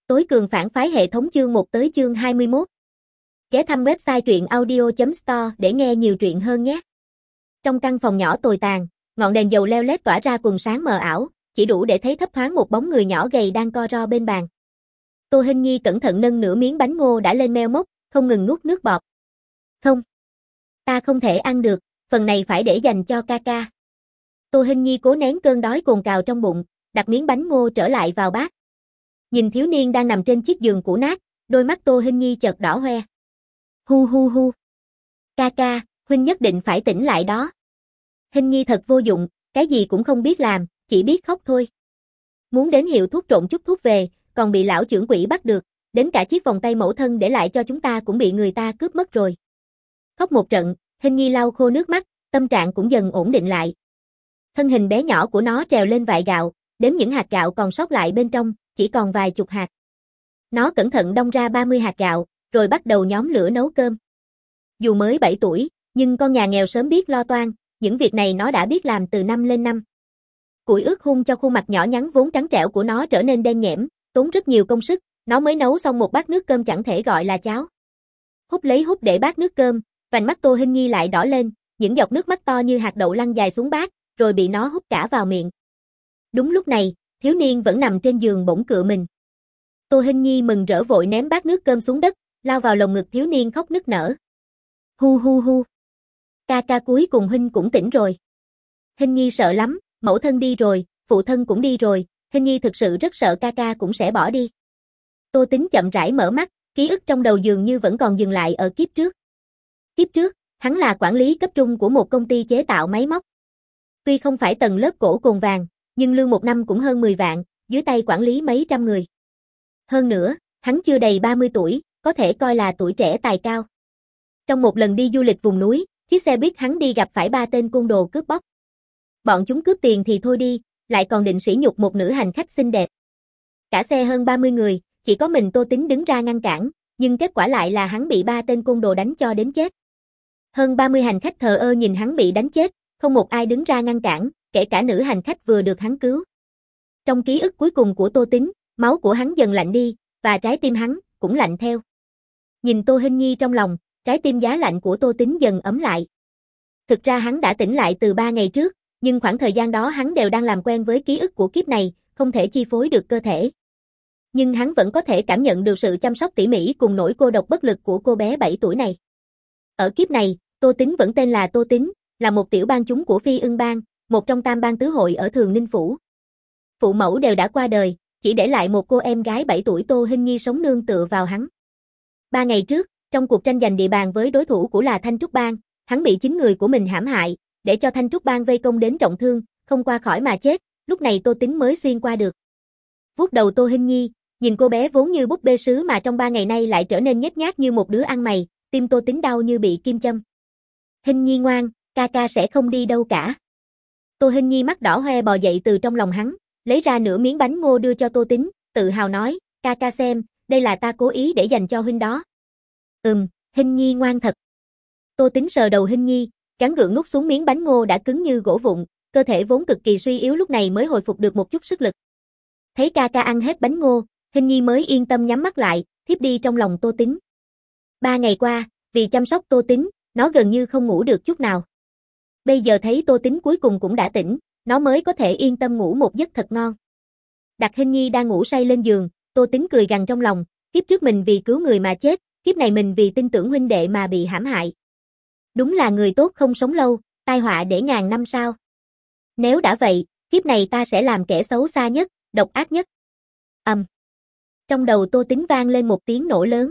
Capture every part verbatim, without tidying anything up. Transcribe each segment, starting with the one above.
Tối cường phản phái hệ thống chương một tới chương hai mươi mốt. Ghé thăm website truyện audio chấm store để nghe nhiều truyện hơn nhé. Trong căn phòng nhỏ tồi tàn, ngọn đèn dầu leo lét tỏa ra quần sáng mờ ảo, chỉ đủ để thấy thấp thoáng một bóng người nhỏ gầy đang co ro bên bàn. Tô Hinh Nhi cẩn thận nâng nửa miếng bánh ngô đã lên meo mốc, không ngừng nuốt nước bọt. Không, ta không thể ăn được, phần này phải để dành cho ca ca. Tô Hinh Nhi cố nén cơn đói cồn cào trong bụng, đặt miếng bánh ngô trở lại vào bát. Nhìn thiếu niên đang nằm trên chiếc giường cũ nát, đôi mắt Tô Hinh Nhi chợt đỏ hoe. Hu hu hu. Ca ca, huynh nhất định phải tỉnh lại đó. Hinh Nhi thật vô dụng, cái gì cũng không biết làm, chỉ biết khóc thôi. Muốn đến hiệu thuốc trộn chút thuốc về, còn bị lão trưởng quỹ bắt được, đến cả chiếc vòng tay mẫu thân để lại cho chúng ta cũng bị người ta cướp mất rồi. Khóc một trận, Hinh Nhi lau khô nước mắt, tâm trạng cũng dần ổn định lại. Thân hình bé nhỏ của nó trèo lên vại gạo, đếm những hạt gạo còn sót lại bên trong, chỉ còn vài chục hạt. Nó cẩn thận đong ra ba mươi hạt gạo, rồi bắt đầu nhóm lửa nấu cơm. Dù mới bảy tuổi, nhưng con nhà nghèo sớm biết lo toan, những việc này nó đã biết làm từ năm lên năm. Củi ướt hun cho khuôn mặt nhỏ nhắn vốn trắng trẻo của nó trở nên đen nhẽm, tốn rất nhiều công sức, nó mới nấu xong một bát nước cơm chẳng thể gọi là cháo. Hút lấy hút để bát nước cơm, vành mắt Tô Hinh Nhi lại đỏ lên, những giọt nước mắt to như hạt đậu lăn dài xuống bát, rồi bị nó hút cả vào miệng. Đúng lúc này, thiếu niên vẫn nằm trên giường bỗng cựa mình. Tô Hinh Nhi mừng rỡ vội ném bát nước cơm xuống đất, lao vào lồng ngực thiếu niên khóc nức nở. Hu hu hu. Ca ca cuối cùng huynh cũng tỉnh rồi. Hinh Nhi sợ lắm, mẫu thân đi rồi, phụ thân cũng đi rồi, Hinh Nhi thực sự rất sợ ca ca cũng sẽ bỏ đi. Tô Tính chậm rãi mở mắt, ký ức trong đầu dường như vẫn còn dừng lại ở kiếp trước. Kiếp trước, hắn là quản lý cấp trung của một công ty chế tạo máy móc. Tuy không phải tầng lớp cổ cồn vàng, nhưng lương một năm cũng hơn mười vạn, dưới tay quản lý mấy trăm người. Hơn nữa, hắn chưa đầy ba mươi tuổi, có thể coi là tuổi trẻ tài cao. Trong một lần đi du lịch vùng núi, chiếc xe buýt hắn đi gặp phải ba tên côn đồ cướp bóc. Bọn chúng cướp tiền thì thôi đi, lại còn định sỉ nhục một nữ hành khách xinh đẹp. Cả xe hơn ba mươi người, chỉ có mình Tô Tính đứng ra ngăn cản, nhưng kết quả lại là hắn bị ba tên côn đồ đánh cho đến chết. Hơn ba mươi hành khách thờ ơ nhìn hắn bị đánh chết, không một ai đứng ra ngăn cản, kể cả nữ hành khách vừa được hắn cứu. Trong ký ức cuối cùng của Tô Tính, máu của hắn dần lạnh đi, và trái tim hắn cũng lạnh theo. Nhìn Tô Hinh Nhi trong lòng, trái tim giá lạnh của Tô Tính dần ấm lại. Thực ra hắn đã tỉnh lại từ ba ngày trước, nhưng khoảng thời gian đó hắn đều đang làm quen với ký ức của kiếp này, không thể chi phối được cơ thể. Nhưng hắn vẫn có thể cảm nhận được sự chăm sóc tỉ mỉ cùng nỗi cô độc bất lực của cô bé bảy tuổi này. Ở kiếp này, Tô Tính vẫn tên là Tô Tính, là một tiểu bang chúng của Phi Ưng Bang, một trong tam bang tứ hội ở Thường Ninh Phủ. Phụ mẫu đều đã qua đời, chỉ để lại một cô em gái bảy tuổi Tô Hinh Nhi sống nương tựa vào hắn. Ba ngày trước, trong cuộc tranh giành địa bàn với đối thủ của là Thanh Trúc Bang, hắn bị chín người của mình hãm hại, để cho Thanh Trúc Bang vây công đến trọng thương, không qua khỏi mà chết, lúc này Tô Tính mới xuyên qua được. Vuốt đầu Tô Hinh Nhi, nhìn cô bé vốn như búp bê sứ mà trong ba ngày nay lại trở nên nhếch nhác như một đứa ăn mày, tim Tô Tính đau như bị kim châm. Hinh Nhi ngoan, ca ca sẽ không đi đâu cả. Tô Hinh Nhi mắt đỏ hoe bò dậy từ trong lòng hắn, lấy ra nửa miếng bánh ngô đưa cho Tô Tính, tự hào nói, ca ca xem, đây là ta cố ý để dành cho huynh đó. Ừm, Hinh Nhi ngoan thật. Tô Tính sờ đầu Hinh Nhi, gắng gượng nuốt xuống miếng bánh ngô đã cứng như gỗ vụn, cơ thể vốn cực kỳ suy yếu lúc này mới hồi phục được một chút sức lực. Thấy ca ca ăn hết bánh ngô, Hinh Nhi mới yên tâm nhắm mắt lại, thiếp đi trong lòng Tô Tính. Ba ngày qua, vì chăm sóc Tô Tính, nó gần như không ngủ được chút nào. Bây giờ thấy Tô Tính cuối cùng cũng đã tỉnh, nó mới có thể yên tâm ngủ một giấc thật ngon. Đặt Hinh Nhi đang ngủ say lên giường, Tô Tính cười gằn trong lòng, kiếp trước mình vì cứu người mà chết, kiếp này mình vì tin tưởng huynh đệ mà bị hãm hại. Đúng là người tốt không sống lâu, tai họa để ngàn năm sau. Nếu đã vậy, kiếp này ta sẽ làm kẻ xấu xa nhất, độc ác nhất. Ầm. Um. Trong đầu Tô Tính vang lên một tiếng nổ lớn.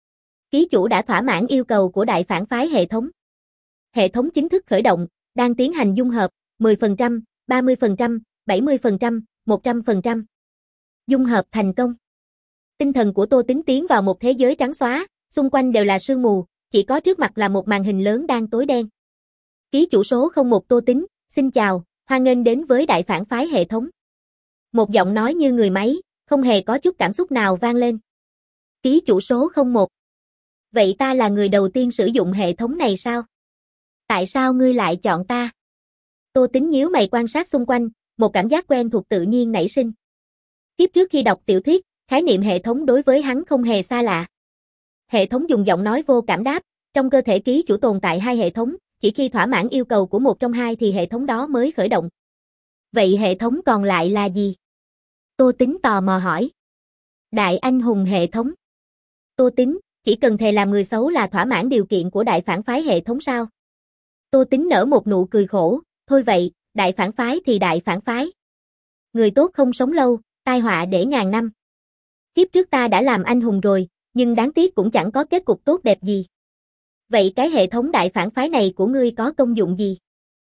Ký chủ đã thỏa mãn yêu cầu của đại phản phái hệ thống. Hệ thống chính thức khởi động, đang tiến hành dung hợp, mười phần trăm, ba mươi phần trăm, bảy mươi phần trăm, một trăm phần trăm. Dung hợp thành công. Tinh thần của Tô Tính tiến vào một thế giới trắng xóa, xung quanh đều là sương mù, chỉ có trước mặt là một màn hình lớn đang tối đen. Ký chủ số không một Tô Tính, xin chào, hoan nghênh đến với đại phản phái hệ thống. Một giọng nói như người máy, không hề có chút cảm xúc nào vang lên. Ký chủ số không một. Vậy ta là người đầu tiên sử dụng hệ thống này sao? Tại sao ngươi lại chọn ta? Tô Tính nhíu mày quan sát xung quanh, một cảm giác quen thuộc tự nhiên nảy sinh. Kiếp trước khi đọc tiểu thuyết, Khái niệm hệ thống đối với hắn không hề xa lạ. Hệ thống dùng giọng nói vô cảm đáp, trong cơ thể ký chủ tồn tại hai hệ thống, chỉ khi thỏa mãn yêu cầu của một trong hai thì hệ thống đó mới khởi động. Vậy hệ thống còn lại là gì? Tô Tính tò mò hỏi. Đại anh hùng hệ thống. Tô Tính, chỉ cần thề làm người xấu là thỏa mãn điều kiện của đại phản phái hệ thống sao? Tô Tính nở một nụ cười khổ, thôi vậy, đại phản phái thì đại phản phái. Người tốt không sống lâu, tai họa để ngàn năm. Kiếp trước ta đã làm anh hùng rồi, nhưng đáng tiếc cũng chẳng có kết cục tốt đẹp gì. Vậy cái hệ thống đại phản phái này của ngươi có công dụng gì?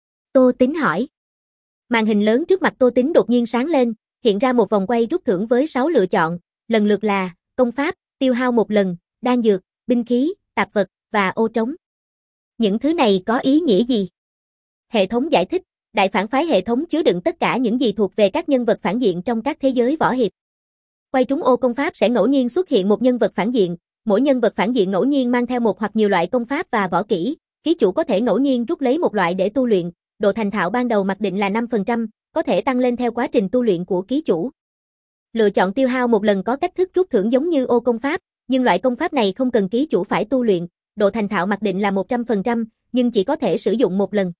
Tô Tính hỏi. Màn hình lớn trước mặt Tô Tính đột nhiên sáng lên, hiện ra một vòng quay rút thưởng với sáu lựa chọn, lần lượt là công pháp, tiêu hao một lần, đan dược, binh khí, tạp vật và ô trống. Những thứ này có ý nghĩa gì? Hệ thống giải thích, đại phản phái hệ thống chứa đựng tất cả những gì thuộc về các nhân vật phản diện trong các thế giới võ hiệp. Quay trúng ô công pháp sẽ ngẫu nhiên xuất hiện một nhân vật phản diện, mỗi nhân vật phản diện ngẫu nhiên mang theo một hoặc nhiều loại công pháp và võ kỹ, ký chủ có thể ngẫu nhiên rút lấy một loại để tu luyện, độ thành thạo ban đầu mặc định là năm phần trăm, có thể tăng lên theo quá trình tu luyện của ký chủ. Lựa chọn tiêu hao một lần có cách thức rút thưởng giống như ô công pháp, nhưng loại công pháp này không cần ký chủ phải tu luyện, độ thành thạo mặc định là một trăm phần trăm, nhưng chỉ có thể sử dụng một lần.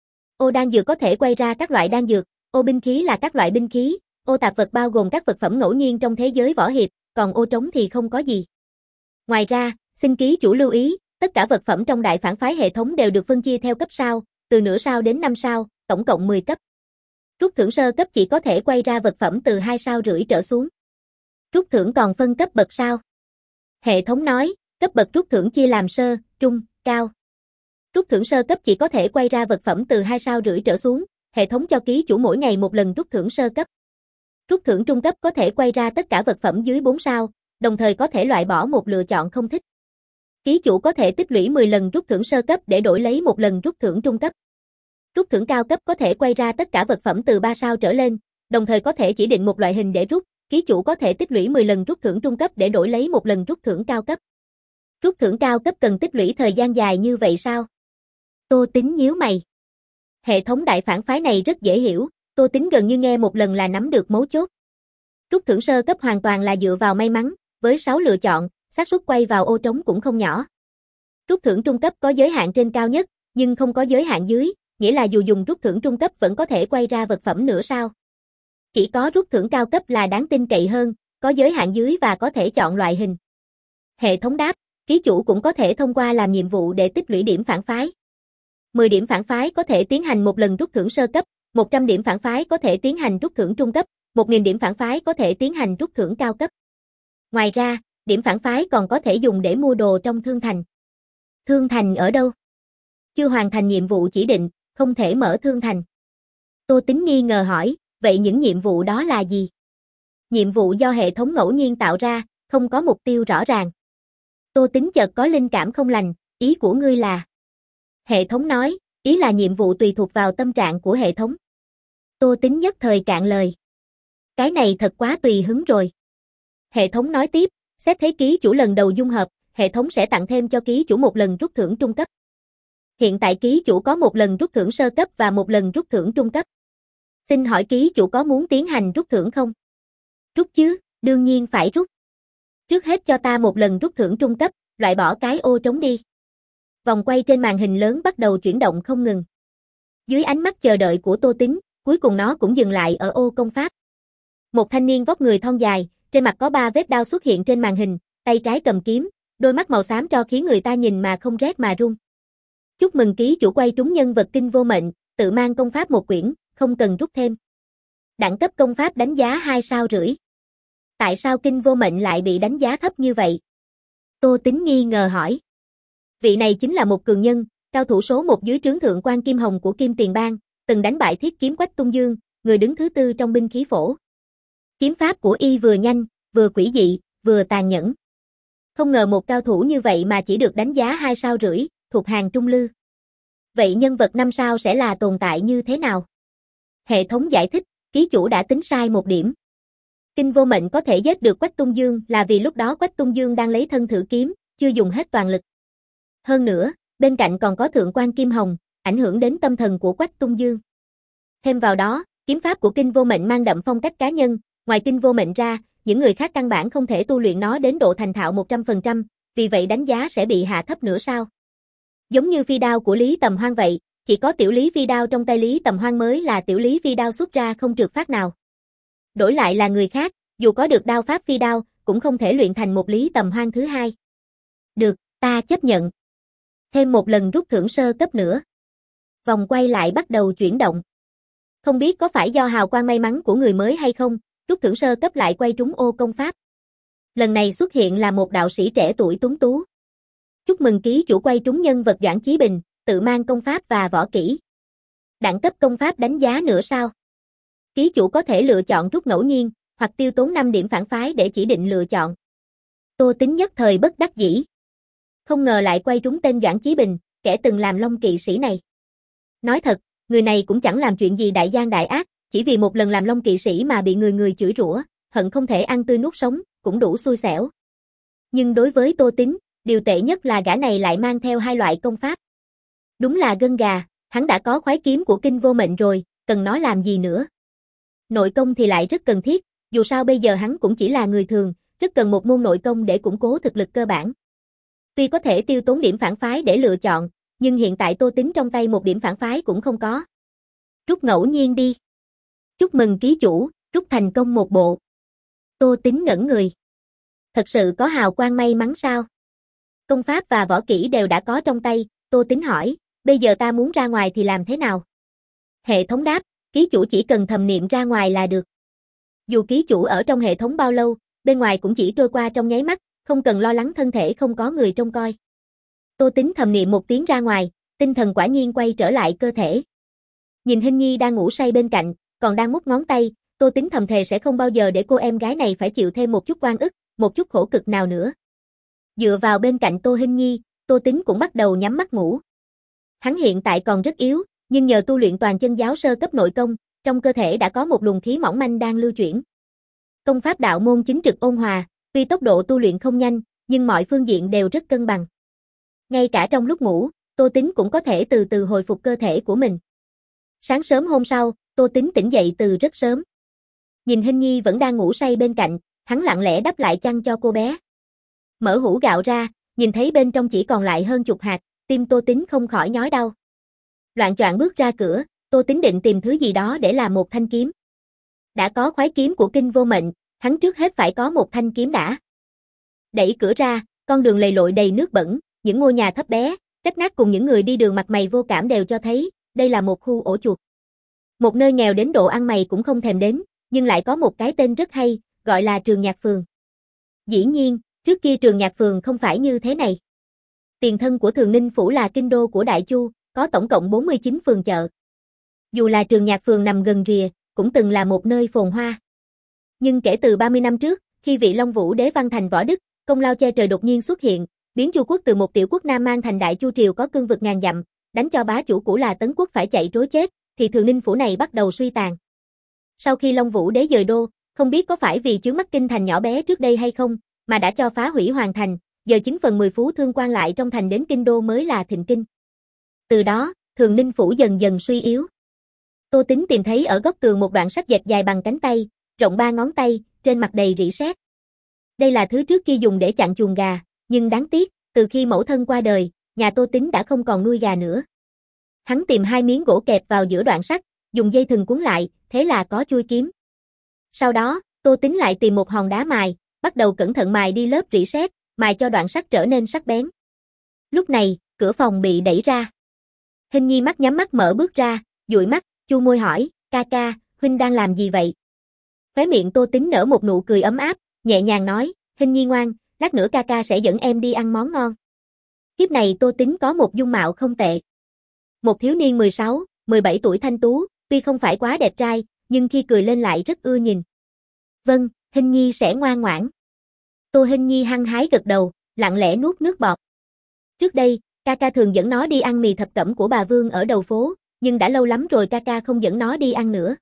Ô đan dược có thể quay ra các loại đan dược, ô binh khí là các loại binh khí, ô tạp vật bao gồm các vật phẩm ngẫu nhiên trong thế giới võ hiệp, còn ô trống thì không có gì. Ngoài ra, xin ký chủ lưu ý, tất cả vật phẩm trong đại phản phái hệ thống đều được phân chia theo cấp sao, từ nửa sao đến năm sao, tổng cộng mười cấp. Rút thưởng sơ cấp chỉ có thể quay ra vật phẩm từ hai sao rưỡi trở xuống. Rút thưởng còn phân cấp bậc sao? Hệ thống nói, cấp bậc rút thưởng chia làm sơ, trung, cao. Rút thưởng sơ cấp chỉ có thể quay ra vật phẩm từ hai sao rưỡi trở xuống, hệ thống cho ký chủ mỗi ngày một lần rút thưởng sơ cấp. Rút thưởng trung cấp có thể quay ra tất cả vật phẩm dưới bốn sao, đồng thời có thể loại bỏ một lựa chọn không thích. Ký chủ có thể tích lũy mười lần rút thưởng sơ cấp để đổi lấy một lần rút thưởng trung cấp. Rút thưởng cao cấp có thể quay ra tất cả vật phẩm từ ba sao trở lên, đồng thời có thể chỉ định một loại hình để rút, ký chủ có thể tích lũy mười lần rút thưởng trung cấp để đổi lấy một lần rút thưởng cao cấp. Rút thưởng cao cấp cần tích lũy thời gian dài như vậy sao? Tô Tính nhíu mày. Hệ thống đại phản phái này rất dễ hiểu, Tô Tính gần như nghe một lần là nắm được mấu chốt. Rút thưởng sơ cấp hoàn toàn là dựa vào may mắn, với sáu lựa chọn, xác suất quay vào ô trống cũng không nhỏ. Rút thưởng trung cấp có giới hạn trên cao nhất, nhưng không có giới hạn dưới, nghĩa là dù dùng rút thưởng trung cấp vẫn có thể quay ra vật phẩm nửa sao. Chỉ có rút thưởng cao cấp là đáng tin cậy hơn, có giới hạn dưới và có thể chọn loại hình. Hệ thống đáp, ký chủ cũng có thể thông qua làm nhiệm vụ để tích lũy điểm phản phái. mười điểm phản phái có thể tiến hành một lần rút thưởng sơ cấp, một trăm điểm phản phái có thể tiến hành rút thưởng trung cấp, một nghìn điểm phản phái có thể tiến hành rút thưởng cao cấp. Ngoài ra, điểm phản phái còn có thể dùng để mua đồ trong thương thành. Thương thành ở đâu? Chưa hoàn thành nhiệm vụ chỉ định, không thể mở thương thành. Tô Tính nghi ngờ hỏi, vậy những nhiệm vụ đó là gì? Nhiệm vụ do hệ thống ngẫu nhiên tạo ra, không có mục tiêu rõ ràng. Tô Tính chợt có linh cảm không lành, ý của ngươi là? Hệ thống nói, ý là nhiệm vụ tùy thuộc vào tâm trạng của hệ thống. Tô Tính nhất thời cạn lời. Cái này thật quá tùy hứng rồi. Hệ thống nói tiếp, xét thấy ký chủ lần đầu dung hợp, hệ thống sẽ tặng thêm cho ký chủ một lần rút thưởng trung cấp. Hiện tại ký chủ có một lần rút thưởng sơ cấp và một lần rút thưởng trung cấp. Xin hỏi ký chủ có muốn tiến hành rút thưởng không? Rút chứ, đương nhiên phải rút. Trước hết cho ta một lần rút thưởng trung cấp, loại bỏ cái ô trống đi. Vòng quay trên màn hình lớn bắt đầu chuyển động không ngừng. Dưới ánh mắt chờ đợi của Tô Tính, cuối cùng nó cũng dừng lại ở ô công pháp. Một thanh niên vóc người thon dài, trên mặt có ba vết đao xuất hiện trên màn hình, tay trái cầm kiếm, đôi mắt màu xám tro khiến người ta nhìn mà không rét mà run. Chúc mừng ký chủ quay trúng nhân vật kinh vô mệnh, tự mang công pháp một quyển, không cần rút thêm. Đẳng cấp công pháp đánh giá hai sao rưỡi. Tại sao kinh vô mệnh lại bị đánh giá thấp như vậy? Tô Tính nghi ngờ hỏi. Vị này chính là một cường nhân, cao thủ số một dưới trướng thượng quan Kim Hồng của Kim Tiền Bang, từng đánh bại thiết kiếm Quách Tung Dương, người đứng thứ tư trong binh khí phổ. Kiếm pháp của y vừa nhanh, vừa quỷ dị, vừa tàn nhẫn. Không ngờ một cao thủ như vậy mà chỉ được đánh giá hai sao rưỡi, thuộc hàng trung lư. Vậy nhân vật năm sao sẽ là tồn tại như thế nào? Hệ thống giải thích, ký chủ đã tính sai một điểm. Kinh vô mệnh có thể giết được Quách Tung Dương là vì lúc đó Quách Tung Dương đang lấy thân thử kiếm, chưa dùng hết toàn lực. Hơn nữa, bên cạnh còn có thượng quan Kim Hồng, ảnh hưởng đến tâm thần của Quách Tung Dương. Thêm vào đó, kiếm pháp của kinh vô mệnh mang đậm phong cách cá nhân, ngoài kinh vô mệnh ra, những người khác căn bản không thể tu luyện nó đến độ thành thạo một trăm phần trăm, vì vậy đánh giá sẽ bị hạ thấp nữa sao? Giống như phi đao của Lý Tầm Hoan vậy, chỉ có tiểu Lý phi đao trong tay Lý Tầm Hoan mới là tiểu Lý phi đao xuất ra không trượt phát nào. Đổi lại là người khác, dù có được đao pháp phi đao, cũng không thể luyện thành một Lý Tầm Hoan thứ hai. Được, ta chấp nhận. Thêm một lần rút thưởng sơ cấp nữa. Vòng quay lại bắt đầu chuyển động. Không biết có phải do hào quang may mắn của người mới hay không, rút thưởng sơ cấp lại quay trúng ô công pháp. Lần này xuất hiện là một đạo sĩ trẻ tuổi tuấn tú. Chúc mừng ký chủ quay trúng nhân vật Doãn Chí Bình, tự mang công pháp và võ kỹ. Đẳng cấp công pháp đánh giá nửa sao. Ký chủ có thể lựa chọn rút ngẫu nhiên, hoặc tiêu tốn năm điểm phản phái để chỉ định lựa chọn. Tô Tính nhất thời bất đắc dĩ. Không ngờ lại quay trúng tên Doãn Chí Bình, kẻ từng làm Long kỵ sĩ này. Nói thật, người này cũng chẳng làm chuyện gì đại gian đại ác, chỉ vì một lần làm Long kỵ sĩ mà bị người người chửi rủa, hận không thể ăn tươi nuốt sống, cũng đủ xui xẻo. Nhưng đối với Tô Tính, điều tệ nhất là gã này lại mang theo hai loại công pháp. Đúng là gân gà, hắn đã có khoái kiếm của Kinh Vô Mệnh rồi, cần nó làm gì nữa. Nội công thì lại rất cần thiết, dù sao bây giờ hắn cũng chỉ là người thường, rất cần một môn nội công để củng cố thực lực cơ bản. Tuy có thể tiêu tốn điểm phản phái để lựa chọn, nhưng hiện tại Tô Tính trong tay một điểm phản phái cũng không có. Rút ngẫu nhiên đi. Chúc mừng ký chủ, rút thành công một bộ. Tô Tính ngẩn người. Thật sự có hào quang may mắn sao? Công pháp và võ kỹ đều đã có trong tay, Tô Tính hỏi, bây giờ ta muốn ra ngoài thì làm thế nào? Hệ thống đáp, ký chủ chỉ cần thầm niệm ra ngoài là được. Dù ký chủ ở trong hệ thống bao lâu, bên ngoài cũng chỉ trôi qua trong nháy mắt, không cần lo lắng thân thể không có người trông coi. Tô Tính thầm niệm một tiếng ra ngoài, tinh thần quả nhiên quay trở lại cơ thể. Nhìn Hinh Nhi đang ngủ say bên cạnh, còn đang mút ngón tay, Tô Tính thầm thề sẽ không bao giờ để cô em gái này phải chịu thêm một chút oan ức, một chút khổ cực nào nữa. Dựa vào bên cạnh Tô Hinh Nhi, Tô Tính cũng bắt đầu nhắm mắt ngủ. Hắn hiện tại còn rất yếu, nhưng nhờ tu luyện toàn chân giáo sơ cấp nội công, trong cơ thể đã có một luồng khí mỏng manh đang lưu chuyển. Công pháp đạo môn chính trực ôn hòa, tuy tốc độ tu luyện không nhanh, nhưng mọi phương diện đều rất cân bằng. Ngay cả trong lúc ngủ, Tô Tính cũng có thể từ từ hồi phục cơ thể của mình. Sáng sớm hôm sau, Tô Tính tỉnh dậy từ rất sớm. Nhìn Hinh Nhi vẫn đang ngủ say bên cạnh, hắn lặng lẽ đắp lại chăn cho cô bé. Mở hũ gạo ra, nhìn thấy bên trong chỉ còn lại hơn chục hạt, tim Tô Tính không khỏi nhói đau. Loạng choạng bước ra cửa, Tô Tính định tìm thứ gì đó để làm một thanh kiếm. Đã có khoái kiếm của Kinh Vô Mệnh, hắn trước hết phải có một thanh kiếm đã. Đẩy cửa ra, con đường lầy lội đầy nước bẩn, những ngôi nhà thấp bé, rách nát cùng những người đi đường mặt mày vô cảm đều cho thấy, đây là một khu ổ chuột. Một nơi nghèo đến độ ăn mày cũng không thèm đến, nhưng lại có một cái tên rất hay, gọi là Trường Nhạc Phường. Dĩ nhiên, trước kia Trường Nhạc Phường không phải như thế này. Tiền thân của Thường Ninh Phủ là kinh đô của Đại Chu, có tổng cộng bốn mươi chín phường chợ. Dù là Trường Nhạc Phường nằm gần rìa, cũng từng là một nơi phồn hoa. Nhưng kể từ ba mươi năm trước, khi vị Long Vũ đế Văn Thành Võ Đức, công lao che trời đột nhiên xuất hiện, biến Chu quốc từ một tiểu quốc Nam mang thành Đại Chu triều có cương vực ngàn dặm, đánh cho bá chủ cũ là Tấn quốc phải chạy trối chết, thì Thường Ninh Phủ này bắt đầu suy tàn. Sau khi Long Vũ đế dời đô, không biết có phải vì chướng mắt kinh thành nhỏ bé trước đây hay không, mà đã cho phá hủy hoàn thành, giờ chín phần mười phú thương quan lại trong thành đến kinh đô mới là thịnh kinh. Từ đó, Thường Ninh Phủ dần dần suy yếu. Tô Tính tìm thấy ở góc tường một đoạn sách dệt dài bằng cánh tay, rộng ba ngón tay, trên mặt đầy rỉ sét. Đây là thứ trước kia dùng để chặn chuồng gà, nhưng đáng tiếc, từ khi mẫu thân qua đời, nhà Tô Tính đã không còn nuôi gà nữa. Hắn tìm hai miếng gỗ kẹp vào giữa đoạn sắt, dùng dây thừng cuốn lại, thế là có chuôi kiếm. Sau đó, Tô Tính lại tìm một hòn đá mài, bắt đầu cẩn thận mài đi lớp rỉ sét, mài cho đoạn sắt trở nên sắc bén. Lúc này, cửa phòng bị đẩy ra. Hinh Nhi mắt nhắm mắt mở bước ra, dụi mắt, chu môi hỏi, ca ca, huynh đang làm gì vậy? Khóe miệng Tô Tính nở một nụ cười ấm áp, nhẹ nhàng nói, Hinh Nhi ngoan, lát nữa ca ca sẽ dẫn em đi ăn món ngon. Kiếp này Tô Tính có một dung mạo không tệ. Một thiếu niên mười sáu, mười bảy tuổi thanh tú, tuy không phải quá đẹp trai, nhưng khi cười lên lại rất ưa nhìn. Vâng, Hinh Nhi sẽ ngoan ngoãn. Tô Hinh Nhi hăng hái gật đầu, lặng lẽ nuốt nước bọt. Trước đây, ca ca thường dẫn nó đi ăn mì thập cẩm của bà Vương ở đầu phố, nhưng đã lâu lắm rồi ca ca không dẫn nó đi ăn nữa.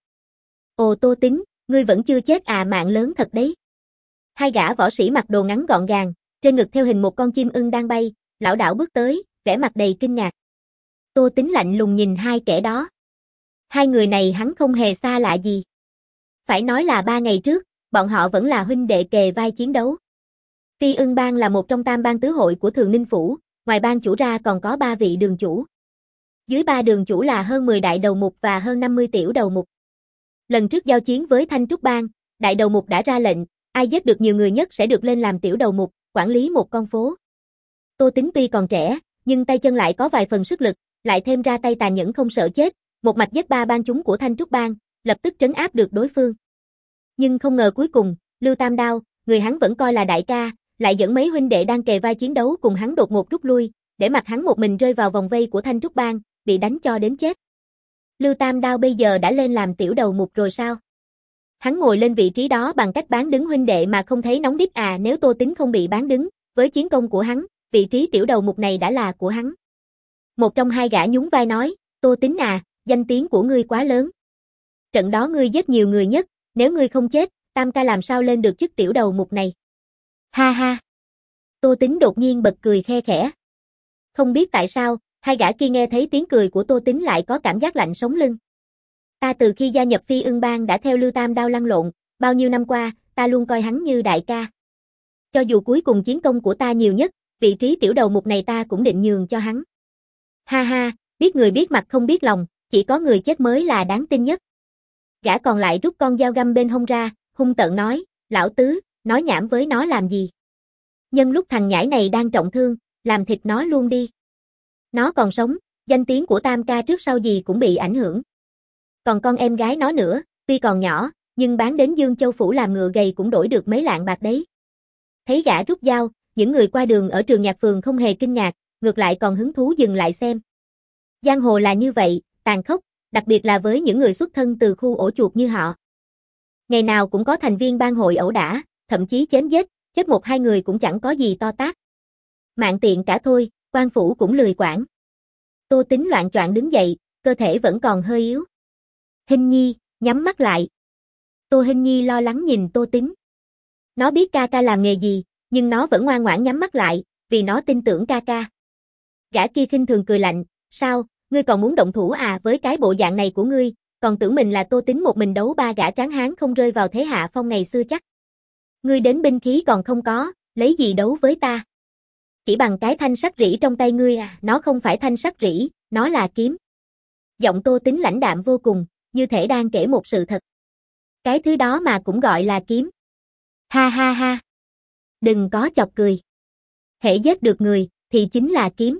Ồ Tô Tính, ngươi vẫn chưa chết à, mạng lớn thật đấy. Hai gã võ sĩ mặc đồ ngắn gọn gàng, trên ngực theo hình một con chim ưng đang bay, lảo đảo bước tới, vẻ mặt đầy kinh ngạc. Tô Tính lạnh lùng nhìn hai kẻ đó. Hai người này hắn không hề xa lạ gì. Phải nói là ba ngày trước, bọn họ vẫn là huynh đệ kề vai chiến đấu. Phi Ưng Bang là một trong tam bang tứ hội của Thường Ninh Phủ, ngoài bang chủ ra còn có ba vị đường chủ. Dưới ba đường chủ là hơn mười đại đầu mục và hơn năm mươi tiểu đầu mục. Lần trước giao chiến với Thanh Trúc Bang, đại đầu mục đã ra lệnh, ai giết được nhiều người nhất sẽ được lên làm tiểu đầu mục, quản lý một con phố. Tô Tính tuy còn trẻ, nhưng tay chân lại có vài phần sức lực, lại thêm ra tay tàn nhẫn không sợ chết, một mạch giết ba bang chúng của Thanh Trúc Bang, lập tức trấn áp được đối phương. Nhưng không ngờ cuối cùng, Lưu Tam Đao, người hắn vẫn coi là đại ca, lại dẫn mấy huynh đệ đang kề vai chiến đấu cùng hắn đột ngột rút lui, để mặc hắn một mình rơi vào vòng vây của Thanh Trúc Bang, bị đánh cho đến chết. Lưu Tam Đao bây giờ đã lên làm tiểu đầu mục rồi sao? Hắn ngồi lên vị trí đó bằng cách bán đứng huynh đệ mà không thấy nóng đít à, nếu Tô Tính không bị bán đứng, với chiến công của hắn, vị trí tiểu đầu mục này đã là của hắn. Một trong hai gã nhún vai nói, Tô Tính à, danh tiếng của ngươi quá lớn. Trận đó ngươi giết nhiều người nhất, nếu ngươi không chết, Tam ca làm sao lên được chức tiểu đầu mục này? Ha ha. Tô Tính đột nhiên bật cười khe khẽ. Không biết tại sao, hai gã kia nghe thấy tiếng cười của Tô Tính lại có cảm giác lạnh sống lưng. Ta từ khi gia nhập Phi Ưng Bang đã theo Lưu Tam Đao lăn lộn, bao nhiêu năm qua, ta luôn coi hắn như đại ca. Cho dù cuối cùng chiến công của ta nhiều nhất, vị trí tiểu đầu mục này ta cũng định nhường cho hắn. Ha ha, biết người biết mặt không biết lòng, chỉ có người chết mới là đáng tin nhất. Gã còn lại rút con dao găm bên hông ra, hung tợn nói, lão tứ, nói nhảm với nó làm gì? Nhân lúc thằng nhãi này đang trọng thương, làm thịt nó luôn đi. Nó còn sống, danh tiếng của Tam ca trước sau gì cũng bị ảnh hưởng. Còn con em gái nó nữa, tuy còn nhỏ, nhưng bán đến Dương Châu Phủ làm ngựa gầy cũng đổi được mấy lạng bạc đấy. Thấy gã rút dao, những người qua đường ở Trường Nhạc Phường không hề kinh ngạc, ngược lại còn hứng thú dừng lại xem. Giang hồ là như vậy, tàn khốc, đặc biệt là với những người xuất thân từ khu ổ chuột như họ. Ngày nào cũng có thành viên bang hội ẩu đả, thậm chí chém giết, chết một hai người cũng chẳng có gì to tát. Mạng tiện cả thôi, quan phủ cũng lười quản. Tô Tính loạng choạng đứng dậy, cơ thể vẫn còn hơi yếu. Hinh Nhi, nhắm mắt lại. Tô Hinh Nhi lo lắng nhìn Tô Tính. Nó biết ca ca làm nghề gì, nhưng nó vẫn ngoan ngoãn nhắm mắt lại, vì nó tin tưởng ca ca. Gã kia khinh thường cười lạnh, sao, ngươi còn muốn động thủ à, với cái bộ dạng này của ngươi, còn tưởng mình là Tô Tính một mình đấu ba gã tráng hán không rơi vào thế hạ phong ngày xưa chắc. Ngươi đến binh khí còn không có, lấy gì đấu với ta? Chỉ bằng cái thanh sắt rỉ trong tay ngươi à, nó không phải thanh sắt rỉ, nó là kiếm. Giọng Tô Tính lãnh đạm vô cùng, như thể đang kể một sự thật. Cái thứ đó mà cũng gọi là kiếm. Ha ha ha. Đừng có chọc cười. Hễ giết được người, thì chính là kiếm.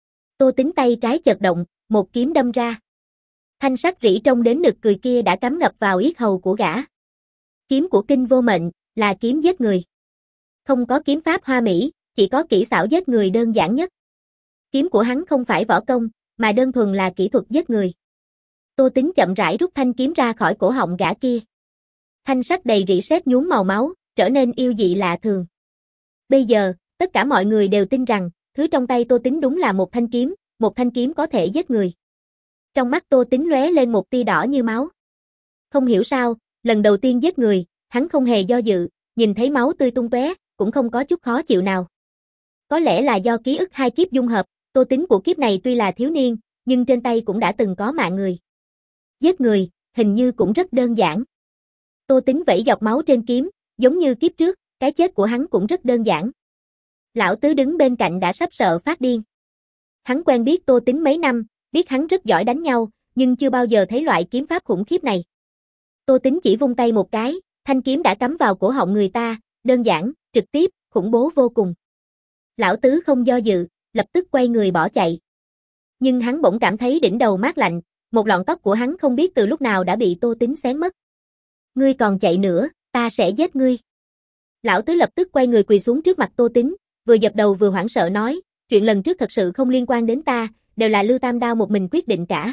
Tô Tính tay trái chợt động, một kiếm đâm ra. Thanh sắt rỉ trông đến nực cười kia đã cắm ngập vào yết hầu của gã. Kiếm của Kinh Vô Mệnh, là kiếm giết người. Không có kiếm pháp hoa mỹ, chỉ có kỹ xảo giết người đơn giản nhất. Kiếm của hắn không phải võ công, mà đơn thuần là kỹ thuật giết người. Tô Tính chậm rãi rút thanh kiếm ra khỏi cổ họng gã kia. Thanh sắt đầy rỉ sét nhuốm màu máu, trở nên yêu dị lạ thường. Bây giờ, tất cả mọi người đều tin rằng, thứ trong tay Tô Tính đúng là một thanh kiếm, một thanh kiếm có thể giết người. Trong mắt Tô Tính lóe lên một tia đỏ như máu. Không hiểu sao, lần đầu tiên giết người, hắn không hề do dự, nhìn thấy máu tươi tung tóe, cũng không có chút khó chịu nào. Có lẽ là do ký ức hai kiếp dung hợp, Tô Tính của kiếp này tuy là thiếu niên, nhưng trên tay cũng đã từng có mạng người. Giết người, hình như cũng rất đơn giản. Tô Tính vẩy dọc máu trên kiếm, giống như kiếp trước, cái chết của hắn cũng rất đơn giản. Lão Tứ đứng bên cạnh đã sắp sợ phát điên. Hắn quen biết Tô Tính mấy năm, biết hắn rất giỏi đánh nhau, nhưng chưa bao giờ thấy loại kiếm pháp khủng khiếp này. Tô Tính chỉ vung tay một cái, thanh kiếm đã cắm vào cổ họng người ta, đơn giản, trực tiếp, khủng bố vô cùng. Lão Tứ không do dự, lập tức quay người bỏ chạy. Nhưng hắn bỗng cảm thấy đỉnh đầu mát lạnh, một lọn tóc của hắn không biết từ lúc nào đã bị Tô Tính xén mất. Ngươi còn chạy nữa, ta sẽ giết ngươi. Lão Tứ lập tức quay người quỳ xuống trước mặt Tô Tính, vừa dập đầu vừa hoảng sợ nói, chuyện lần trước thật sự không liên quan đến ta, đều là Lưu Tam Đao một mình quyết định cả.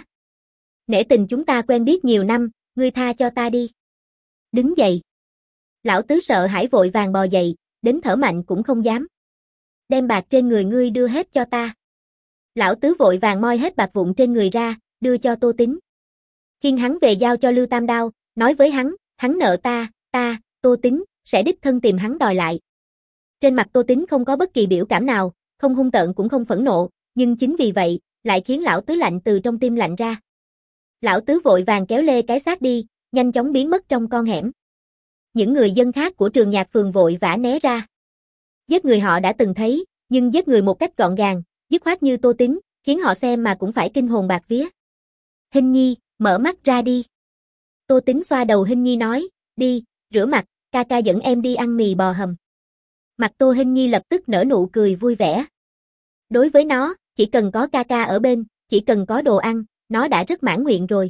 Nể tình chúng ta quen biết nhiều năm, ngươi tha cho ta đi. Đứng dậy. Lão Tứ sợ hãi vội vàng bò dậy, đến thở mạnh cũng không dám. Đem bạc trên người ngươi đưa hết cho ta. Lão Tứ vội vàng moi hết bạc vụn trên người ra, đưa cho Tô Tính. Khiêng hắn về giao cho Lưu Tam Đao, nói với hắn, hắn nợ ta, ta, Tô Tính, sẽ đích thân tìm hắn đòi lại. Trên mặt Tô Tính không có bất kỳ biểu cảm nào, không hung tợn cũng không phẫn nộ, nhưng chính vì vậy, lại khiến Lão Tứ lạnh từ trong tim lạnh ra. Lão Tứ vội vàng kéo lê cái xác đi, nhanh chóng biến mất trong con hẻm. Những người dân khác của trường nhạc phường vội vã né ra. Giết người họ đã từng thấy, nhưng giết người một cách gọn gàng, dứt khoát như Tô Tính, khiến họ xem mà cũng phải kinh hồn bạt vía. Hinh Nhi, mở mắt ra đi. Tô Tính xoa đầu Hinh Nhi nói, đi, rửa mặt, ca ca dẫn em đi ăn mì bò hầm. Mặt Tô Hinh Nhi lập tức nở nụ cười vui vẻ. Đối với nó, chỉ cần có ca ca ở bên, chỉ cần có đồ ăn, nó đã rất mãn nguyện rồi.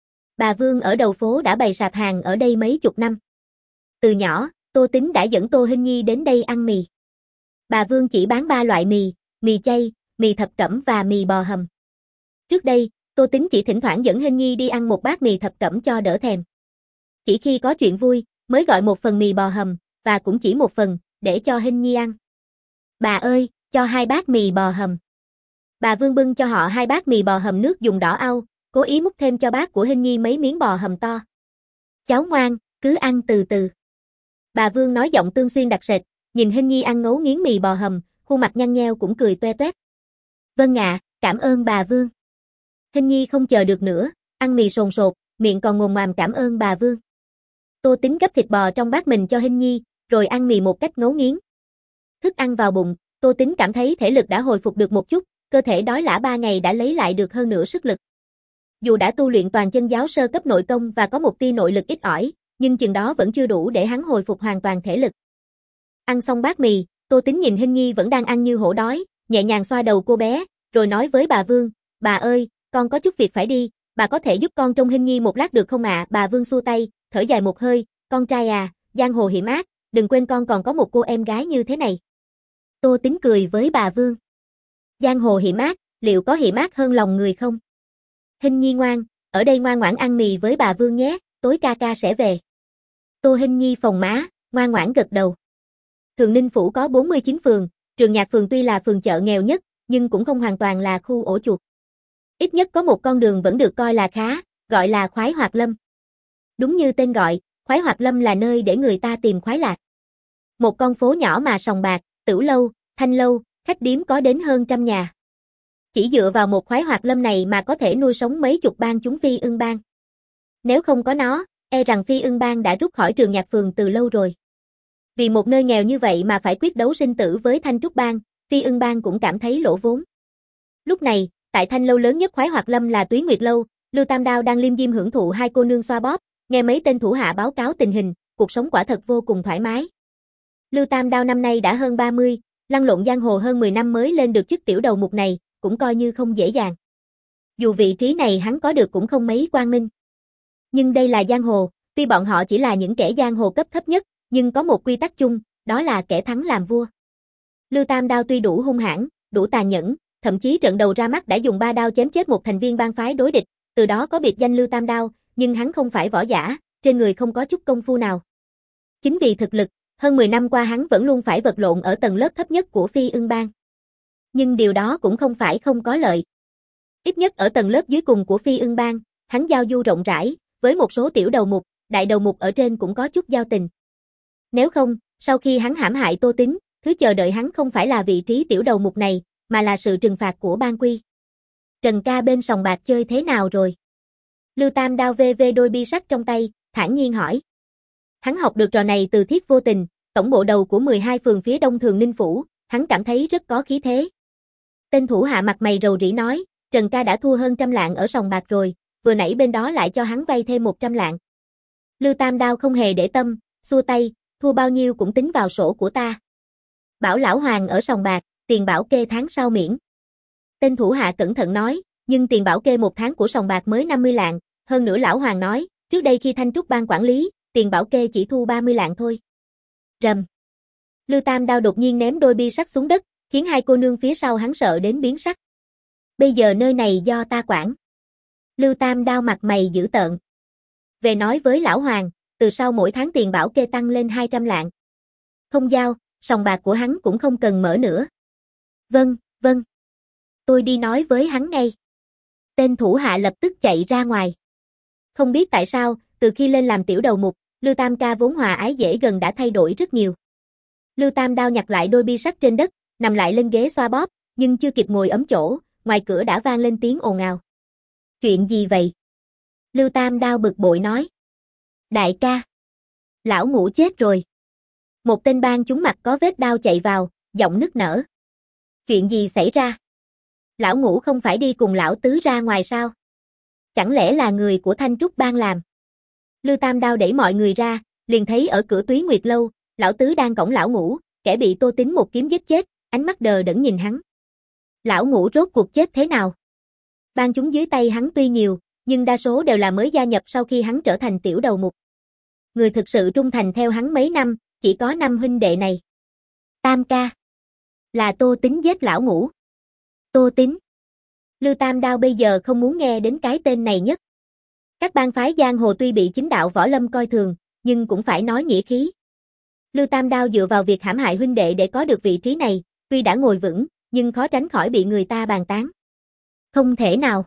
Bà Vương ở đầu phố đã bày sạp hàng ở đây mấy chục năm. Từ nhỏ, Tô Tính đã dẫn Tô Hinh Nhi đến đây ăn mì. Bà Vương chỉ bán ba loại mì, mì chay, mì thập cẩm và mì bò hầm. Trước đây, Tô Tính chỉ thỉnh thoảng dẫn Hinh Nhi đi ăn một bát mì thập cẩm cho đỡ thèm. Chỉ khi có chuyện vui, mới gọi một phần mì bò hầm, và cũng chỉ một phần, để cho Hinh Nhi ăn. Bà ơi, cho hai bát mì bò hầm. Bà Vương bưng cho họ hai bát mì bò hầm nước dùng đỏ au, cố ý múc thêm cho bát của Hinh Nhi mấy miếng bò hầm to. Cháu ngoan, cứ ăn từ từ. Bà Vương nói giọng Tương Xuyên đặc sệt, nhìn Hinh Nhi ăn ngấu nghiến mì bò hầm, khuôn mặt nhăn nheo cũng cười toe toét. Vâng ạ, cảm ơn bà Vương. Hinh Nhi không chờ được nữa, ăn mì sồn sột, miệng còn ngồm ngoàm cảm ơn bà Vương. Tô Tính gấp thịt bò trong bát mình cho Hinh Nhi, rồi ăn mì một cách ngấu nghiến. Thức ăn vào bụng, Tô Tính cảm thấy thể lực đã hồi phục được một chút, cơ thể đói lả ba ngày đã lấy lại được hơn nửa sức lực. Dù đã tu luyện toàn chân giáo sơ cấp nội công và có một tia nội lực ít ỏi, nhưng chừng đó vẫn chưa đủ để hắn hồi phục hoàn toàn thể lực. Ăn xong bát mì, Tô Tính nhìn Hinh Nhi vẫn đang ăn như hổ đói, nhẹ nhàng xoa đầu cô bé, rồi nói với bà Vương, bà ơi, con có chút việc phải đi, bà có thể giúp con trông Hinh Nhi một lát được không ạ? À? Bà Vương xua tay, thở dài một hơi, con trai à, giang hồ hiểm ác, đừng quên con còn có một cô em gái như thế này. Tô Tính cười với bà Vương. Giang hồ hiểm ác, liệu có hiểm ác hơn lòng người không? Hinh Nhi ngoan, ở đây ngoan ngoãn ăn mì với bà Vương nhé, tối ca ca sẽ về. Tô Hinh Nhi phồng má, ngoan ngoãn gật đầu. Thường Ninh Phủ có bốn mươi chín phường, trường nhạc phường tuy là phường chợ nghèo nhất, nhưng cũng không hoàn toàn là khu ổ chuột. Ít nhất có một con đường vẫn được coi là khá, gọi là Khoái Hoạt Lâm. Đúng như tên gọi, Khoái Hoạt Lâm là nơi để người ta tìm khoái lạc. Một con phố nhỏ mà sòng bạc, tửu lâu, thanh lâu, khách điếm có đến hơn trăm nhà. Chỉ dựa vào một Khoái Hoạt Lâm này mà có thể nuôi sống mấy chục bang chúng Phi Ưng Bang. Nếu không có nó, e rằng Phi Ưng Bang đã rút khỏi trường nhạc phường từ lâu rồi. Vì một nơi nghèo như vậy mà phải quyết đấu sinh tử với Thanh Trúc Bang, Phi Ưng Bang cũng cảm thấy lỗ vốn. Lúc này, tại thanh lâu lớn nhất Khoái Hoạt Lâm là Túy Nguyệt Lâu, Lưu Tam Đao đang liêm diêm hưởng thụ hai cô nương xoa bóp, nghe mấy tên thủ hạ báo cáo tình hình, cuộc sống quả thật vô cùng thoải mái. Lưu Tam Đao năm nay đã hơn ba mươi, lăn lộn giang hồ hơn mười năm mới lên được chức tiểu đầu mục này, cũng coi như không dễ dàng. Dù vị trí này hắn có được cũng không mấy quang minh. Nhưng đây là giang hồ, tuy bọn họ chỉ là những kẻ giang hồ cấp thấp nhất, nhưng có một quy tắc chung, đó là kẻ thắng làm vua. Lưu Tam Đao tuy đủ hung hãn, đủ tàn nhẫn, thậm chí trận đầu ra mắt đã dùng ba đao chém chết một thành viên bang phái đối địch, từ đó có biệt danh Lưu Tam Đao, nhưng hắn không phải võ giả, trên người không có chút công phu nào. Chính vì thực lực, hơn mười năm qua hắn vẫn luôn phải vật lộn ở tầng lớp thấp nhất của Phi Ưng Bang. Nhưng điều đó cũng không phải không có lợi. Ít nhất ở tầng lớp dưới cùng của Phi Ưng Bang, hắn giao du rộng rãi, với một số tiểu đầu mục, đại đầu mục ở trên cũng có chút giao tình. Nếu không, sau khi hắn hãm hại Tô Tính, thứ chờ đợi hắn không phải là vị trí tiểu đầu mục này, mà là sự trừng phạt của ban quy. Trần ca bên sòng bạc chơi thế nào rồi? Lưu Tam Đao vê vê đôi bi sắt trong tay, thản nhiên hỏi. Hắn học được trò này từ Thiết Vô Tình, tổng bộ đầu của mười hai phường phía đông Thường Ninh Phủ, hắn cảm thấy rất có khí thế. Tên thủ hạ mặt mày rầu rĩ nói, Trần ca đã thua hơn trăm lạng ở sòng bạc rồi, vừa nãy bên đó lại cho hắn vay thêm một trăm lạng. Lưu Tam Đao không hề để tâm, xua tay, thua bao nhiêu cũng tính vào sổ của ta. Bảo lão Hoàng ở sòng bạc, tiền bảo kê tháng sau miễn. Tên thủ hạ cẩn thận nói, nhưng tiền bảo kê một tháng của sòng bạc mới năm mươi lạng, hơn nữa lão Hoàng nói, trước đây khi Thanh Trúc Bang quản lý, tiền bảo kê chỉ thu ba mươi lạng thôi. Rầm. Lưu Tam Đao đột nhiên ném đôi bi sắt xuống đất, khiến hai cô nương phía sau hắn sợ đến biến sắc. Bây giờ nơi này do ta quản. Lưu Tam Đao mặt mày dữ tợn. Về nói với lão Hoàng, từ sau mỗi tháng tiền bảo kê tăng lên hai trăm lạng. Không giao, sòng bạc của hắn cũng không cần mở nữa. Vâng, vâng. Tôi đi nói với hắn ngay. Tên thủ hạ lập tức chạy ra ngoài. Không biết tại sao, từ khi lên làm tiểu đầu mục, Lưu Tam ca vốn hòa ái dễ gần đã thay đổi rất nhiều. Lưu Tam Đao nhặt lại đôi bi sắt trên đất, nằm lại lên ghế xoa bóp, nhưng chưa kịp ngồi ấm chỗ, ngoài cửa đã vang lên tiếng ồn ào. Chuyện gì vậy? Lưu Tam Đao bực bội nói. Đại ca. Lão Ngũ chết rồi. Một tên bang chúng mặt có vết đao chạy vào, giọng nức nở. Chuyện gì xảy ra? Lão Ngũ không phải đi cùng lão tứ ra ngoài sao? Chẳng lẽ là người của Thanh Trúc bang làm? Lư Tam Đao đẩy mọi người ra, liền thấy ở cửa Túy Nguyệt lâu, lão tứ đang cõng lão Ngũ, kẻ bị Tô Tính một kiếm giết chết, ánh mắt đờ đẫn nhìn hắn. Lão Ngũ rốt cuộc chết thế nào? Bang chúng dưới tay hắn tuy nhiều, nhưng đa số đều là mới gia nhập sau khi hắn trở thành tiểu đầu mục. Người thực sự trung thành theo hắn mấy năm, chỉ có năm huynh đệ này. Tam ca. Là Tô Tính giết lão Ngũ. Tô Tính. Lư Tam Đao bây giờ không muốn nghe đến cái tên này nhất. Các bang phái giang hồ tuy bị chính đạo võ lâm coi thường, nhưng cũng phải nói nghĩa khí. Lư Tam Đao dựa vào việc hãm hại huynh đệ để có được vị trí này, tuy đã ngồi vững, nhưng khó tránh khỏi bị người ta bàn tán. Không thể nào.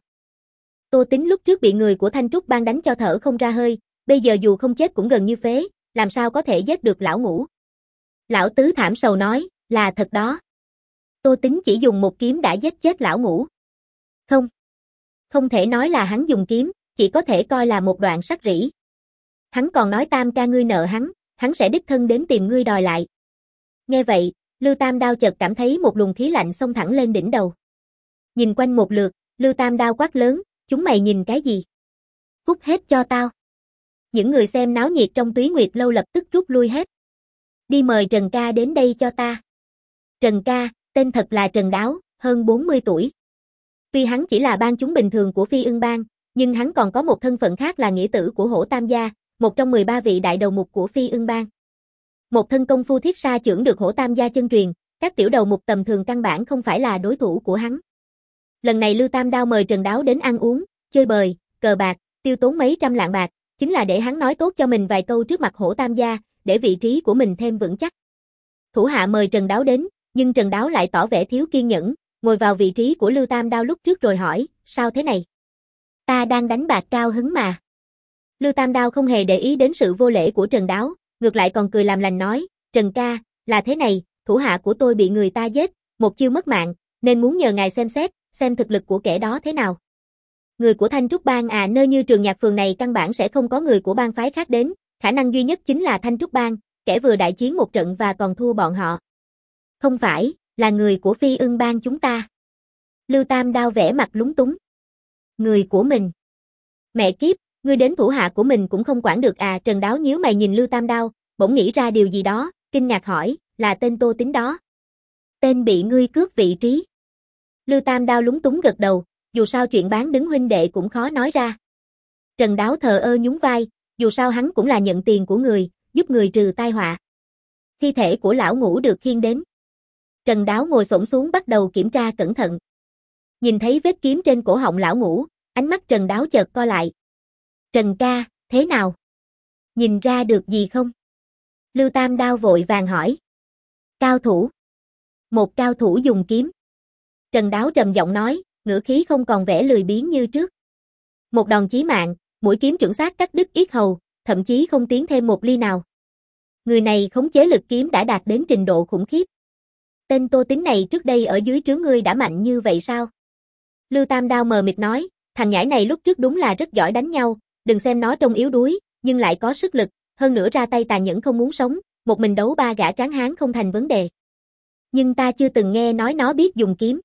Tô Tính lúc trước bị người của Thanh Trúc bang đánh cho thở không ra hơi, bây giờ dù không chết cũng gần như phế, làm sao có thể giết được lão Ngũ. Lão tứ thảm sầu nói, là thật đó. Tô Tính chỉ dùng một kiếm đã giết chết lão Ngũ. Không. Không thể nói là hắn dùng kiếm, chỉ có thể coi là một đoạn sắt rỉ. Hắn còn nói Tam ca ngươi nợ hắn, hắn sẽ đích thân đến tìm ngươi đòi lại. Nghe vậy, Lư Tam Đao chợt cảm thấy một luồng khí lạnh xông thẳng lên đỉnh đầu. Nhìn quanh một lượt, Lư Tam Đao quát lớn, chúng mày nhìn cái gì? Cút hết cho tao. Những người xem náo nhiệt trong Túy Nguyệt lâu lập tức rút lui hết. Đi mời Trần ca đến đây cho ta. Trần ca, tên thật là Trần Đáo, hơn bốn mươi tuổi. Tuy hắn chỉ là bang chúng bình thường của Phi Ưng bang, nhưng hắn còn có một thân phận khác là nghĩa tử của Hổ Tam gia, một trong mười ba vị đại đầu mục của Phi Ưng bang. Một thân công phu thiết sa chưởng được Hổ Tam gia chân truyền, các tiểu đầu mục tầm thường căn bản không phải là đối thủ của hắn. Lần này Lư Tam Đao mời Trần Đáo đến ăn uống, chơi bời, cờ bạc, tiêu tốn mấy trăm lạng bạc, chính là để hắn nói tốt cho mình vài câu trước mặt Hổ Tam gia, để vị trí của mình thêm vững chắc. Thủ hạ mời Trần Đáo đến, nhưng Trần Đáo lại tỏ vẻ thiếu kiên nhẫn, ngồi vào vị trí của Lư Tam Đao lúc trước rồi hỏi, sao thế này? Ta đang đánh bạc cao hứng mà. Lư Tam Đao không hề để ý đến sự vô lễ của Trần Đáo, ngược lại còn cười làm lành nói, Trần ca, là thế này, thủ hạ của tôi bị người ta giết, một chiêu mất mạng, nên muốn nhờ ngài xem xét, xem thực lực của kẻ đó thế nào. Người của Thanh Trúc bang à, nơi như Trường Nhạc phường này căn bản sẽ không có người của bang phái khác đến, khả năng duy nhất chính là Thanh Trúc bang, kẻ vừa đại chiến một trận và còn thua bọn họ. Không phải, là người của Phi Ưng bang chúng ta. Lư Tam Đao vẻ mặt lúng túng. Người của mình. Mẹ kiếp, ngươi đến thủ hạ của mình cũng không quản được à? Trần Đáo nhíu mày nhìn Lư Tam Đao, bỗng nghĩ ra điều gì đó, kinh ngạc hỏi, là tên Tô Tính đó. Tên bị ngươi cướp vị trí. Lư Tam Đao lúng túng gật đầu, dù sao chuyện bán đứng huynh đệ cũng khó nói ra. Trần Đáo thờ ơ nhún vai, dù sao hắn cũng là nhận tiền của người, giúp người trừ tai họa. Thi thể của lão Ngũ được khiêng đến. Trần Đáo ngồi xổm xuống bắt đầu kiểm tra cẩn thận. Nhìn thấy vết kiếm trên cổ họng lão Ngũ, ánh mắt Trần Đáo chợt co lại. Trần ca, thế nào? Nhìn ra được gì không? Lư Tam Đao vội vàng hỏi. Cao thủ. Một cao thủ dùng kiếm. Trần Đáo trầm giọng nói, ngữ khí không còn vẻ lười biếng như trước. Một đòn chí mạng, mũi kiếm chuẩn xác cắt đứt yết hầu, thậm chí không tiến thêm một ly nào. Người này khống chế lực kiếm đã đạt đến trình độ khủng khiếp. Tên Tô Tính này trước đây ở dưới trướng ngươi đã mạnh như vậy sao? Lư Tam Đao mờ mịt nói, thằng nhãi này lúc trước đúng là rất giỏi đánh nhau, đừng xem nó trông yếu đuối, nhưng lại có sức lực, hơn nữa ra tay tàn nhẫn không muốn sống, một mình đấu ba gã tráng hán không thành vấn đề. Nhưng ta chưa từng nghe nói nó biết dùng kiếm.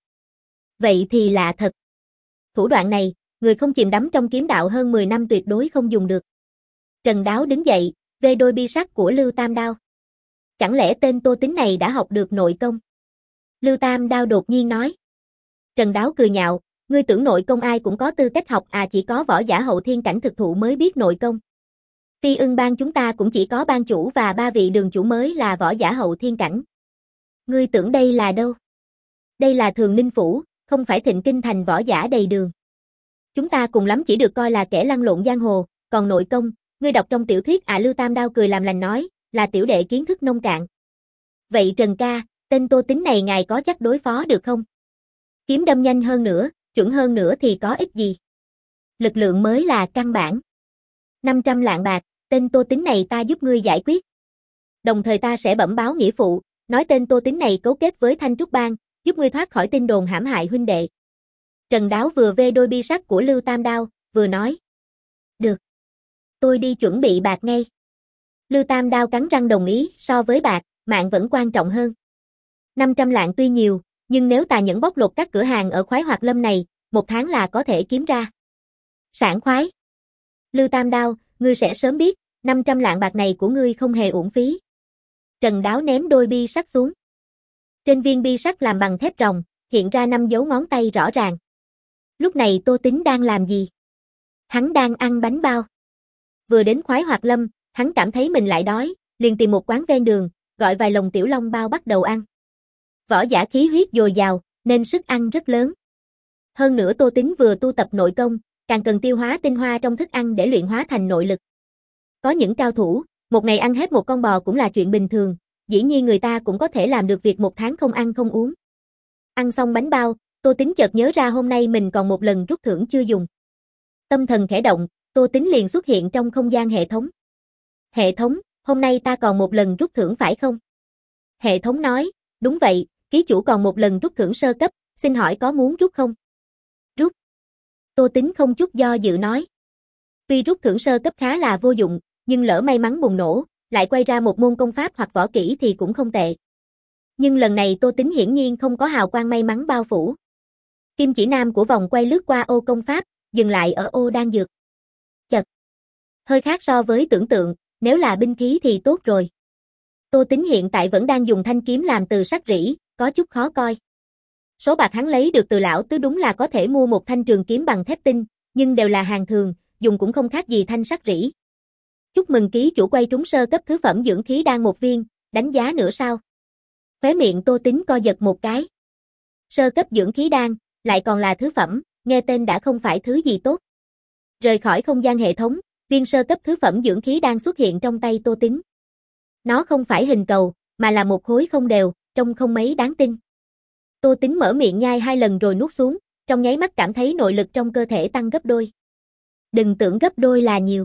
Vậy thì lạ thật. Thủ đoạn này, người không chìm đắm trong kiếm đạo hơn mười năm tuyệt đối không dùng được. Trần Đáo đứng dậy, vê đôi bi sắt của Lư Tam Đao. Chẳng lẽ tên Tô Tính này đã học được nội công? Lư Tam Đao đột nhiên nói. Trần Đáo cười nhạo, ngươi tưởng nội công ai cũng có tư cách học à? Chỉ có võ giả hậu thiên cảnh thực thụ mới biết nội công. Phi Ưng bang chúng ta cũng chỉ có ban chủ và ba vị đường chủ mới là võ giả hậu thiên cảnh. Ngươi tưởng đây là đâu? Đây là Thường Ninh Phủ, không phải Thịnh Kinh thành võ giả đầy đường. Chúng ta cùng lắm chỉ được coi là kẻ lăn lộn giang hồ, còn nội công, ngươi đọc trong tiểu thuyết à? Lư Tam Đao cười làm lành nói, là tiểu đệ kiến thức nông cạn. Vậy Trần ca, tên Tô Tính này ngài có chắc đối phó được không? Kiếm đâm nhanh hơn nữa, chuẩn hơn nữa thì có ích gì? Lực lượng mới là căn bản. năm trăm lạng bạc, tên Tô Tính này ta giúp ngươi giải quyết. Đồng thời ta sẽ bẩm báo nghĩa phụ, nói tên Tô Tính này cấu kết với Thanh Trúc bang, giúp ngươi thoát khỏi tin đồn hãm hại huynh đệ. Trần Đáo vừa vê đôi bi sắt của Lư Tam Đao, vừa nói. Được. Tôi đi chuẩn bị bạc ngay. Lưu Tam Đao cắn răng đồng ý, so với bạc, mạng vẫn quan trọng hơn. năm trăm lạng tuy nhiều, nhưng nếu tà nhẫn bóc lột các cửa hàng ở khoái hoạt lâm này, một tháng là có thể kiếm ra. Sảng khoái. Lưu Tam Đao, ngươi sẽ sớm biết, năm trăm lạng bạc này của ngươi không hề uổng phí. Trần Đáo ném đôi bi sắt xuống. Trên viên bi sắt làm bằng thép ròng, hiện ra năm dấu ngón tay rõ ràng. Lúc này Tô Tính đang làm gì? Hắn đang ăn bánh bao. Vừa đến khoái hoạt lâm, hắn cảm thấy mình lại đói, liền tìm một quán ven đường, gọi vài lồng tiểu long bao bắt đầu ăn. Võ giả khí huyết dồi dào, nên sức ăn rất lớn. Hơn nữa Tô Tính vừa tu tập nội công, càng cần tiêu hóa tinh hoa trong thức ăn để luyện hóa thành nội lực. Có những cao thủ, một ngày ăn hết một con bò cũng là chuyện bình thường, dĩ nhiên người ta cũng có thể làm được việc một tháng không ăn không uống. Ăn xong bánh bao, Tô Tính chợt nhớ ra hôm nay mình còn một lần rút thưởng chưa dùng. Tâm thần khẽ động, Tô Tính liền xuất hiện trong không gian hệ thống. Hệ thống, hôm nay ta còn một lần rút thưởng phải không? Hệ thống nói, đúng vậy, ký chủ còn một lần rút thưởng sơ cấp, xin hỏi có muốn rút không? Rút. Tô Tính không chút do dự nói. Tuy rút thưởng sơ cấp khá là vô dụng, nhưng lỡ may mắn bùng nổ, lại quay ra một môn công pháp hoặc võ kỹ thì cũng không tệ. Nhưng lần này Tô Tính hiển nhiên không có hào quang may mắn bao phủ. Kim chỉ nam của vòng quay lướt qua ô công pháp, dừng lại ở ô đan dược. Chật. Hơi khác so với tưởng tượng, nếu là binh khí thì tốt rồi. Tô Tính hiện tại vẫn đang dùng thanh kiếm làm từ sắt rỉ, có chút khó coi. Số bạc hắn lấy được từ lão tứ đúng là có thể mua một thanh trường kiếm bằng thép tinh, nhưng đều là hàng thường, dùng cũng không khác gì thanh sắt rỉ. Chúc mừng ký chủ quay trúng sơ cấp thứ phẩm dưỡng khí đan một viên, đánh giá nữa sao? Khóe miệng Tô Tính co giật một cái. Sơ cấp dưỡng khí đan, lại còn là thứ phẩm, nghe tên đã không phải thứ gì tốt. Rời khỏi không gian hệ thống, viên sơ cấp thứ phẩm dưỡng khí đan xuất hiện trong tay Tô Tính. Nó không phải hình cầu, mà là một khối không đều, trông không mấy đáng tin. Tô Tính mở miệng nhai hai lần rồi nuốt xuống, trong nháy mắt cảm thấy nội lực trong cơ thể tăng gấp đôi. Đừng tưởng gấp đôi là nhiều.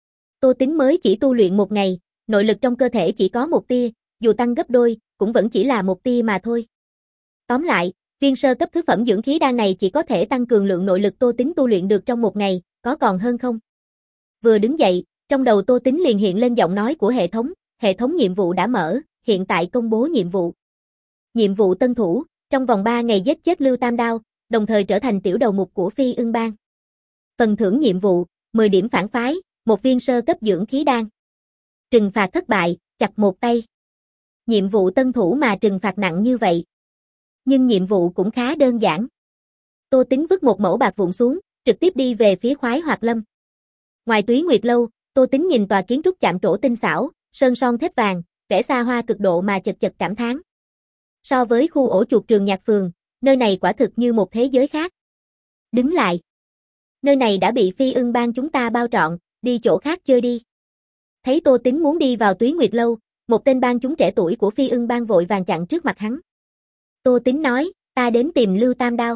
Tô Tính mới chỉ tu luyện một ngày, nội lực trong cơ thể chỉ có một tia, dù tăng gấp đôi, cũng vẫn chỉ là một tia mà thôi. Tóm lại, viên sơ cấp thứ phẩm dưỡng khí đan này chỉ có thể tăng cường lượng nội lực Tô Tính tu luyện được trong một ngày, có còn hơn không? Vừa đứng dậy, trong đầu Tô Tính liền hiện lên giọng nói của hệ thống, hệ thống nhiệm vụ đã mở, hiện tại công bố nhiệm vụ. Nhiệm vụ tân thủ, trong vòng ba ngày giết chết Lưu Tam Đao, đồng thời trở thành tiểu đầu mục của Phi Ưng Bang. Phần thưởng nhiệm vụ, mười điểm phản phái, một viên sơ cấp dưỡng khí đan. Trừng phạt thất bại, chặt một tay. Nhiệm vụ tân thủ mà trừng phạt nặng như vậy. Nhưng nhiệm vụ cũng khá đơn giản. Tô Tính vứt một mẩu bạc vụn xuống, trực tiếp đi về phía khoái hoạt lâm. Ngoài Túy Nguyệt Lâu, Tô Tính nhìn tòa kiến trúc chạm trổ tinh xảo, sơn son thép vàng, vẻ xa hoa cực độ mà chật chật cảm thán. So với khu ổ chuột Trường Nhạc Phường, nơi này quả thực như một thế giới khác. Đứng lại. Nơi này đã bị Phi Ưng Bang chúng ta bao trọn, đi chỗ khác chơi đi. Thấy Tô Tính muốn đi vào Túy Nguyệt Lâu, một tên bang chúng trẻ tuổi của Phi Ưng Bang vội vàng chặn trước mặt hắn. Tô Tính nói, ta đến tìm Lưu Tam Đao.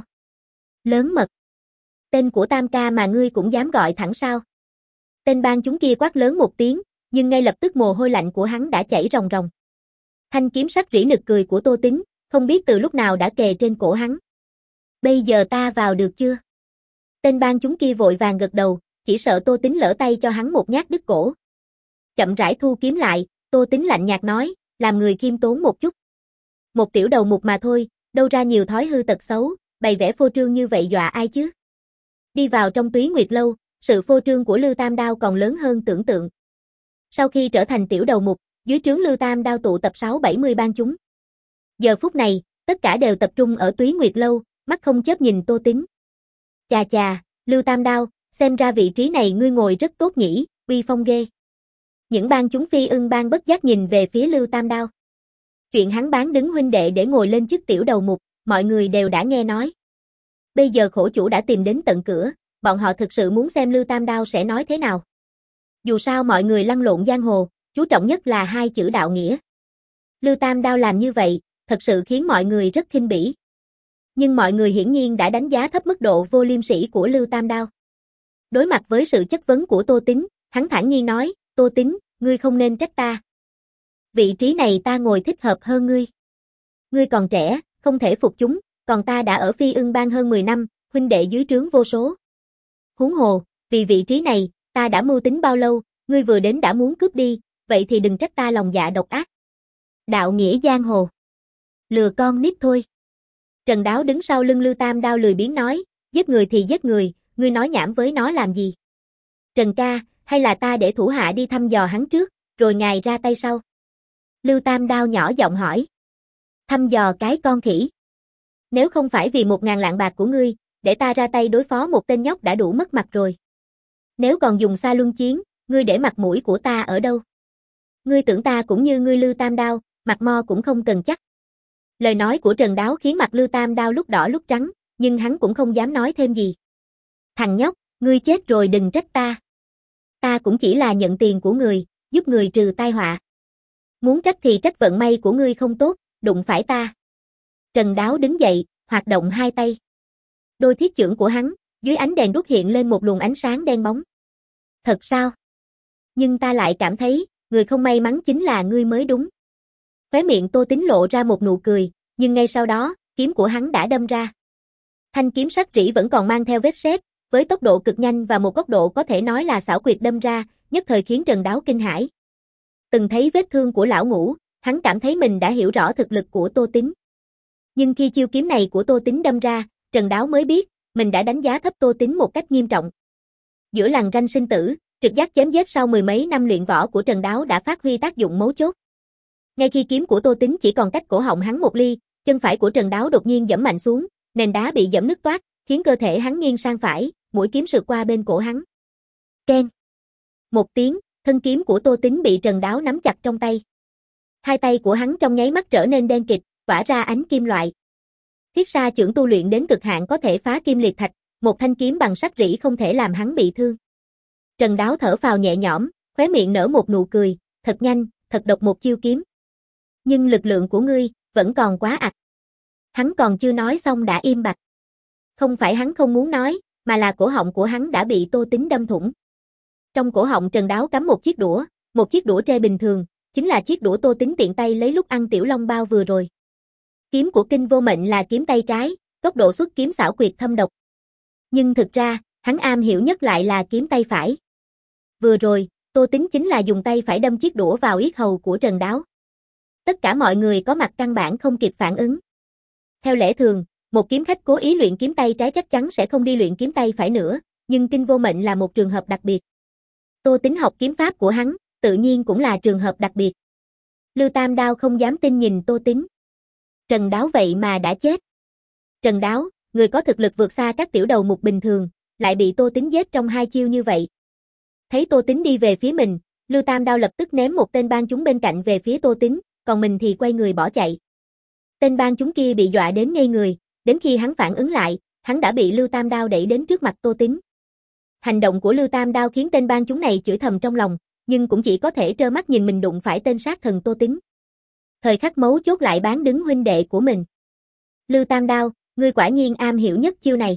Lớn mật. Tên của Tam ca mà ngươi cũng dám gọi thẳng sao? Tên bang chúng kia quát lớn một tiếng, nhưng ngay lập tức mồ hôi lạnh của hắn đã chảy ròng ròng. Thanh kiếm sắc rỉ nực cười của Tô Tính, không biết từ lúc nào đã kề trên cổ hắn. Bây giờ ta vào được chưa? Tên bang chúng kia vội vàng gật đầu, chỉ sợ Tô Tính lỡ tay cho hắn một nhát đứt cổ. Chậm rãi thu kiếm lại, Tô Tính lạnh nhạt nói, làm người khiêm tốn một chút. Một tiểu đầu mục mà thôi, đâu ra nhiều thói hư tật xấu, bày vẽ phô trương như vậy dọa ai chứ? Đi vào trong Túy Nguyệt Lâu, sự phô trương của Lưu Tam Đao còn lớn hơn tưởng tượng. Sau khi trở thành tiểu đầu mục, dưới trướng Lưu Tam Đao tụ tập sáu bảy mươi bang chúng. Giờ phút này, tất cả đều tập trung ở Túy Nguyệt Lâu, mắt không chớp nhìn Tô Tính. Chà chà, Lưu Tam Đao, xem ra vị trí này ngươi ngồi rất tốt nhỉ, uy phong ghê. Những bang chúng Phi Ưng Bang bất giác nhìn về phía Lưu Tam Đao. Chuyện hắn bán đứng huynh đệ để ngồi lên chức tiểu đầu mục, mọi người đều đã nghe nói. Bây giờ khổ chủ đã tìm đến tận cửa, bọn họ thực sự muốn xem Lưu Tam Đao sẽ nói thế nào. Dù sao mọi người lăn lộn giang hồ, chú trọng nhất là hai chữ đạo nghĩa. Lưu Tam Đao làm như vậy, thật sự khiến mọi người rất khinh bỉ. Nhưng mọi người hiển nhiên đã đánh giá thấp mức độ vô liêm sỉ của Lưu Tam Đao. Đối mặt với sự chất vấn của Tô Tính, hắn thản nhiên nói, Tô Tính, ngươi không nên trách ta. Vị trí này ta ngồi thích hợp hơn ngươi. Ngươi còn trẻ, không thể phục chúng, còn ta đã ở Phi Ưng Bang hơn mười năm, huynh đệ dưới trướng vô số. Huống hồ, vì vị trí này, ta đã mưu tính bao lâu, ngươi vừa đến đã muốn cướp đi, vậy thì đừng trách ta lòng dạ độc ác. Đạo nghĩa giang hồ. Lừa con nít thôi. Trần Đáo đứng sau lưng Lưu Tam Đao lười biếng nói, giết người thì giết người, ngươi nói nhảm với nó làm gì? Trần ca, hay là ta để thủ hạ đi thăm dò hắn trước, rồi ngài ra tay sau? Lưu Tam Đao nhỏ giọng hỏi. Thăm dò cái con khỉ. Nếu không phải vì một ngàn lạng bạc của ngươi, để ta ra tay đối phó một tên nhóc đã đủ mất mặt rồi. Nếu còn dùng xa luân chiến, ngươi để mặt mũi của ta ở đâu? Ngươi tưởng ta cũng như ngươi Lưu Tam Đao, mặt mo cũng không cần chắc. Lời nói của Trần Đáo khiến mặt Lưu Tam Đao lúc đỏ lúc trắng, nhưng hắn cũng không dám nói thêm gì. Thằng nhóc, ngươi chết rồi đừng trách ta. Ta cũng chỉ là nhận tiền của người, giúp người trừ tai họa. Muốn trách thì trách vận may của ngươi không tốt, đụng phải ta. Trần Đáo đứng dậy, hoạt động hai tay. Đôi thiết chưởng của hắn, dưới ánh đèn đuốc hiện lên một luồng ánh sáng đen bóng. Thật sao? Nhưng ta lại cảm thấy, người không may mắn chính là ngươi mới đúng. Khóe miệng Tô Tín lộ ra một nụ cười, nhưng ngay sau đó, kiếm của hắn đã đâm ra. Thanh kiếm sắc rỉ vẫn còn mang theo vết sét, với tốc độ cực nhanh và một góc độ có thể nói là xảo quyệt đâm ra, nhất thời khiến Trần Đáo kinh hãi. Từng thấy vết thương của lão ngũ, hắn cảm thấy mình đã hiểu rõ thực lực của Tô Tín. Nhưng khi chiêu kiếm này của Tô Tín đâm ra, Trần Đáo mới biết, mình đã đánh giá thấp Tô Tín một cách nghiêm trọng. Giữa lằn ranh sinh tử, trực giác chém giết sau mười mấy năm luyện võ của Trần Đáo đã phát huy tác dụng mấu chốt. Ngay khi kiếm của Tô Tín chỉ còn cách cổ họng hắn một ly, chân phải của Trần Đáo đột nhiên giẫm mạnh xuống, nền đá bị giẫm nứt toác, khiến cơ thể hắn nghiêng sang phải, mũi kiếm sượt qua bên cổ hắn. Keng. Một tiếng, thân kiếm của Tô Tín bị Trần Đáo nắm chặt trong tay. Hai tay của hắn trong nháy mắt trở nên đen kịt, tỏa ra ánh kim loại. Thiết sa chưởng tu luyện đến cực hạn có thể phá kim liệt thạch, một thanh kiếm bằng sắt rỉ không thể làm hắn bị thương. Trần Đáo thở phào nhẹ nhõm, khóe miệng nở một nụ cười, thật nhanh, thật độc một chiêu kiếm. Nhưng lực lượng của ngươi, vẫn còn quá ạch. Hắn còn chưa nói xong đã im bặt. Không phải hắn không muốn nói, mà là cổ họng của hắn đã bị Tô Tín đâm thủng. Trong cổ họng Trần Đáo cắm một chiếc đũa, một chiếc đũa tre bình thường, chính là chiếc đũa Tô Tín tiện tay lấy lúc ăn tiểu long bao vừa rồi. Kiếm của Kinh Vô Mệnh là kiếm tay trái, tốc độ xuất kiếm xảo quyệt thâm độc. Nhưng thực ra, hắn am hiểu nhất lại là kiếm tay phải. Vừa rồi, Tô Tín chính là dùng tay phải đâm chiếc đũa vào yết hầu của Trần Đáo. Tất cả mọi người có mặt căn bản không kịp phản ứng. Theo lẽ thường, một kiếm khách cố ý luyện kiếm tay trái chắc chắn sẽ không đi luyện kiếm tay phải nữa, nhưng Kinh Vô Mệnh là một trường hợp đặc biệt. Tô Tín học kiếm pháp của hắn, tự nhiên cũng là trường hợp đặc biệt. Lưu Tam Đao không dám tin nhìn Tô Tín. Trần Đáo vậy mà đã chết. Trần Đáo, người có thực lực vượt xa các tiểu đầu mục bình thường, lại bị Tô Tín giết trong hai chiêu như vậy. Thấy Tô Tín đi về phía mình, Lưu Tam Đao lập tức ném một tên bang chúng bên cạnh về phía Tô Tín, còn mình thì quay người bỏ chạy. Tên bang chúng kia bị dọa đến ngây người, đến khi hắn phản ứng lại, hắn đã bị Lưu Tam Đao đẩy đến trước mặt Tô Tín. Hành động của Lưu Tam Đao khiến tên bang chúng này chửi thầm trong lòng, nhưng cũng chỉ có thể trơ mắt nhìn mình đụng phải tên sát thần Tô Tín. Thời khắc mấu chốt lại bán đứng huynh đệ của mình. Lưu Tam Đao, ngươi quả nhiên am hiểu nhất chiêu này.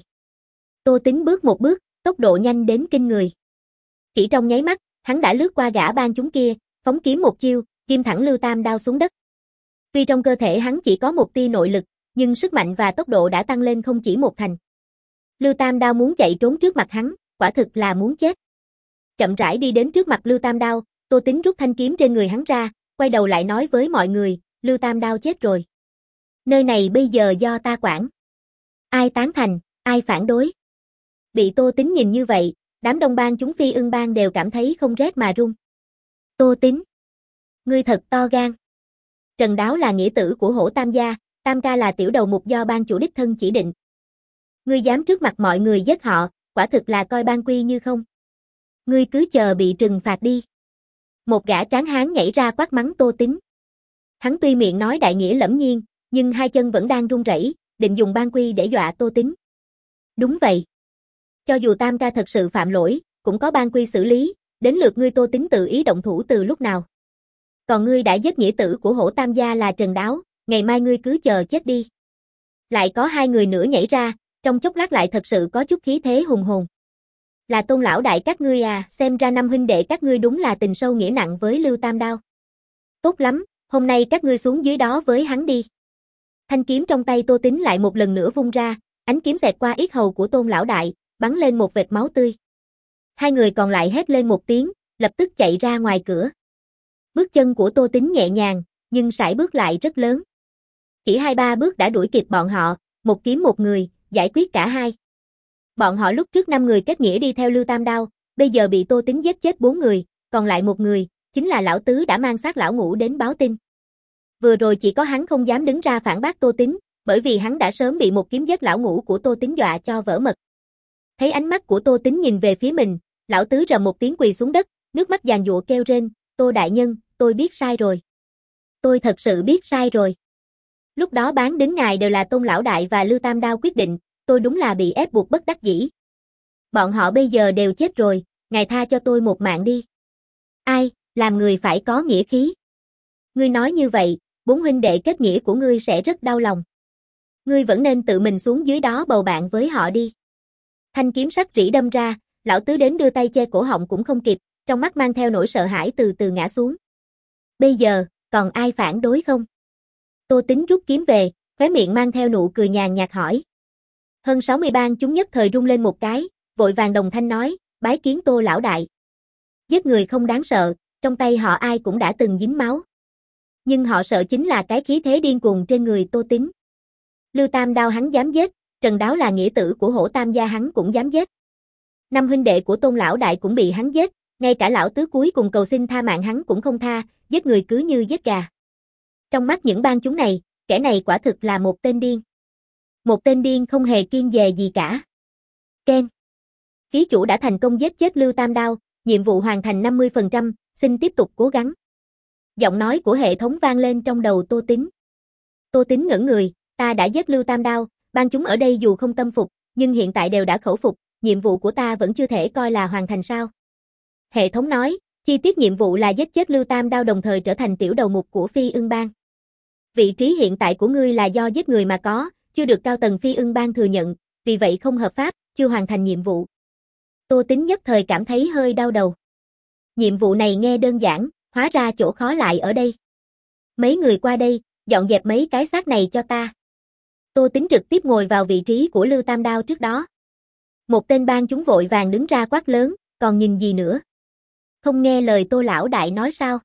Tô Tín bước một bước, tốc độ nhanh đến kinh người. Chỉ trong nháy mắt, hắn đã lướt qua gã bang chúng kia, phóng kiếm một chiêu, kim thẳng Lưu Tam Đao xuống đất. Tuy trong cơ thể hắn chỉ có một tia nội lực, nhưng sức mạnh và tốc độ đã tăng lên không chỉ một thành. Lưu Tam Đao muốn chạy trốn trước mặt hắn, quả thực là muốn chết. Chậm rãi đi đến trước mặt Lưu Tam Đao, Tô Tín rút thanh kiếm trên người hắn ra, quay đầu lại nói với mọi người, Lưu Tam Đao chết rồi. Nơi này bây giờ do ta quản. Ai tán thành, ai phản đối. Bị Tô Tín nhìn như vậy, đám đông bang chúng Phi Ưng bang đều cảm thấy không rét mà run. Tô Tín, ngươi thật to gan. Trần Đáo là nghĩa tử của Hổ Tam gia, Tam ca là tiểu đầu mục do bang chủ đích thân chỉ định. Ngươi dám trước mặt mọi người giết họ, quả thực là coi bang quy như không. Ngươi cứ chờ bị trừng phạt đi. Một gã tráng hán nhảy ra quát mắng Tô Tín. Hắn tuy miệng nói đại nghĩa lẫm nhiên, nhưng hai chân vẫn đang run rẩy, định dùng bang quy để dọa Tô Tín. Đúng vậy. Cho dù Tam ca thật sự phạm lỗi, cũng có bang quy xử lý, đến lượt ngươi Tô Tín tự ý động thủ từ lúc nào. Còn ngươi đã giết nghĩa tử của Hổ Tam gia là Trần Đáo, ngày mai ngươi cứ chờ chết đi. Lại có hai người nữa nhảy ra, trong chốc lát lại thật sự có chút khí thế hùng hồn. Là Tôn lão đại các ngươi à, xem ra năm huynh đệ các ngươi đúng là tình sâu nghĩa nặng với Lưu Tam Đao. Tốt lắm, hôm nay các ngươi xuống dưới đó với hắn đi. Thanh kiếm trong tay Tô Tín lại một lần nữa vung ra, ánh kiếm xẹt qua yết hầu của Tôn lão đại, bắn lên một vệt máu tươi. Hai người còn lại hét lên một tiếng, lập tức chạy ra ngoài cửa. Bước chân của Tô Tính nhẹ nhàng, nhưng sải bước lại rất lớn. Chỉ hai ba bước đã đuổi kịp bọn họ, một kiếm một người, giải quyết cả hai. Bọn họ lúc trước năm người kết nghĩa đi theo Lưu Tam Đao, bây giờ bị Tô Tính giết chết bốn người, còn lại một người, chính là lão tứ đã mang xác lão ngũ đến báo tin. Vừa rồi chỉ có hắn không dám đứng ra phản bác Tô Tính, bởi vì hắn đã sớm bị một kiếm giết lão ngũ của Tô Tính dọa cho vỡ mật. Thấy ánh mắt của Tô Tính nhìn về phía mình, lão tứ rầm một tiếng quỳ xuống đất, nước mắt giàn giụa kêu rên, "Tô đại nhân, tôi biết sai rồi. Tôi thật sự biết sai rồi. Lúc đó bán đứng ngài đều là Tôn lão đại và Lưu Tam Đao quyết định, tôi đúng là bị ép buộc bất đắc dĩ. Bọn họ bây giờ đều chết rồi, ngài tha cho tôi một mạng đi." "Ai, làm người phải có nghĩa khí. Ngươi nói như vậy, bốn huynh đệ kết nghĩa của ngươi sẽ rất đau lòng. Ngươi vẫn nên tự mình xuống dưới đó bầu bạn với họ đi." Thanh kiếm sắc rỉ đâm ra, lão tứ đến đưa tay che cổ họng cũng không kịp, trong mắt mang theo nỗi sợ hãi từ từ ngã xuống. "Bây giờ, còn ai phản đối không?" Tô Tính rút kiếm về, khóe miệng mang theo nụ cười nhàn nhạt hỏi. Hơn sáu mươi bang chúng nhất thời rung lên một cái, vội vàng đồng thanh nói, "Bái kiến Tô lão đại." Giết người không đáng sợ, trong tay họ ai cũng đã từng dính máu. Nhưng họ sợ chính là cái khí thế điên cuồng trên người Tô Tính. Lưu Tam Đao hắn dám giết, Trần Đáo là nghĩa tử của Hổ Tam gia hắn cũng dám giết. Năm huynh đệ của Tôn lão đại cũng bị hắn giết, ngay cả lão tứ cuối cùng cầu xin tha mạng hắn cũng không tha, giết người cứ như giết gà. Trong mắt những bang chúng này, kẻ này quả thực là một tên điên. Một tên điên không hề kiêng dè gì cả. Ken. Ký chủ đã thành công giết chết Lưu Tam Đao, nhiệm vụ hoàn thành năm mươi phần trăm, xin tiếp tục cố gắng. Giọng nói của hệ thống vang lên trong đầu Tô Tính. Tô Tính ngẩn người, ta đã giết Lưu Tam Đao, bang chúng ở đây dù không tâm phục, nhưng hiện tại đều đã khẩu phục, nhiệm vụ của ta vẫn chưa thể coi là hoàn thành sao? Hệ thống nói, chi tiết nhiệm vụ là giết chết Lưu Tam Đao đồng thời trở thành tiểu đầu mục của Phi Ưng Bang. Vị trí hiện tại của ngươi là do giết người mà có, chưa được cao tầng Phi Ưng Bang thừa nhận, vì vậy không hợp pháp, chưa hoàn thành nhiệm vụ. Tô Tính nhất thời cảm thấy hơi đau đầu. Nhiệm vụ này nghe đơn giản, hóa ra chỗ khó lại ở đây. Mấy người qua đây, dọn dẹp mấy cái xác này cho ta. Tô Tính trực tiếp ngồi vào vị trí của Lưu Tam Đao trước đó. Một tên bang chúng vội vàng đứng ra quát lớn, còn nhìn gì nữa? Không nghe lời Tô lão đại nói sao?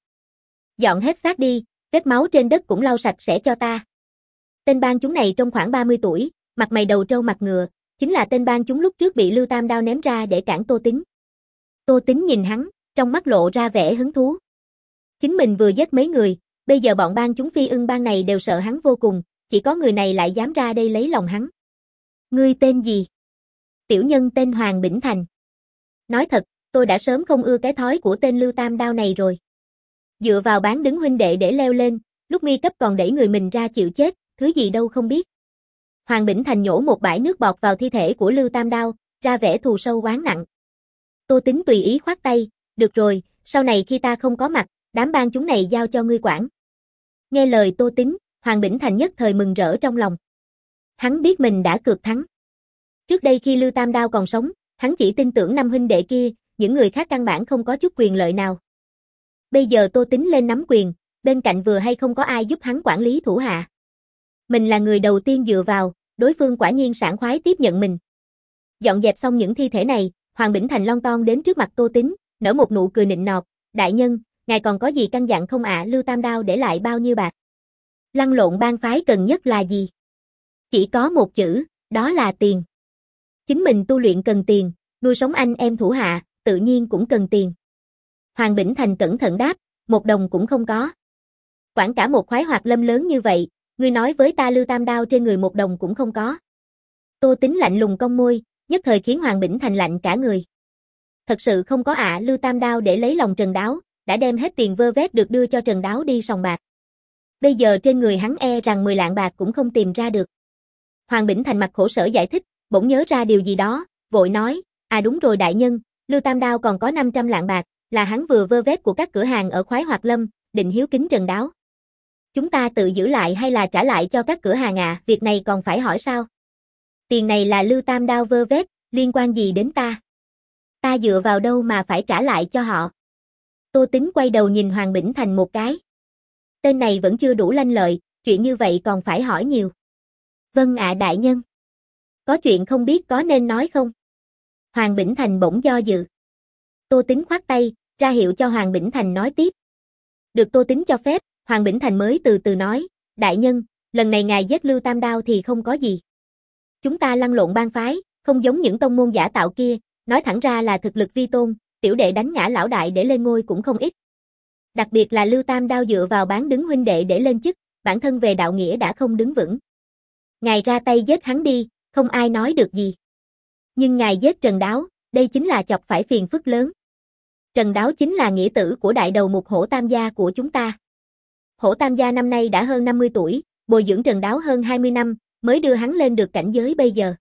Dọn hết xác đi, vết máu trên đất cũng lau sạch sẽ cho ta. Tên bang chúng này trong khoảng ba mươi tuổi, mặt mày đầu trâu mặt ngựa, chính là tên bang chúng lúc trước bị Lưu Tam Đao ném ra để cản Tô Tính. Tô Tính nhìn hắn, trong mắt lộ ra vẻ hứng thú. Chính mình vừa giết mấy người, bây giờ bọn bang chúng Phi Ưng Bang này đều sợ hắn vô cùng, chỉ có người này lại dám ra đây lấy lòng hắn. Ngươi tên gì? Tiểu nhân tên Hoàng Bỉnh Thành. Nói thật, tôi đã sớm không ưa cái thói của tên Lưu Tam Đao này rồi. Dựa vào bán đứng huynh đệ để leo lên, lúc nguy cấp còn đẩy người mình ra chịu chết, thứ gì đâu không biết. Hoàng Bỉnh Thành nhổ một bãi nước bọt vào thi thể của Lưu Tam Đao, ra vẻ thù sâu oán nặng. Tô Tính tùy ý khoát tay, được rồi, sau này khi ta không có mặt, đám bang chúng này giao cho ngươi quản. Nghe lời Tô Tính, Hoàng Bỉnh Thành nhất thời mừng rỡ trong lòng. Hắn biết mình đã cược thắng. Trước đây khi Lưu Tam Đao còn sống, hắn chỉ tin tưởng năm huynh đệ kia, những người khác căn bản không có chút quyền lợi nào. Bây giờ Tô Tính lên nắm quyền, bên cạnh vừa hay không có ai giúp hắn quản lý thủ hạ. Mình là người đầu tiên dựa vào, đối phương quả nhiên sảng khoái tiếp nhận mình. Dọn dẹp xong những thi thể này, Hoàng Bỉnh Thành lon ton đến trước mặt Tô Tính, nở một nụ cười nịnh nọt, đại nhân, ngài còn có gì căn dặn không ạ? Lưu Tam Đao để lại bao nhiêu bạc? Lăn lộn bang phái cần nhất là gì? Chỉ có một chữ, đó là tiền. Chính mình tu luyện cần tiền, nuôi sống anh em thủ hạ, tự nhiên cũng cần tiền. Hoàng Bỉnh Thành cẩn thận đáp, một đồng cũng không có. Quản cả một khoái hoạt lâm lớn như vậy, ngươi nói với ta Lưu Tam Đao trên người một đồng cũng không có. Tô Tính lạnh lùng cong môi, nhất thời khiến Hoàng Bỉnh Thành lạnh cả người. Thật sự không có ạ, Lưu Tam Đao để lấy lòng Trần Đáo, đã đem hết tiền vơ vét được đưa cho Trần Đáo đi sòng bạc. Bây giờ trên người hắn e rằng mười lạng bạc cũng không tìm ra được. Hoàng Bỉnh Thành mặt khổ sở giải thích, bỗng nhớ ra điều gì đó, vội nói, à đúng rồi đại nhân, Lưu Tam Đao còn có năm trăm lạng bạc, là hắn vừa vơ vét của các cửa hàng ở khoái hoạt lâm, định hiếu kính Trần Đáo. Chúng ta tự giữ lại hay là trả lại cho các cửa hàng à, việc này còn phải hỏi sao? Tiền này là Lưu Tam Đao vơ vét, liên quan gì đến ta? Ta dựa vào đâu mà phải trả lại cho họ? Tô Tính quay đầu nhìn Hoàng Bỉnh Thành một cái. Tên này vẫn chưa đủ lanh lợi, chuyện như vậy còn phải hỏi nhiều. Vâng ạ đại nhân. Có chuyện không biết có nên nói không? Hoàng Bỉnh Thành bỗng do dự. Tô Tính khoát tay, ra hiệu cho Hoàng Bỉnh Thành nói tiếp. Được Tô Tín cho phép, Hoàng Bỉnh Thành mới từ từ nói, đại nhân, lần này ngài giết Lưu Tam Đao thì không có gì. Chúng ta lăn lộn bang phái, không giống những tông môn giả tạo kia, nói thẳng ra là thực lực vi tôn, tiểu đệ đánh ngã lão đại để lên ngôi cũng không ít. Đặc biệt là Lưu Tam Đao dựa vào bán đứng huynh đệ để lên chức, bản thân về đạo nghĩa đã không đứng vững. Ngài ra tay giết hắn đi, không ai nói được gì. Nhưng ngài giết Trần Đáo, đây chính là chọc phải phiền phức lớn. Trần Đáo chính là nghĩa tử của đại đầu mục Hổ Tam gia của chúng ta. Hổ Tam gia năm nay đã hơn năm mươi tuổi, bồi dưỡng Trần Đáo hơn hai mươi năm, mới đưa hắn lên được cảnh giới bây giờ.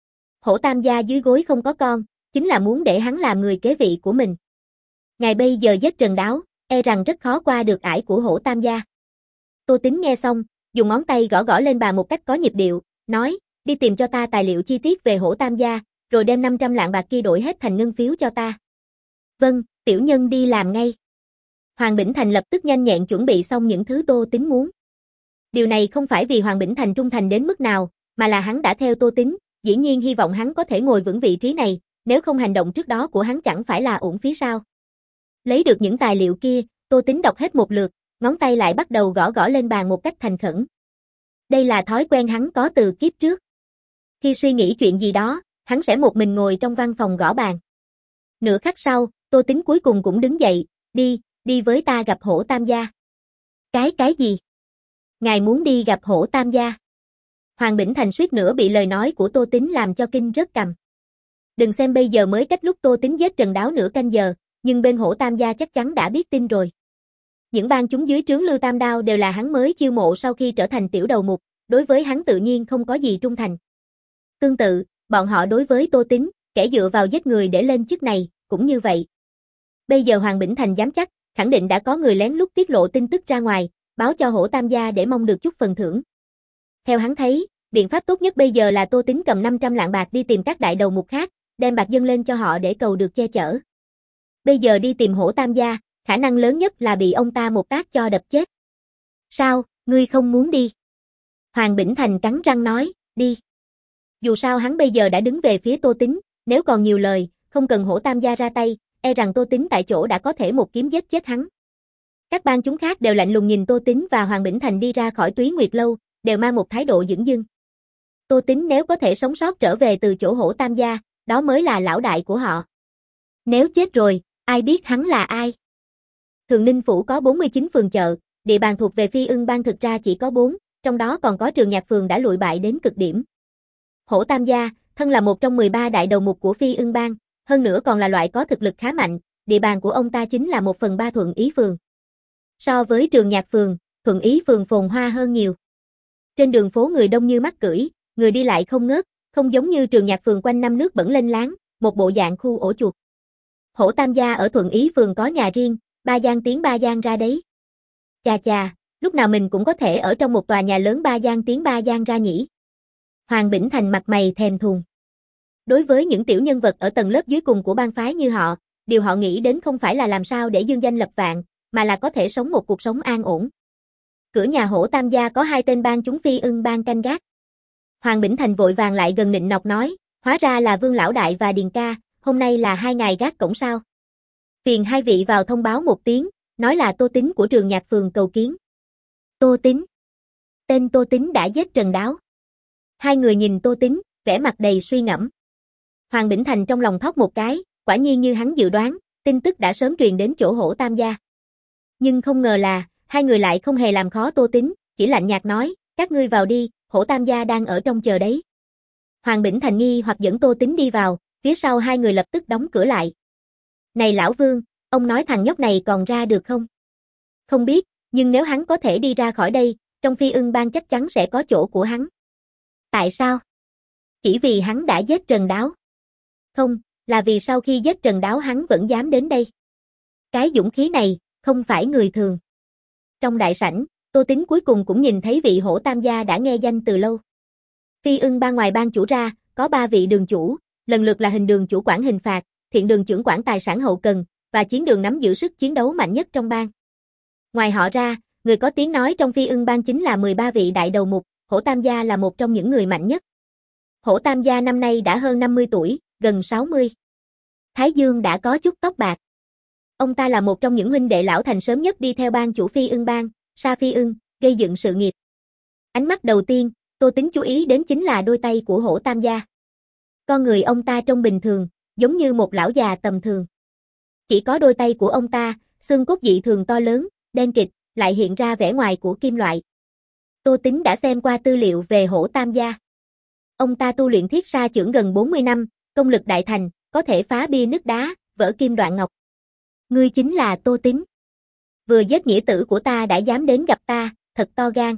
Hổ Tam gia dưới gối không có con, chính là muốn để hắn làm người kế vị của mình. Ngài bây giờ giết Trần Đáo, e rằng rất khó qua được ải của Hổ Tam gia. Tô Tín nghe xong, dùng ngón tay gõ gõ lên bàn một cách có nhịp điệu, nói, đi tìm cho ta tài liệu chi tiết về Hổ Tam gia, rồi đem năm trăm lạng bạc kia đổi hết thành ngân phiếu cho ta. Vâng, tiểu nhân đi làm ngay. Hoàng Bỉnh Thành lập tức nhanh nhẹn chuẩn bị xong những thứ Tô Tín muốn. Điều này không phải vì Hoàng Bỉnh Thành trung thành đến mức nào, mà là hắn đã theo Tô Tín, dĩ nhiên hy vọng hắn có thể ngồi vững vị trí này, nếu không hành động trước đó của hắn chẳng phải là uổng phí sao. Lấy được những tài liệu kia, Tô Tín đọc hết một lượt, ngón tay lại bắt đầu gõ gõ lên bàn một cách thành khẩn. Đây là thói quen hắn có từ kiếp trước. Khi suy nghĩ chuyện gì đó, hắn sẽ một mình ngồi trong văn phòng gõ bàn. Nửa khắc sau, Tô Tín cuối cùng cũng đứng dậy, đi, đi với ta gặp Hổ Tam gia. Cái cái gì? Ngài muốn đi gặp Hổ Tam gia? Hoàng Bỉnh Thành suýt nữa bị lời nói của Tô Tín làm cho kinh rớt cằm. Đừng xem bây giờ mới cách lúc Tô Tín giết Trần Đáo nửa canh giờ, nhưng bên Hổ Tam gia chắc chắn đã biết tin rồi. Những bang chúng dưới trướng Lưu Tam Đao đều là hắn mới chiêu mộ sau khi trở thành tiểu đầu mục, đối với hắn tự nhiên không có gì trung thành. Tương tự, bọn họ đối với Tô Tín, kẻ dựa vào giết người để lên chức này, cũng như vậy. Bây giờ Hoàng Bỉnh Thành dám chắc, khẳng định đã có người lén lút tiết lộ tin tức ra ngoài, báo cho Hổ Tam gia để mong được chút phần thưởng. Theo hắn thấy, biện pháp tốt nhất bây giờ là Tô Tín cầm năm trăm lạng bạc đi tìm các đại đầu mục khác, đem bạc dâng lên cho họ để cầu được che chở. Bây giờ đi tìm Hổ Tam gia, khả năng lớn nhất là bị ông ta một tát cho đập chết. Sao, ngươi không muốn đi? Hoàng Bỉnh Thành cắn răng nói, đi. Dù sao hắn bây giờ đã đứng về phía Tô Tín, nếu còn nhiều lời, không cần Hổ Tam gia ra tay, e rằng Tô Tín tại chỗ đã có thể một kiếm giết chết hắn. Các bang chúng khác đều lạnh lùng nhìn Tô Tín và Hoàng Bỉnh Thành đi ra khỏi Túy Nguyệt lâu, đều mang một thái độ dửng dưng. Tô Tín nếu có thể sống sót trở về từ chỗ Hổ Tam gia, đó mới là lão đại của họ. Nếu chết rồi, ai biết hắn là ai? Thường Ninh Phủ có bốn mươi chín phường chợ, địa bàn thuộc về Phi Ưng bang thực ra chỉ có bốn, trong đó còn có Trường Nhạc phường đã lụi bại đến cực điểm. Hổ Tam gia, thân là một trong mười ba đại đầu mục của Phi Ưng bang, hơn nữa còn là loại có thực lực khá mạnh, địa bàn của ông ta chính là một phần ba Thuận Ý phường. So với Trường Nhạc phường, Thuận Ý phường phồn hoa hơn nhiều. Trên đường phố người đông như mắc cưỡi, người đi lại không ngớt, không giống như Trường Nhạc phường quanh năm nước bẩn lênh láng, một bộ dạng khu ổ chuột. Hổ Tam gia ở Thuận Ý phường có nhà riêng, ba gian tiến ba gian ra đấy. Chà chà, lúc nào mình cũng có thể ở trong một tòa nhà lớn ba gian tiến ba gian ra nhỉ. Hoàng Bỉnh Thành mặt mày thèm thuồng. Đối với những tiểu nhân vật ở tầng lớp dưới cùng của bang phái như họ, điều họ nghĩ đến không phải là làm sao để dương danh lập vạn, mà là có thể sống một cuộc sống an ổn. Cửa nhà Hổ Tam gia có hai tên bang chúng Phi Ưng bang canh gác. Hoàng Bỉnh Thành vội vàng lại gần nịnh nọt nói, hóa ra là Vương lão đại và Điền ca, hôm nay là hai ngày gác cổng sao? Phiền hai vị vào thông báo một tiếng, nói là Tô Tín của Trường Nhạc phường cầu kiến. Tô Tín? Tên Tô Tín đã giết Trần Đáo. Hai người nhìn Tô Tín, vẻ mặt đầy suy ngẫm. Hoàng Bỉnh Thành trong lòng thốt một cái, quả nhiên như hắn dự đoán, tin tức đã sớm truyền đến chỗ Hổ Tam gia. Nhưng không ngờ là, hai người lại không hề làm khó Tô Tín, chỉ lạnh nhạt nói, các ngươi vào đi, Hổ Tam gia đang ở trong chờ đấy. Hoàng Bỉnh Thành nghi hoặc dẫn Tô Tín đi vào, phía sau hai người lập tức đóng cửa lại. Này lão Vương, ông nói thằng nhóc này còn ra được không? Không biết, nhưng nếu hắn có thể đi ra khỏi đây, trong Phi Ưng bang chắc chắn sẽ có chỗ của hắn. Tại sao? Chỉ vì hắn đã giết Trần Đáo. Không, là vì sau khi giết Trần Đáo hắn vẫn dám đến đây. Cái dũng khí này, không phải người thường. Trong đại sảnh, Tô Tín cuối cùng cũng nhìn thấy vị Hổ Tam gia đã nghe danh từ lâu. Phi Ưng bang ngoài bang chủ ra, có ba vị đường chủ, lần lượt là Hình đường chủ quản hình phạt, Thiện đường trưởng quản tài sản hậu cần, và Chiến đường nắm giữ sức chiến đấu mạnh nhất trong bang. Ngoài họ ra, người có tiếng nói trong Phi Ưng bang chính là mười ba vị đại đầu mục, Hổ Tam gia là một trong những người mạnh nhất. Hổ Tam gia năm nay đã hơn năm mươi tuổi, gần sáu mươi. Thái dương đã có chút tóc bạc. Ông ta là một trong những huynh đệ lão thành sớm nhất đi theo bang chủ Phi Ưng bang, Sa Phi Ưng, gây dựng sự nghiệp. Ánh mắt đầu tiên, Tô Tính chú ý đến chính là đôi tay của Hổ Tam gia. Con người ông ta trông bình thường, giống như một lão già tầm thường. Chỉ có đôi tay của ông ta, xương cốt dị thường to lớn, đen kịt, lại hiện ra vẻ ngoài của kim loại. Tô Tính đã xem qua tư liệu về Hổ Tam gia. Ông ta tu luyện thiết sa chưởng gần bốn mươi năm, công lực đại thành, có thể phá bia nứt đá, vỡ kim đoạn ngọc. Ngươi chính là Tô Tính. Vừa giết nghĩa tử của ta đã dám đến gặp ta, thật to gan.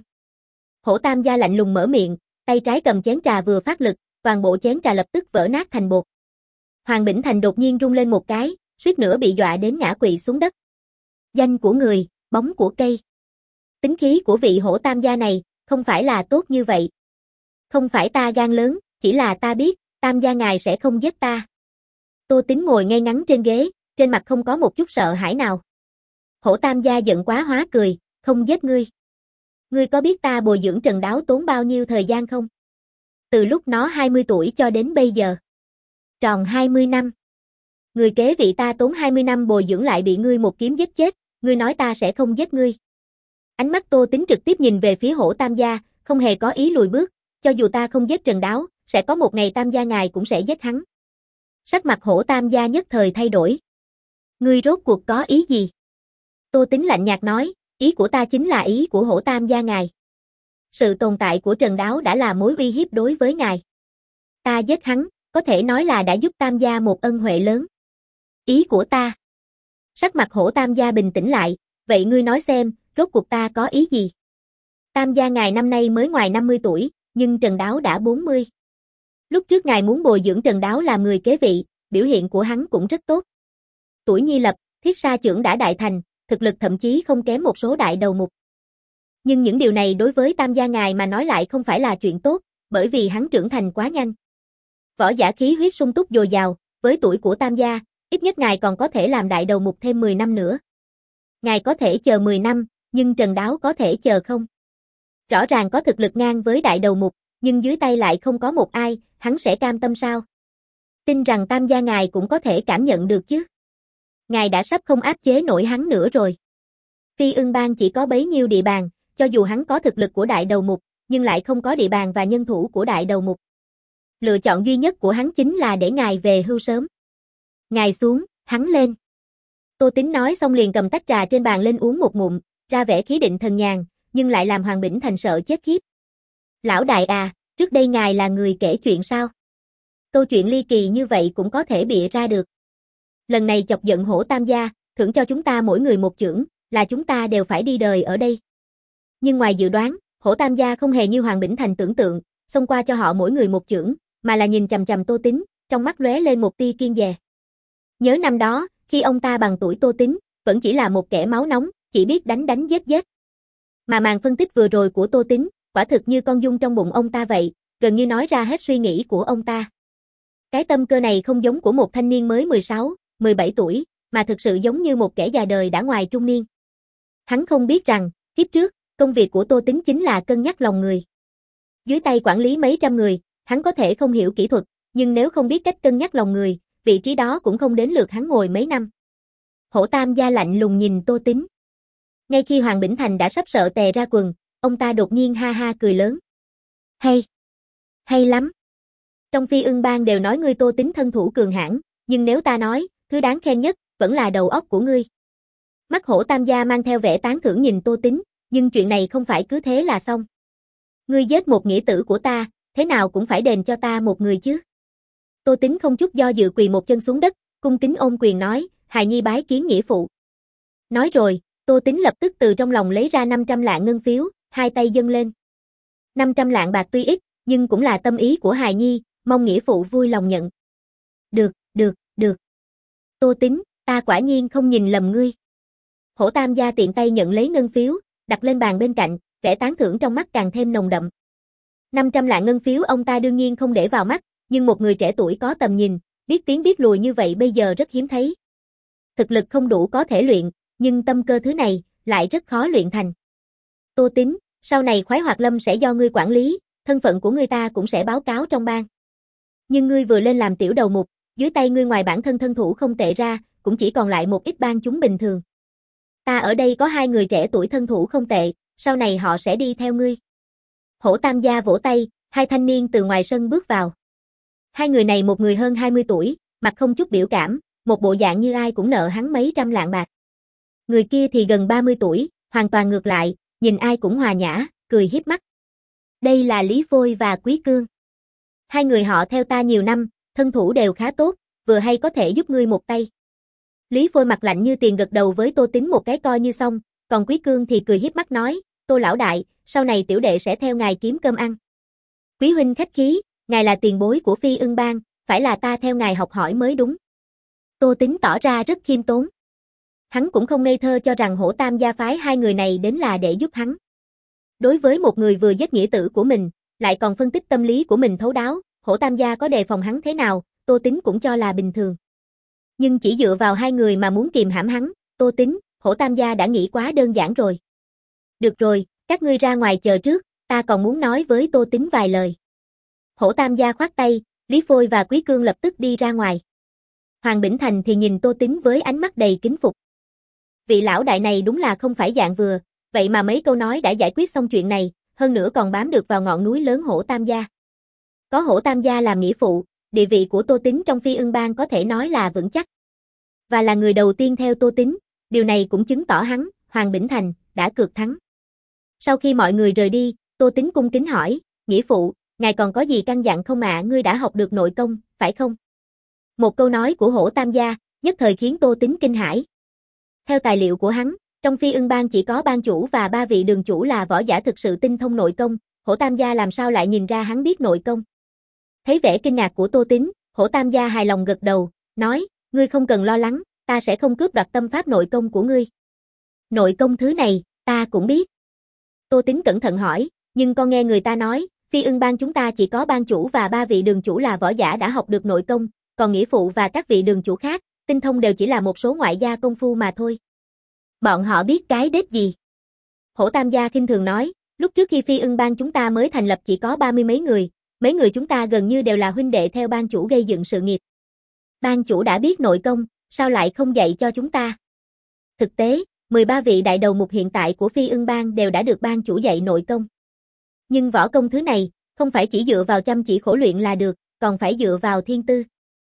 Hổ Tam gia lạnh lùng mở miệng, tay trái cầm chén trà vừa phát lực, toàn bộ chén trà lập tức vỡ nát thành bột. Hoàng Bỉnh Thành đột nhiên rung lên một cái, suýt nữa bị dọa đến ngã quỵ xuống đất. Danh của người, bóng của cây. Tính khí của vị Hổ Tam gia này, không phải là tốt như vậy. Không phải ta gan lớn, chỉ là ta biết, Tam gia ngài sẽ không giết ta. Tô Tính ngồi ngay ngắn trên ghế, trên mặt không có một chút sợ hãi nào. Hổ Tam gia giận quá hóa cười, không giết ngươi. Ngươi có biết ta bồi dưỡng Trần Đáo tốn bao nhiêu thời gian không? Từ lúc nó hai mươi tuổi cho đến bây giờ. Tròn hai mươi năm. Người kế vị ta tốn hai mươi năm bồi dưỡng lại bị ngươi một kiếm giết chết, ngươi nói ta sẽ không giết ngươi. Ánh mắt Tô Tính trực tiếp nhìn về phía Hổ Tam gia, không hề có ý lùi bước, cho dù ta không giết Trần Đáo, sẽ có một ngày Tam gia ngài cũng sẽ giết hắn. Sắc mặt Hổ Tam gia nhất thời thay đổi. Ngươi rốt cuộc có ý gì? Tô Tính lạnh nhạt nói, ý của ta chính là ý của Hổ Tam gia ngài. Sự tồn tại của Trần Đáo đã là mối uy hiếp đối với ngài. Ta giết hắn, có thể nói là đã giúp Tam gia một ân huệ lớn. Ý của ta. Sắc mặt Hổ Tam gia bình tĩnh lại, vậy ngươi nói xem, rốt cuộc ta có ý gì? Tam gia ngài năm nay mới ngoài năm mươi tuổi, nhưng Trần Đáo đã bốn mươi. Lúc trước ngài muốn bồi dưỡng Trần Đáo làm người kế vị, biểu hiện của hắn cũng rất tốt. Tuổi nhi lập, thiết sa chưởng đã đại thành, thực lực thậm chí không kém một số đại đầu mục. Nhưng những điều này đối với Tam gia ngài mà nói lại không phải là chuyện tốt, bởi vì hắn trưởng thành quá nhanh. Võ giả khí huyết sung túc dồi dào, với tuổi của Tam gia, ít nhất ngài còn có thể làm đại đầu mục thêm mười năm nữa. Ngài có thể chờ mười năm, nhưng Trần Đáo có thể chờ không? Rõ ràng có thực lực ngang với đại đầu mục, nhưng dưới tay lại không có một ai, hắn sẽ cam tâm sao? Tin rằng Tam gia ngài cũng có thể cảm nhận được chứ. Ngài đã sắp không áp chế nổi hắn nữa rồi. Phi Ưng bang chỉ có bấy nhiêu địa bàn, cho dù hắn có thực lực của đại đầu mục, nhưng lại không có địa bàn và nhân thủ của đại đầu mục. Lựa chọn duy nhất của hắn chính là để ngài về hưu sớm. Ngài xuống, hắn lên. Tô Tính nói xong liền cầm tách trà trên bàn lên uống một ngụm, ra vẻ khí định thần nhàn, nhưng lại làm Hoàng Bỉnh Thành sợ chết khiếp. Lão đại à, trước đây ngài là người kể chuyện sao? Câu chuyện ly kỳ như vậy cũng có thể bịa ra được. Lần này chọc giận Hổ Tam gia, thưởng cho chúng ta mỗi người một chưởng, là chúng ta đều phải đi đời ở đây. Nhưng ngoài dự đoán, Hổ Tam gia không hề như Hoàng Bỉnh Thành tưởng tượng, xông qua cho họ mỗi người một chưởng, mà là nhìn chằm chằm Tô Tính, trong mắt lóe lên một tia kiêng dè. Nhớ năm đó, khi ông ta bằng tuổi Tô Tính, vẫn chỉ là một kẻ máu nóng, chỉ biết đánh đánh giết giết. Mà màn phân tích vừa rồi của Tô Tính, quả thực như con giun trong bụng ông ta vậy, gần như nói ra hết suy nghĩ của ông ta. Cái tâm cơ này không giống của một thanh niên mới mười sáu, mười bảy tuổi, mà thực sự giống như một kẻ già đời đã ngoài trung niên. Hắn không biết rằng, kiếp trước, công việc của Tô Tính chính là cân nhắc lòng người. Dưới tay quản lý mấy trăm người, hắn có thể không hiểu kỹ thuật, nhưng nếu không biết cách cân nhắc lòng người, vị trí đó cũng không đến lượt hắn ngồi mấy năm. Hổ Tam gia lạnh lùng nhìn Tô Tính. Ngay khi Hoàng Bỉnh Thành đã sắp sợ tè ra quần, ông ta đột nhiên ha ha cười lớn. Hay! Hay lắm! Trong Phi Ưng bang đều nói ngươi Tô Tính thân thủ cường hãn, nhưng nếu ta nói, thứ đáng khen nhất, vẫn là đầu óc của ngươi. Mắt Hổ Tam gia mang theo vẻ tán thưởng nhìn Tô Tính, nhưng chuyện này không phải cứ thế là xong. Ngươi giết một nghĩa tử của ta, thế nào cũng phải đền cho ta một người chứ. Tô Tính không chút do dự quỳ một chân xuống đất, cung kính ôm quyền nói, hài nhi bái kiến nghĩa phụ. Nói rồi, Tô Tính lập tức từ trong lòng lấy ra năm trăm lạng ngân phiếu, hai tay dâng lên. năm trăm lạng bạc tuy ít, nhưng cũng là tâm ý của hài nhi, mong nghĩa phụ vui lòng nhận. Được, được, được. Tô Tính, ta quả nhiên không nhìn lầm ngươi. Hổ Tam gia tiện tay nhận lấy ngân phiếu, đặt lên bàn bên cạnh, vẻ tán thưởng trong mắt càng thêm nồng đậm. năm trăm lạng ngân phiếu ông ta đương nhiên không để vào mắt, nhưng một người trẻ tuổi có tầm nhìn, biết tiến biết lùi như vậy bây giờ rất hiếm thấy. Thực lực không đủ có thể luyện, nhưng tâm cơ thứ này lại rất khó luyện thành. Tô Tính, sau này Khoái Hoạt Lâm sẽ do ngươi quản lý, thân phận của ngươi ta cũng sẽ báo cáo trong bang. Nhưng ngươi vừa lên làm tiểu đầu mục, dưới tay ngươi ngoài bản thân thân thủ không tệ ra, cũng chỉ còn lại một ít bang chúng bình thường. Ta ở đây có hai người trẻ tuổi thân thủ không tệ, sau này họ sẽ đi theo ngươi. Hổ Tam gia vỗ tay, hai thanh niên từ ngoài sân bước vào. Hai người này một người hơn hai mươi tuổi, mặt không chút biểu cảm, một bộ dạng như ai cũng nợ hắn mấy trăm lạng bạc. Người kia thì gần ba mươi tuổi, hoàn toàn ngược lại, nhìn ai cũng hòa nhã, cười hiếp mắt. Đây là Lý Phôi và Quý Cương. Hai người họ theo ta nhiều năm, thân thủ đều khá tốt, vừa hay có thể giúp ngươi một tay. Lý Phôi mặt lạnh như tiền gật đầu với Tô Tín một cái coi như xong, còn Quý Cương thì cười hiếp mắt nói, Tô lão đại, sau này tiểu đệ sẽ theo ngài kiếm cơm ăn. Quý huynh khách khí, ngài là tiền bối của Phi Ưng Bang, phải là ta theo ngài học hỏi mới đúng. Tô Tín tỏ ra rất khiêm tốn. Hắn cũng không ngây thơ cho rằng Hổ Tam gia phái hai người này đến là để giúp hắn. Đối với một người vừa giết nghĩa tử của mình, lại còn phân tích tâm lý của mình thấu đáo, Hổ Tam gia có đề phòng hắn thế nào, Tô Tín cũng cho là bình thường. Nhưng chỉ dựa vào hai người mà muốn kìm hãm hắn, Tô Tín, Hổ Tam gia đã nghĩ quá đơn giản rồi. Được rồi, các ngươi ra ngoài chờ trước, ta còn muốn nói với Tô Tín vài lời. Hổ Tam gia khoát tay, Lý Phôi và Quý Cương lập tức đi ra ngoài. Hoàng Bỉnh Thành thì nhìn Tô Tín với ánh mắt đầy kính phục. Vị lão đại này đúng là không phải dạng vừa, vậy mà mấy câu nói đã giải quyết xong chuyện này, hơn nữa còn bám được vào ngọn núi lớn Hổ Tam gia. Có Hổ Tam gia làm nghĩa phụ, địa vị của Tô Tín trong Phi Ưng Bang có thể nói là vững chắc. Và là người đầu tiên theo Tô Tín, điều này cũng chứng tỏ hắn, Hoàng Bỉnh Thành, đã cược thắng. Sau khi mọi người rời đi, Tô Tín cung kính hỏi, nghĩa phụ, ngài còn có gì căn dặn không ạ? Ngươi đã học được nội công, phải không? Một câu nói của Hổ Tam gia, nhất thời khiến Tô Tín kinh hãi. Theo tài liệu của hắn, trong Phi Ưng Bang chỉ có bang chủ và ba vị đường chủ là võ giả thực sự tinh thông nội công, Hổ Tam gia làm sao lại nhìn ra hắn biết nội công? Thấy vẻ kinh ngạc của Tô Tín, Hổ Tam gia hài lòng gật đầu, nói, ngươi không cần lo lắng, ta sẽ không cướp đoạt tâm pháp nội công của ngươi. Nội công thứ này, ta cũng biết. Tô Tín cẩn thận hỏi, nhưng con nghe người ta nói, Phi Ưng Bang chúng ta chỉ có bang chủ và ba vị đường chủ là võ giả đã học được nội công, còn nghĩa phụ và các vị đường chủ khác, tinh thông đều chỉ là một số ngoại gia công phu mà thôi. Bọn họ biết cái đết gì? Hổ Tam gia khinh thường nói, lúc trước khi Phi Ưng Bang chúng ta mới thành lập chỉ có ba mươi mấy người, mấy người chúng ta gần như đều là huynh đệ theo bang chủ gây dựng sự nghiệp. Bang chủ đã biết nội công, sao lại không dạy cho chúng ta? Thực tế, mười ba vị đại đầu mục hiện tại của Phi Ưng Bang đều đã được bang chủ dạy nội công. Nhưng võ công thứ này, không phải chỉ dựa vào chăm chỉ khổ luyện là được, còn phải dựa vào thiên tư.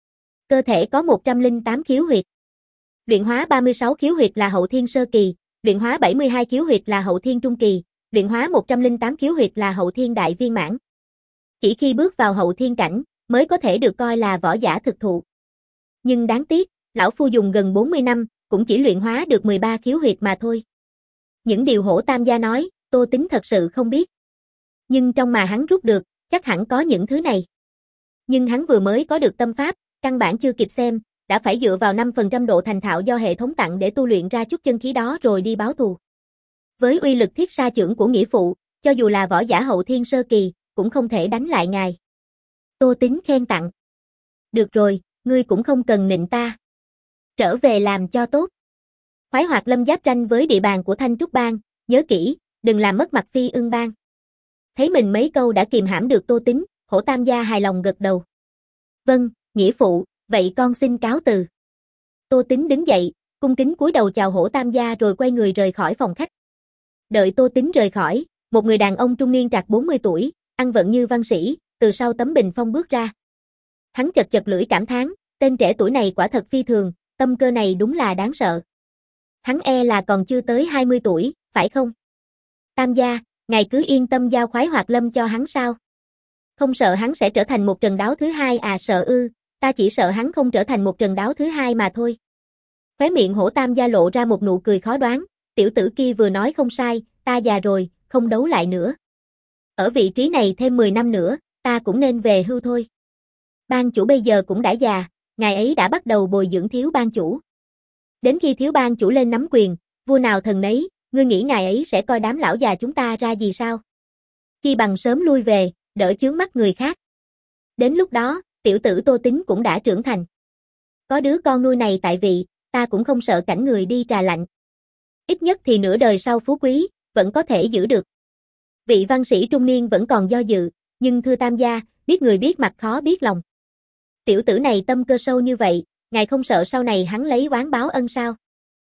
Cơ thể có một trăm lẻ tám khiếu huyệt. Luyện hóa ba mươi sáu khiếu huyệt là hậu thiên sơ kỳ, luyện hóa bảy mươi hai khiếu huyệt là hậu thiên trung kỳ, luyện hóa một trăm lẻ tám khiếu huyệt là hậu thiên đại viên mãn. Chỉ khi bước vào hậu thiên cảnh, mới có thể được coi là võ giả thực thụ. Nhưng đáng tiếc, lão phu dùng gần bốn mươi năm, cũng chỉ luyện hóa được mười ba khiếu huyệt mà thôi. Những điều Hổ Tam gia nói, Tô Tín thật sự không biết. Nhưng trong mà hắn rút được, chắc hẳn có những thứ này. Nhưng hắn vừa mới có được tâm pháp, căn bản chưa kịp xem, đã phải dựa vào năm phần trăm độ thành thạo do hệ thống tặng để tu luyện ra chút chân khí đó rồi đi báo thù. Với uy lực thiết sa chưởng của nghĩa phụ, cho dù là võ giả hậu thiên sơ kỳ, cũng không thể đánh lại ngài. Tô Tín khen tặng. Được rồi, ngươi cũng không cần nịnh ta. Trở về làm cho tốt. Khoái Hoạt Lâm giáp ranh với địa bàn của Thanh Trúc Bang, nhớ kỹ, đừng làm mất mặt Phi Ưng Bang. Thấy mình mấy câu đã kìm hãm được Tô Tín, Hổ Tam gia hài lòng gật đầu. Vâng, nghĩa phụ, vậy con xin cáo từ. Tô Tín đứng dậy, cung kính cúi đầu chào Hổ Tam gia rồi quay người rời khỏi phòng khách. Đợi Tô Tín rời khỏi, một người đàn ông trung niên trạc bốn mươi tuổi, ăn vận như văn sĩ, từ sau tấm bình phong bước ra. Hắn chật chật lưỡi cảm thán, tên trẻ tuổi này quả thật phi thường, tâm cơ này đúng là đáng sợ. Hắn e là còn chưa tới hai mươi tuổi, phải không? Tam gia, ngài cứ yên tâm giao Khoái Hoạt Lâm cho hắn sao? Không sợ hắn sẽ trở thành một Trần Đáo thứ hai à? Sợ ư, ta chỉ sợ hắn không trở thành một Trần Đáo thứ hai mà thôi. Khóe miệng Hổ Tam gia lộ ra một nụ cười khó đoán, tiểu tử kia vừa nói không sai, ta già rồi, không đấu lại nữa. Ở vị trí này thêm mười năm nữa, ta cũng nên về hưu thôi. Ban chủ bây giờ cũng đã già, ngài ấy đã bắt đầu bồi dưỡng thiếu ban chủ. Đến khi thiếu ban chủ lên nắm quyền, vua nào thần nấy, ngươi nghĩ ngài ấy sẽ coi đám lão già chúng ta ra gì sao? Chi bằng sớm lui về, đỡ chướng mắt người khác. Đến lúc đó, tiểu tử Tô Tín cũng đã trưởng thành. Có đứa con nuôi này tại vị, ta cũng không sợ cảnh người đi trà lạnh. Ít nhất thì nửa đời sau phú quý, vẫn có thể giữ được. Vị văn sĩ trung niên vẫn còn do dự, nhưng thưa Tam gia, biết người biết mặt khó biết lòng. Tiểu tử này tâm cơ sâu như vậy, ngài không sợ sau này hắn lấy oán báo ân sao?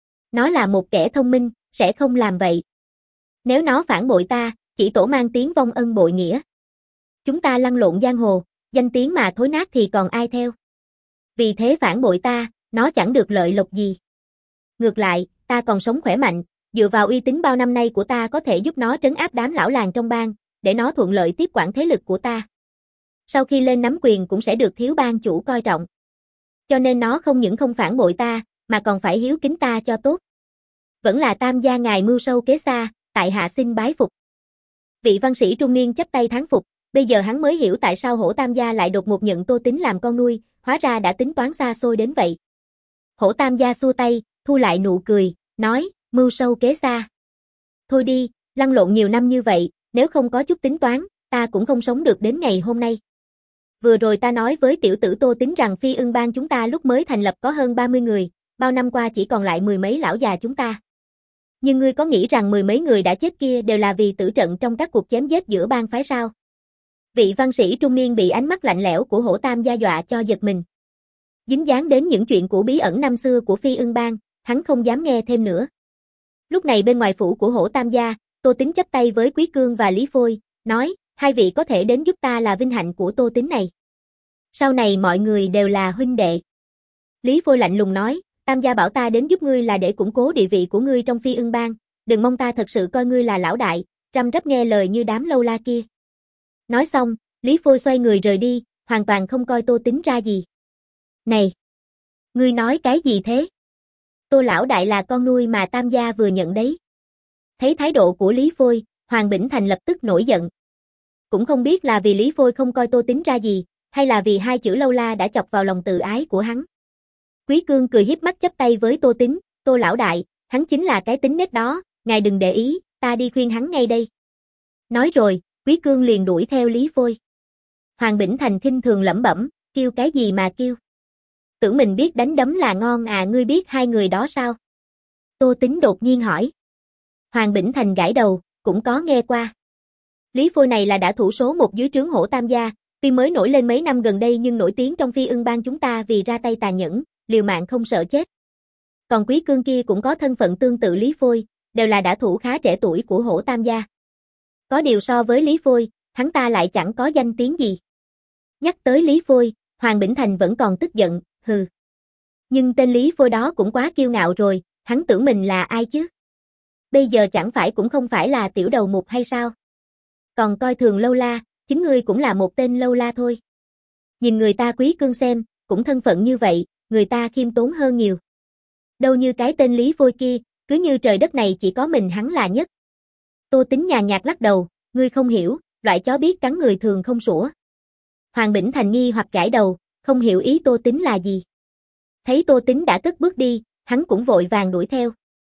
Nó là một kẻ thông minh, sẽ không làm vậy. Nếu nó phản bội ta, chỉ tổ mang tiếng vong ân bội nghĩa. Chúng ta lăn lộn giang hồ, danh tiếng mà thối nát thì còn ai theo. Vì thế phản bội ta, nó chẳng được lợi lộc gì. Ngược lại, ta còn sống khỏe mạnh, dựa vào uy tín bao năm nay của ta có thể giúp nó trấn áp đám lão làng trong bang, để nó thuận lợi tiếp quản thế lực của ta. Sau khi lên nắm quyền cũng sẽ được thiếu bang chủ coi trọng. Cho nên nó không những không phản bội ta, mà còn phải hiếu kính ta cho tốt. Vẫn là Tam gia ngài mưu sâu kế xa, tại hạ xin bái phục. Vị văn sĩ trung niên chắp tay thán phục, bây giờ hắn mới hiểu tại sao Hổ Tam gia lại đột ngột nhận Tô Tín làm con nuôi, hóa ra đã tính toán xa xôi đến vậy. Hổ Tam gia xua tay, thu lại nụ cười, nói, mưu sâu kế xa. Thôi đi, lăn lộn nhiều năm như vậy, nếu không có chút tính toán, ta cũng không sống được đến ngày hôm nay. Vừa rồi ta nói với tiểu tử Tô Tín rằng Phi Ưng bang chúng ta lúc mới thành lập có hơn ba mươi người, bao năm qua chỉ còn lại mười mấy lão già chúng ta. Nhưng ngươi có nghĩ rằng mười mấy người đã chết kia đều là vì tử trận trong các cuộc chém giết giữa bang phái sao? Vị văn sĩ trung niên bị ánh mắt lạnh lẽo của Hổ Tam gia dọa cho giật mình. Dính dáng đến những chuyện cũ bí ẩn năm xưa của Phi Ưng bang, hắn không dám nghe thêm nữa. Lúc này bên ngoài phủ của Hổ Tam gia, Tô Tín chắp tay với Quý Cương và Lý Phôi, nói, hai vị có thể đến giúp ta là vinh hạnh của Tô Tín này. Sau này mọi người đều là huynh đệ. Lý Phôi lạnh lùng nói, Tam gia bảo ta đến giúp ngươi là để củng cố địa vị của ngươi trong Phi Ưng bang, đừng mong ta thật sự coi ngươi là lão đại, răm rắp nghe lời như đám lâu la kia. Nói xong, Lý Phôi xoay người rời đi, hoàn toàn không coi Tô Tín ra gì. Này! Ngươi nói cái gì thế? Tô lão đại là con nuôi mà Tam gia vừa nhận đấy. Thấy thái độ của Lý Phôi, Hoàng Bỉnh Thành lập tức nổi giận. Cũng không biết là vì Lý Phôi không coi Tô Tín ra gì, hay là vì hai chữ lâu la đã chọc vào lòng tự ái của hắn. Quý Cương cười hiếp mắt chắp tay với Tô Tín, Tô lão đại, hắn chính là cái tính nết đó, ngài đừng để ý, ta đi khuyên hắn ngay đây. Nói rồi, Quý Cương liền đuổi theo Lý Phôi. Hoàng Bỉnh Thành khinh thường lẩm bẩm, kêu cái gì mà kêu. Tưởng mình biết đánh đấm là ngon à, ngươi biết hai người đó sao? Tô Tín đột nhiên hỏi. Hoàng Bỉnh Thành gãi đầu, cũng có nghe qua. Lý Phôi này là đã thủ số một dưới trướng Hổ Tam gia, tuy mới nổi lên mấy năm gần đây nhưng nổi tiếng trong Phi Ưng bang chúng ta vì ra tay tàn nhẫn, liều mạng không sợ chết. Còn Quý Cương kia cũng có thân phận tương tự Lý Phôi, đều là đã thủ khá trẻ tuổi của Hổ Tam gia. Có điều so với Lý Phôi, hắn ta lại chẳng có danh tiếng gì. Nhắc tới Lý Phôi, Hoàng Bỉnh Thành vẫn còn tức giận, hừ. Nhưng tên Lý Phôi đó cũng quá kiêu ngạo rồi, hắn tưởng mình là ai chứ? Bây giờ chẳng phải cũng không phải là tiểu đầu mục hay sao? Còn coi thường lâu la, chính ngươi cũng là một tên lâu la thôi. Nhìn người ta Quý Cương xem, cũng thân phận như vậy, người ta khiêm tốn hơn nhiều. Đâu như cái tên Lý Phôi kia, cứ như trời đất này chỉ có mình hắn là nhất. Tô Tín nhàn nhạt lắc đầu, ngươi không hiểu, loại chó biết cắn người thường không sủa. Hoàng Bỉnh Thành nghi hoặc gãi đầu, không hiểu ý Tô Tín là gì. Thấy Tô Tín đã cất bước đi, hắn cũng vội vàng đuổi theo.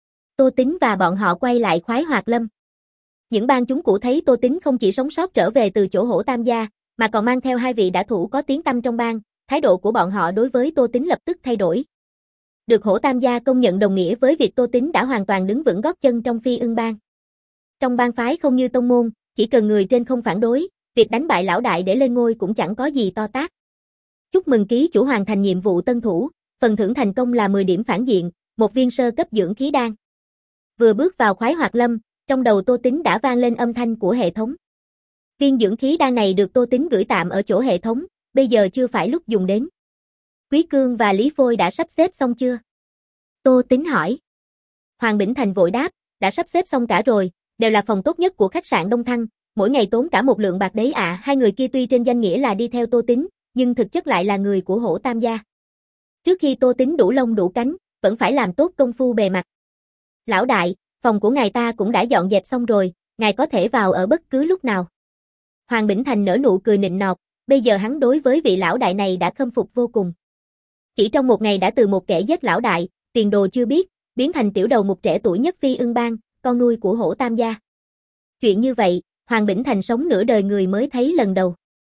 Tô Tín và bọn họ quay lại Khoái Hoạt Lâm. Những bang chúng cũ thấy Tô Tín không chỉ sống sót trở về từ chỗ Hổ Tam gia, mà còn mang theo hai vị đã thủ có tiếng tăm trong bang, thái độ của bọn họ đối với Tô Tín lập tức thay đổi. Được Hổ Tam gia công nhận đồng nghĩa với việc Tô Tín đã hoàn toàn đứng vững gót chân trong Phi Ưng bang. Trong bang phái không như tông môn, chỉ cần người trên không phản đối, việc đánh bại lão đại để lên ngôi cũng chẳng có gì to tát. Chúc mừng ký chủ hoàn thành nhiệm vụ tân thủ, phần thưởng thành công là mười điểm phản diện, một viên sơ cấp dưỡng khí đan. Vừa bước vào Khoái Hoạt Lâm, trong đầu Tô Tín đã vang lên âm thanh của hệ thống. Viên dưỡng khí đan này được Tô Tín gửi tạm ở chỗ hệ thống, bây giờ chưa phải lúc dùng đến. Quý Cương và Lý Phôi đã sắp xếp xong chưa? Tô Tín hỏi. Hoàng Bỉnh Thành vội đáp, đã sắp xếp xong cả rồi, đều là phòng tốt nhất của khách sạn Đông Thăng, mỗi ngày tốn cả một lượng bạc đấy ạ. À. Hai người kia tuy trên danh nghĩa là đi theo Tô Tín, nhưng thực chất lại là người của Hổ Tam gia. Trước khi Tô Tín đủ lông đủ cánh, vẫn phải làm tốt công phu bề mặt. Lão đại, phòng của ngài ta cũng đã dọn dẹp xong rồi, ngài có thể vào ở bất cứ lúc nào. Hoàng Bỉnh Thành nở nụ cười nịnh nọt, bây giờ hắn đối với vị lão đại này đã khâm phục vô cùng. Chỉ trong một ngày đã từ một kẻ giết lão đại, tiền đồ chưa biết, biến thành tiểu đầu mục trẻ tuổi nhất Phi Ưng bang, con nuôi của Hổ Tam gia. Chuyện như vậy, Hoàng Bỉnh Thành sống nửa đời người mới thấy lần đầu.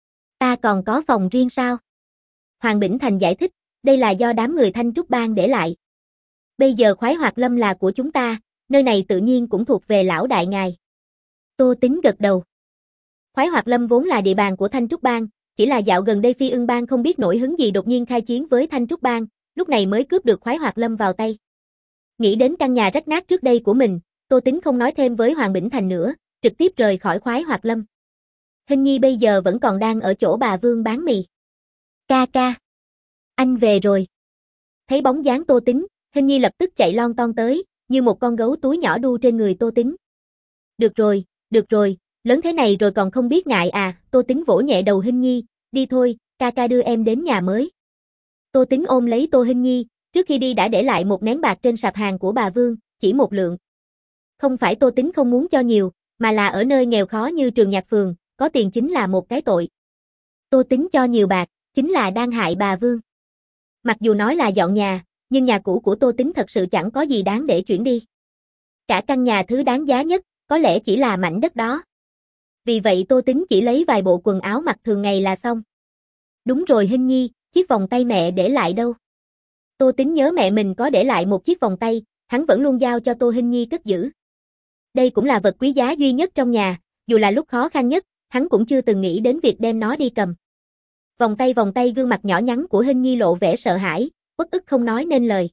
Ta còn có phòng riêng sao? Hoàng Bỉnh Thành giải thích, đây là do đám người Thanh Trúc bang để lại. Bây giờ Khoái Hoạt Lâm là của chúng ta, nơi này tự nhiên cũng thuộc về lão đại ngài. Tô Tín gật đầu. Khoái Hoạt Lâm vốn là địa bàn của Thanh Trúc bang, chỉ là dạo gần đây Phi Ưng bang không biết nổi hứng gì đột nhiên khai chiến với Thanh Trúc bang, lúc này mới cướp được Khoái Hoạt Lâm vào tay. Nghĩ đến căn nhà rách nát trước đây của mình, Tô Tính không nói thêm với Hoàng Bỉnh Thành nữa, trực tiếp rời khỏi Khoái Hoạt Lâm. Hình nhi bây giờ vẫn còn đang ở chỗ bà Vương bán mì. Ca ca, anh về rồi. Thấy bóng dáng Tô Tính, Hình nhi lập tức chạy lon ton tới, như một con gấu túi nhỏ đu trên người Tô Tính. Được rồi, được rồi, lớn thế này rồi còn không biết ngại à, Tô Tính vỗ nhẹ đầu Hình nhi, đi thôi, ca ca đưa em đến nhà mới. Tô Tính ôm lấy Tô Hình nhi, trước khi đi đã để lại một nén bạc trên sạp hàng của bà Vương, chỉ một lượng. Không phải Tô Tính không muốn cho nhiều, mà là ở nơi nghèo khó như Trường Nhạc Phường, có tiền chính là một cái tội. Tô Tính cho nhiều bạc, chính là đang hại bà Vương. Mặc dù nói là dọn nhà, nhưng nhà cũ của Tô Tính thật sự chẳng có gì đáng để chuyển đi. Cả căn nhà thứ đáng giá nhất, có lẽ chỉ là mảnh đất đó. Vì vậy Tô Tính chỉ lấy vài bộ quần áo mặc thường ngày là xong. Đúng rồi Hình nhi, chiếc vòng tay mẹ để lại đâu? Tô Tính nhớ mẹ mình có để lại một chiếc vòng tay, hắn vẫn luôn giao cho Tô Hình nhi cất giữ. Đây cũng là vật quý giá duy nhất trong nhà, dù là lúc khó khăn nhất, hắn cũng chưa từng nghĩ đến việc đem nó đi cầm. Vòng tay vòng tay gương mặt nhỏ nhắn của Hình nhi lộ vẻ sợ hãi, uất ức không nói nên lời.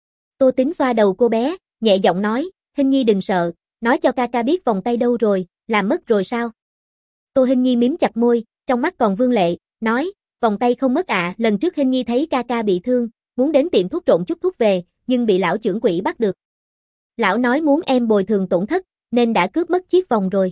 Tô Tính xoa đầu cô bé, nhẹ giọng nói, Hình nhi đừng sợ, nói cho ca ca biết vòng tay đâu rồi, làm mất rồi sao? Tô Hình nhi mím chặt môi, trong mắt còn vương lệ, nói, vòng tay không mất ạ, à, lần trước Hình nhi thấy ca ca bị thương, muốn đến tiệm thuốc trộn chút thuốc về, nhưng bị lão trưởng quỹ bắt được. Lão nói muốn em bồi thường tổn thất, nên đã cướp mất chiếc vòng rồi.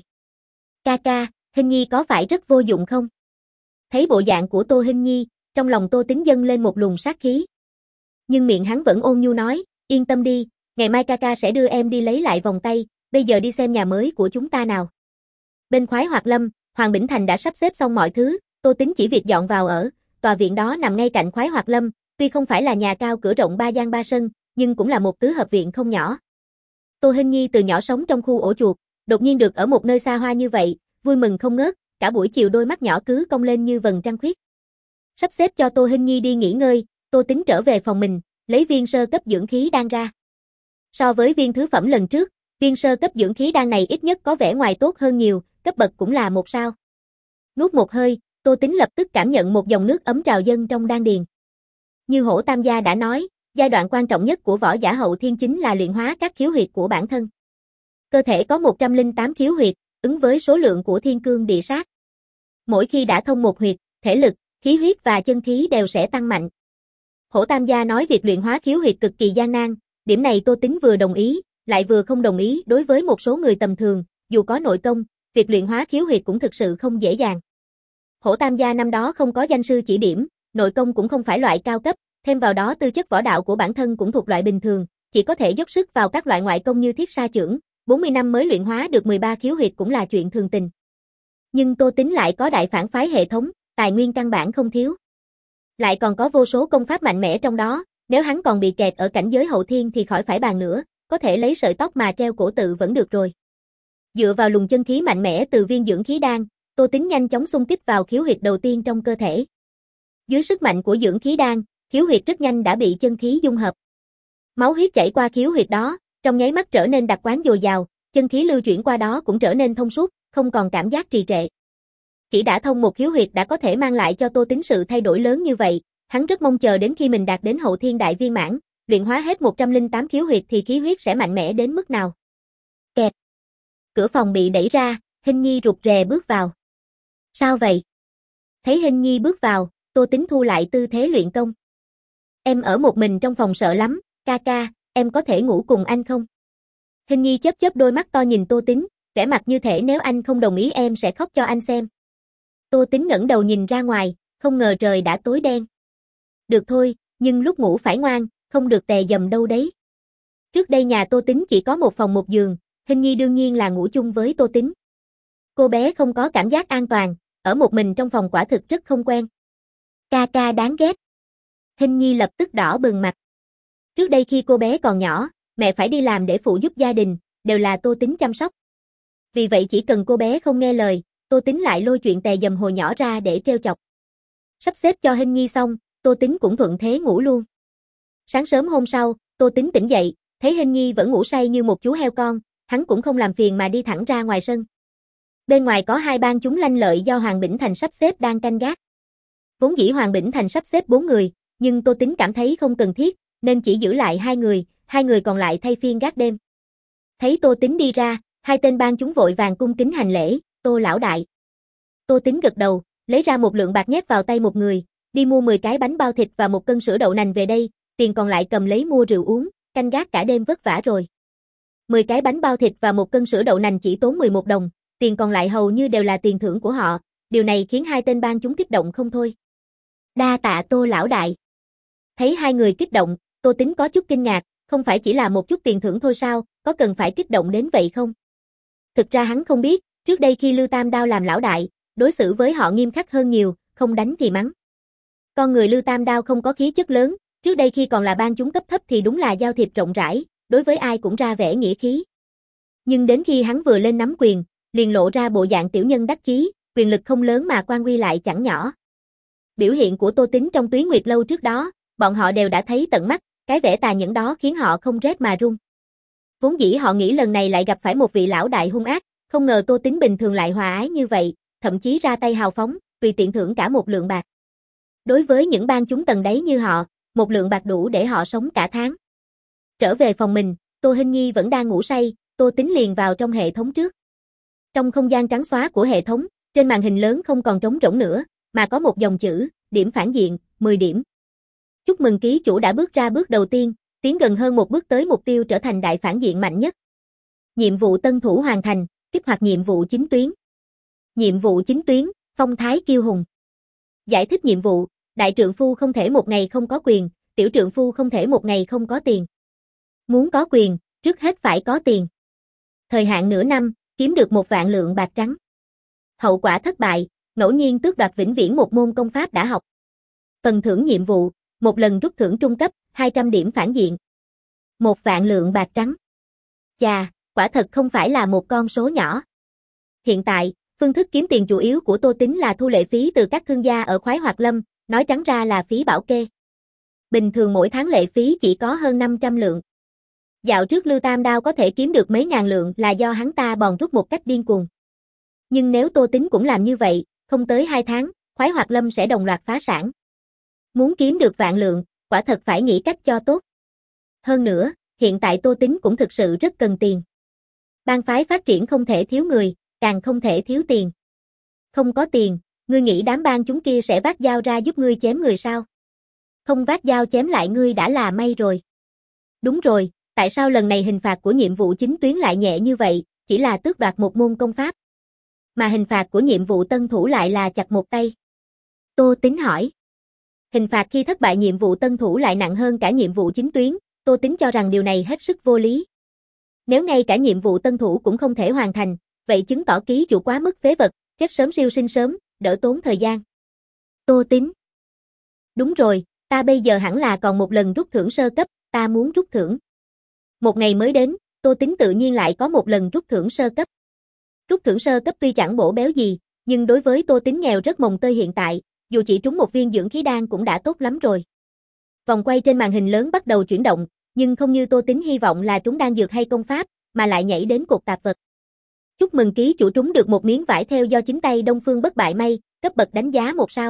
Ca ca, Hình nhi có phải rất vô dụng không? Thấy bộ dạng của Tô Hình nhi, trong lòng Tô Tính dâng lên một luồng sát khí. Nhưng miệng hắn vẫn ôn nhu nói, yên tâm đi, ngày mai ca ca sẽ đưa em đi lấy lại vòng tay, bây giờ đi xem nhà mới của chúng ta nào. Bên Khoái Hoạt Lâm, Hoàng Bỉnh Thành đã sắp xếp xong mọi thứ, Tô Tính chỉ việc dọn vào ở, tòa viện đó nằm ngay cạnh Khoái Hoạt Lâm, tuy không phải là nhà cao cửa rộng ba gian ba sân, nhưng cũng là một tứ hợp viện không nhỏ. Tô Hình nhi từ nhỏ sống trong khu ổ chuột, đột nhiên được ở một nơi xa hoa như vậy, vui mừng không ngớt, cả buổi chiều đôi mắt nhỏ cứ cong lên như vầng trăng khuyết. Sắp xếp cho Tô Hình nhi đi nghỉ ngơi, Tô Tính trở về phòng mình, lấy viên sơ cấp dưỡng khí đan ra. So với viên thứ phẩm lần trước, viên sơ cấp dưỡng khí đan này ít nhất có vẻ ngoài tốt hơn nhiều, cấp bậc cũng là một sao. Nuốt một hơi, Tô Tính lập tức cảm nhận một dòng nước ấm trào dâng trong đan điền. Như Hổ Tam gia đã nói, giai đoạn quan trọng nhất của võ giả hậu thiên chính là luyện hóa các khiếu huyệt của bản thân. Cơ thể có một trăm lẻ tám khiếu huyệt, ứng với số lượng của thiên cương địa sát. Mỗi khi đã thông một huyệt, thể lực, khí huyết và chân khí đều sẽ tăng mạnh. Hổ Tam gia nói việc luyện hóa khiếu huyệt cực kỳ gian nan, điểm này Tô Tính vừa đồng ý, lại vừa không đồng ý. Đối với một số người tầm thường, dù có nội công, việc luyện hóa khiếu huyệt cũng thực sự không dễ dàng. Hổ Tam gia năm đó không có danh sư chỉ điểm, nội công cũng không phải loại cao cấp, thêm vào đó tư chất võ đạo của bản thân cũng thuộc loại bình thường, chỉ có thể dốc sức vào các loại ngoại công như thiết sa chưởng, bốn mươi năm mới luyện hóa được mười ba khiếu huyệt cũng là chuyện thường tình. Nhưng Tô Tính lại có đại phản phái hệ thống, tài nguyên căn bản không thiếu. Lại còn có vô số công pháp mạnh mẽ trong đó, nếu hắn còn bị kẹt ở cảnh giới hậu thiên thì khỏi phải bàn nữa, có thể lấy sợi tóc mà treo cổ tự vẫn được rồi. Dựa vào luồng chân khí mạnh mẽ từ viên dưỡng khí đan, Tô Tính nhanh chóng xung kích vào khiếu huyệt đầu tiên trong cơ thể. Dưới sức mạnh của dưỡng khí đan, khiếu huyệt rất nhanh đã bị chân khí dung hợp. Máu huyết chảy qua khiếu huyệt đó, trong nháy mắt trở nên đặc quán dồi dào, chân khí lưu chuyển qua đó cũng trở nên thông suốt, không còn cảm giác trì trệ. Chỉ đã thông một khiếu huyệt đã có thể mang lại cho Tô Tính sự thay đổi lớn như vậy, hắn rất mong chờ đến khi mình đạt đến hậu thiên đại viên mãn, luyện hóa hết một trăm lẻ tám khiếu huyệt thì khí huyết sẽ mạnh mẽ đến mức nào. Kẹt. Cửa phòng bị đẩy ra, Hình nhi rụt rè bước vào. Sao vậy? Thấy Hình nhi bước vào, Tô Tính thu lại tư thế luyện công. Em ở một mình trong phòng sợ lắm, ca ca, em có thể ngủ cùng anh không? Hình nhi chớp chớp đôi mắt to nhìn Tô Tính, vẻ mặt như thể nếu anh không đồng ý em sẽ khóc cho anh xem. Tô Tính ngẩng đầu nhìn ra ngoài, không ngờ trời đã tối đen. Được thôi, nhưng lúc ngủ phải ngoan, không được tè dầm đâu đấy. Trước đây nhà Tô Tính chỉ có một phòng một giường, Hình nhi đương nhiên là ngủ chung với Tô Tính. Cô bé không có cảm giác an toàn, ở một mình trong phòng quả thực rất không quen. Ca ca đáng ghét. Hình nhi lập tức đỏ bừng mặt. Trước đây khi cô bé còn nhỏ, mẹ phải đi làm để phụ giúp gia đình, đều là Tô Tính chăm sóc. Vì vậy chỉ cần cô bé không nghe lời, Tô Tính lại lôi chuyện tè dầm hồi nhỏ ra để trêu chọc. Sắp xếp cho Hình nhi xong, Tô Tính cũng thuận thế ngủ luôn. Sáng sớm hôm sau, Tô Tính tỉnh dậy, thấy Hình nhi vẫn ngủ say như một chú heo con, hắn cũng không làm phiền mà đi thẳng ra ngoài sân. Bên ngoài có hai bang chúng lanh lợi do Hoàng Bỉnh Thành sắp xếp đang canh gác. Vốn dĩ Hoàng Bỉnh Thành sắp xếp bốn người, nhưng Tô Tính cảm thấy không cần thiết, nên chỉ giữ lại hai người, hai người còn lại thay phiên gác đêm. Thấy Tô Tính đi ra, hai tên ban chúng vội vàng cung kính hành lễ, Tô lão đại. Tô Tính gật đầu, lấy ra một lượng bạc nhét vào tay một người, đi mua mười cái bánh bao thịt và một cân sữa đậu nành về đây, tiền còn lại cầm lấy mua rượu uống, canh gác cả đêm vất vả rồi. mười cái bánh bao thịt và một cân sữa đậu nành chỉ tốn mười một đồng, tiền còn lại hầu như đều là tiền thưởng của họ, điều này khiến hai tên ban chúng kích động không thôi. Đa tạ Tô lão đại. Thấy hai người kích động, Tô Tính có chút kinh ngạc, không phải chỉ là một chút tiền thưởng thôi sao, có cần phải kích động đến vậy không? Thực ra hắn không biết, trước đây khi Lưu Tam Đao làm lão đại, đối xử với họ nghiêm khắc hơn nhiều, không đánh thì mắng. Con người Lưu Tam Đao không có khí chất lớn, trước đây khi còn là ban chúng cấp thấp thì đúng là giao thiệp rộng rãi, đối với ai cũng ra vẻ nghĩa khí. Nhưng đến khi hắn vừa lên nắm quyền, liền lộ ra bộ dạng tiểu nhân đắc chí, quyền lực không lớn mà quan uy lại chẳng nhỏ. Biểu hiện của Tô Tính trong Túy Nguyệt lâu trước đó, bọn họ đều đã thấy tận mắt, cái vẻ tà nhẫn đó khiến họ không rét mà run. Vốn dĩ họ nghĩ lần này lại gặp phải một vị lão đại hung ác, không ngờ Tô Tính bình thường lại hòa ái như vậy, thậm chí ra tay hào phóng, tùy tiện thưởng cả một lượng bạc. Đối với những ban chúng tầng đáy như họ, một lượng bạc đủ để họ sống cả tháng. Trở về phòng mình, Tô Hinh Nhi vẫn đang ngủ say, Tô Tính liền vào trong hệ thống trước. Trong không gian trắng xóa của hệ thống, trên màn hình lớn không còn trống rỗng nữa, mà có một dòng chữ, điểm phản diện, mười điểm. Chúc mừng ký chủ đã bước ra bước đầu tiên, tiến gần hơn một bước tới mục tiêu trở thành đại phản diện mạnh nhất. Nhiệm vụ tân thủ hoàn thành, kích hoạt nhiệm vụ chính tuyến. Nhiệm vụ chính tuyến, phong thái kiêu hùng. Giải thích nhiệm vụ, đại trượng phu không thể một ngày không có quyền, tiểu trượng phu không thể một ngày không có tiền. Muốn có quyền, trước hết phải có tiền. Thời hạn nửa năm, kiếm được một vạn lượng bạc trắng. Hậu quả thất bại, ngẫu nhiên tước đoạt vĩnh viễn một môn công pháp đã học. Phần thưởng nhiệm vụ, một lần rút thưởng trung cấp, hai trăm điểm phản diện. Một vạn lượng bạc trắng. Chà, quả thật không phải là một con số nhỏ. Hiện tại, phương thức kiếm tiền chủ yếu của Tô Tính là thu lệ phí từ các thương gia ở Khoái Hoạt Lâm, nói trắng ra là phí bảo kê. Bình thường mỗi tháng lệ phí chỉ có hơn năm trăm lượng. Dạo trước Lưu Tam Đao có thể kiếm được mấy ngàn lượng là do hắn ta bòn rút một cách điên cuồng. Nhưng nếu Tô Tính cũng làm như vậy, không tới hai tháng, Khoái Hoạt Lâm sẽ đồng loạt phá sản. Muốn kiếm được vạn lượng, quả thật phải nghĩ cách cho tốt. Hơn nữa, hiện tại Tô Tính cũng thực sự rất cần tiền. Bang phái phát triển không thể thiếu người, càng không thể thiếu tiền. Không có tiền, ngươi nghĩ đám bang chúng kia sẽ vác dao ra giúp ngươi chém người sao? Không vác dao chém lại ngươi đã là may rồi. Đúng rồi, tại sao lần này hình phạt của nhiệm vụ chính tuyến lại nhẹ như vậy, chỉ là tước đoạt một môn công pháp? Mà hình phạt của nhiệm vụ tân thủ lại là chặt một tay. Tô Tính hỏi. Hình phạt khi thất bại nhiệm vụ tân thủ lại nặng hơn cả nhiệm vụ chính tuyến, Tô Tính cho rằng điều này hết sức vô lý. Nếu ngay cả nhiệm vụ tân thủ cũng không thể hoàn thành, vậy chứng tỏ ký chủ quá mức phế vật, chết sớm siêu sinh sớm, đỡ tốn thời gian. Tô Tính. Đúng rồi, ta bây giờ hẳn là còn một lần rút thưởng sơ cấp, ta muốn rút thưởng. Một ngày mới đến, Tô Tính tự nhiên lại có một lần rút thưởng sơ cấp. Rút thưởng sơ cấp tuy chẳng bổ béo gì, nhưng đối với Tô Tính nghèo rất mồng tơi hiện tại, dù chỉ trúng một viên dưỡng khí đan cũng đã tốt lắm rồi. Vòng quay trên màn hình lớn bắt đầu chuyển động, nhưng không như Tô Tính hy vọng là trúng đan dược hay công pháp, mà lại nhảy đến cột tạp vật. Chúc mừng ký chủ trúng được một miếng vải theo do chính tay Đông Phương Bất Bại may, cấp bậc đánh giá một sao.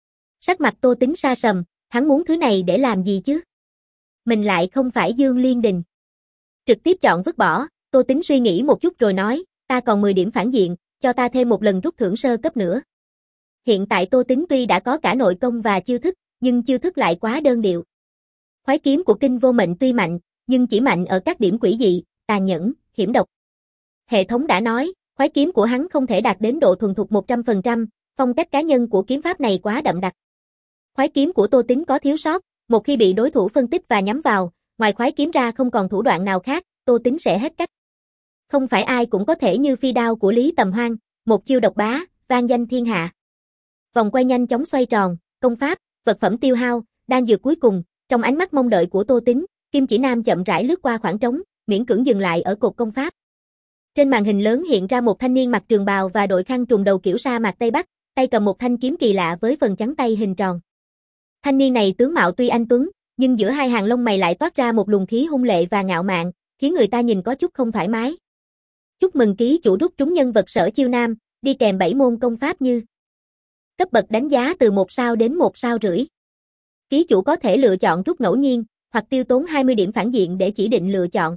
Sắc mặt Tô Tính sa sầm, hắn muốn thứ này để làm gì chứ? Mình lại không phải Dương Liên Đình. Trực tiếp chọn vứt bỏ, Tô Tính suy nghĩ một chút rồi nói, ta còn mười điểm phản diện, cho ta thêm một lần rút thưởng sơ cấp nữa. Hiện tại Tô Tính tuy đã có cả nội công và chiêu thức, nhưng chiêu thức lại quá đơn điệu. Khoái kiếm của Kinh Vô Mệnh tuy mạnh, nhưng chỉ mạnh ở các điểm quỷ dị, tàn nhẫn, hiểm độc. Hệ thống đã nói, khoái kiếm của hắn không thể đạt đến độ thuần thục một trăm phần trăm, phong cách cá nhân của kiếm pháp này quá đậm đặc. Khoái kiếm của Tô Tính có thiếu sót, một khi bị đối thủ phân tích và nhắm vào, ngoài khoái kiếm ra không còn thủ đoạn nào khác, Tô Tính sẽ hết cách. Không phải ai cũng có thể như phi đao của Lý Tầm Hoan, một chiêu độc bá, vang danh thiên hạ. Vòng quay nhanh chóng xoay tròn, công pháp, vật phẩm tiêu hao, đan dược cuối cùng, trong ánh mắt mong đợi của Tô Tính, Kim Chỉ Nam chậm rãi lướt qua khoảng trống, miễn cưỡng dừng lại ở cột công pháp. Trên màn hình lớn hiện ra một thanh niên mặc trường bào và đội khăn trùm đầu kiểu sa mạc Tây Bắc, tay cầm một thanh kiếm kỳ lạ với phần trắng tay hình tròn. Thanh niên này tướng mạo tuy anh tuấn, nhưng giữa hai hàng lông mày lại toát ra một luồng khí hung lệ và ngạo mạn, khiến người ta nhìn có chút không thoải mái. Chúc mừng ký chủ rút trúng nhân vật Sở Chiêu Nam, đi kèm bảy môn công pháp như cấp bậc đánh giá từ một sao đến một sao rưỡi. Ký chủ có thể lựa chọn rút ngẫu nhiên, hoặc tiêu tốn hai mươi điểm phản diện để chỉ định lựa chọn.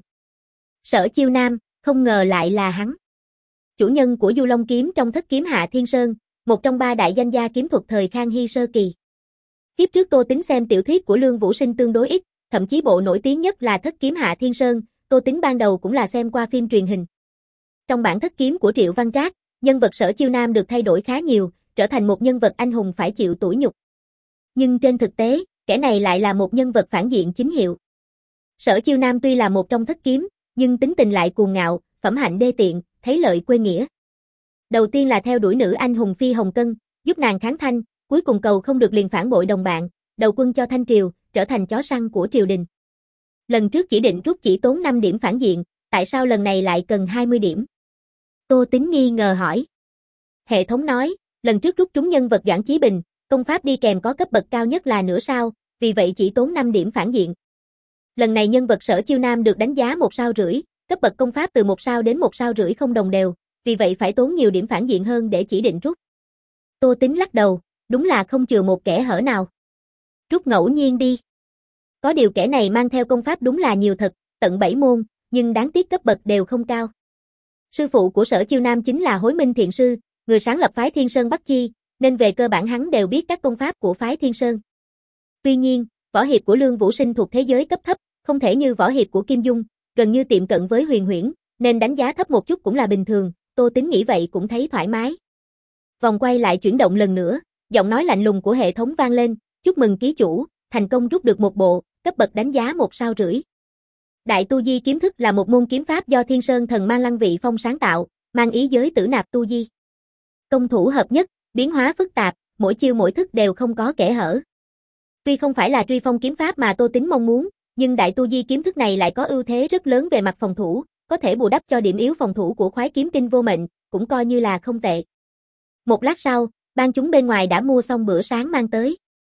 Sở Chiêu Nam, không ngờ lại là hắn. Chủ nhân của Du Long kiếm trong thất kiếm Hạ Thiên Sơn, một trong ba đại danh gia kiếm thuật thời Khang Hy sơ kỳ. Kiếp trước Tô Tính xem tiểu thuyết của Lương Vũ Sinh tương đối ít, thậm chí bộ nổi tiếng nhất là Thất kiếm Hạ Thiên Sơn, Tô Tính ban đầu cũng là xem qua phim truyền hình. Trong bản thất kiếm của Triệu Văn Trác, nhân vật Sở Chiêu Nam được thay đổi khá nhiều, trở thành một nhân vật anh hùng phải chịu tủi nhục. Nhưng trên thực tế, kẻ này lại là một nhân vật phản diện chính hiệu. Sở Chiêu Nam tuy là một trong thất kiếm, nhưng tính tình lại cuồng ngạo, phẩm hạnh đê tiện, thấy lợi quên nghĩa. Đầu tiên là theo đuổi nữ anh hùng Phi Hồng Cân, giúp nàng kháng Thanh, cuối cùng cầu không được liền phản bội đồng bạn, đầu quân cho Thanh triều, trở thành chó săn của triều đình. Lần trước chỉ định rút chỉ tốn năm điểm phản diện, tại sao lần này lại cần hai mươi điểm? Tô Tính nghi ngờ hỏi. Hệ thống nói, lần trước rút trúng nhân vật Doãn Chí Bình, công pháp đi kèm có cấp bậc cao nhất là nửa sao, vì vậy chỉ tốn năm điểm phản diện. Lần này nhân vật Sở Chiêu Nam được đánh giá một sao rưỡi, cấp bậc công pháp từ một sao đến một sao rưỡi không đồng đều, vì vậy phải tốn nhiều điểm phản diện hơn để chỉ định rút. Tô Tính lắc đầu, đúng là không chừa một kẽ hở nào. Rút ngẫu nhiên đi. Có điều kẻ này mang theo công pháp đúng là nhiều thật, tận bảy môn, nhưng đáng tiếc cấp bậc đều không cao. Sư phụ của Sở Chiêu Nam chính là Hối Minh Thiện Sư, người sáng lập phái Thiên Sơn Bắc Chi, nên về cơ bản hắn đều biết các công pháp của phái Thiên Sơn. Tuy nhiên, võ hiệp của Lương Vũ Sinh thuộc thế giới cấp thấp, không thể như võ hiệp của Kim Dung, gần như tiệm cận với Huyền Huyễn, nên đánh giá thấp một chút cũng là bình thường, Tô Tính nghĩ vậy cũng thấy thoải mái. Vòng quay lại chuyển động lần nữa, giọng nói lạnh lùng của hệ thống vang lên, chúc mừng ký chủ, thành công rút được một bộ, cấp bậc đánh giá một sao rưỡi. Đại Tu Di kiếm thức là một môn kiếm pháp do Thiên Sơn Thần Mang Lăng Vị Phong sáng tạo, mang ý giới tử nạp tu di. Công thủ hợp nhất, biến hóa phức tạp, mỗi chiêu mỗi thức đều không có kẽ hở. Tuy không phải là truy phong kiếm pháp mà Tô Tính mong muốn, nhưng Đại Tu Di kiếm thức này lại có ưu thế rất lớn về mặt phòng thủ, có thể bù đắp cho điểm yếu phòng thủ của Khoái Kiếm Kinh Vô Mệnh, cũng coi như là không tệ. Một lát sau, ban chúng bên ngoài đã mua xong bữa sáng mang tới.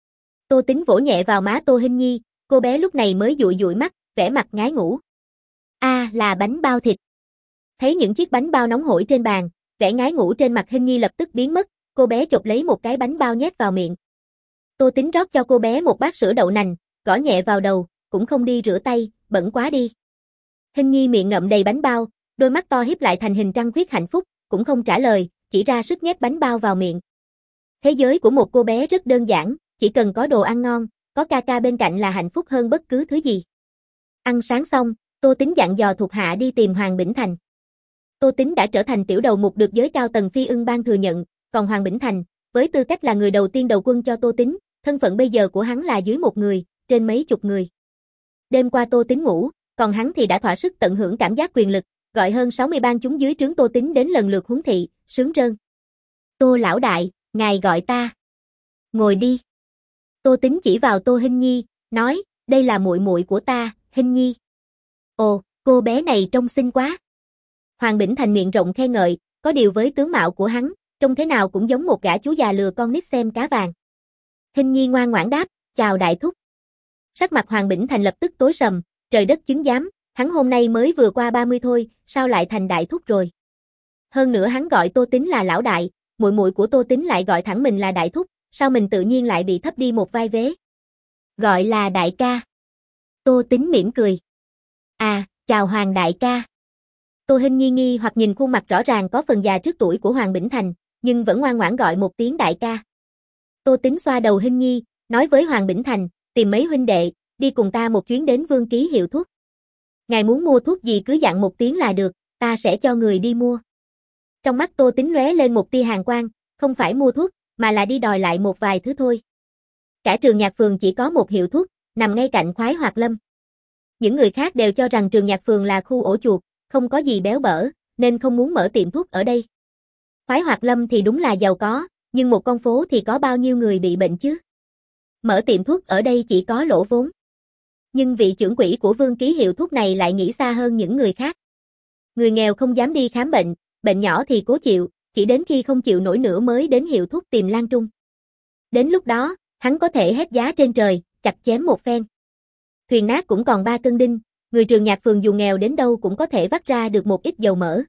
Tô Tính vỗ nhẹ vào má Tô Hinh Nhi, cô bé lúc này mới dụi dụi mắt, vẻ mặt ngái ngủ. A, à, là bánh bao thịt. Thấy những chiếc bánh bao nóng hổi trên bàn, vẻ ngái ngủ trên mặt Hinh Nhi lập tức biến mất, cô bé chộp lấy một cái bánh bao nhét vào miệng. Tô Tính rót cho cô bé một bát sữa đậu nành, gõ nhẹ vào đầu, cũng không đi rửa tay, bẩn quá đi. Hinh Nhi miệng ngậm đầy bánh bao, đôi mắt to híp lại thành hình trăng khuyết hạnh phúc, cũng không trả lời, chỉ ra sức nhét bánh bao vào miệng. Thế giới của một cô bé rất đơn giản, chỉ cần có đồ ăn ngon, có ca ca bên cạnh là hạnh phúc hơn bất cứ thứ gì. Ăn sáng xong, Tô Tính dặn dò thuộc hạ đi tìm Hoàng Bỉnh Thành. Tô Tính đã trở thành tiểu đầu mục được giới cao tầng Phi Ưng Bang thừa nhận, còn Hoàng Bỉnh Thành, với tư cách là người đầu tiên đầu quân cho Tô Tính, thân phận bây giờ của hắn là dưới một người, trên mấy chục người. Đêm qua Tô Tính ngủ, còn hắn thì đã thỏa sức tận hưởng cảm giác quyền lực, gọi hơn sáu mươi bang chúng dưới trướng Tô Tính đến lần lượt huấn thị, sướng rơn. Tô lão đại, ngài gọi ta. Ngồi đi. Tô Tính chỉ vào Tô Hinh Nhi, nói, đây là muội muội của ta, Hinh Nhi. Ồ, cô bé này trông xinh quá. Hoàng Bỉnh Thành miệng rộng khen ngợi, có điều với tướng mạo của hắn, trông thế nào cũng giống một gã chú già lừa con nít xem cá vàng. Hinh Nhi ngoan ngoãn đáp, chào đại thúc. Sắc mặt Hoàng Bỉnh Thành lập tức tối sầm, trời đất chứng giám, hắn hôm nay mới vừa qua ba mươi thôi, sao lại thành đại thúc rồi. Hơn nữa hắn gọi Tô Tính là lão đại, muội muội của Tô Tính lại gọi thẳng mình là đại thúc, sao mình tự nhiên lại bị thấp đi một vai vế. Gọi là đại ca. Tô Tính mỉm cười. À, chào Hoàng đại ca. Tô Hinh Nhi nghi hoặc nhìn khuôn mặt rõ ràng có phần già trước tuổi của Hoàng Bỉnh Thành, nhưng vẫn ngoan ngoãn gọi một tiếng đại ca. Tô Tính xoa đầu Hinh Nhi, nói với Hoàng Bỉnh Thành, tìm mấy huynh đệ, đi cùng ta một chuyến đến Vương Ký hiệu thuốc. Ngài muốn mua thuốc gì cứ dặn một tiếng là được, ta sẽ cho người đi mua. Trong mắt Tô Tính lóe lên một tia hàn quang, không phải mua thuốc, mà là đi đòi lại một vài thứ thôi. Cả Trường Nhạc Phường chỉ có một hiệu thuốc, nằm ngay cạnh Khoái Hoạt Lâm. Những người khác đều cho rằng Trường Nhạc Phường là khu ổ chuột, không có gì béo bở, nên không muốn mở tiệm thuốc ở đây. Khoái Hoạt Lâm thì đúng là giàu có, nhưng một con phố thì có bao nhiêu người bị bệnh chứ? Mở tiệm thuốc ở đây chỉ có lỗ vốn. Nhưng vị trưởng quỹ của Vương Ký hiệu thuốc này lại nghĩ xa hơn những người khác. Người nghèo không dám đi khám bệnh, bệnh nhỏ thì cố chịu, chỉ đến khi không chịu nổi nữa mới đến hiệu thuốc tìm Lan Trung. Đến lúc đó, hắn có thể hết giá trên trời, chặt chém một phen. Thuyền nát cũng còn ba cân đinh, người Trường Nhạc Phường dù nghèo đến đâu cũng có thể vắt ra được một ít dầu mỡ.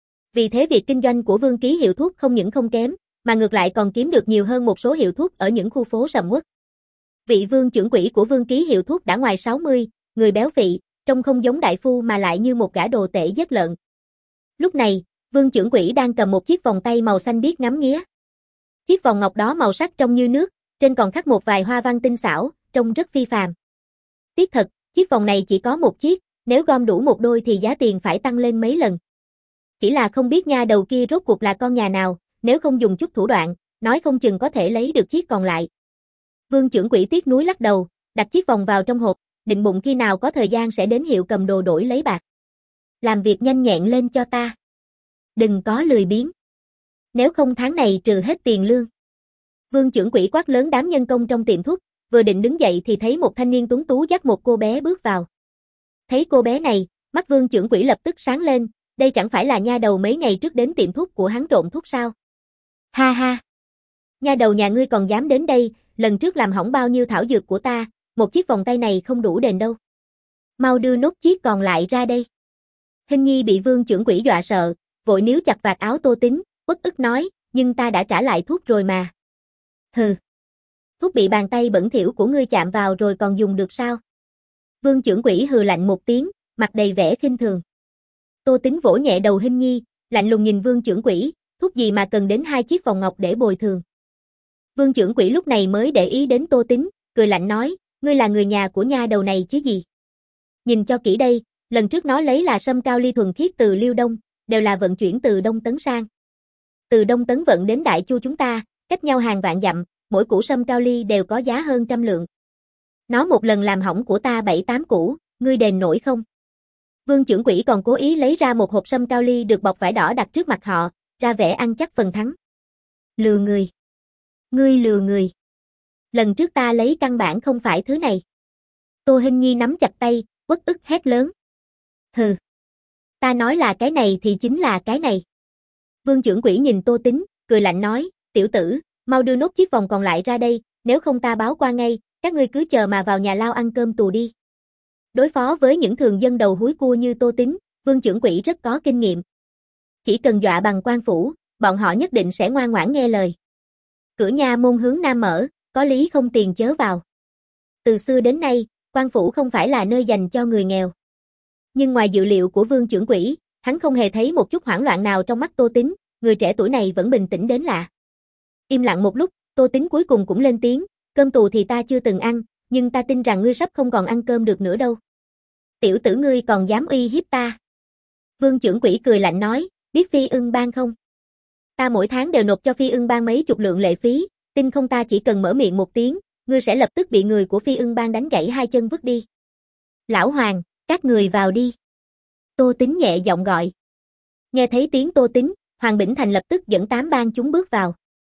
Vì thế việc kinh doanh của Vương Ký hiệu thuốc không những không kém, mà ngược lại còn kiếm được nhiều hơn một số hiệu thuốc ở những khu phố sầm uất. Vị vương trưởng quỹ của Vương ký hiệu thuốc đã ngoài sáu mươi, người béo phị, trông không giống đại phu mà lại như một gã đồ tể giết lợn. Lúc này, Vương trưởng quỹ đang cầm một chiếc vòng tay màu xanh biếc ngắm nghía. Chiếc vòng ngọc đó màu sắc trong như nước, trên còn khắc một vài hoa văn tinh xảo, trông rất phi phàm. Tiếc thật, chiếc vòng này chỉ có một chiếc, nếu gom đủ một đôi thì giá tiền phải tăng lên mấy lần. Chỉ là không biết nha đầu kia rốt cuộc là con nhà nào, nếu không dùng chút thủ đoạn, nói không chừng có thể lấy được chiếc còn lại. Vương trưởng quỹ tiếc nuối lắc đầu, đặt chiếc vòng vào trong hộp, định bụng khi nào có thời gian sẽ đến hiệu cầm đồ đổi lấy bạc. Làm việc nhanh nhẹn lên cho ta. Đừng có lười biếng. Nếu không tháng này trừ hết tiền lương. Vương trưởng quỹ quát lớn đám nhân công trong tiệm thuốc, vừa định đứng dậy thì thấy một thanh niên tuấn tú dắt một cô bé bước vào. Thấy cô bé này, mắt Vương trưởng quỹ lập tức sáng lên, đây chẳng phải là nha đầu mấy ngày trước đến tiệm thuốc của hắn trộm thuốc sao? Ha ha! Nha đầu nhà ngươi còn dám đến đây, lần trước làm hỏng bao nhiêu thảo dược của ta, một chiếc vòng tay này không đủ đền đâu. Mau đưa nốt chiếc còn lại ra đây. Hình nhi bị Vương trưởng quỹ dọa sợ, vội níu chặt vạt áo Tô Tính, uất ức nói, nhưng ta đã trả lại thuốc rồi mà. Hừ. Thuốc bị bàn tay bẩn thỉu của ngươi chạm vào rồi còn dùng được sao? Vương trưởng quỹ hừ lạnh một tiếng, mặt đầy vẻ khinh thường. Tô Tính vỗ nhẹ đầu Hình nhi, lạnh lùng nhìn Vương trưởng quỹ, thuốc gì mà cần đến hai chiếc vòng ngọc để bồi thường. Vương trưởng quỹ lúc này mới để ý đến Tô Tính, cười lạnh nói, ngươi là người nhà của nha đầu này chứ gì? Nhìn cho kỹ đây, lần trước nó lấy là sâm cao ly thuần khiết từ Liêu Đông, đều là vận chuyển từ Đông Tấn sang. Từ Đông Tấn vận đến Đại Chu chúng ta, cách nhau hàng vạn dặm, mỗi củ sâm cao ly đều có giá hơn trăm lượng. Nó một lần làm hỏng của ta bảy tám củ, ngươi đền nổi không? Vương trưởng quỹ còn cố ý lấy ra một hộp sâm cao ly được bọc vải đỏ đặt trước mặt họ, ra vẻ ăn chắc phần thắng. Lừa người. Ngươi lừa người. Lần trước ta lấy căn bản không phải thứ này. Tô Hinh Nhi nắm chặt tay, uất ức hét lớn. Hừ. Ta nói là cái này thì chính là cái này. Vương trưởng quỹ nhìn Tô Tính, cười lạnh nói, tiểu tử, mau đưa nốt chiếc vòng còn lại ra đây, nếu không ta báo qua ngay, các ngươi cứ chờ mà vào nhà lao ăn cơm tù đi. Đối phó với những thường dân đầu húi cua như Tô Tính, Vương trưởng quỹ rất có kinh nghiệm. Chỉ cần dọa bằng quan phủ, bọn họ nhất định sẽ ngoan ngoãn nghe lời. Cửa nha môn hướng nam mở, có lý không tiền chớ vào. Từ xưa đến nay, quan phủ không phải là nơi dành cho người nghèo. Nhưng ngoài dự liệu của Vương trưởng quỹ, hắn không hề thấy một chút hoảng loạn nào trong mắt Tô Tính, người trẻ tuổi này vẫn bình tĩnh đến lạ. Im lặng một lúc, Tô Tính cuối cùng cũng lên tiếng, cơm tù thì ta chưa từng ăn, nhưng ta tin rằng ngươi sắp không còn ăn cơm được nữa đâu. Tiểu tử ngươi còn dám uy hiếp ta. Vương trưởng quỹ cười lạnh nói, biết Phi Ưng Bang không? Ta mỗi tháng đều nộp cho Phi Ưng Bang mấy chục lượng lệ phí, tin không ta chỉ cần mở miệng một tiếng, ngươi sẽ lập tức bị người của Phi Ưng Bang đánh gãy hai chân vứt đi. Lão Hoàng, các người vào đi. Tô Tính nhẹ giọng gọi. Nghe thấy tiếng Tô Tính, Hoàng Bỉnh Thành lập tức dẫn tám bang chúng bước vào.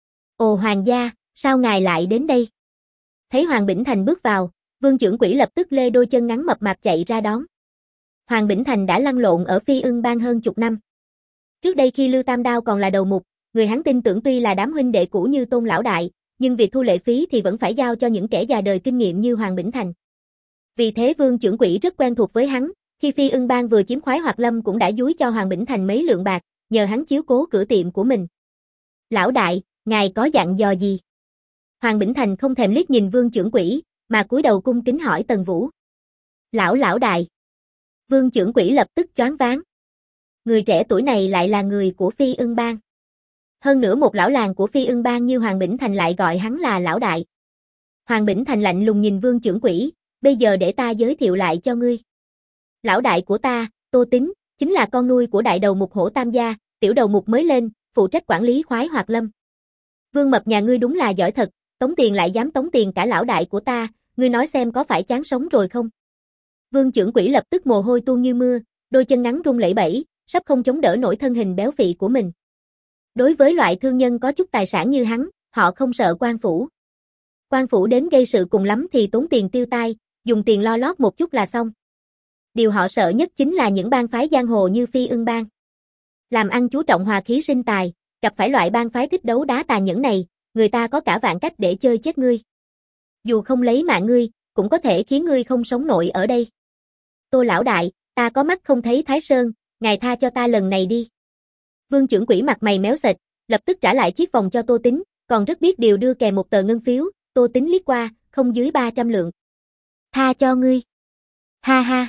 Ồ hoàng gia, sao ngài lại đến đây? Thấy Hoàng Bỉnh Thành bước vào, Vương trưởng quỹ lập tức lê đôi chân ngắn mập mạp chạy ra đón. Hoàng Bỉnh Thành đã lăn lộn ở Phi Ưng Bang hơn chục năm. Trước đây khi Lưu Tam Đao còn là đầu mục, người hắn tin tưởng tuy là đám huynh đệ cũ như Tôn lão đại, nhưng việc thu lệ phí thì vẫn phải giao cho những kẻ già đời kinh nghiệm như Hoàng Bỉnh Thành. Vì thế Vương trưởng quỹ rất quen thuộc với hắn, khi Phi Ưng Bang vừa chiếm khoái Hoạt Lâm cũng đã dúi cho Hoàng Bỉnh Thành mấy lượng bạc, nhờ hắn chiếu cố cửa tiệm của mình. Lão đại, ngài có dặn dò gì? Hoàng Bỉnh Thành không thèm liếc nhìn Vương trưởng quỹ, mà cúi đầu cung kính hỏi Tần Vũ. Lão lão đại. Vương trưởng quỹ lập tức choáng váng. Người trẻ tuổi này lại là người của Phi Ưng Bang. Hơn nữa một lão làng của Phi Ưng Bang như Hoàng Bỉnh Thành lại gọi hắn là lão đại. Hoàng Bỉnh Thành lạnh lùng nhìn Vương trưởng quỹ, bây giờ để ta giới thiệu lại cho ngươi. Lão đại của ta, Tô Tính, chính là con nuôi của đại đầu mục Hổ Tam gia, tiểu đầu mục mới lên, phụ trách quản lý khoái Hoạt Lâm. Vương mập nhà ngươi đúng là giỏi thật, tống tiền lại dám tống tiền cả lão đại của ta, ngươi nói xem có phải chán sống rồi không? Vương trưởng quỹ lập tức mồ hôi tuôn như mưa, đôi chân ngắn run lẩy bẩy, sắp không chống đỡ nổi thân hình béo phì của mình. Đối với loại thương nhân có chút tài sản như hắn, họ không sợ quan phủ. Quan phủ đến gây sự cùng lắm thì tốn tiền tiêu tai, dùng tiền lo lót một chút là xong. Điều họ sợ nhất chính là những bang phái giang hồ như Phi Ưng Bang. Làm ăn chú trọng hòa khí sinh tài, gặp phải loại bang phái thích đấu đá tàn nhẫn này, người ta có cả vạn cách để chơi chết ngươi. Dù không lấy mạng ngươi, cũng có thể khiến ngươi không sống nổi ở đây. Tô lão đại, ta có mắt không thấy Thái Sơn, ngài tha cho ta lần này đi. Vương trưởng quỹ mặt mày méo sệt, lập tức trả lại chiếc vòng cho Tô Tính, còn rất biết điều đưa kèm một tờ ngân phiếu. Tô Tính liếc qua, không dưới ba trăm lượng. Tha cho ngươi. Ha ha.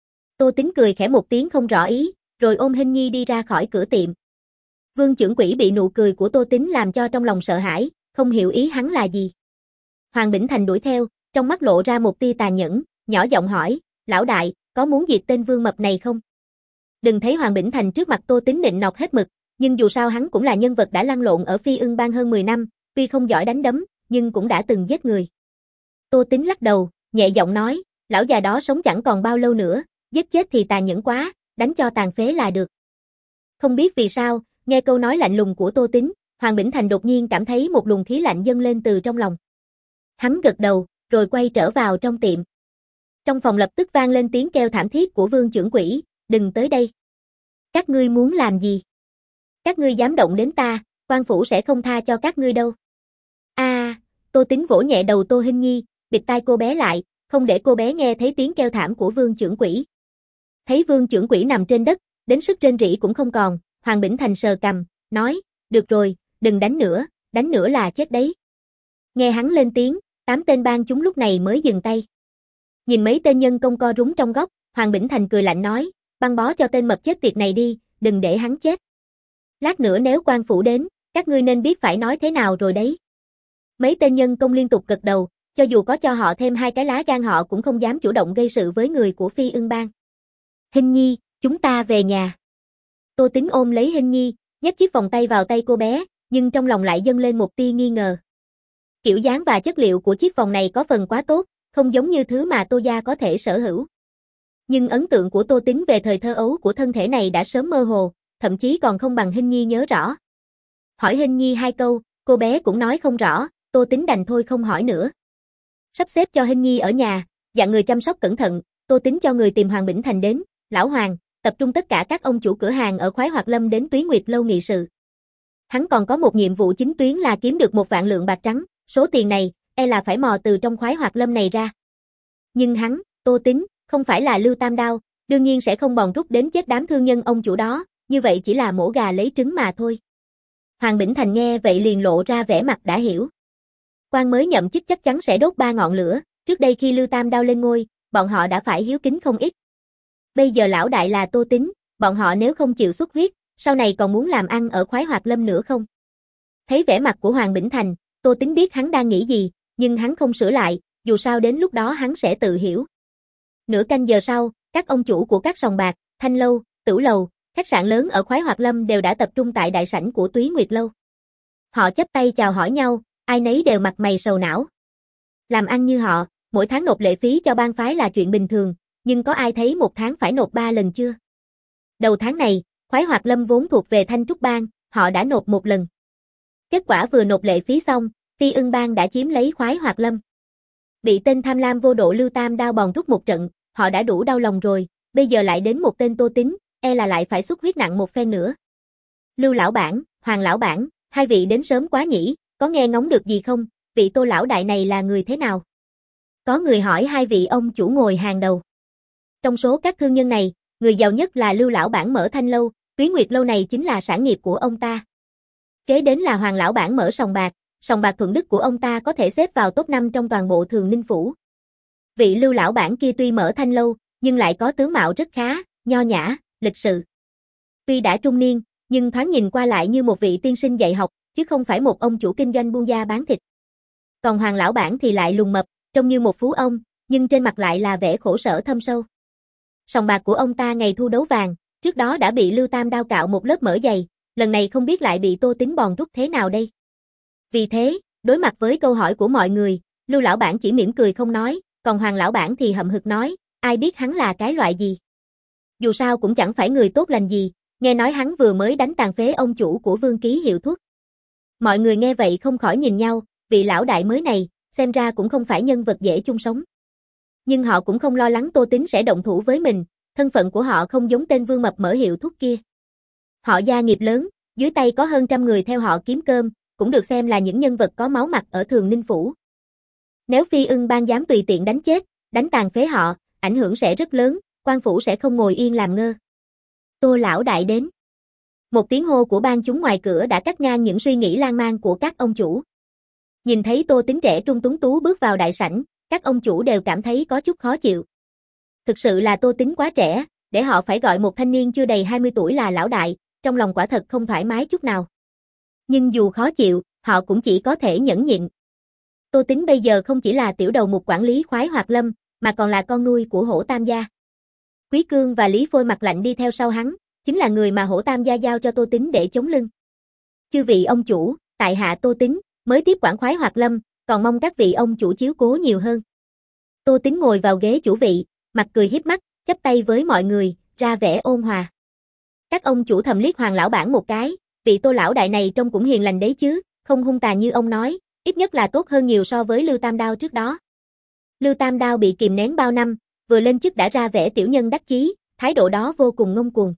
Tô Tính cười khẽ một tiếng không rõ ý, rồi ôm Hinh Nhi đi ra khỏi cửa tiệm. Vương trưởng quỹ bị nụ cười của Tô Tính làm cho trong lòng sợ hãi, không hiểu ý hắn là gì. Hoàng Bỉnh Thành đuổi theo, trong mắt lộ ra một tia tàn nhẫn, nhỏ giọng hỏi, lão đại, có muốn diệt tên Vương Mập này không? Đừng thấy Hoàng Bỉnh Thành trước mặt Tô Tính nịnh nọt hết mực, nhưng dù sao hắn cũng là nhân vật đã lăn lộn ở Phi Ưng Bang hơn mười năm, tuy không giỏi đánh đấm, nhưng cũng đã từng giết người. Tô Tính lắc đầu, nhẹ giọng nói, lão già đó sống chẳng còn bao lâu nữa, giết chết thì tàn nhẫn quá, đánh cho tàn phế là được. Không biết vì sao, nghe câu nói lạnh lùng của Tô Tính, Hoàng Bỉnh Thành đột nhiên cảm thấy một luồng khí lạnh dâng lên từ trong lòng. Hắn gật đầu, rồi quay trở vào trong tiệm. Trong phòng lập tức vang lên tiếng kêu thảm thiết của Vương trưởng quỹ, đừng tới đây. Các ngươi muốn làm gì? Các ngươi dám động đến ta, quan phủ sẽ không tha cho các ngươi đâu. A, à, Tô Tính vỗ nhẹ đầu Tô Hinh Nhi, bịt tai cô bé lại, không để cô bé nghe thấy tiếng kêu thảm của Vương trưởng quỹ. Thấy Vương trưởng quỹ nằm trên đất, đến sức rên rỉ cũng không còn, Hoàng Bỉnh Thành sờ cằm, nói, được rồi, đừng đánh nữa, đánh nữa là chết đấy. Nghe hắn lên tiếng, tám tên bang chúng lúc này mới dừng tay. Nhìn mấy tên nhân công co rúm trong góc, Hoàng Bỉnh Thành cười lạnh nói, băng bó cho tên mập chết tiệt này đi, đừng để hắn chết. Lát nữa nếu quan phủ đến, các ngươi nên biết phải nói thế nào rồi đấy. Mấy tên nhân công liên tục gật đầu, cho dù có cho họ thêm hai cái lá gan họ cũng không dám chủ động gây sự với người của Phi Ưng Bang. Hinh Nhi, chúng ta về nhà. Tô Tính ôm lấy Hinh Nhi, nhét chiếc vòng tay vào tay cô bé, nhưng trong lòng lại dâng lên một tia nghi ngờ. Kiểu dáng và chất liệu của chiếc vòng này có phần quá tốt, không giống như thứ mà Tô gia có thể sở hữu. Nhưng ấn tượng của Tô Tính về thời thơ ấu của thân thể này đã sớm mơ hồ, thậm chí còn không bằng Hinh Nhi nhớ rõ. Hỏi Hinh Nhi hai câu, cô bé cũng nói không rõ, Tô Tính đành thôi không hỏi nữa. Sắp xếp cho Hinh Nhi ở nhà, dặn người chăm sóc cẩn thận, Tô Tính cho người tìm Hoàng Bỉnh Thành đến, lão Hoàng, tập trung tất cả các ông chủ cửa hàng ở Khoái Hoạt Lâm đến Túy Nguyệt Lâu nghị sự. Hắn còn có một nhiệm vụ chính tuyến là kiếm được một vạn lượng bạc trắng, số tiền này, e là phải mò từ trong Khoái Hoạt Lâm này ra. Nhưng hắn, Tô Tính, không phải là Lưu Tam Đao, đương nhiên sẽ không bòn rút đến chết đám thương nhân ông chủ đó, như vậy chỉ là mổ gà lấy trứng mà thôi. Hoàng Bỉnh Thành nghe vậy liền lộ ra vẻ mặt đã hiểu. Quan mới nhậm chức chắc chắn sẽ đốt ba ngọn lửa, trước đây khi Lưu Tam Đao lên ngôi, bọn họ đã phải hiếu kính không ít. Bây giờ lão đại là Tô Tính, bọn họ nếu không chịu xuất huyết, sau này còn muốn làm ăn ở Khoái Hoạt Lâm nữa không? Thấy vẻ mặt của Hoàng Bỉnh Thành, Tô Tính biết hắn đang nghĩ gì, nhưng hắn không sửa lại, dù sao đến lúc đó hắn sẽ tự hiểu. Nửa canh giờ sau, các ông chủ của các sòng bạc, thanh lâu, tửu lầu, khách sạn lớn ở Khoái Hoạt Lâm đều đã tập trung tại đại sảnh của Túy Nguyệt Lâu. Họ chắp tay chào hỏi nhau, ai nấy đều mặt mày sầu não. Làm ăn như họ, mỗi tháng nộp lệ phí cho bang phái là chuyện bình thường, nhưng có ai thấy một tháng phải nộp ba lần chưa? Đầu tháng này, Khoái Hoạt Lâm vốn thuộc về Thanh Trúc Bang, họ đã nộp một lần. Kết quả vừa nộp lệ phí xong, Phi Ưng Bang đã chiếm lấy Khoái Hoạt Lâm. Bị tên tham lam vô độ Lưu Tam Đao bòn rút một trận, họ đã đủ đau lòng rồi, bây giờ lại đến một tên Tô Tính, e là lại phải xuất huyết nặng một phen nữa. Lưu lão bản, Hoàng lão bản, hai vị đến sớm quá nhỉ, có nghe ngóng được gì không, vị Tô lão đại này là người thế nào? Có người hỏi hai vị ông chủ ngồi hàng đầu. Trong số các thương nhân này, người giàu nhất là Lưu lão bản mở Thanh lâu, Túy Nguyệt lâu này chính là sản nghiệp của ông ta. Kế đến là Hoàng lão bản mở sòng bạc, sòng bạc Thuận Đức của ông ta có thể xếp vào top năm trong toàn bộ Thường Ninh phủ. Vị Lưu lão bản kia tuy mở Thanh lâu, nhưng lại có tướng mạo rất khá, nho nhã, lịch sự. Tuy đã trung niên, nhưng thoáng nhìn qua lại như một vị tiên sinh dạy học, chứ không phải một ông chủ kinh doanh buôn da bán thịt. Còn Hoàng lão bản thì lại lùn mập, trông như một phú ông, nhưng trên mặt lại là vẻ khổ sở thâm sâu. Sòng bạc của ông ta ngày thu đấu vàng, trước đó đã bị Lưu Tam Đao cạo một lớp mỡ dày, lần này không biết lại bị Tô Tính bòn rút thế nào đây. Vì thế, đối mặt với câu hỏi của mọi người, Lưu lão bản chỉ mỉm cười không nói, còn Hoàng lão bản thì hậm hực nói, ai biết hắn là cái loại gì. Dù sao cũng chẳng phải người tốt lành gì, nghe nói hắn vừa mới đánh tàn phế ông chủ của Vương Ký Hiệu Thuốc. Mọi người nghe vậy không khỏi nhìn nhau, vị lão đại mới này, xem ra cũng không phải nhân vật dễ chung sống. Nhưng họ cũng không lo lắng Tô Tính sẽ động thủ với mình, thân phận của họ không giống tên Vương Mập mở hiệu thuốc kia. Họ gia nghiệp lớn, dưới tay có hơn trăm người theo họ kiếm cơm, cũng được xem là những nhân vật có máu mặt ở Thường Ninh phủ. Nếu Phi Ưng Bang dám tùy tiện đánh chết, đánh tàn phế họ, ảnh hưởng sẽ rất lớn, quan phủ sẽ không ngồi yên làm ngơ. Tô lão đại đến. Một tiếng hô của bang chúng ngoài cửa đã cắt ngang những suy nghĩ lan man của các ông chủ. Nhìn thấy Tô Tính trẻ trung tuấn tú bước vào đại sảnh, các ông chủ đều cảm thấy có chút khó chịu. Thực sự là Tô Tính quá trẻ, để họ phải gọi một thanh niên chưa đầy hai mươi tuổi là lão đại, trong lòng quả thật không thoải mái chút nào. Nhưng dù khó chịu, họ cũng chỉ có thể nhẫn nhịn. Tô Tính bây giờ không chỉ là tiểu đầu mục quản lý Khoái Hoạt Lâm, mà còn là con nuôi của Hổ Tam gia. Quý Cương và Lý Phôi mặt lạnh đi theo sau hắn, chính là người mà Hổ Tam gia giao cho Tô Tính để chống lưng. Chư vị ông chủ, tại hạ Tô Tính, mới tiếp quản Khoái Hoạt Lâm, còn mong các vị ông chủ chiếu cố nhiều hơn. Tô Tính ngồi vào ghế chủ vị, mặt cười hiếp mắt, chắp tay với mọi người, ra vẻ ôn hòa. Các ông chủ thầm liếc Hoàng lão bản một cái, vị Tô lão đại này trông cũng hiền lành đấy chứ, không hung tàn như ông nói, ít nhất là tốt hơn nhiều so với Lưu Tam Đao trước đó. Lưu Tam Đao bị kìm nén bao năm, vừa lên chức đã ra vẻ tiểu nhân đắc chí, thái độ đó vô cùng ngông cuồng.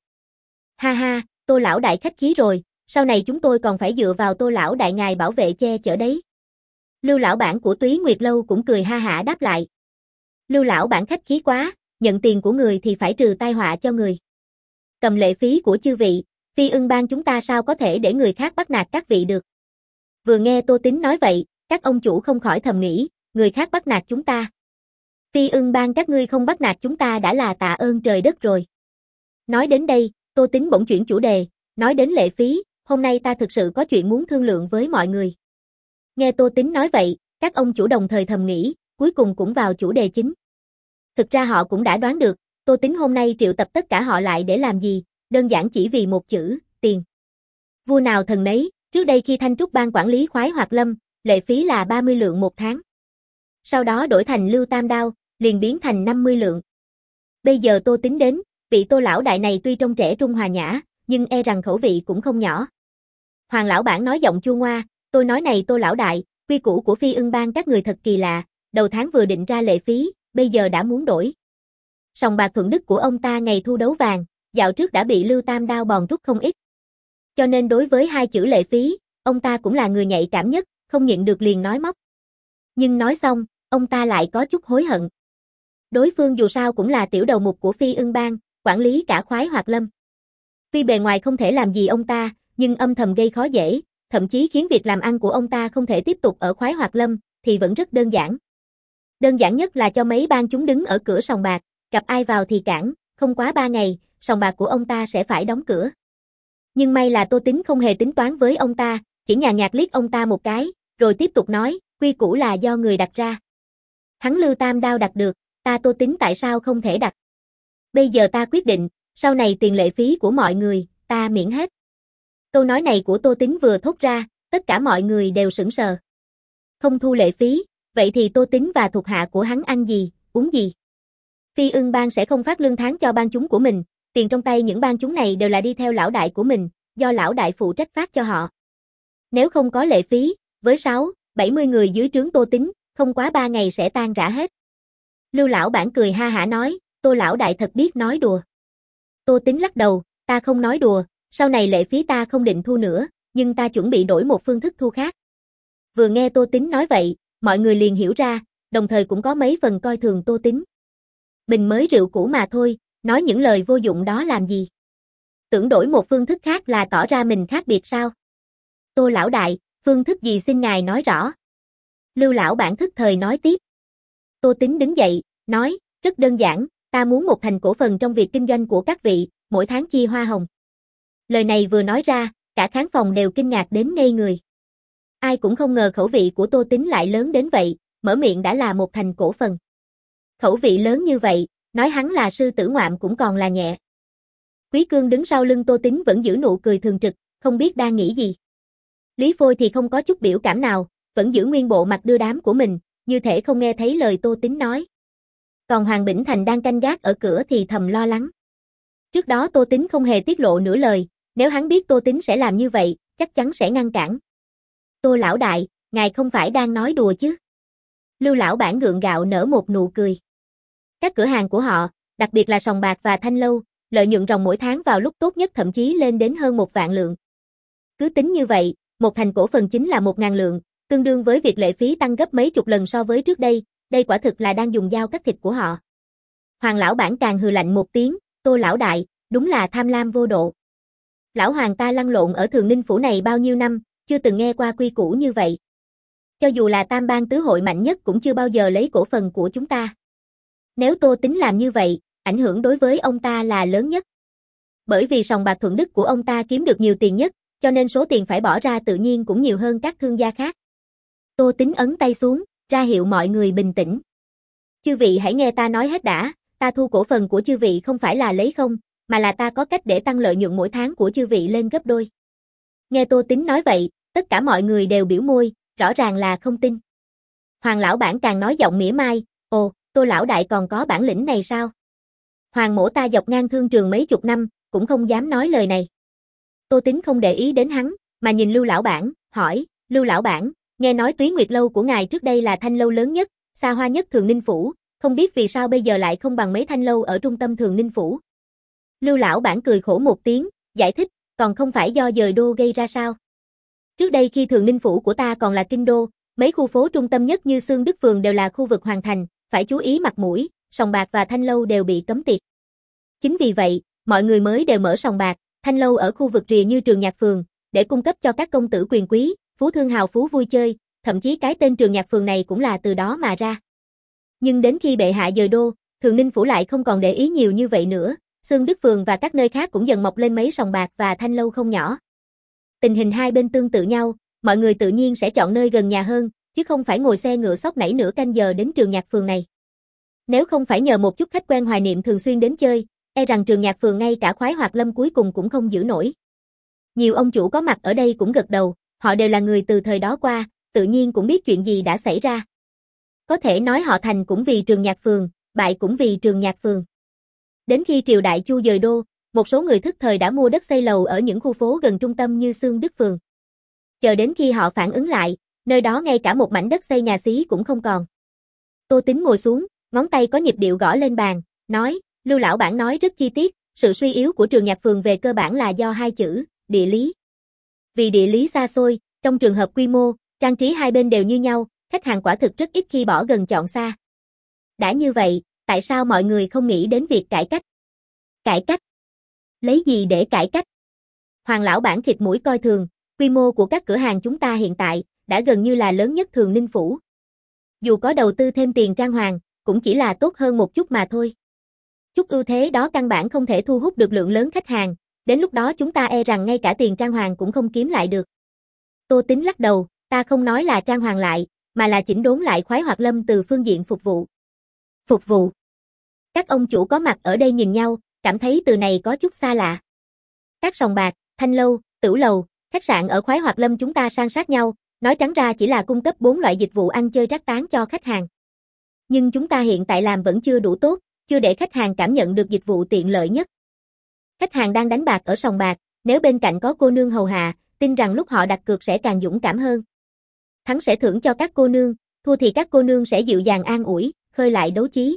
Ha ha, Tô lão đại khách khí rồi, sau này chúng tôi còn phải dựa vào Tô lão đại ngài bảo vệ che chở đấy. Lưu lão bản của Túy Nguyệt Lâu cũng cười ha hả đáp lại. Lưu lão bản khách khí quá, nhận tiền của người thì phải trừ tai họa cho người. Cầm lệ phí của chư vị, Phi Ưng Bang chúng ta sao có thể để người khác bắt nạt các vị được. Vừa nghe Tô Tính nói vậy, các ông chủ không khỏi thầm nghĩ, người khác bắt nạt chúng ta. Phi Ưng Bang các ngươi không bắt nạt chúng ta đã là tạ ơn trời đất rồi. Nói đến đây, Tô Tính bỗng chuyển chủ đề, nói đến lệ phí, hôm nay ta thực sự có chuyện muốn thương lượng với mọi người. Nghe Tô Tính nói vậy, các ông chủ đồng thời thầm nghĩ, cuối cùng cũng vào chủ đề chính. Thực ra họ cũng đã đoán được, Tô Tính hôm nay triệu tập tất cả họ lại để làm gì, đơn giản chỉ vì một chữ, tiền. Vua nào thần nấy, trước đây khi Thanh Trúc Bang quản lý Khoái Hoạt Lâm, lệ phí là ba mươi lượng một tháng. Sau đó đổi thành Lưu Tam Đao, liền biến thành năm mươi lượng. Bây giờ Tô Tính đến, vị Tô lão đại này tuy trông trẻ trung hòa nhã, nhưng e rằng khẩu vị cũng không nhỏ. Hoàng lão bản nói giọng chua ngoa, tôi nói này Tô lão đại, quy củ của Phi Ưng Bang các người thật kỳ lạ, đầu tháng vừa định ra lệ phí, bây giờ đã muốn đổi. Sòng bạc Thuận Đức của ông ta ngày thu đấu vàng, dạo trước đã bị Lưu Tam Đao bòn rút không ít. Cho nên đối với hai chữ lệ phí, ông ta cũng là người nhạy cảm nhất, không nhịn được liền nói móc. Nhưng nói xong, ông ta lại có chút hối hận. Đối phương dù sao cũng là tiểu đầu mục của Phi Ưng Bang, quản lý cả Khoái Hoạt Lâm. Tuy bề ngoài không thể làm gì ông ta, nhưng âm thầm gây khó dễ, thậm chí khiến việc làm ăn của ông ta không thể tiếp tục ở Khoái Hoạt Lâm, thì vẫn rất đơn giản. Đơn giản nhất là cho mấy bang chúng đứng ở cửa sòng bạc, gặp ai vào thì cản, không quá ba ngày, sòng bạc của ông ta sẽ phải đóng cửa. Nhưng may là Tô Tính không hề tính toán với ông ta, chỉ nhàn nhạt liếc ông ta một cái, rồi tiếp tục nói, quy củ là do người đặt ra. Hắn Lưu Tam Đao đặt được, ta Tô Tính tại sao không thể đặt. Bây giờ ta quyết định, sau này tiền lệ phí của mọi người, ta miễn hết. Câu nói này của Tô Tính vừa thốt ra, tất cả mọi người đều sững sờ. Không thu lệ phí, vậy thì Tô Tính và thuộc hạ của hắn ăn gì, uống gì? Phi Ưng Bang sẽ không phát lương tháng cho bang chúng của mình, tiền trong tay những bang chúng này đều là đi theo lão đại của mình, do lão đại phụ trách phát cho họ. Nếu không có lệ phí, với sáu, bảy mươi người dưới trướng Tô Tính, không quá ba ngày sẽ tan rã hết. Lưu lão bản cười ha hả nói, Tô lão đại thật biết nói đùa. Tô Tính lắc đầu, ta không nói đùa, sau này lệ phí ta không định thu nữa, nhưng ta chuẩn bị đổi một phương thức thu khác. Vừa nghe Tô Tính nói vậy, mọi người liền hiểu ra, đồng thời cũng có mấy phần coi thường Tô Tính. Bình mới rượu cũ mà thôi, nói những lời vô dụng đó làm gì? Tưởng đổi một phương thức khác là tỏ ra mình khác biệt sao? Tô lão đại, phương thức gì xin ngài nói rõ. Lưu lão bản thức thời nói tiếp. Tô Tính đứng dậy, nói, rất đơn giản, ta muốn một thành cổ phần trong việc kinh doanh của các vị, mỗi tháng chia hoa hồng. Lời này vừa nói ra, cả khán phòng đều kinh ngạc đến ngây người. Ai cũng không ngờ khẩu vị của Tô Tính lại lớn đến vậy, mở miệng đã là một thành cổ phần. Khẩu vị lớn như vậy, nói hắn là sư tử ngoạm cũng còn là nhẹ. Quý Cương đứng sau lưng Tô Tính vẫn giữ nụ cười thường trực, không biết đang nghĩ gì. Lý Phôi thì không có chút biểu cảm nào, vẫn giữ nguyên bộ mặt đưa đám của mình, như thể không nghe thấy lời Tô Tính nói. Còn Hoàng Bỉnh Thành đang canh gác ở cửa thì thầm lo lắng. Trước đó Tô Tính không hề tiết lộ nửa lời, nếu hắn biết Tô Tính sẽ làm như vậy, chắc chắn sẽ ngăn cản. Tô lão đại, ngài không phải đang nói đùa chứ? Lưu lão bản gượng gạo nở một nụ cười. Các cửa hàng của họ, đặc biệt là sòng bạc và thanh lâu, lợi nhuận ròng mỗi tháng vào lúc tốt nhất thậm chí lên đến hơn một vạn lượng. Cứ tính như vậy, một thành cổ phần chính là một ngàn lượng, tương đương với việc lệ phí tăng gấp mấy chục lần so với trước đây, đây quả thực là đang dùng dao cắt thịt của họ. Hoàng lão bản càng hừ lạnh một tiếng, Tô lão đại, đúng là tham lam vô độ. Lão Hoàng ta lăn lộn ở Thường Ninh phủ này bao nhiêu năm, chưa từng nghe qua quy củ như vậy. Cho dù là tam bang tứ hội mạnh nhất cũng chưa bao giờ lấy cổ phần của chúng ta. Nếu Tô Tính làm như vậy, ảnh hưởng đối với ông ta là lớn nhất. Bởi vì sòng bạc Thuận Đức của ông ta kiếm được nhiều tiền nhất, cho nên số tiền phải bỏ ra tự nhiên cũng nhiều hơn các thương gia khác. Tô Tính ấn tay xuống, ra hiệu mọi người bình tĩnh. Chư vị hãy nghe ta nói hết đã, ta thu cổ phần của chư vị không phải là lấy không, mà là ta có cách để tăng lợi nhuận mỗi tháng của chư vị lên gấp đôi. Nghe Tô Tính nói vậy, tất cả mọi người đều biểu môi, rõ ràng là không tin. Hoàng lão bản càng nói giọng mỉa mai, ồ, Tô lão đại còn có bản lĩnh này sao? Hoàng mỗ ta dọc ngang thương trường mấy chục năm, cũng không dám nói lời này. Tô Tính không để ý đến hắn, mà nhìn Lưu lão bản, hỏi, Lưu lão bản, nghe nói Túy Nguyệt lâu của ngài trước đây là thanh lâu lớn nhất, xa hoa nhất Thường Ninh phủ, không biết vì sao bây giờ lại không bằng mấy thanh lâu ở trung tâm Thường Ninh phủ. Lưu lão bản cười khổ một tiếng, giải thích, còn không phải do dời đô gây ra sao? Trước đây khi Thường Ninh phủ của ta còn là kinh đô, mấy khu phố trung tâm nhất như Xương Đức Phường đều là khu vực hoàng thành, phải chú ý mặt mũi, sòng bạc và thanh lâu đều bị cấm tiệc. Chính vì vậy, mọi người mới đều mở sòng bạc, thanh lâu ở khu vực rìa như Trường Nhạc Phường, để cung cấp cho các công tử quyền quý, phú thương hào phú vui chơi, thậm chí cái tên Trường Nhạc Phường này cũng là từ đó mà ra. Nhưng đến khi bệ hạ dời đô, Thường Ninh phủ lại không còn để ý nhiều như vậy nữa, Xương Đức Phường và các nơi khác cũng dần mọc lên mấy sòng bạc và thanh lâu không nhỏ. Tình hình hai bên tương tự nhau, mọi người tự nhiên sẽ chọn nơi gần nhà hơn, chứ không phải ngồi xe ngựa xóc nảy nửa canh giờ đến Trường Nhạc Phường này. Nếu không phải nhờ một chút khách quen hoài niệm thường xuyên đến chơi, e rằng Trường Nhạc Phường ngay cả Khoái Hoạt Lâm cuối cùng cũng không giữ nổi. Nhiều ông chủ có mặt ở đây cũng gật đầu, họ đều là người từ thời đó qua, tự nhiên cũng biết chuyện gì đã xảy ra. Có thể nói họ thành cũng vì Trường Nhạc Phường, bại cũng vì Trường Nhạc Phường. Đến khi triều đại Chu dời đô, một số người thức thời đã mua đất xây lầu ở những khu phố gần trung tâm như Xương Đức Phường. Chờ đến khi họ phản ứng lại, nơi đó ngay cả một mảnh đất xây nhà xí cũng không còn. Tô Tính ngồi xuống, ngón tay có nhịp điệu gõ lên bàn, nói, Lưu lão bản nói rất chi tiết, sự suy yếu của Trường Nhạc Phường về cơ bản là do hai chữ, địa lý. Vì địa lý xa xôi, trong trường hợp quy mô, trang trí hai bên đều như nhau, khách hàng quả thực rất ít khi bỏ gần chọn xa. Đã như vậy, tại sao mọi người không nghĩ đến việc cải cách? Cải cách? Lấy gì để cải cách? Hoàng lão bản khịt mũi coi thường, quy mô của các cửa hàng chúng ta hiện tại đã gần như là lớn nhất Thường Ninh phủ. Dù có đầu tư thêm tiền trang hoàng, cũng chỉ là tốt hơn một chút mà thôi. Chút ưu thế đó căn bản không thể thu hút được lượng lớn khách hàng, đến lúc đó chúng ta e rằng ngay cả tiền trang hoàng cũng không kiếm lại được. Tô Tính lắc đầu, ta không nói là trang hoàng lại, mà là chỉnh đốn lại Khoái Hoạt Lâm từ phương diện phục vụ. Phục vụ. Các ông chủ có mặt ở đây nhìn nhau, cảm thấy từ này có chút xa lạ. Các sòng bạc, thanh lâu, tửu lầu, khách sạn ở Khoái Hoạt Lâm chúng ta san sát nhau, nói trắng ra chỉ là cung cấp bốn loại dịch vụ ăn chơi rác tán cho khách hàng. Nhưng chúng ta hiện tại làm vẫn chưa đủ tốt, chưa để khách hàng cảm nhận được dịch vụ tiện lợi nhất. Khách hàng đang đánh bạc ở sòng bạc, nếu bên cạnh có cô nương hầu hạ, tin rằng lúc họ đặt cược sẽ càng dũng cảm hơn. Thắng sẽ thưởng cho các cô nương, thua thì các cô nương sẽ dịu dàng an ủi, khơi lại đấu chí.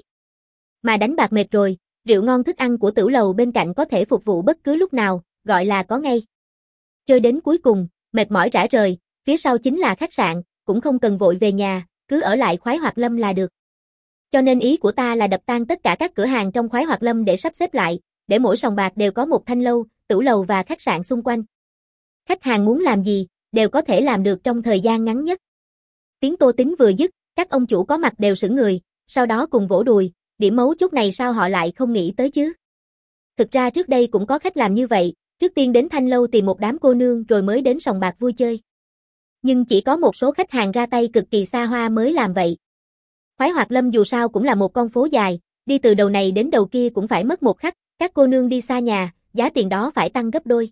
Mà đánh bạc mệt rồi, rượu ngon thức ăn của tửu lầu bên cạnh có thể phục vụ bất cứ lúc nào, gọi là có ngay. Chơi đến cuối cùng, mệt mỏi rã rời, phía sau chính là khách sạn, cũng không cần vội về nhà, cứ ở lại Khoái Hoạt Lâm là được. Cho nên ý của ta là đập tan tất cả các cửa hàng trong Khoái Hoạt Lâm để sắp xếp lại, để mỗi sòng bạc đều có một thanh lâu, tửu lầu và khách sạn xung quanh. Khách hàng muốn làm gì, đều có thể làm được trong thời gian ngắn nhất. Tiếng Tô Tính vừa dứt, các ông chủ có mặt đều sững người, sau đó cùng vỗ đùi, điểm mấu chốt này sao họ lại không nghĩ tới chứ? Thực ra trước đây cũng có khách làm như vậy, trước tiên đến thanh lâu tìm một đám cô nương rồi mới đến sòng bạc vui chơi. Nhưng chỉ có một số khách hàng ra tay cực kỳ xa hoa mới làm vậy. Khoái Hoạt Lâm dù sao cũng là một con phố dài, đi từ đầu này đến đầu kia cũng phải mất một khắc, các cô nương đi xa nhà, giá tiền đó phải tăng gấp đôi.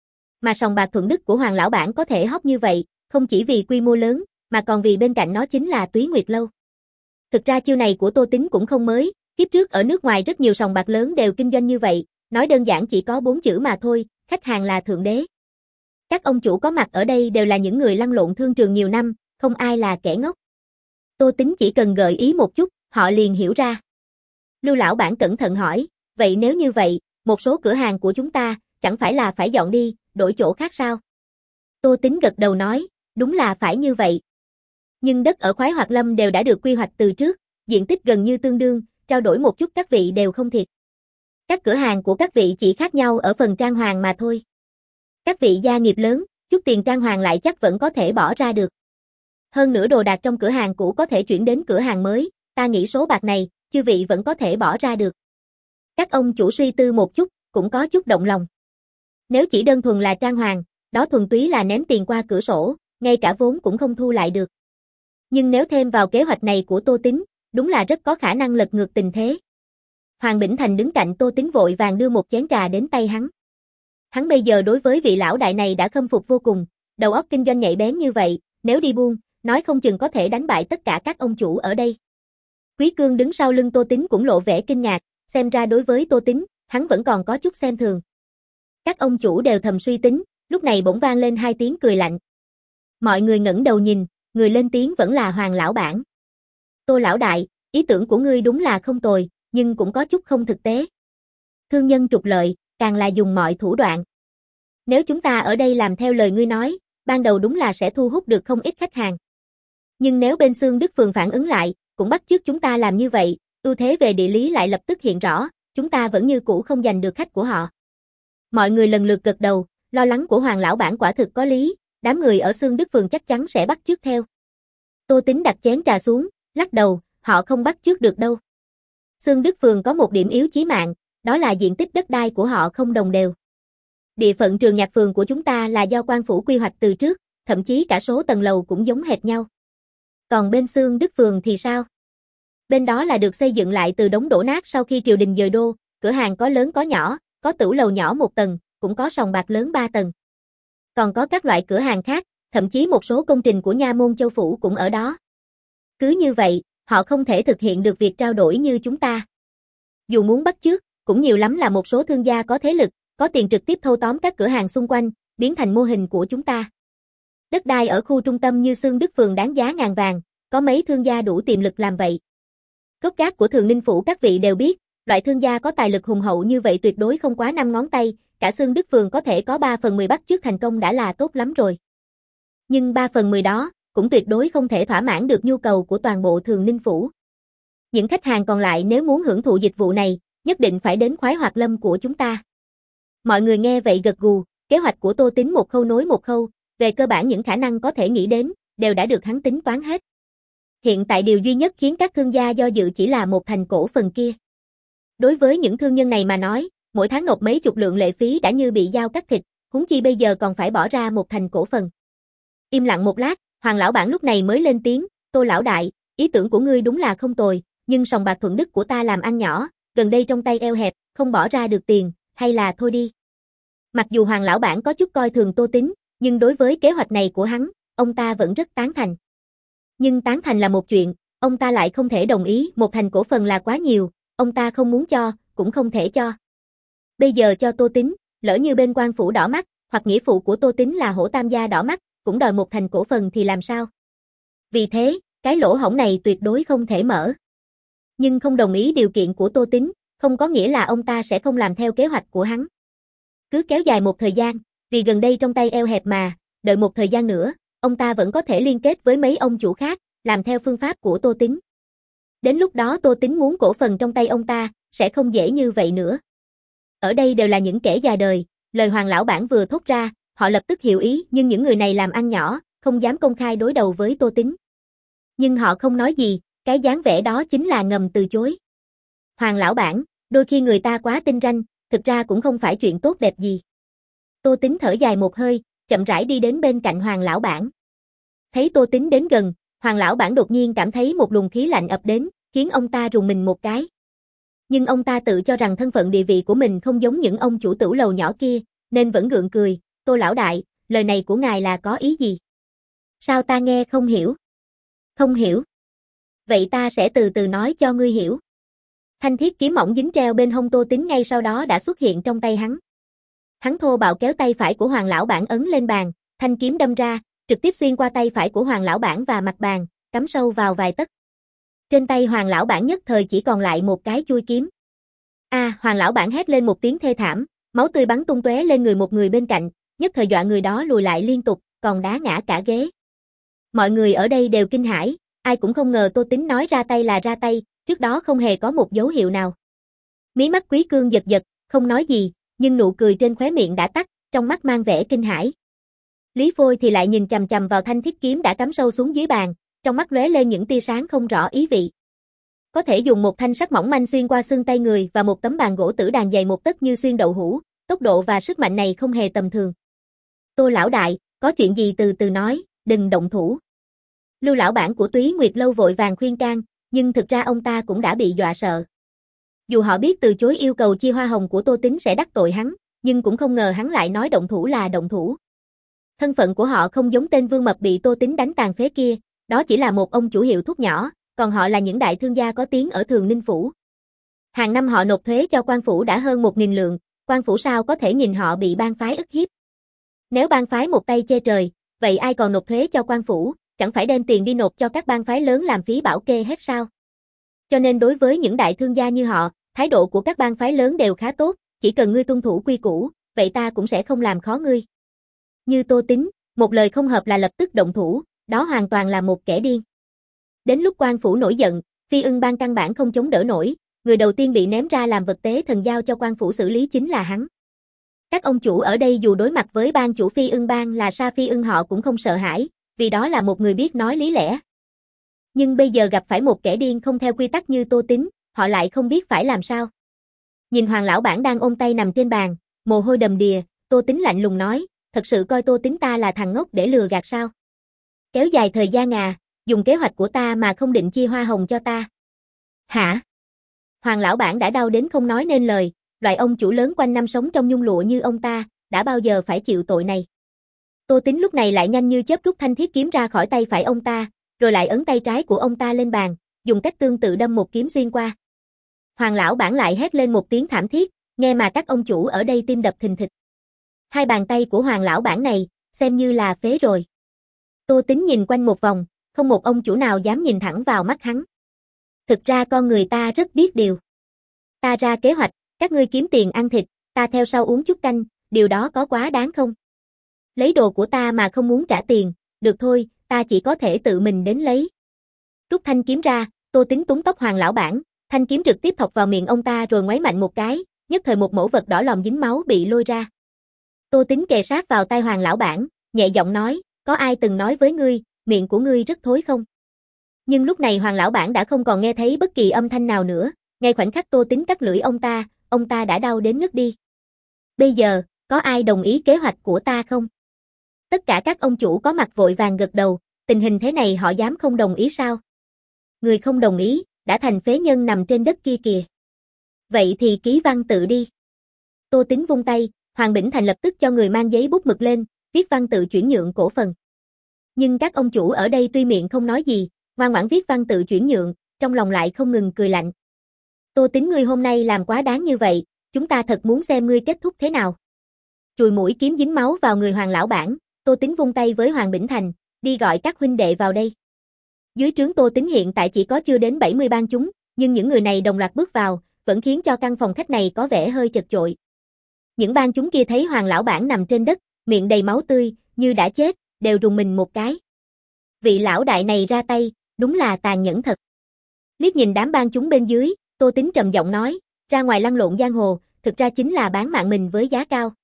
Mà sòng bạc Thuận Đức của Hoàng lão bản có thể hot như vậy, không chỉ vì quy mô lớn, mà còn vì bên cạnh nó chính là Túy Nguyệt lâu. Thực ra chiêu này của Tô Tính cũng không mới, kiếp trước ở nước ngoài rất nhiều sòng bạc lớn đều kinh doanh như vậy, nói đơn giản chỉ có bốn chữ mà thôi, khách hàng là thượng đế. Các ông chủ có mặt ở đây đều là những người lăn lộn thương trường nhiều năm, không ai là kẻ ngốc. Tô Tính chỉ cần gợi ý một chút, họ liền hiểu ra. Lưu lão bản cẩn thận hỏi, vậy nếu như vậy, một số cửa hàng của chúng ta, chẳng phải là phải dọn đi, đổi chỗ khác sao? Tô Tính gật đầu nói, đúng là phải như vậy. Nhưng đất ở Khoái Hoạt Lâm đều đã được quy hoạch từ trước, diện tích gần như tương đương, trao đổi một chút các vị đều không thiệt. Các cửa hàng của các vị chỉ khác nhau ở phần trang hoàng mà thôi. Các vị gia nghiệp lớn, chút tiền trang hoàng lại chắc vẫn có thể bỏ ra được. Hơn nữa đồ đạc trong cửa hàng cũ có thể chuyển đến cửa hàng mới, ta nghĩ số bạc này, chư vị vẫn có thể bỏ ra được. Các ông chủ suy tư một chút, cũng có chút động lòng. Nếu chỉ đơn thuần là trang hoàng, đó thuần túy là ném tiền qua cửa sổ, ngay cả vốn cũng không thu lại được. Nhưng nếu thêm vào kế hoạch này của Tô Tín, đúng là rất có khả năng lật ngược tình thế. Hoàng Bỉnh Thành đứng cạnh Tô Tín vội vàng đưa một chén trà đến tay hắn. Hắn bây giờ đối với vị lão đại này đã khâm phục vô cùng, đầu óc kinh doanh nhạy bén như vậy, nếu đi buôn, nói không chừng có thể đánh bại tất cả các ông chủ ở đây. Quý Cương đứng sau lưng Tô Tín cũng lộ vẻ kinh ngạc, xem ra đối với Tô Tín, hắn vẫn còn có chút xem thường. Các ông chủ đều thầm suy tính, lúc này bỗng vang lên hai tiếng cười lạnh. Mọi người ngẩng đầu nhìn, người lên tiếng vẫn là Hoàng lão bản. Tô lão đại, ý tưởng của ngươi đúng là không tồi, nhưng cũng có chút không thực tế. Thương nhân trục lợi, càng là dùng mọi thủ đoạn. Nếu chúng ta ở đây làm theo lời ngươi nói, ban đầu đúng là sẽ thu hút được không ít khách hàng. Nhưng nếu bên Xương Đức Phường phản ứng lại, cũng bắt chước chúng ta làm như vậy, ưu thế về địa lý lại lập tức hiện rõ, chúng ta vẫn như cũ không giành được khách của họ. Mọi người lần lượt gật đầu, lo lắng của Hoàng lão bản quả thực có lý, đám người ở Xương Đức Phường chắc chắn sẽ bắt chước theo. Tô Tín đặt chén trà xuống, lắc đầu, họ không bắt chước được đâu. Xương Đức Phường có một điểm yếu chí mạng, đó là diện tích đất đai của họ không đồng đều. Địa phận Trường Nhạc Phường của chúng ta là do quan phủ quy hoạch từ trước, thậm chí cả số tầng lầu cũng giống hệt nhau. Còn bên Xương Đức Phường thì sao? Bên đó là được xây dựng lại từ đống đổ nát sau khi triều đình dời đô, cửa hàng có lớn có nhỏ, có tửu lầu nhỏ một tầng, cũng có sòng bạc lớn ba tầng. Còn có các loại cửa hàng khác, thậm chí một số công trình của Nha Môn Châu Phủ cũng ở đó. Cứ như vậy, họ không thể thực hiện được việc trao đổi như chúng ta. Dù muốn bắt chước, cũng nhiều lắm là một số thương gia có thế lực, có tiền trực tiếp thâu tóm các cửa hàng xung quanh, biến thành mô hình của chúng ta. Đất đai ở khu trung tâm như Xương Đức Phường đáng giá ngàn vàng, có mấy thương gia đủ tiềm lực làm vậy. Gốc gác của Thường Ninh Phủ các vị đều biết, loại thương gia có tài lực hùng hậu như vậy tuyệt đối không quá năm ngón tay, cả Xương Đức Phường có thể có ba phần mười bắt chước thành công đã là tốt lắm rồi. Nhưng ba phần mười đó, cũng tuyệt đối không thể thỏa mãn được nhu cầu của toàn bộ Thường Ninh Phủ. Những khách hàng còn lại nếu muốn hưởng thụ dịch vụ này, nhất định phải đến Khoái Hoạt Lâm của chúng ta. Mọi người nghe vậy gật gù, kế hoạch của Tô Tín một khâu nối một khâu, về cơ bản những khả năng có thể nghĩ đến, đều đã được hắn tính toán hết. Hiện tại điều duy nhất khiến các thương gia do dự chỉ là một thành cổ phần kia. Đối với những thương nhân này mà nói, mỗi tháng nộp mấy chục lượng lệ phí đã như bị dao cắt thịt, huống chi bây giờ còn phải bỏ ra một thành cổ phần. Im lặng một lát, Hoàng lão bản lúc này mới lên tiếng, Tô lão đại, ý tưởng của ngươi đúng là không tồi, nhưng sòng bạc Thuận Đức của ta làm ăn nhỏ, gần đây trong tay eo hẹp, không bỏ ra được tiền, hay là thôi đi. Mặc dù Hoàng lão bản có chút coi thường Tô Tín, nhưng đối với kế hoạch này của hắn, ông ta vẫn rất tán thành. Nhưng tán thành là một chuyện, ông ta lại không thể đồng ý, một thành cổ phần là quá nhiều, ông ta không muốn cho, cũng không thể cho. Bây giờ cho Tô Tín, lỡ như bên quan phủ đỏ mắt, hoặc nghĩa phụ của Tô Tín là Hổ Tam gia đỏ mắt, cũng đòi một thành cổ phần thì làm sao? Vì thế, cái lỗ hổng này tuyệt đối không thể mở. Nhưng không đồng ý điều kiện của Tô Tín, không có nghĩa là ông ta sẽ không làm theo kế hoạch của hắn. Cứ kéo dài một thời gian, vì gần đây trong tay eo hẹp mà, đợi một thời gian nữa, ông ta vẫn có thể liên kết với mấy ông chủ khác, làm theo phương pháp của Tô Tín. Đến lúc đó Tô Tín muốn cổ phần trong tay ông ta, sẽ không dễ như vậy nữa. Ở đây đều là những kẻ già đời, lời Hoàng lão bản vừa thốt ra, họ lập tức hiểu ý, nhưng những người này làm ăn nhỏ, không dám công khai đối đầu với Tô Tín. Nhưng họ không nói gì, cái dáng vẻ đó chính là ngầm từ chối. Hoàng lão bản, đôi khi người ta quá tinh ranh, thực ra cũng không phải chuyện tốt đẹp gì. Tô Tín thở dài một hơi, chậm rãi đi đến bên cạnh Hoàng lão bản. Thấy Tô Tín đến gần, Hoàng lão bản đột nhiên cảm thấy một luồng khí lạnh ập đến, khiến ông ta rùng mình một cái. Nhưng ông ta tự cho rằng thân phận địa vị của mình không giống những ông chủ tửu lầu nhỏ kia, nên vẫn gượng cười, Tô lão đại, lời này của ngài là có ý gì? Sao ta nghe không hiểu? Không hiểu. Vậy ta sẽ từ từ nói cho ngươi hiểu. Thanh thiết kiếm mỏng dính treo bên hông Tô Tín ngay sau đó đã xuất hiện trong tay hắn. Hắn thô bạo kéo tay phải của Hoàng lão bản ấn lên bàn, thanh kiếm đâm ra, trực tiếp xuyên qua tay phải của Hoàng lão bản và mặt bàn, cắm sâu vào vài tấc. Trên tay Hoàng lão bản nhất thời chỉ còn lại một cái chuôi kiếm. A, à, Hoàng lão bản hét lên một tiếng thê thảm, máu tươi bắn tung tóe lên người một người bên cạnh, nhất thời dọa người đó lùi lại liên tục, còn đá ngã cả ghế. Mọi người ở đây đều kinh hãi, ai cũng không ngờ Tô Tín nói ra tay là ra tay, trước đó không hề có một dấu hiệu nào. Mí mắt Quý Cương giật giật, không nói gì, nhưng nụ cười trên khóe miệng đã tắt, trong mắt mang vẻ kinh hãi. Lý Phôi thì lại nhìn chằm chằm vào thanh thiết kiếm đã cắm sâu xuống dưới bàn, trong mắt lóe lên những tia sáng không rõ ý vị. Có thể dùng một thanh sắt mỏng manh xuyên qua xương tay người và một tấm bàn gỗ tử đàn dày một tấc như xuyên đậu hũ, tốc độ và sức mạnh này không hề tầm thường. Tô lão đại, có chuyện gì từ từ nói, đừng động thủ. Lưu lão bản của Túy Nguyệt Lâu vội vàng khuyên can, nhưng thực ra ông ta cũng đã bị dọa sợ. Dù họ biết từ chối yêu cầu chia hoa hồng của Tô Tính sẽ đắc tội hắn, nhưng cũng không ngờ hắn lại nói động thủ là động thủ. Thân phận của họ không giống tên Vương Mập bị Tô Tính đánh tàn phế kia, đó chỉ là một ông chủ hiệu thuốc nhỏ, còn họ là những đại thương gia có tiếng ở Thường Ninh Phủ. Hàng năm họ nộp thuế cho quan phủ đã hơn một nghìn lượng, quan phủ sao có thể nhìn họ bị bang phái ức hiếp. Nếu bang phái một tay che trời, vậy ai còn nộp thuế cho quan phủ, chẳng phải đem tiền đi nộp cho các bang phái lớn làm phí bảo kê hết sao? Cho nên đối với những đại thương gia như họ, thái độ của các bang phái lớn đều khá tốt, chỉ cần ngươi tuân thủ quy củ, vậy ta cũng sẽ không làm khó ngươi. Như Tô Tính, một lời không hợp là lập tức động thủ, đó hoàn toàn là một kẻ điên. Đến lúc quan phủ nổi giận, Phi Ưng Bang căn bản không chống đỡ nổi, người đầu tiên bị ném ra làm vật tế thần giao cho quan phủ xử lý chính là hắn. Các ông chủ ở đây dù đối mặt với ban chủ Phi Ưng Bang là Sa Phi Ưng họ cũng không sợ hãi, vì đó là một người biết nói lý lẽ. Nhưng bây giờ gặp phải một kẻ điên không theo quy tắc như Tô Tính, họ lại không biết phải làm sao. Nhìn Hoàng lão bản đang ôm tay nằm trên bàn, mồ hôi đầm đìa, Tô Tính lạnh lùng nói, thật sự coi Tô Tính ta là thằng ngốc để lừa gạt sao? Kéo dài thời gian à, dùng kế hoạch của ta mà không định chia hoa hồng cho ta. Hả? Hoàng lão bản đã đau đến không nói nên lời, loại ông chủ lớn quanh năm sống trong nhung lụa như ông ta, đã bao giờ phải chịu tội này. Tô Tính lúc này lại nhanh như chớp rút thanh thiết kiếm ra khỏi tay phải ông ta, rồi lại ấn tay trái của ông ta lên bàn, dùng cách tương tự đâm một kiếm xuyên qua. Hoàng lão bản lại hét lên một tiếng thảm thiết, nghe mà các ông chủ ở đây tim đập thình thịch. Hai bàn tay của Hoàng lão bản này, xem như là phế rồi. Tô Tính nhìn quanh một vòng, không một ông chủ nào dám nhìn thẳng vào mắt hắn. Thực ra con người ta rất biết điều. Ta ra kế hoạch, các ngươi kiếm tiền ăn thịt, ta theo sau uống chút canh, điều đó có quá đáng không? Lấy đồ của ta mà không muốn trả tiền, được thôi, ta chỉ có thể tự mình đến lấy. Rút thanh kiếm ra, Tô Tính túm tóc Hoàng lão bản, thanh kiếm trực tiếp thọc vào miệng ông ta rồi ngoáy mạnh một cái, nhất thời một mẩu vật đỏ lòm dính máu bị lôi ra. Tô Tính kề sát vào tai Hoàng lão bản, nhẹ giọng nói, có ai từng nói với ngươi, miệng của ngươi rất thối không? Nhưng lúc này Hoàng lão bản đã không còn nghe thấy bất kỳ âm thanh nào nữa, ngay khoảnh khắc Tô Tính cắt lưỡi ông ta, ông ta đã đau đến ngất đi. Bây giờ, có ai đồng ý kế hoạch của ta không? Tất cả các ông chủ có mặt vội vàng gật đầu, tình hình thế này họ dám không đồng ý sao? Người không đồng ý, đã thành phế nhân nằm trên đất kia kìa. Vậy thì ký văn tự đi. Tô Tính vung tay, Hoàng Bỉnh Thành lập tức cho người mang giấy bút mực lên, viết văn tự chuyển nhượng cổ phần. Nhưng các ông chủ ở đây tuy miệng không nói gì, ngoan ngoãn viết văn tự chuyển nhượng, trong lòng lại không ngừng cười lạnh. Tô Tính ngươi hôm nay làm quá đáng như vậy, chúng ta thật muốn xem ngươi kết thúc thế nào. Chùi mũi kiếm dính máu vào người Hoàng lão bản, Tô Tính vung tay với Hoàng Bỉnh Thành, đi gọi các huynh đệ vào đây. Dưới trướng Tô Tính hiện tại chỉ có chưa đến bảy mươi bang chúng, nhưng những người này đồng loạt bước vào, vẫn khiến cho căn phòng khách này có vẻ hơi chật chội. Những bang chúng kia thấy Hoàng lão bản nằm trên đất, miệng đầy máu tươi, như đã chết, đều rùng mình một cái. Vị lão đại này ra tay, đúng là tàn nhẫn thật. Liếc nhìn đám bang chúng bên dưới, Tô Tính trầm giọng nói, ra ngoài lăn lộn giang hồ, thực ra chính là bán mạng mình với giá cao.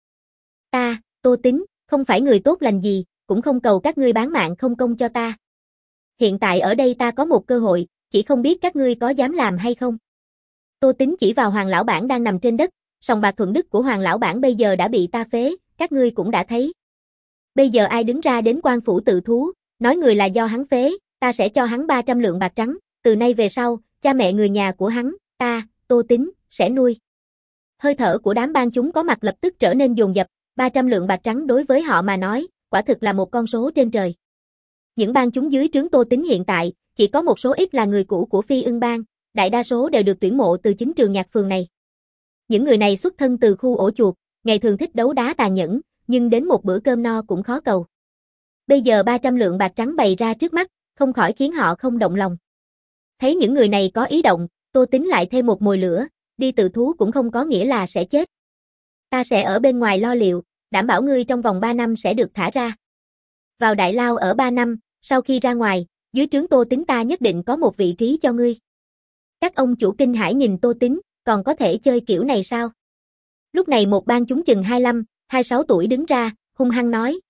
Ta, Tô Tính, không phải người tốt lành gì, cũng không cầu các ngươi bán mạng không công cho ta. Hiện tại ở đây ta có một cơ hội, chỉ không biết các ngươi có dám làm hay không. Tô Tính chỉ vào Hoàng lão bản đang nằm trên đất, sòng bạc thuận đức của Hoàng lão bản bây giờ đã bị ta phế, các ngươi cũng đã thấy. Bây giờ ai đứng ra đến quan phủ tự thú, nói người là do hắn phế, ta sẽ cho hắn ba trăm lượng bạc trắng, từ nay về sau, cha mẹ người nhà của hắn, ta, Tô Tính, sẽ nuôi. Hơi thở của đám bang chúng có mặt lập tức trở nên dồn dập, ba trăm lượng bạc trắng đối với họ mà nói, quả thực là một con số trên trời. Những bang chúng dưới trướng Tô Tính hiện tại, chỉ có một số ít là người cũ của Phi Ưng Bang, đại đa số đều được tuyển mộ từ chính trường nhạc phường này. Những người này xuất thân từ khu ổ chuột, ngày thường thích đấu đá tàn nhẫn, nhưng đến một bữa cơm no cũng khó cầu. Bây giờ ba trăm lượng bạc trắng bày ra trước mắt, không khỏi khiến họ không động lòng. Thấy những người này có ý động, Tô Tính lại thêm một mồi lửa, đi tự thú cũng không có nghĩa là sẽ chết. Ta sẽ ở bên ngoài lo liệu, đảm bảo ngươi trong vòng ba năm sẽ được thả ra. Vào đại lao ở ba năm, sau khi ra ngoài, dưới trướng Tô Tính ta nhất định có một vị trí cho ngươi. Các ông chủ kinh hãi nhìn Tô Tính, còn có thể chơi kiểu này sao? Lúc này một bang chúng chừng hai mươi lăm, hai mươi sáu tuổi đứng ra, hung hăng nói,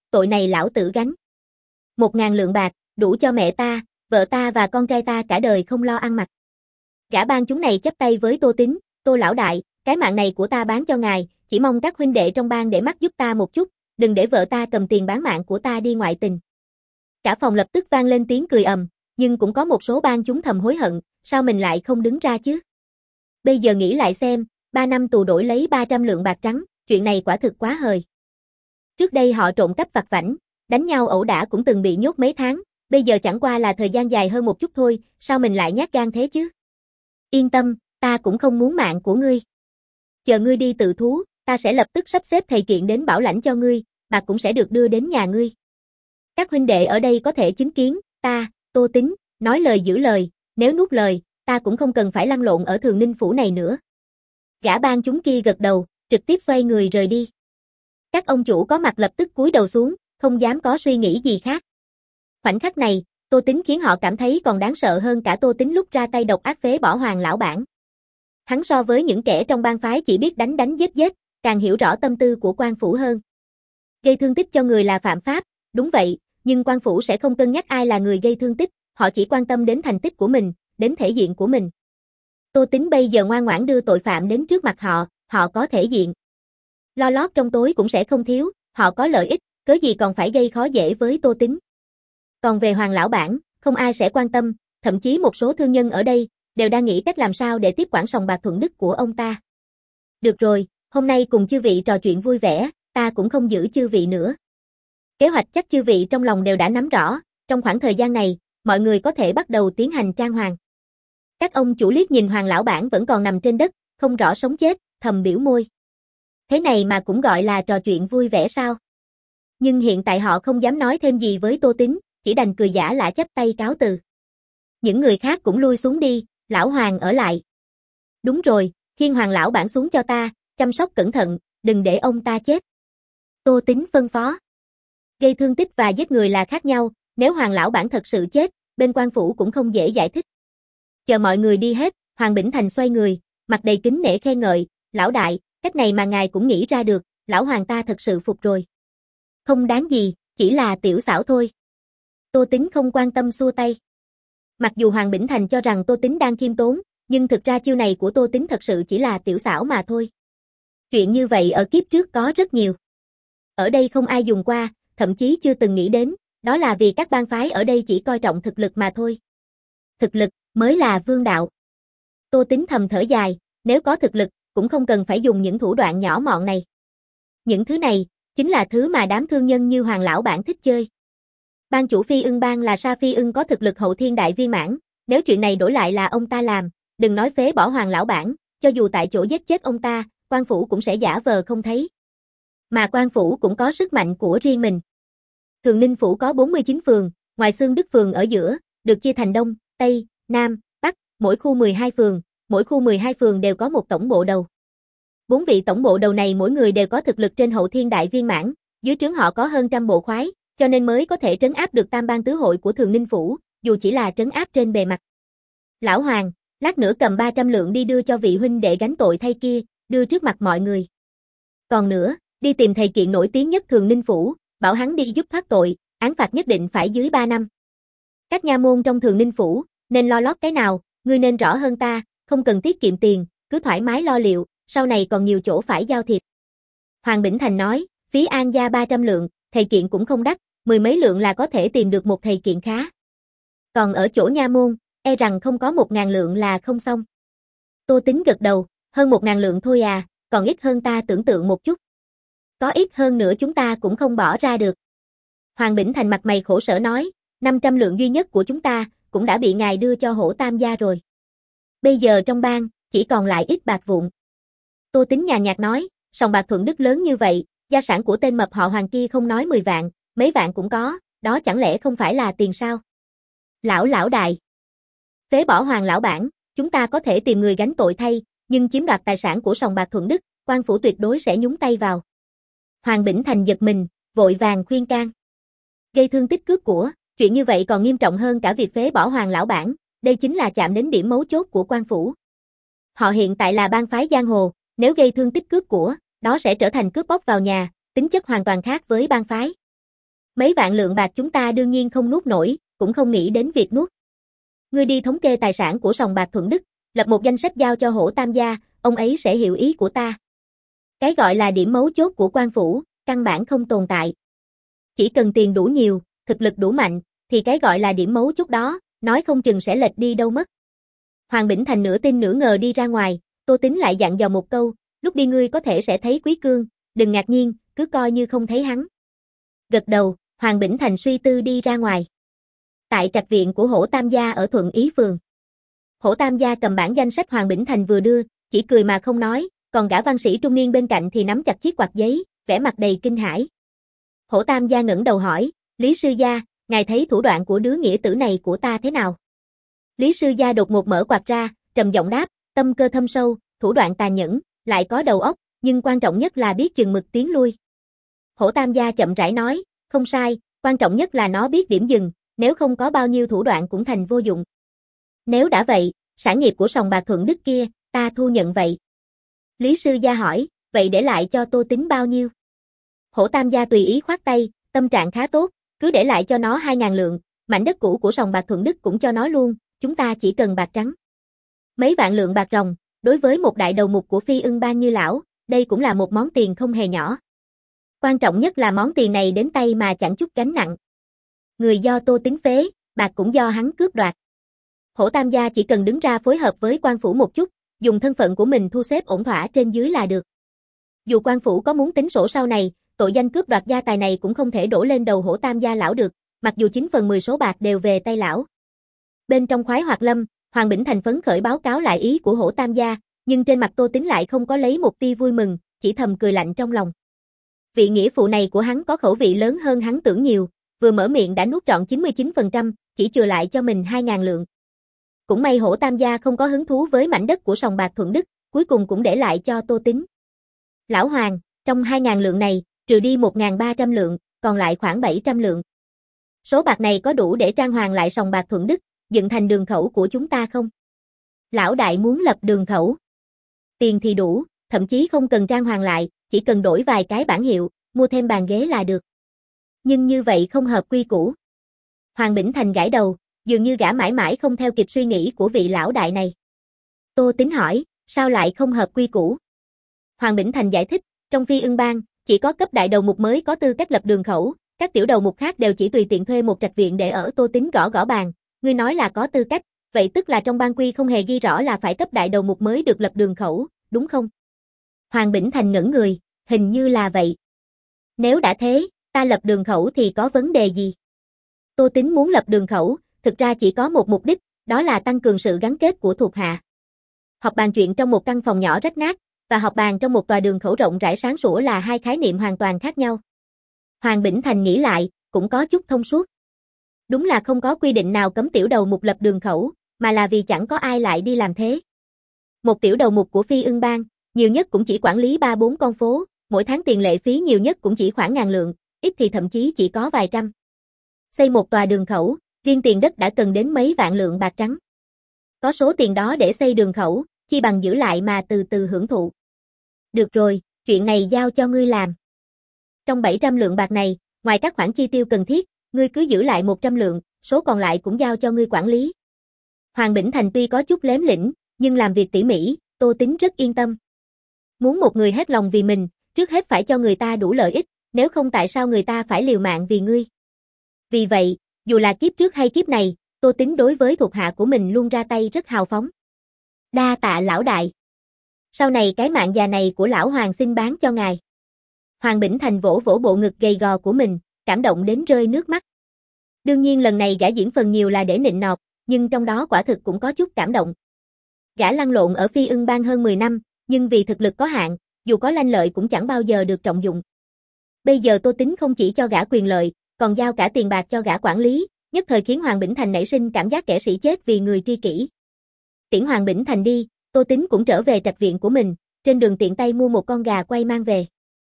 tội này lão tử gánh. Một ngàn lượng bạc, đủ cho mẹ ta, vợ ta và con trai ta cả đời không lo ăn mặc. Gã ban chúng này chắp tay với Tô Tín, Tô lão đại, cái mạng này của ta bán cho ngài, chỉ mong các huynh đệ trong bang để mắt giúp ta một chút, đừng để vợ ta cầm tiền bán mạng của ta đi ngoại tình. Cả phòng lập tức vang lên tiếng cười ầm, nhưng cũng có một số bang chúng thầm hối hận, sao mình lại không đứng ra chứ? Bây giờ nghĩ lại xem, ba năm tù đổi lấy ba trăm lượng bạc trắng, chuyện này quả thực quá hời. Trước đây họ trộm cắp vặt vãnh, đánh nhau ẩu đả cũng từng bị nhốt mấy tháng, bây giờ chẳng qua là thời gian dài hơn một chút thôi, sao mình lại nhát gan thế chứ? Yên tâm, ta cũng không muốn mạng của ngươi. Chờ ngươi đi tự thú, ta sẽ lập tức sắp xếp thầy kiện đến bảo lãnh cho ngươi, bạc cũng sẽ được đưa đến nhà ngươi. Các huynh đệ ở đây có thể chứng kiến, ta, Tô Tín, nói lời giữ lời, nếu nuốt lời, ta cũng không cần phải lăn lộn ở Thường Ninh Phủ này nữa. Gã ban chúng kia gật đầu, trực tiếp xoay người rời đi. Các ông chủ có mặt lập tức cúi đầu xuống, không dám có suy nghĩ gì khác. Khoảnh khắc này, Tô Tín khiến họ cảm thấy còn đáng sợ hơn cả Tô Tín lúc ra tay độc ác phế bỏ Hoàng lão bản. Hắn so với những kẻ trong bang phái chỉ biết đánh đánh giết giết, càng hiểu rõ tâm tư của quan phủ hơn. Gây thương tích cho người là phạm pháp, đúng vậy, nhưng quan phủ sẽ không cân nhắc ai là người gây thương tích, họ chỉ quan tâm đến thành tích của mình, đến thể diện của mình. Tô Tín bây giờ ngoan ngoãn đưa tội phạm đến trước mặt họ, họ có thể diện. Lo lót trong tối cũng sẽ không thiếu, họ có lợi ích, cớ gì còn phải gây khó dễ với Tô Tín. Còn về Hoàng lão bản, không ai sẽ quan tâm, thậm chí một số thương nhân ở đây đều đang nghĩ cách làm sao để tiếp quản sòng bạc Thuận Đức của ông ta. Được rồi, hôm nay cùng chư vị trò chuyện vui vẻ, ta cũng không giữ chư vị nữa. Kế hoạch chắc chư vị trong lòng đều đã nắm rõ, trong khoảng thời gian này, mọi người có thể bắt đầu tiến hành trang hoàng. Các ông chủ liếc nhìn Hoàng lão bản vẫn còn nằm trên đất, không rõ sống chết, thầm biểu môi. Thế này mà cũng gọi là trò chuyện vui vẻ sao? Nhưng hiện tại họ không dám nói thêm gì với Tô Tín, chỉ đành cười giả lả chắp tay cáo từ. Những người khác cũng lui xuống đi, lão Hoàng ở lại. Đúng rồi, khiêng Hoàng lão bản xuống cho ta, chăm sóc cẩn thận, đừng để ông ta chết. Tô Tín phân phó. Gây thương tích và giết người là khác nhau, nếu Hoàng lão bản thật sự chết, bên quan phủ cũng không dễ giải thích. Chờ mọi người đi hết, Hoàng Bỉnh Thành xoay người, mặt đầy kính nể khen ngợi, lão đại, cách này mà ngài cũng nghĩ ra được, lão Hoàng ta thật sự phục rồi. Không đáng gì, chỉ là tiểu xảo thôi. Tô Tín không quan tâm xua tay. Mặc dù Hoàng Bỉnh Thành cho rằng Tô Tín đang khiêm tốn, nhưng thực ra chiêu này của Tô Tín thật sự chỉ là tiểu xảo mà thôi. Chuyện như vậy ở kiếp trước có rất nhiều. Ở đây không ai dùng qua, thậm chí chưa từng nghĩ đến, đó là vì các bang phái ở đây chỉ coi trọng thực lực mà thôi. Thực lực mới là vương đạo. Tô Tín thầm thở dài, nếu có thực lực, cũng không cần phải dùng những thủ đoạn nhỏ mọn này. Những thứ này, chính là thứ mà đám thương nhân như Hoàng lão bản thích chơi. Ban chủ Phi Ưng Bang là Sa Phi Ưng có thực lực hậu thiên đại viên mãn, nếu chuyện này đổi lại là ông ta làm, đừng nói phế bỏ Hoàng lão bản, cho dù tại chỗ giết chết ông ta, quan phủ cũng sẽ giả vờ không thấy. Mà quan phủ cũng có sức mạnh của riêng mình. Thường Ninh phủ có bốn mươi chín phường, ngoài Xương Đức phường ở giữa, được chia thành Đông, Tây, Nam, Bắc, mỗi khu mười hai phường, mỗi khu mười hai phường đều có một tổng bộ đầu. Bốn vị tổng bộ đầu này mỗi người đều có thực lực trên hậu thiên đại viên mãn, dưới trướng họ có hơn trăm bộ khoái, cho nên mới có thể trấn áp được tam bang tứ hội của Thường Ninh phủ, dù chỉ là trấn áp trên bề mặt. Lão Hoàng, lát nữa cầm ba trăm lượng đi đưa cho vị huynh đệ gánh tội thay kia, đưa trước mặt mọi người. Còn nữa, đi tìm thầy kiện nổi tiếng nhất Thường Ninh phủ, bảo hắn đi giúp thoát tội, án phạt nhất định phải dưới ba năm. Các nha môn trong Thường Ninh phủ, nên lo lót cái nào, ngươi nên rõ hơn ta, không cần tiết kiệm tiền, cứ thoải mái lo liệu, sau này còn nhiều chỗ phải giao thiệp. Hoàng Bỉnh Thành nói, phí an gia ba trăm lượng, thầy kiện cũng không đắt, mười mấy lượng là có thể tìm được một thầy kiện khá. Còn ở chỗ nha môn, e rằng không có một ngàn lượng là không xong. Tô Tín gật đầu, hơn một ngàn lượng thôi à, còn ít hơn ta tưởng tượng một chút. Có ít hơn nữa chúng ta cũng không bỏ ra được. Hoàng Bỉnh Thành mặt mày khổ sở nói, năm trăm lượng duy nhất của chúng ta, cũng đã bị ngài đưa cho Hổ Tam gia rồi. Bây giờ trong bang, chỉ còn lại ít bạc vụn. Tô Tín nhàn nhạt nói, sòng bạc Thuận Đức lớn như vậy, gia sản của tên mập họ Hoàng kia không nói mười vạn, mấy vạn cũng có, đó chẳng lẽ không phải là tiền sao? Lão lão đại. Phế bỏ Hoàng lão bản, chúng ta có thể tìm người gánh tội thay, nhưng chiếm đoạt tài sản của sòng bạc Thuận Đức, quan phủ tuyệt đối sẽ nhúng tay vào. Hoàng Bỉnh Thành giật mình, vội vàng khuyên can. Gây thương tích cướp của, chuyện như vậy còn nghiêm trọng hơn cả việc phế bỏ Hoàng lão bản, đây chính là chạm đến điểm mấu chốt của quan phủ. Họ hiện tại là bang phái giang hồ, nếu gây thương tích cướp của, đó sẽ trở thành cướp bóc vào nhà, tính chất hoàn toàn khác với bang phái. Mấy vạn lượng bạc chúng ta đương nhiên không nuốt nổi, cũng không nghĩ đến việc nuốt. Ngươi đi thống kê tài sản của sòng bạc Thuận Đức, lập một danh sách giao cho Hổ Tam gia, ông ấy sẽ hiểu ý của ta. Cái gọi là điểm mấu chốt của quan phủ, căn bản không tồn tại. Chỉ cần tiền đủ nhiều, thực lực đủ mạnh, thì cái gọi là điểm mấu chốt đó, nói không chừng sẽ lệch đi đâu mất. Hoàng Bỉnh Thành nửa tin nửa ngờ đi ra ngoài, Tô Tính lại dặn dò một câu, lúc đi ngươi có thể sẽ thấy Quý Cương, đừng ngạc nhiên, cứ coi như không thấy hắn. Gật đầu, Hoàng Bỉnh Thành suy tư đi ra ngoài. Tại trạch viện của Hổ Tam gia ở Thuận Ý phường. Hổ Tam gia cầm bản danh sách Hoàng Bỉnh Thành vừa đưa, chỉ cười mà không nói, còn gã văn sĩ trung niên bên cạnh thì nắm chặt chiếc quạt giấy, vẻ mặt đầy kinh hãi. Hổ Tam gia ngẩng đầu hỏi, Lý sư gia, ngài thấy thủ đoạn của đứa nghĩa tử này của ta thế nào? Lý sư gia đột ngột mở quạt ra, trầm giọng đáp, tâm cơ thâm sâu, thủ đoạn tàn nhẫn, lại có đầu óc, nhưng quan trọng nhất là biết chừng mực tiến lui. Hổ Tam gia chậm rãi nói, không sai, quan trọng nhất là nó biết điểm dừng, nếu không có bao nhiêu thủ đoạn cũng thành vô dụng. Nếu đã vậy, sản nghiệp của sòng bạc Thuận Đức kia, ta thu nhận vậy. Lý sư gia hỏi, vậy để lại cho Tô Tính bao nhiêu? Hổ Tam gia tùy ý khoát tay, tâm trạng khá tốt, cứ để lại cho nó hai ngàn lượng, mảnh đất cũ của sòng bạc Thuận Đức cũng cho nó luôn, chúng ta chỉ cần bạc trắng. Mấy vạn lượng bạc ròng, đối với một đại đầu mục của Phi Ưng Bang như lão, đây cũng là một món tiền không hề nhỏ. Quan trọng nhất là món tiền này đến tay mà chẳng chút gánh nặng. Người do Tô Tính phế, bạc cũng do hắn cướp đoạt. Hổ Tam gia chỉ cần đứng ra phối hợp với quan phủ một chút, dùng thân phận của mình thu xếp ổn thỏa trên dưới là được. Dù quan phủ có muốn tính sổ sau này, tội danh cướp đoạt gia tài này cũng không thể đổ lên đầu Hổ Tam gia lão được, mặc dù chín phần mười số bạc đều về tay lão. Bên trong khoái hoạt lâm, Hoàng Bỉnh Thành phấn khởi báo cáo lại ý của Hổ Tam gia, nhưng trên mặt Tô Tính lại không có lấy một tia vui mừng, chỉ thầm cười lạnh trong lòng. Vị nghĩa phụ này của hắn có khẩu vị lớn hơn hắn tưởng nhiều, vừa mở miệng đã nuốt trọn chín mươi chín phần trăm, chỉ chừa lại cho mình hai ngàn lượng. Cũng may Hổ Tam gia không có hứng thú với mảnh đất của sòng bạc Thuận Đức, cuối cùng cũng để lại cho Tô Tính. Lão Hoàng, trong hai ngàn lượng này, trừ đi một nghìn ba trăm lượng, còn lại khoảng bảy trăm lượng. Số bạc này có đủ để trang hoàng lại sòng bạc Thuận Đức, dựng thành đường khẩu của chúng ta không? Lão đại muốn lập đường khẩu. Tiền thì đủ, thậm chí không cần trang hoàng lại, chỉ cần đổi vài cái bảng hiệu, mua thêm bàn ghế là được. Nhưng như vậy không hợp quy củ. Hoàng Bỉnh Thành gãi đầu, dường như gã mãi mãi không theo kịp suy nghĩ của vị lão đại này. Tô Tính hỏi, sao lại không hợp quy củ? Hoàng Bỉnh Thành giải thích, trong Phi Ưng Bang, chỉ có cấp đại đầu mục mới có tư cách lập đường khẩu, các tiểu đầu mục khác đều chỉ tùy tiện thuê một trạch viện để ở. Tô Tính gõ gõ bàn, ngươi nói là có tư cách, vậy tức là trong bang quy không hề ghi rõ là phải cấp đại đầu mục mới được lập đường khẩu, đúng không? Hoàng Bỉnh Thành ngẩn người, hình như là vậy. Nếu đã thế, ta lập đường khẩu thì có vấn đề gì? Tô Tính muốn lập đường khẩu, thực ra chỉ có một mục đích, đó là tăng cường sự gắn kết của thuộc hạ. Họp bàn chuyện trong một căn phòng nhỏ rách nát, và họp bàn trong một tòa đường khẩu rộng rãi sáng sủa là hai khái niệm hoàn toàn khác nhau. Hoàng Bỉnh Thành nghĩ lại, cũng có chút thông suốt. Đúng là không có quy định nào cấm tiểu đầu mục lập đường khẩu, mà là vì chẳng có ai lại đi làm thế. Một tiểu đầu mục của Phi Ưng Bang, nhiều nhất cũng chỉ quản lý ba bốn con phố, mỗi tháng tiền lệ phí nhiều nhất cũng chỉ khoảng ngàn lượng, ít thì thậm chí chỉ có vài trăm. Xây một tòa đường khẩu, riêng tiền đất đã cần đến mấy vạn lượng bạc trắng. Có số tiền đó để xây đường khẩu, chi bằng giữ lại mà từ từ hưởng thụ. Được rồi, chuyện này giao cho ngươi làm. Trong bảy trăm lượng bạc này, ngoài các khoản chi tiêu cần thiết, ngươi cứ giữ lại một trăm lượng, số còn lại cũng giao cho ngươi quản lý. Hoàng Bỉnh Thành tuy có chút lém lĩnh, nhưng làm việc tỉ mỉ, Tô Tính rất yên tâm. Muốn một người hết lòng vì mình, trước hết phải cho người ta đủ lợi ích, nếu không tại sao người ta phải liều mạng vì ngươi. Vì vậy, dù là kiếp trước hay kiếp này, Tô Tính đối với thuộc hạ của mình luôn ra tay rất hào phóng. Đa tạ lão đại. Sau này cái mạng già này của lão Hoàng xin bán cho ngài. Hoàng Bỉnh Thành vỗ vỗ bộ ngực gầy gò của mình, cảm động đến rơi nước mắt. Đương nhiên lần này gã diễn phần nhiều là để nịnh nọt, nhưng trong đó quả thực cũng có chút cảm động. Gã lăn lộn ở Phi Ưng Bang hơn mười năm, nhưng vì thực lực có hạn, dù có lanh lợi cũng chẳng bao giờ được trọng dụng. Bây giờ Tô Tính không chỉ cho gã quyền lợi, còn giao cả tiền bạc cho gã quản lý, nhất thời khiến Hoàng Bỉnh Thành nảy sinh cảm giác kẻ sĩ chết vì người tri kỷ. Tiễn Hoàng Bỉnh Thành đi, Tô Tính cũng trở về trạch viện của mình, trên đường tiện tay mua một con gà quay mang về.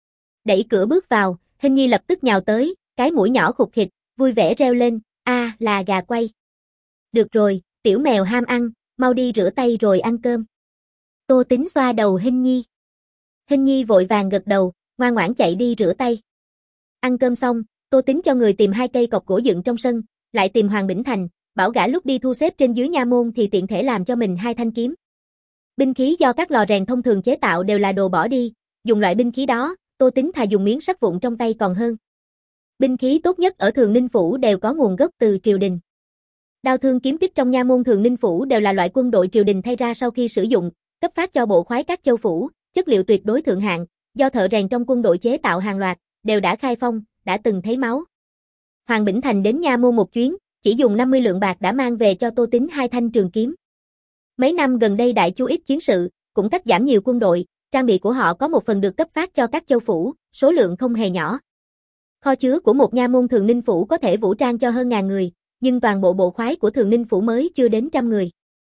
Đẩy cửa bước vào, Hình Nhi lập tức nhào tới, cái mũi nhỏ khục khịch, vui vẻ reo lên, a là gà quay. Được rồi, tiểu mèo ham ăn, mau đi rửa tay rồi ăn cơm. Tô Tính xoa đầu Hình Nhi. Hình Nhi vội vàng gật đầu, ngoan ngoãn chạy đi rửa tay. Ăn cơm xong, Tô Tính cho người tìm hai cây cọc gỗ dựng trong sân, lại tìm Hoàng Bỉnh Thành, bảo gã lúc đi thu xếp trên dưới nha môn thì tiện thể làm cho mình hai thanh kiếm. Binh khí do các lò rèn thông thường chế tạo đều là đồ bỏ đi, dùng loại binh khí đó, Tô Tính thà dùng miếng sắt vụn trong tay còn hơn. Binh khí tốt nhất ở Thường Ninh Phủ đều có nguồn gốc từ triều đình. Đao thương kiếm kích trong nha môn Thường Ninh Phủ đều là loại quân đội triều đình thay ra sau khi sử dụng, cấp phát cho bộ khoái các châu phủ, chất liệu tuyệt đối thượng hạng, do thợ rèn trong quân đội chế tạo hàng loạt, đều đã khai phong, đã từng thấy máu. Hoàng Bỉnh Thành đến nha môn một chuyến, chỉ dùng năm mươi lượng bạc đã mang về cho Tô Tính hai thanh trường kiếm. Mấy năm gần đây đại chu ít chiến sự, cũng cắt giảm nhiều quân đội, trang bị của họ có một phần được cấp phát cho các châu phủ, số lượng không hề nhỏ. Kho chứa của một nha môn Thường Ninh Phủ có thể vũ trang cho hơn ngàn người, nhưng toàn bộ bộ khoái của Thường Ninh Phủ mới chưa đến trăm người.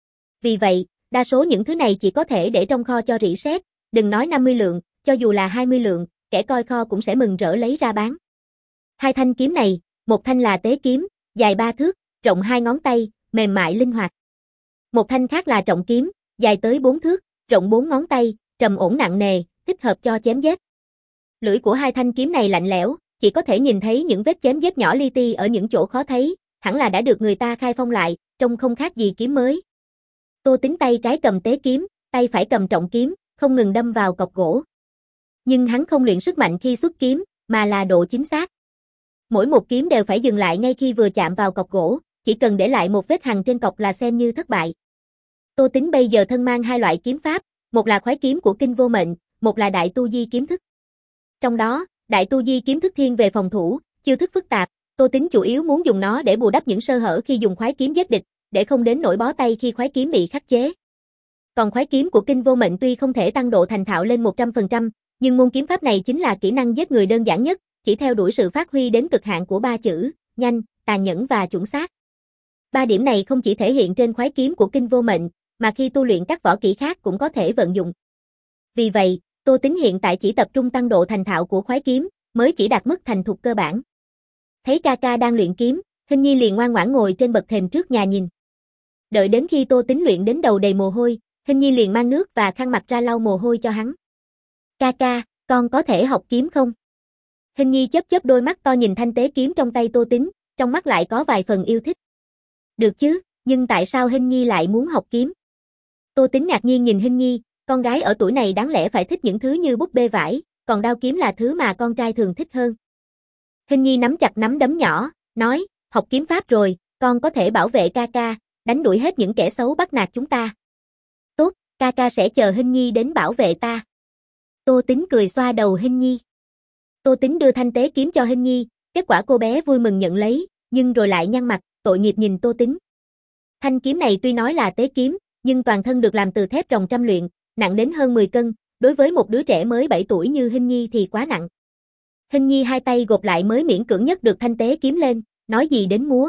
Vì vậy, đa số những thứ này chỉ có thể để trong kho cho rỉ sét, đừng nói năm mươi lượng, cho dù là hai mươi lượng, kẻ coi kho cũng sẽ mừng rỡ lấy ra bán. Hai thanh kiếm này, một thanh là tế kiếm, dài ba thước, rộng hai ngón tay, mềm mại linh hoạt. Một thanh khác là trọng kiếm, dài tới bốn thước, rộng bốn ngón tay, trầm ổn nặng nề, thích hợp cho chém giết. Lưỡi của hai thanh kiếm này lạnh lẽo, chỉ có thể nhìn thấy những vết chém giết nhỏ li ti ở những chỗ khó thấy, hẳn là đã được người ta khai phong lại, trông không khác gì kiếm mới. Tô Tính tay trái cầm tế kiếm, tay phải cầm trọng kiếm, không ngừng đâm vào cọc gỗ. Nhưng hắn không luyện sức mạnh khi xuất kiếm, mà là độ chính xác. Mỗi một kiếm đều phải dừng lại ngay khi vừa chạm vào cọc gỗ, chỉ cần để lại một vết hằn trên cọc là xem như thất bại. Tô Tính bây giờ thân mang hai loại kiếm pháp, một là khoái kiếm của Kinh Vô Mệnh, một là Đại Tu Di kiếm thức. Trong đó, Đại Tu Di kiếm thức thiên về phòng thủ, chiêu thức phức tạp, Tô Tính chủ yếu muốn dùng nó để bù đắp những sơ hở khi dùng khoái kiếm giết địch, để không đến nỗi bó tay khi khoái kiếm bị khắc chế. Còn khoái kiếm của Kinh Vô Mệnh tuy không thể tăng độ thành thạo lên một trăm phần trăm, nhưng môn kiếm pháp này chính là kỹ năng giết người đơn giản nhất, chỉ theo đuổi sự phát huy đến cực hạn của ba chữ, nhanh, tàn nhẫn và chuẩn xác. Ba điểm này không chỉ thể hiện trên khoái kiếm của Kinh Vô Mệnh, mà khi tu luyện các võ kỹ khác cũng có thể vận dụng. Vì vậy, Tô Tính hiện tại chỉ tập trung tăng độ thành thạo của khoái kiếm, mới chỉ đạt mức thành thục cơ bản. Thấy ca ca đang luyện kiếm, Hình Nhi liền ngoan ngoãn ngồi trên bậc thềm trước nhà nhìn. Đợi đến khi Tô Tính luyện đến đầu đầy mồ hôi, Hình Nhi liền mang nước và khăn mặt ra lau mồ hôi cho hắn. Ca ca, con có thể học kiếm không? Hình Nhi chớp chớp đôi mắt to nhìn thanh tế kiếm trong tay Tô Tính, trong mắt lại có vài phần yêu thích. Được chứ, nhưng tại sao Hình Nhi lại muốn học kiếm? Tô Tính ngạc nhiên nhìn Hình Nhi, con gái ở tuổi này đáng lẽ phải thích những thứ như búp bê vải, còn đao kiếm là thứ mà con trai thường thích hơn. Hình Nhi nắm chặt nắm đấm nhỏ, nói, học kiếm pháp rồi, con có thể bảo vệ ca ca, đánh đuổi hết những kẻ xấu bắt nạt chúng ta. Tốt, ca ca sẽ chờ Hình Nhi đến bảo vệ ta. Tô Tính cười xoa đầu Hình Nhi. Tô Tính đưa thanh tế kiếm cho Hình Nhi, kết quả cô bé vui mừng nhận lấy, nhưng rồi lại nhăn mặt, tội nghiệp nhìn Tô Tính. Thanh kiếm này tuy nói là tế kiếm, nhưng toàn thân được làm từ thép ròng trăm luyện, nặng đến hơn mười cân, đối với một đứa trẻ mới bảy tuổi như Hình Nhi thì quá nặng. Hình Nhi hai tay gộp lại mới miễn cưỡng nhấc được thanh tế kiếm lên, nói gì đến múa.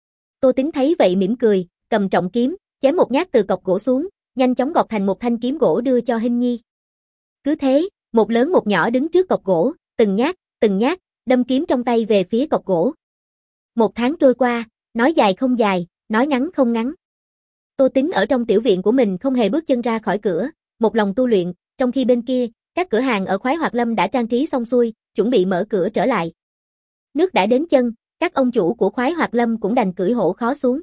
Tô Tính thấy vậy mỉm cười, cầm trọng kiếm, chém một nhát từ cọc gỗ xuống, nhanh chóng gọt thành một thanh kiếm gỗ đưa cho Hình Nhi. Cứ thế, một lớn một nhỏ đứng trước cọc gỗ, từng nhát, từng nhát, đâm kiếm trong tay về phía cọc gỗ. Một tháng trôi qua, nói dài không dài, nói ngắn không ngắn. Tô Tính ở trong tiểu viện của mình không hề bước chân ra khỏi cửa, một lòng tu luyện, trong khi bên kia, các cửa hàng ở Khoái Hoạt Lâm đã trang trí xong xuôi, chuẩn bị mở cửa trở lại. Nước đã đến chân, các ông chủ của Khoái Hoạt Lâm cũng đành cưỡi hổ khó xuống.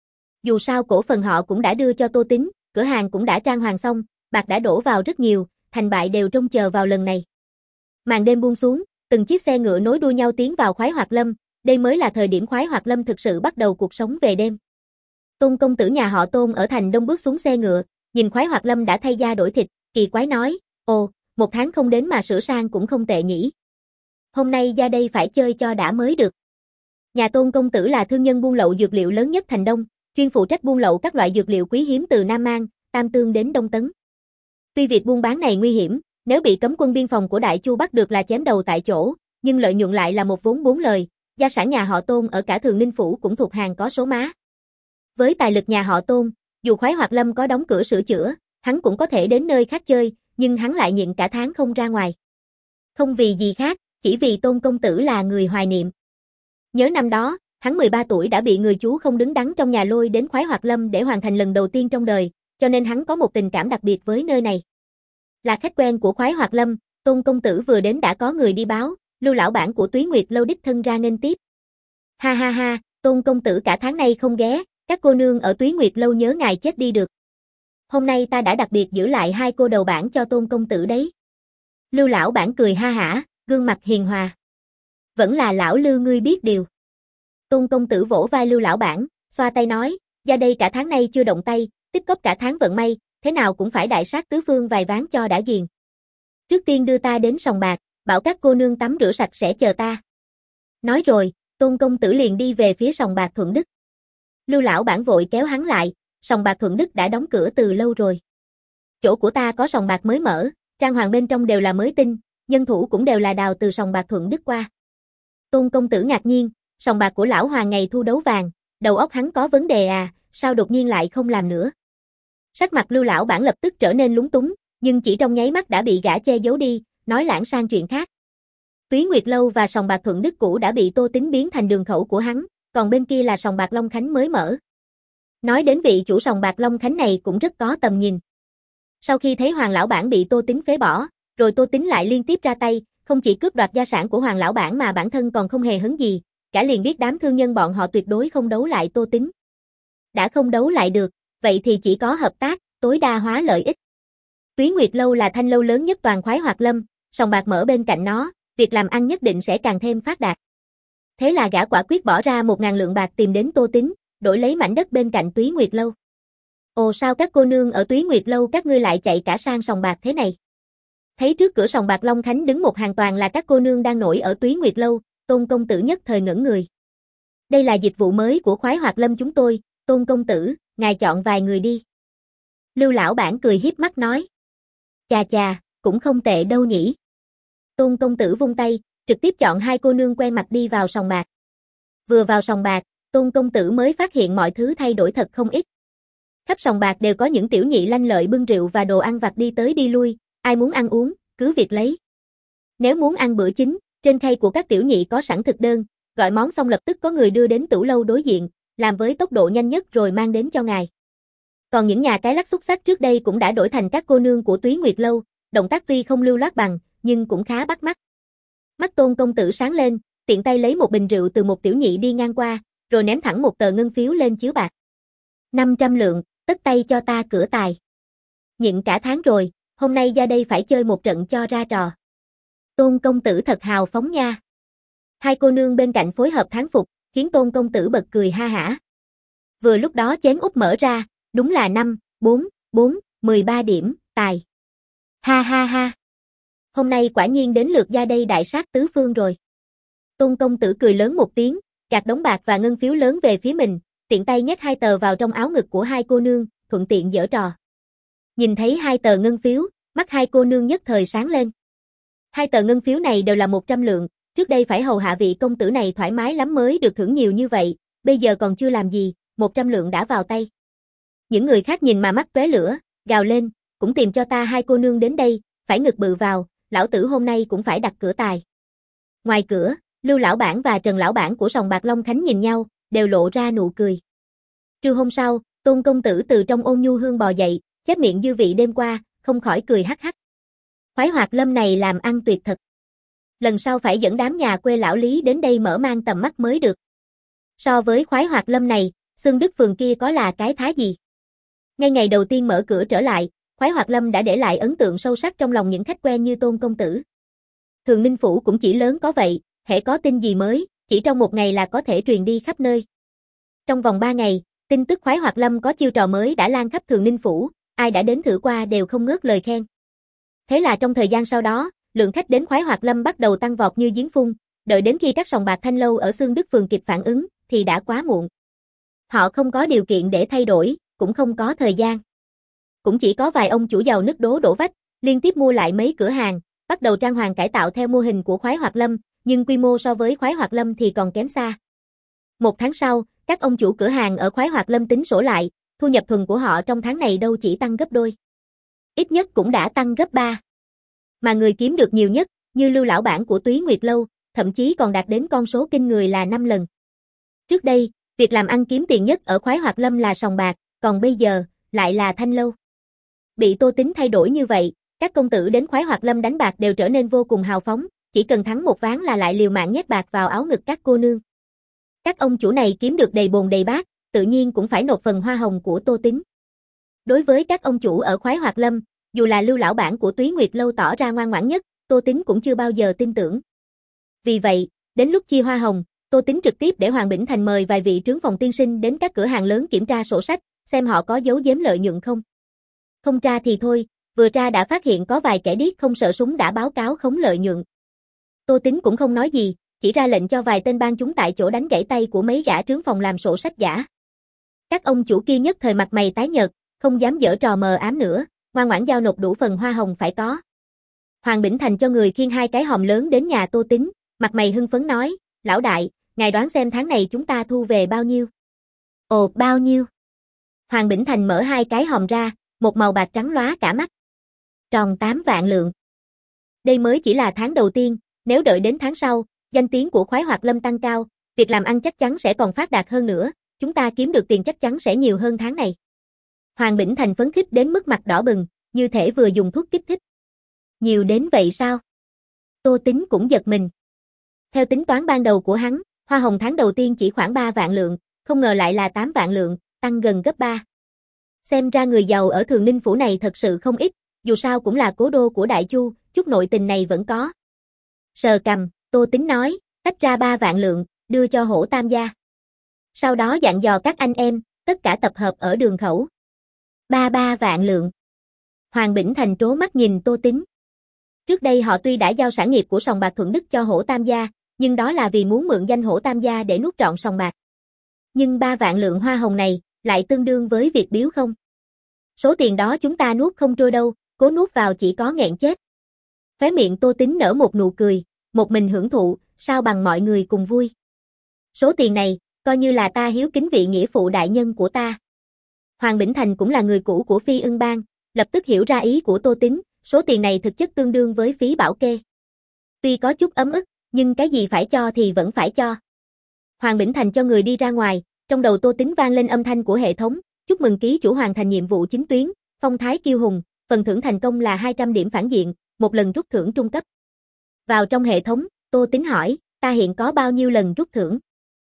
Dù sao cổ phần họ cũng đã đưa cho Tô Tính, cửa hàng cũng đã trang hoàng xong, bạc đã đổ vào rất nhiều, thành bại đều trông chờ vào lần này. Màn đêm buông xuống, từng chiếc xe ngựa nối đuôi nhau tiến vào Khoái Hoạt Lâm, đây mới là thời điểm Khoái Hoạt Lâm thực sự bắt đầu cuộc sống về đêm. Tôn công tử nhà họ Tôn ở thành Đông bước xuống xe ngựa, nhìn Khoái Hoạt Lâm đã thay da đổi thịt, kỳ quái nói, ồ, một tháng không đến mà sửa sang cũng không tệ nhỉ. Hôm nay ra đây phải chơi cho đã mới được. Nhà Tôn công tử là thương nhân buôn lậu dược liệu lớn nhất thành Đông, chuyên phụ trách buôn lậu các loại dược liệu quý hiếm từ Nam Mang, Tam Tương đến Đông Tấn. Tuy việc buôn bán này nguy hiểm, nếu bị cấm quân biên phòng của Đại Chu bắt được là chém đầu tại chỗ, nhưng lợi nhuận lại là một vốn bốn lời, gia sản nhà họ Tôn ở cả Thường Ninh Phủ cũng thuộc hàng có số má. Với tài lực nhà họ Tôn, dù Khoái Hoạt Lâm có đóng cửa sửa chữa, hắn cũng có thể đến nơi khác chơi, nhưng hắn lại nhịn cả tháng không ra ngoài. Không vì gì khác, chỉ vì Tôn công tử là người hoài niệm. Nhớ năm đó, hắn mười ba tuổi đã bị người chú không đứng đắn trong nhà lôi đến Khoái Hoạt Lâm để hoàn thành lần đầu tiên trong đời, cho nên hắn có một tình cảm đặc biệt với nơi này. Là khách quen của Khoái Hoạt Lâm, Tôn công tử vừa đến đã có người đi báo, Lưu lão bản của Túy Nguyệt lâu đích thân ra nghênh tiếp. Ha ha ha, Tôn công tử cả tháng nay không ghé, các cô nương ở Túy Nguyệt lâu nhớ ngài chết đi được. Hôm nay ta đã đặc biệt giữ lại hai cô đầu bảng cho Tôn công tử đấy. Lưu lão bản cười ha hả, gương mặt hiền hòa. Vẫn là lão Lưu ngươi biết điều. Tôn công tử vỗ vai Lưu lão bản, xoa tay nói, ra đây cả tháng nay chưa động tay, tích cóp cả tháng vận may, thế nào cũng phải đại sát tứ phương vài ván cho đã ghiền. Trước tiên đưa ta đến sòng bạc, bảo các cô nương tắm rửa sạch sẽ chờ ta. Nói rồi, Tôn công tử liền đi về phía sòng bạc Thuận Đức. Lưu lão bản vội kéo hắn lại, sòng bạc Thuận Đức đã đóng cửa từ lâu rồi. Chỗ của ta có sòng bạc mới mở, trang hoàng bên trong đều là mới tinh, nhân thủ cũng đều là đào từ sòng bạc Thuận Đức qua. Tôn công tử ngạc nhiên, sòng bạc của lão Hoàng ngày thu đấu vàng, đầu óc hắn có vấn đề à, sao đột nhiên lại không làm nữa. Sắc mặt Lưu lão bản lập tức trở nên lúng túng, nhưng chỉ trong nháy mắt đã bị gã che giấu đi, nói lãng sang chuyện khác. Túy Nguyệt lâu và sòng bạc Thuận Đức cũ đã bị Tô Tính biến thành đường khẩu của hắn, còn bên kia là sòng bạc Long Khánh mới mở. Nói đến vị chủ sòng bạc Long Khánh này cũng rất có tầm nhìn. Sau khi thấy Hoàng lão bản bị Tô Tính phế bỏ, rồi Tô Tính lại liên tiếp ra tay, không chỉ cướp đoạt gia sản của Hoàng lão bản mà bản thân còn không hề hấn gì, cả liền biết đám thương nhân bọn họ tuyệt đối không đấu lại Tô Tính. Đã không đấu lại được, vậy thì chỉ có hợp tác, tối đa hóa lợi ích. Túy Nguyệt lâu là thanh lâu lớn nhất toàn Khoái Hoạt Lâm, sòng bạc mở bên cạnh nó, việc làm ăn nhất định sẽ càng thêm phát đạt. Thế là gã quả quyết bỏ ra một ngàn lượng bạc tìm đến Tô Tính, đổi lấy mảnh đất bên cạnh Túy Nguyệt lâu. Ồ sao các cô nương ở Túy Nguyệt lâu các ngươi lại chạy cả sang sòng bạc thế này? Thấy trước cửa sòng bạc Long Khánh đứng một hàng toàn là các cô nương đang nổi ở Túy Nguyệt lâu, Tôn công tử nhất thời ngẩn người. Đây là dịch vụ mới của Khoái Hoạt Lâm chúng tôi, Tôn công tử, ngài chọn vài người đi. Lưu lão bản cười hiếp mắt nói. Chà chà, cũng không tệ đâu nhỉ. Tôn công tử vung tay, trực tiếp chọn hai cô nương quen mặt đi vào sòng bạc. Vừa vào sòng bạc, Tôn công tử mới phát hiện mọi thứ thay đổi thật không ít. Khắp sòng bạc đều có những tiểu nhị lanh lợi bưng rượu và đồ ăn vặt đi tới đi lui, ai muốn ăn uống, cứ việc lấy. Nếu muốn ăn bữa chính, trên khay của các tiểu nhị có sẵn thực đơn, gọi món xong lập tức có người đưa đến tửu lâu đối diện, làm với tốc độ nhanh nhất rồi mang đến cho ngài. Còn những nhà cái lắc xúc xắc trước đây cũng đã đổi thành các cô nương của Túy Nguyệt lâu, động tác tuy không lưu loát bằng, nhưng cũng khá bắt mắt. Mắt Tôn công tử sáng lên, tiện tay lấy một bình rượu từ một tiểu nhị đi ngang qua, rồi ném thẳng một tờ ngân phiếu lên chiếu bạc. năm trăm lượng, tất tay cho ta cửa tài. Nhịn cả tháng rồi, hôm nay ra đây phải chơi một trận cho ra trò. Tôn công tử thật hào phóng nha. Hai cô nương bên cạnh phối hợp thán phục, khiến Tôn công tử bật cười ha hả. Vừa lúc đó chén úp mở ra, đúng là năm, bốn, bốn, mười ba điểm, tài. Ha ha ha. Hôm nay quả nhiên đến lượt ra đây đại sát tứ phương rồi. Tôn công tử cười lớn một tiếng, gạt đống bạc và ngân phiếu lớn về phía mình, tiện tay nhét hai tờ vào trong áo ngực của hai cô nương, thuận tiện giở trò. Nhìn thấy hai tờ ngân phiếu, mắt hai cô nương nhất thời sáng lên. Hai tờ ngân phiếu này đều là một trăm lượng, trước đây phải hầu hạ vị công tử này thoải mái lắm mới được thưởng nhiều như vậy, bây giờ còn chưa làm gì, một trăm lượng đã vào tay. Những người khác nhìn mà mắt tóe lửa, gào lên, cũng tìm cho ta hai cô nương đến đây, phải ngực bự vào, lão tử hôm nay cũng phải đặt cửa tài. Ngoài cửa, Lưu lão bản và Trần lão bản của sòng bạc Long Khánh nhìn nhau, đều lộ ra nụ cười. Trưa hôm sau, Tôn công tử từ trong ôn nhu hương bò dậy, chép miệng dư vị đêm qua, không khỏi cười hắc hắc. Khoái Hoạt Lâm này làm ăn tuyệt thật. Lần sau phải dẫn đám nhà quê lão Lý đến đây mở mang tầm mắt mới được. So với Khoái Hoạt Lâm này, Xương Đức Phường kia có là cái thá gì? Ngay ngày đầu tiên mở cửa trở lại, Khoái Hoạt Lâm đã để lại ấn tượng sâu sắc trong lòng những khách quen như Tôn công tử. Thường Ninh Phủ cũng chỉ lớn có vậy, hễ có tin gì mới, chỉ trong một ngày là có thể truyền đi khắp nơi. Trong vòng ba ngày, tin tức Khoái Hoạt Lâm có chiêu trò mới đã lan khắp Thường Ninh Phủ, ai đã đến thử qua đều không ngớt lời khen. Thế là trong thời gian sau đó, lượng khách đến Khoái Hoạt Lâm bắt đầu tăng vọt như giếng phun, đợi đến khi các sòng bạc thanh lâu ở Xương Đức Phường kịp phản ứng, thì đã quá muộn. Họ không có điều kiện để thay đổi, cũng không có thời gian. Cũng chỉ có vài ông chủ giàu nứt đố đổ vách, liên tiếp mua lại mấy cửa hàng, bắt đầu trang hoàng cải tạo theo mô hình của Khoái Hoạt Lâm, nhưng quy mô so với Khoái Hoạt Lâm thì còn kém xa. Một tháng sau, các ông chủ cửa hàng ở Khoái Hoạt Lâm tính sổ lại, thu nhập thuần của họ trong tháng này đâu chỉ tăng gấp đôi. Ít nhất cũng đã tăng gấp ba. Mà người kiếm được nhiều nhất, như Lưu lão bản của Túy Nguyệt lâu, thậm chí còn đạt đến con số kinh người là năm lần. Trước đây, việc làm ăn kiếm tiền nhất ở Khoái Hoạt Lâm là sòng bạc, còn bây giờ, lại là thanh lâu. Bị Tô Tính thay đổi như vậy, các công tử đến Khoái Hoạt Lâm đánh bạc đều trở nên vô cùng hào phóng, chỉ cần thắng một ván là lại liều mạng nhét bạc vào áo ngực các cô nương. Các ông chủ này kiếm được đầy bồn đầy bát, tự nhiên cũng phải nộp phần hoa hồng của Tô Tín. Đối với các ông chủ ở Khoái Hoạt Lâm, dù là Lưu lão bản của Túy Nguyệt lâu tỏ ra ngoan ngoãn nhất, Tô Tín cũng chưa bao giờ tin tưởng. Vì vậy, đến lúc chia hoa hồng, Tô Tín trực tiếp để Hoàng Bỉnh Thành mời vài vị trướng phòng tiên sinh đến các cửa hàng lớn kiểm tra sổ sách, xem họ có giấu giếm lợi nhuận không. Không tra thì thôi, vừa tra đã phát hiện có vài kẻ điếc không sợ súng đã báo cáo khống lợi nhuận. Tô Tín cũng không nói gì, chỉ ra lệnh cho vài tên ban chúng tại chỗ đánh gãy tay của mấy gã trướng phòng làm sổ sách giả. Các ông chủ kia nhất thời mặt mày tái nhợt, không dám giở trò mờ ám nữa, ngoan ngoãn giao nộp đủ phần hoa hồng phải có. Hoàng Bỉnh Thành cho người khiêng hai cái hòm lớn đến nhà Tô Tín, mặt mày hưng phấn nói, lão đại, ngài đoán xem tháng này chúng ta thu về bao nhiêu? Ồ, bao nhiêu? Hoàng Bỉnh Thành mở hai cái hòm ra, một màu bạc trắng lóa cả mắt. Tròn tám vạn lượng. Đây mới chỉ là tháng đầu tiên, nếu đợi đến tháng sau, danh tiếng của Khoái Hoạt Lâm tăng cao, việc làm ăn chắc chắn sẽ còn phát đạt hơn nữa, chúng ta kiếm được tiền chắc chắn sẽ nhiều hơn tháng này. Hoàng Bỉnh Thành phấn khích đến mức mặt đỏ bừng, như thể vừa dùng thuốc kích thích. Nhiều đến vậy sao? Tô Tín cũng giật mình. Theo tính toán ban đầu của hắn, hoa hồng tháng đầu tiên chỉ khoảng ba vạn lượng, không ngờ lại là tám vạn lượng, tăng gần gấp ba. Xem ra người giàu ở Thường Ninh Phủ này thật sự không ít, dù sao cũng là cố đô của Đại Chu, chút nội tình này vẫn có. Sờ cằm, Tô Tín nói, tách ra ba vạn lượng, đưa cho Hổ Tam gia. Sau đó dặn dò các anh em, tất cả tập hợp ở đường khẩu. Ba ba vạn lượng. Hoàng Bỉnh Thành trố mắt nhìn Tô Tín. Trước đây họ tuy đã giao sản nghiệp của sòng bạc Thuận Đức cho Hổ Tam gia, nhưng đó là vì muốn mượn danh Hổ Tam gia để nuốt trọn sòng bạc. Nhưng ba vạn lượng hoa hồng này lại tương đương với việc biếu không. Số tiền đó chúng ta nuốt không trôi đâu, cố nuốt vào chỉ có nghẹn chết. Khóe miệng Tô Tín nở một nụ cười, một mình hưởng thụ, sao bằng mọi người cùng vui. Số tiền này, coi như là ta hiếu kính vị nghĩa phụ đại nhân của ta. Hoàng Bỉnh Thành cũng là người cũ của Phi Ưng Bang, lập tức hiểu ra ý của Tô Tín, số tiền này thực chất tương đương với phí bảo kê. Tuy có chút ấm ức, nhưng cái gì phải cho thì vẫn phải cho. Hoàng Bỉnh Thành cho người đi ra ngoài, trong đầu Tô Tín vang lên âm thanh của hệ thống, chúc mừng ký chủ hoàn thành nhiệm vụ chính tuyến, phong thái kiêu hùng, phần thưởng thành công là hai trăm điểm phản diện, một lần rút thưởng trung cấp. Vào trong hệ thống, Tô Tín hỏi, ta hiện có bao nhiêu lần rút thưởng?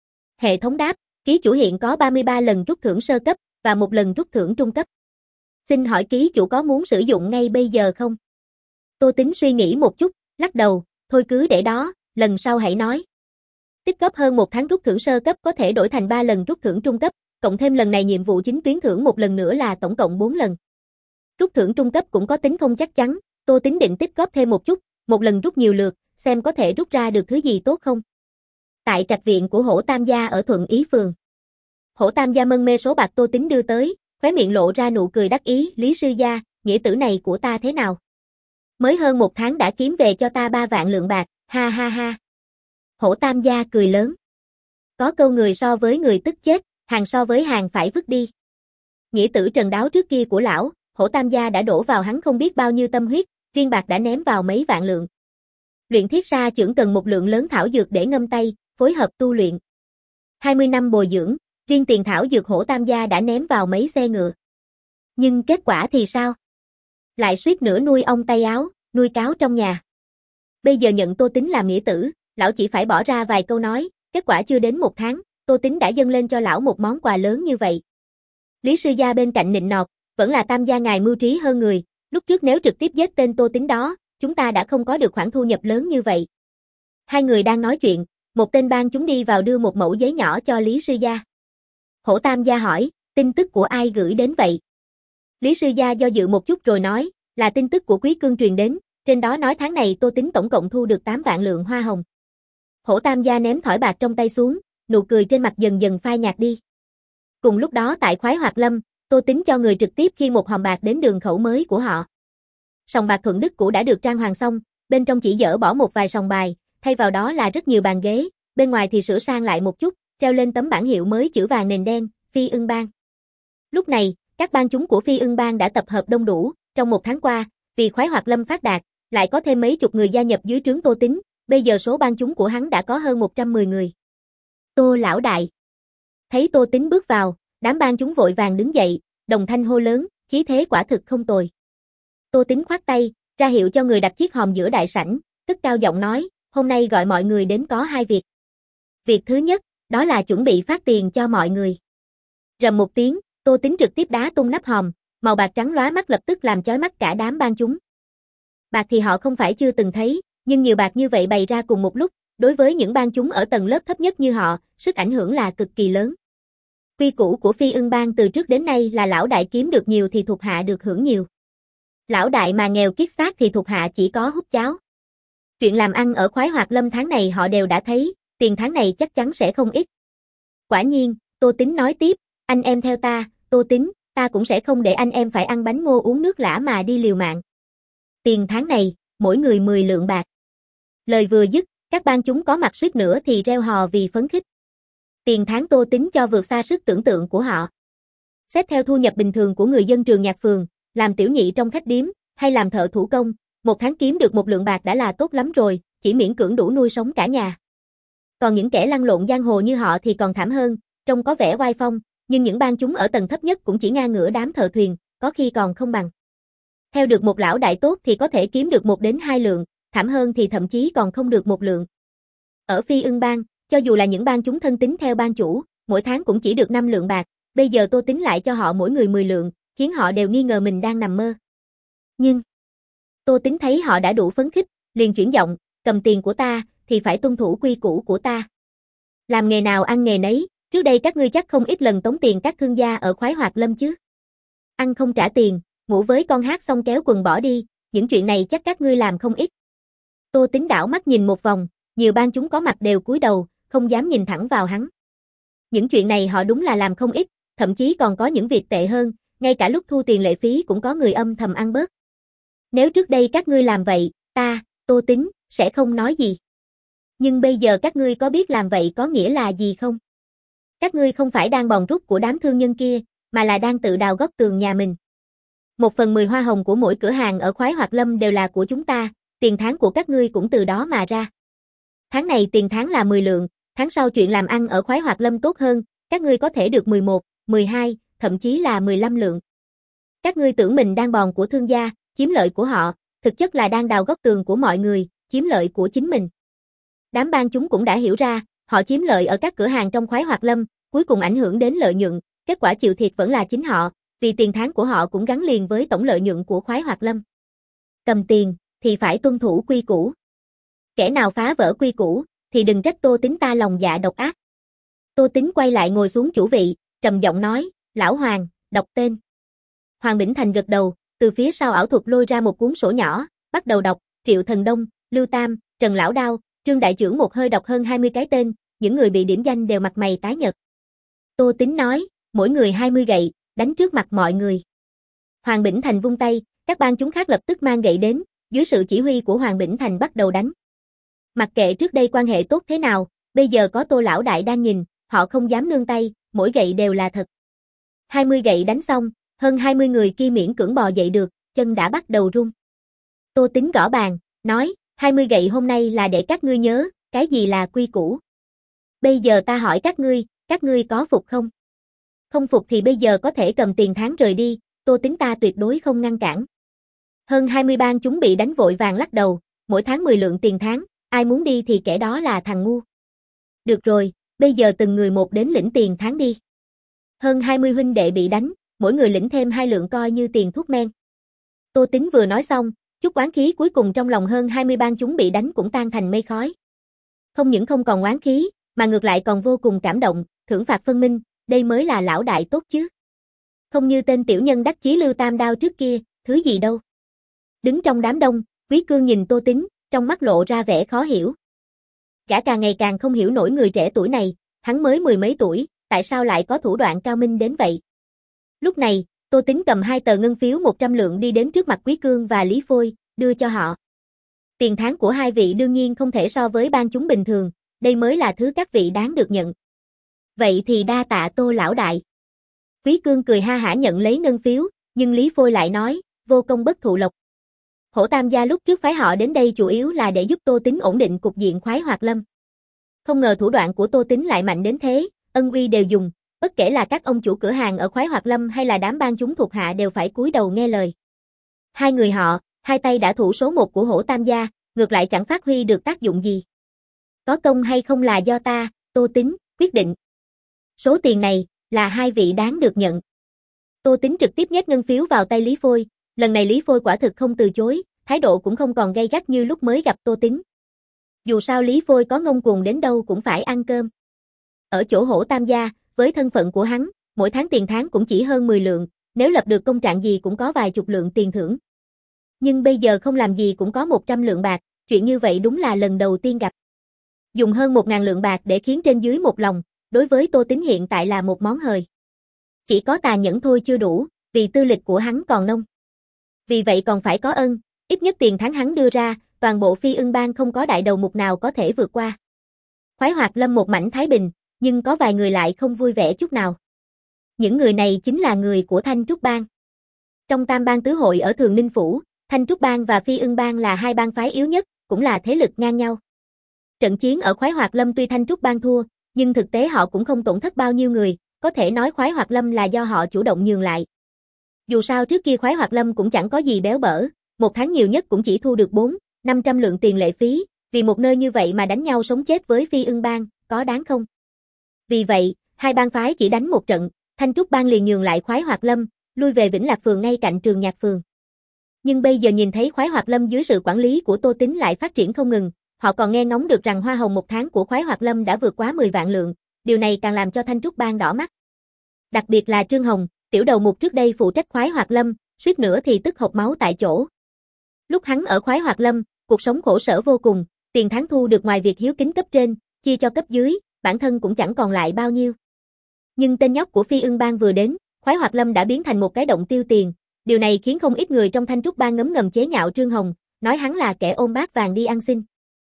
Hệ thống đáp, ký chủ hiện có ba mươi ba lần rút thưởng sơ cấp, và một lần rút thưởng trung cấp. Xin hỏi ký chủ có muốn sử dụng ngay bây giờ không? Tô Tín suy nghĩ một chút, lắc đầu, thôi cứ để đó, lần sau hãy nói. Tích góp hơn một tháng rút thưởng sơ cấp có thể đổi thành ba lần rút thưởng trung cấp, cộng thêm lần này nhiệm vụ chính tuyến thưởng một lần nữa là tổng cộng bốn lần. Rút thưởng trung cấp cũng có tính không chắc chắn, Tô Tín định tích góp thêm một chút, một lần rút nhiều lượt, xem có thể rút ra được thứ gì tốt không. Tại trạch viện của Hổ Tam gia ở Thuận Ý phường. Hổ Tam gia mân mê số bạc Tô Tín đưa tới, khóe miệng lộ ra nụ cười đắc ý, Lý sư gia, nghĩa tử này của ta thế nào? Mới hơn một tháng đã kiếm về cho ta ba vạn lượng bạc, ha ha ha. Hổ Tam gia cười lớn. Có câu người so với người tức chết, hàng so với hàng phải vứt đi. Nghĩa tử trần đáo trước kia của lão, Hổ Tam gia đã đổ vào hắn không biết bao nhiêu tâm huyết, riêng bạc đã ném vào mấy vạn lượng. Luyện thiết sa chưởng cần một lượng lớn thảo dược để ngâm tay, phối hợp tu luyện. hai mươi năm bồi dưỡng, riêng tiền thảo dược Hổ Tam gia đã ném vào mấy xe ngựa. Nhưng kết quả thì sao? Lại suýt nữa nuôi ong tay áo, nuôi cáo trong nhà. Bây giờ nhận Tô Tín làm nghĩa tử, lão chỉ phải bỏ ra vài câu nói, kết quả chưa đến một tháng, Tô Tín đã dâng lên cho lão một món quà lớn như vậy. Lý sư gia bên cạnh nịnh nọt, vẫn là Tam gia ngài mưu trí hơn người, lúc trước nếu trực tiếp giết tên Tô Tín đó, chúng ta đã không có được khoản thu nhập lớn như vậy. Hai người đang nói chuyện, một tên ban chúng đi vào đưa một mẩu giấy nhỏ cho Lý sư gia. Hổ Tam gia hỏi, tin tức của ai gửi đến vậy? Lý sư gia do dự một chút rồi nói, là tin tức của Quý Cương truyền đến, trên đó nói tháng này Tô Tín tổng cộng thu được tám vạn lượng hoa hồng. Hổ Tam gia ném thỏi bạc trong tay xuống, nụ cười trên mặt dần dần phai nhạt đi. Cùng lúc đó tại Khoái Hoạt Lâm, Tô Tín cho người trực tiếp khiêng một hòm bạc đến đường khẩu mới của họ. Sòng bạc Thuận Đức cũ đã được trang hoàng xong, bên trong chỉ dỡ bỏ một vài sòng bài, thay vào đó là rất nhiều bàn ghế, bên ngoài thì sửa sang lại một chút, treo lên tấm bảng hiệu mới chữ vàng nền đen, Phi Ưng Bang. Lúc này, các ban chúng của Phi Ưng Bang đã tập hợp đông đủ, trong một tháng qua, vì Khoái Hoạt Lâm phát đạt, lại có thêm mấy chục người gia nhập dưới trướng Tô Tín, bây giờ số ban chúng của hắn đã có hơn một trăm mười người. Tô lão đại. Thấy Tô Tín bước vào, đám ban chúng vội vàng đứng dậy, đồng thanh hô lớn, khí thế quả thực không tồi. Tô Tín khoát tay, ra hiệu cho người đặt chiếc hòm giữa đại sảnh, cất cao giọng nói, hôm nay gọi mọi người đến có hai việc. Việc thứ nhất, đó là chuẩn bị phát tiền cho mọi người. Rầm một tiếng, Tô Tính trực tiếp đá tung nắp hòm, màu bạc trắng lóa mắt lập tức làm chói mắt cả đám ban chúng. Bạc thì họ không phải chưa từng thấy, nhưng nhiều bạc như vậy bày ra cùng một lúc, đối với những ban chúng ở tầng lớp thấp nhất như họ, sức ảnh hưởng là cực kỳ lớn. Quy củ của Phi Ưng Bang từ trước đến nay là lão đại kiếm được nhiều thì thuộc hạ được hưởng nhiều. Lão đại mà nghèo kiết xác thì thuộc hạ chỉ có húp cháo. Chuyện làm ăn ở Khoái Hoạt Lâm tháng này họ đều đã thấy, tiền tháng này chắc chắn sẽ không ít. Quả nhiên, Tô Tính nói tiếp, anh em theo ta, Tô Tính, ta cũng sẽ không để anh em phải ăn bánh ngô uống nước lã mà đi liều mạng. Tiền tháng này, mỗi người mười lượng bạc. Lời vừa dứt, các ban chúng có mặt suýt nữa thì reo hò vì phấn khích. Tiền tháng Tô Tính cho vượt xa sức tưởng tượng của họ. Xét theo thu nhập bình thường của người dân Trường Nhạc Phường, làm tiểu nhị trong khách điếm, hay làm thợ thủ công, một tháng kiếm được một lượng bạc đã là tốt lắm rồi, chỉ miễn cưỡng đủ nuôi sống cả nhà. Còn những kẻ lăn lộn giang hồ như họ thì còn thảm hơn, trông có vẻ oai phong, nhưng những ban chúng ở tầng thấp nhất cũng chỉ ngang ngửa đám thợ thuyền, có khi còn không bằng. Theo được một lão đại tốt thì có thể kiếm được một đến hai lượng, thảm hơn thì thậm chí còn không được một lượng. Ở Phi Ưng Bang, cho dù là những ban chúng thân tín theo ban chủ, mỗi tháng cũng chỉ được năm lượng bạc, bây giờ Tô Tính lại cho họ mỗi người mười lượng, khiến họ đều nghi ngờ mình đang nằm mơ. Nhưng, Tô Tính thấy họ đã đủ phấn khích, liền chuyển giọng, cầm tiền của ta, thì phải tuân thủ quy củ của ta. Làm nghề nào ăn nghề nấy, trước đây các ngươi chắc không ít lần tống tiền các thương gia ở Khoái Hoạt Lâm chứ. Ăn không trả tiền, ngủ với con hát xong kéo quần bỏ đi, những chuyện này chắc các ngươi làm không ít. Tô Tính đảo mắt nhìn một vòng, nhiều ban chúng có mặt đều cúi đầu, không dám nhìn thẳng vào hắn. Những chuyện này họ đúng là làm không ít, thậm chí còn có những việc tệ hơn, ngay cả lúc thu tiền lệ phí cũng có người âm thầm ăn bớt. Nếu trước đây các ngươi làm vậy, ta, Tô Tính, sẽ không nói gì. Nhưng bây giờ các ngươi có biết làm vậy có nghĩa là gì không? Các ngươi không phải đang bòn rút của đám thương nhân kia, mà là đang tự đào góc tường nhà mình. Một phần mười hoa hồng của mỗi cửa hàng ở Khoái Hoạt Lâm đều là của chúng ta, tiền tháng của các ngươi cũng từ đó mà ra. Tháng này tiền tháng là mười lượng, tháng sau chuyện làm ăn ở Khoái Hoạt Lâm tốt hơn, các ngươi có thể được mười một, mười hai, thậm chí là mười lăm lượng. Các ngươi tưởng mình đang bòn của thương gia, chiếm lợi của họ, thực chất là đang đào góc tường của mọi người, chiếm lợi của chính mình. Đám ban chúng cũng đã hiểu ra, họ chiếm lợi ở các cửa hàng trong Khoái Hoạt Lâm, cuối cùng ảnh hưởng đến lợi nhuận, kết quả chịu thiệt vẫn là chính họ, vì tiền tháng của họ cũng gắn liền với tổng lợi nhuận của Khoái Hoạt Lâm. Cầm tiền, thì phải tuân thủ quy củ. Kẻ nào phá vỡ quy củ, thì đừng trách Tô Tính ta lòng dạ độc ác. Tô Tính quay lại ngồi xuống chủ vị, trầm giọng nói, lão Hoàng, đọc tên. Hoàng Bỉnh Thành gật đầu, từ phía sau ảo thuật lôi ra một cuốn sổ nhỏ, bắt đầu đọc, Triệu Thần Đông, Lưu Tam, Trần Lão Đao, Trương Đại Trưởng một hơi đọc hơn hai mươi cái tên, những người bị điểm danh đều mặt mày tái nhợt. Tô Tính nói, mỗi người hai mươi gậy, đánh trước mặt mọi người. Hoàng Bỉnh Thành vung tay, các ban chúng khác lập tức mang gậy đến, dưới sự chỉ huy của Hoàng Bỉnh Thành bắt đầu đánh. Mặc kệ trước đây quan hệ tốt thế nào, bây giờ có Tô lão đại đang nhìn, họ không dám nương tay, mỗi gậy đều là thật. hai mươi gậy đánh xong, hơn hai mươi người kia miễn cưỡng bò dậy được, chân đã bắt đầu run. Tô Tính gõ bàn, nói, hai mươi gậy hôm nay là để các ngươi nhớ, cái gì là quy củ. Bây giờ ta hỏi các ngươi, các ngươi có phục không? Không phục thì bây giờ có thể cầm tiền tháng rời đi, Tô Tính ta tuyệt đối không ngăn cản. Hơn hai mươi ban chúng bị đánh vội vàng lắc đầu, mỗi tháng mười lượng tiền tháng, ai muốn đi thì kẻ đó là thằng ngu. Được rồi, bây giờ từng người một đến lĩnh tiền tháng đi. Hơn hai mươi huynh đệ bị đánh, mỗi người lĩnh thêm hai lượng coi như tiền thuốc men. Tô Tính vừa nói xong, chút oán khí cuối cùng trong lòng hơn hai mươi ban chúng bị đánh cũng tan thành mây khói. Không những không còn oán khí, mà ngược lại còn vô cùng cảm động, thưởng phạt phân minh, đây mới là lão đại tốt chứ. Không như tên tiểu nhân đắc chí Lưu Tam Đao trước kia, thứ gì đâu. Đứng trong đám đông, Quý Cương nhìn Tô Tính, trong mắt lộ ra vẻ khó hiểu. Gã càng ngày càng không hiểu nổi người trẻ tuổi này, hắn mới mười mấy tuổi, tại sao lại có thủ đoạn cao minh đến vậy. Lúc này, Tô Tính cầm hai tờ ngân phiếu một trăm lượng đi đến trước mặt Quý Cương và Lý Phôi, đưa cho họ. Tiền tháng của hai vị đương nhiên không thể so với ban chúng bình thường, đây mới là thứ các vị đáng được nhận. Vậy thì đa tạ Tô lão đại. Quý Cương cười ha hả nhận lấy ngân phiếu, nhưng Lý Phôi lại nói, vô công bất thụ lộc. Hổ Tam gia lúc trước phái họ đến đây chủ yếu là để giúp Tô Tính ổn định cục diện Khoái Hoạt Lâm. Không ngờ thủ đoạn của Tô Tính lại mạnh đến thế, ân uy đều dùng, bất kể là các ông chủ cửa hàng ở Khoái Hoạt Lâm hay là đám ban chúng thuộc hạ đều phải cúi đầu nghe lời. Hai người họ, hai tay đã thủ số một của Hổ Tam gia, ngược lại chẳng phát huy được tác dụng gì. Có công hay không là do ta, Tô Tín, quyết định. Số tiền này, là hai vị đáng được nhận. Tô Tín trực tiếp nhét ngân phiếu vào tay Lý Phôi, lần này Lý Phôi quả thực không từ chối, thái độ cũng không còn gay gắt như lúc mới gặp Tô Tín. Dù sao Lý Phôi có ngông cuồng đến đâu cũng phải ăn cơm. Ở chỗ Hổ Tam gia, với thân phận của hắn, mỗi tháng tiền tháng cũng chỉ hơn mười lượng, nếu lập được công trạng gì cũng có vài chục lượng tiền thưởng. Nhưng bây giờ không làm gì cũng có một trăm lượng bạc, chuyện như vậy đúng là lần đầu tiên gặp. Dùng hơn một ngàn lượng bạc để khiến trên dưới một lòng, đối với Tô Tín hiện tại là một món hời. Chỉ có tàn nhẫn thôi chưa đủ, vì tư lịch của hắn còn nông. Vì vậy còn phải có ân, ít nhất tiền tháng hắn đưa ra, toàn bộ Phi Ưng Bang không có đại đầu mục nào có thể vượt qua. Khoái Hoạt Lâm một mảnh thái bình, nhưng có vài người lại không vui vẻ chút nào. Những người này chính là người của Thanh Trúc Bang. Trong Tam Bang Tứ Hội ở Thường Ninh Phủ, Thanh Trúc Bang và Phi Ưng Bang là hai bang phái yếu nhất, cũng là thế lực ngang nhau. Trận chiến ở Khoái Hoạt Lâm tuy Thanh Trúc Bang thua, nhưng thực tế họ cũng không tổn thất bao nhiêu người, có thể nói Khoái Hoạt Lâm là do họ chủ động nhường lại. Dù sao trước kia Khoái Hoạt Lâm cũng chẳng có gì béo bở, một tháng nhiều nhất cũng chỉ thu được bốn, năm trăm lượng tiền lệ phí, vì một nơi như vậy mà đánh nhau sống chết với Phi Ưng Bang, có đáng không? Vì vậy, hai bang phái chỉ đánh một trận, Thanh Trúc Bang liền nhường lại Khoái Hoạt Lâm, lui về Vĩnh Lạc Phường ngay cạnh Trường Nhạc Phường. Nhưng bây giờ nhìn thấy Khoái Hoạt Lâm dưới sự quản lý của Tô Tín lại phát triển không ngừng, họ còn nghe ngóng được rằng hoa hồng một tháng của Khoái Hoạt Lâm đã vượt quá mười vạn lượng, điều này càng làm cho Thanh Trúc Bang đỏ mắt. Đặc biệt là Trương Hồng, tiểu đầu mục trước đây phụ trách Khoái Hoạt Lâm, suýt nữa thì tức hộc máu tại chỗ. Lúc hắn ở Khoái Hoạt Lâm, cuộc sống khổ sở vô cùng, tiền tháng thu được ngoài việc hiếu kính cấp trên, chia cho cấp dưới, bản thân cũng chẳng còn lại bao nhiêu. Nhưng tên nhóc của Phi Ưng Bang vừa đến, Khoái Hoạt Lâm đã biến thành một cái động tiêu tiền, điều này khiến không ít người trong Thanh Trúc Bang ngấm ngầm chế nhạo Trương Hồng, nói hắn là kẻ ôm bát vàng đi ăn xin.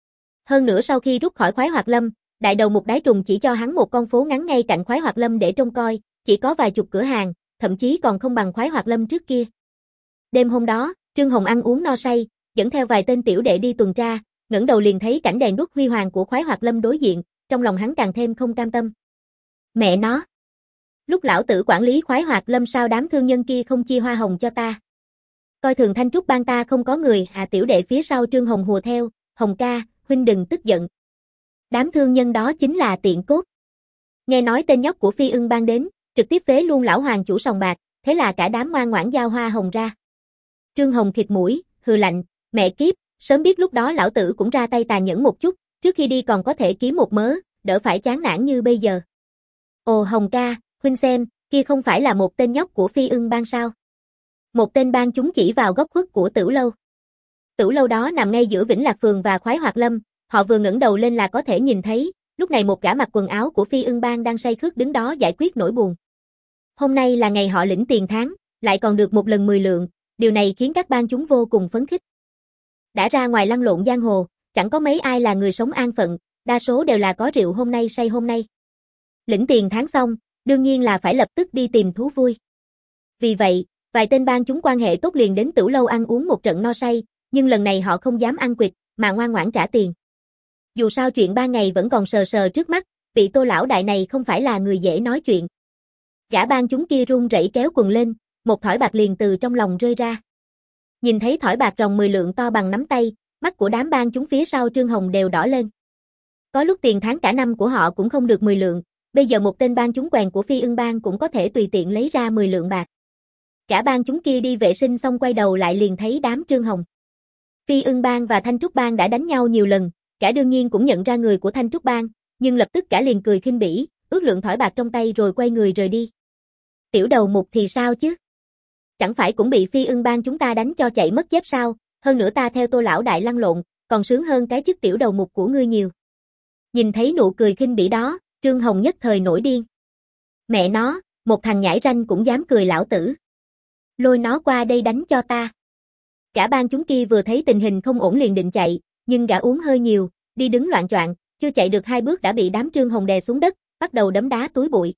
Hơn nữa sau khi rút khỏi Khoái Hoạt Lâm, đại đầu mục Đái Trùng chỉ cho hắn một con phố ngắn ngay cạnh Khoái Hoạt Lâm để trông coi, chỉ có vài chục cửa hàng, thậm chí còn không bằng Khoái Hoạt Lâm trước kia. Đêm hôm đó, Trương Hồng ăn uống no say, dẫn theo vài tên tiểu đệ đi tuần tra, ngẩng đầu liền thấy cảnh đèn đuốc huy hoàng của Khoái Hoạt Lâm đối diện, trong lòng hắn càng thêm không cam tâm. Mẹ nó! Lúc lão tử quản lý Khoái Hoạt Lâm sao đám thương nhân kia không chia hoa hồng cho ta? Coi thường Thanh Trúc Bang ta không có người, à tiểu đệ phía sau Trương Hồng hùa theo, Hồng ca, huynh đừng tức giận. Đám thương nhân đó chính là tiện cốt. Nghe nói tên nhóc của Phi Ưng Bang đến, trực tiếp phế luôn lão hoàng chủ sòng bạc, thế là cả đám ngoan ngoãn giao hoa hồng ra. Trương Hồng khịt mũi, hừ lạnh, mẹ kiếp, sớm biết lúc đó lão tử cũng ra tay tàn nhẫn một chút, trước khi đi còn có thể kiếm một mớ, đỡ phải chán nản như bây giờ. Ồ Hồng ca, huynh xem, kia không phải là một tên nhóc của Phi Ưng Bang sao? Một tên bang chúng chỉ vào góc khuất của Tửu Lâu. Tửu Lâu đó nằm ngay giữa Vĩnh Lạc Phường và Khoái Hoạt Lâm, họ vừa ngẩng đầu lên là có thể nhìn thấy, lúc này một gã mặc quần áo của Phi Ưng Bang đang say khướt đứng đó giải quyết nỗi buồn. Hôm nay là ngày họ lĩnh tiền tháng, lại còn được một lần mười lượng, điều này khiến các bang chúng vô cùng phấn khích. Đã ra ngoài lăn lộn giang hồ, chẳng có mấy ai là người sống an phận, đa số đều là có rượu hôm nay say hôm nay. Lĩnh tiền tháng xong, đương nhiên là phải lập tức đi tìm thú vui. Vì vậy, vài tên bang chúng quan hệ tốt liền đến Tửu Lâu ăn uống một trận no say, nhưng lần này họ không dám ăn quỵt, mà ngoan ngoãn trả tiền. Dù sao chuyện ba ngày vẫn còn sờ sờ trước mắt, vị Tô lão đại này không phải là người dễ nói chuyện. Gã bang chúng kia run rẩy kéo quần lên, một thỏi bạc liền từ trong lòng rơi ra. Nhìn thấy thỏi bạc ròng mười lượng to bằng nắm tay, mắt của đám bang chúng phía sau Trương Hồng đều đỏ lên. Có lúc tiền tháng cả năm của họ cũng không được mười lượng, bây giờ một tên bang chúng quèn của Phi Ưng Bang cũng có thể tùy tiện lấy ra mười lượng bạc. Cả bang chúng kia đi vệ sinh xong quay đầu lại liền thấy đám Trương Hồng. Phi Ưng Bang và Thanh Trúc Bang đã đánh nhau nhiều lần, cả đương nhiên cũng nhận ra người của Thanh Trúc Bang, nhưng lập tức cả liền cười khinh bỉ, ước lượng thỏi bạc trong tay rồi quay người rời đi. Tiểu đầu mục thì sao chứ? Chẳng phải cũng bị Phi Ưng Bang chúng ta đánh cho chạy mất dép sao, hơn nữa ta theo Tô lão đại lăn lộn, còn sướng hơn cái chức tiểu đầu mục của ngươi nhiều. Nhìn thấy nụ cười khinh bỉ đó, Trương Hồng nhất thời nổi điên. Mẹ nó, một thằng nhãi ranh cũng dám cười lão tử. Lôi nó qua đây đánh cho ta. Cả bang chúng kia vừa thấy tình hình không ổn liền định chạy, nhưng gã uống hơi nhiều, đi đứng loạng choạng, chưa chạy được hai bước đã bị đám Trương Hồng đè xuống đất, bắt đầu đấm đá túi bụi.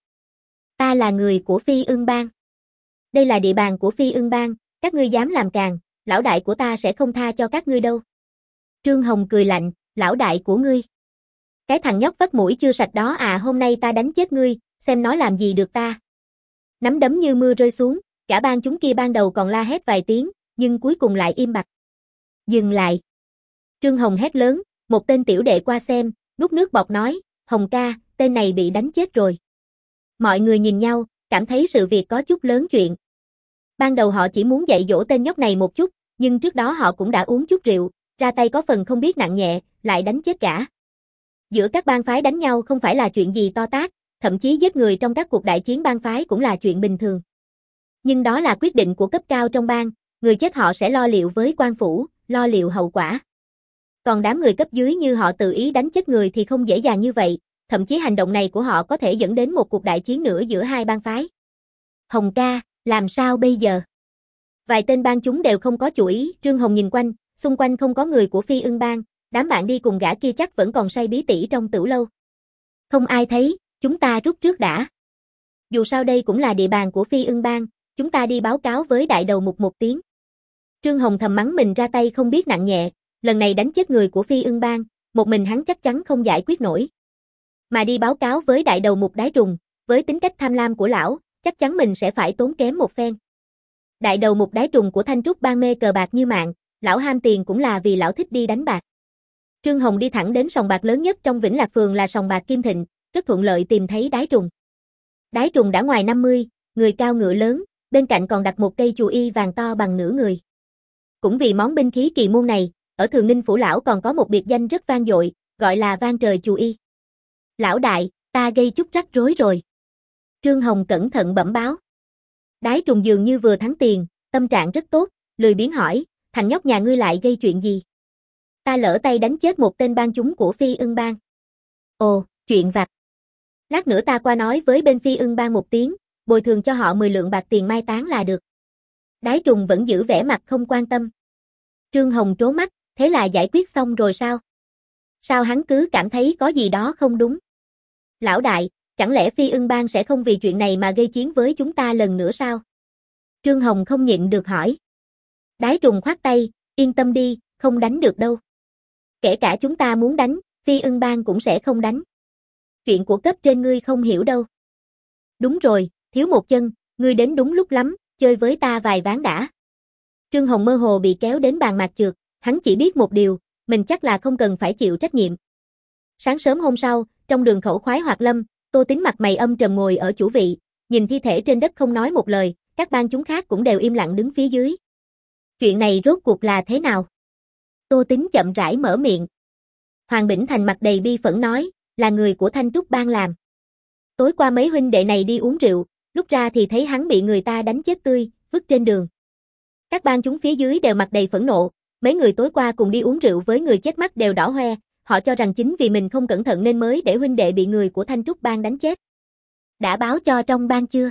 Ta là người của Phi Ưng Bang. Đây là địa bàn của Phi Ưng Bang, các ngươi dám làm càn, lão đại của ta sẽ không tha cho các ngươi đâu. Trương Hồng cười lạnh, lão đại của ngươi. Cái thằng nhóc vắt mũi chưa sạch đó à, hôm nay ta đánh chết ngươi, xem nó làm gì được ta. Nắm đấm như mưa rơi xuống, cả bang chúng kia ban đầu còn la hét vài tiếng, nhưng cuối cùng lại im bặt. Dừng lại. Trương Hồng hét lớn, một tên tiểu đệ qua xem, nuốt nước bọt nói, Hồng ca, tên này bị đánh chết rồi. Mọi người nhìn nhau, cảm thấy sự việc có chút lớn chuyện. Ban đầu họ chỉ muốn dạy dỗ tên nhóc này một chút, nhưng trước đó họ cũng đã uống chút rượu, ra tay có phần không biết nặng nhẹ, lại đánh chết cả. Giữa các bang phái đánh nhau không phải là chuyện gì to tát, thậm chí giết người trong các cuộc đại chiến bang phái cũng là chuyện bình thường. Nhưng đó là quyết định của cấp cao trong bang, người chết họ sẽ lo liệu với quan phủ, lo liệu hậu quả. Còn đám người cấp dưới như họ tự ý đánh chết người thì không dễ dàng như vậy, thậm chí hành động này của họ có thể dẫn đến một cuộc đại chiến nữa giữa hai bang phái. Hồng ca, làm sao bây giờ? Vài tên bang chúng đều không có chủ ý, Trương Hồng nhìn quanh, xung quanh không có người của Phi Ưng bang, đám bạn đi cùng gã kia chắc vẫn còn say bí tỉ trong tửu lâu. Không ai thấy, chúng ta rút trước đã. Dù sao đây cũng là địa bàn của Phi Ưng bang, chúng ta đi báo cáo với đại đầu mục một tiếng. Trương Hồng thầm mắng mình ra tay không biết nặng nhẹ, lần này đánh chết người của Phi Ưng bang, một mình hắn chắc chắn không giải quyết nổi. Mà đi báo cáo với đại đầu mục Đái Trùng, với tính cách tham lam của lão, chắc chắn mình sẽ phải tốn kém một phen. Đại đầu mục Đái Trùng của Thanh Trúc bang mê cờ bạc như mạng, lão ham tiền cũng là vì lão thích đi đánh bạc. Trương Hồng đi thẳng đến sòng bạc lớn nhất trong Vĩnh Lạc phường là sòng bạc Kim Thịnh, rất thuận lợi tìm thấy Đái Trùng. Đái Trùng đã ngoài năm mươi, người cao ngựa lớn, bên cạnh còn đặt một cây chù y vàng to bằng nửa người. Cũng vì món binh khí kỳ môn này, ở Thường Ninh phủ lão còn có một biệt danh rất vang dội, gọi là Vang Trời Chù Y. Lão đại, ta gây chút rắc rối rồi. Trương Hồng cẩn thận bẩm báo. Đái Trùng dường như vừa thắng tiền, tâm trạng rất tốt, lười biếng hỏi, thằng nhóc nhà ngươi lại gây chuyện gì? Ta lỡ tay đánh chết một tên bang chúng của Phi Ưng bang. Ồ, chuyện vặt. Lát nữa ta qua nói với bên Phi Ưng bang một tiếng, bồi thường cho họ mười lượng bạc tiền mai táng là được. Đái Trùng vẫn giữ vẻ mặt không quan tâm. Trương Hồng trố mắt, thế là giải quyết xong rồi sao? Sao hắn cứ cảm thấy có gì đó không đúng? Lão đại, chẳng lẽ Phi Ưng bang sẽ không vì chuyện này mà gây chiến với chúng ta lần nữa sao? Trương Hồng không nhịn được hỏi. Đái Trùng khoát tay, yên tâm đi, không đánh được đâu. Kể cả chúng ta muốn đánh, Phi Ưng bang cũng sẽ không đánh. Chuyện của cấp trên ngươi không hiểu đâu. Đúng rồi, thiếu một chân, ngươi đến đúng lúc lắm, chơi với ta vài ván đã. Trương Hồng mơ hồ bị kéo đến bàn mạc trượt, hắn chỉ biết một điều, mình chắc là không cần phải chịu trách nhiệm. Sáng sớm hôm sau, trong đường khẩu khoái Hoạt Lâm, Tô Tính mặt mày âm trầm ngồi ở chủ vị, nhìn thi thể trên đất không nói một lời, các bang chúng khác cũng đều im lặng đứng phía dưới. Chuyện này rốt cuộc là thế nào? Tô Tính chậm rãi mở miệng. Hoàng Bỉnh Thành mặt đầy bi phẫn nói, là người của Thanh Trúc bang làm. Tối qua mấy huynh đệ này đi uống rượu, lúc ra thì thấy hắn bị người ta đánh chết tươi, vứt trên đường. Các bang chúng phía dưới đều mặt đầy phẫn nộ, mấy người tối qua cùng đi uống rượu với người chết mắt đều đỏ hoe, họ cho rằng chính vì mình không cẩn thận nên mới để huynh đệ bị người của Thanh Trúc bang đánh chết. Đã báo cho trong bang chưa?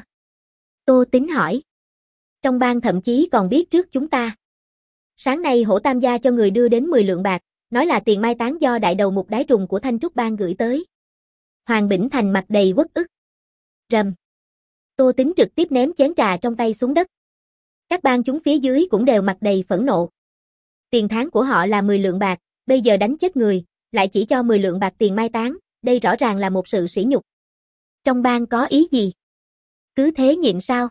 Tô Tính hỏi. Trong bang thậm chí còn biết trước chúng ta. Sáng nay Hổ Tam gia cho người đưa đến mười lượng bạc, nói là tiền mai táng do đại đầu mục Đái Trùng của Thanh Trúc bang gửi tới. Hoàng Bỉnh Thành mặt đầy uất ức. Rầm. Tô Tính trực tiếp ném chén trà trong tay xuống đất. Các bang chúng phía dưới cũng đều mặt đầy phẫn nộ. Tiền tháng của họ là mười lượng bạc, bây giờ đánh chết người, lại chỉ cho mười lượng bạc tiền mai táng, đây rõ ràng là một sự sỉ nhục. Trong bang có ý gì? Cứ thế nhịn sao?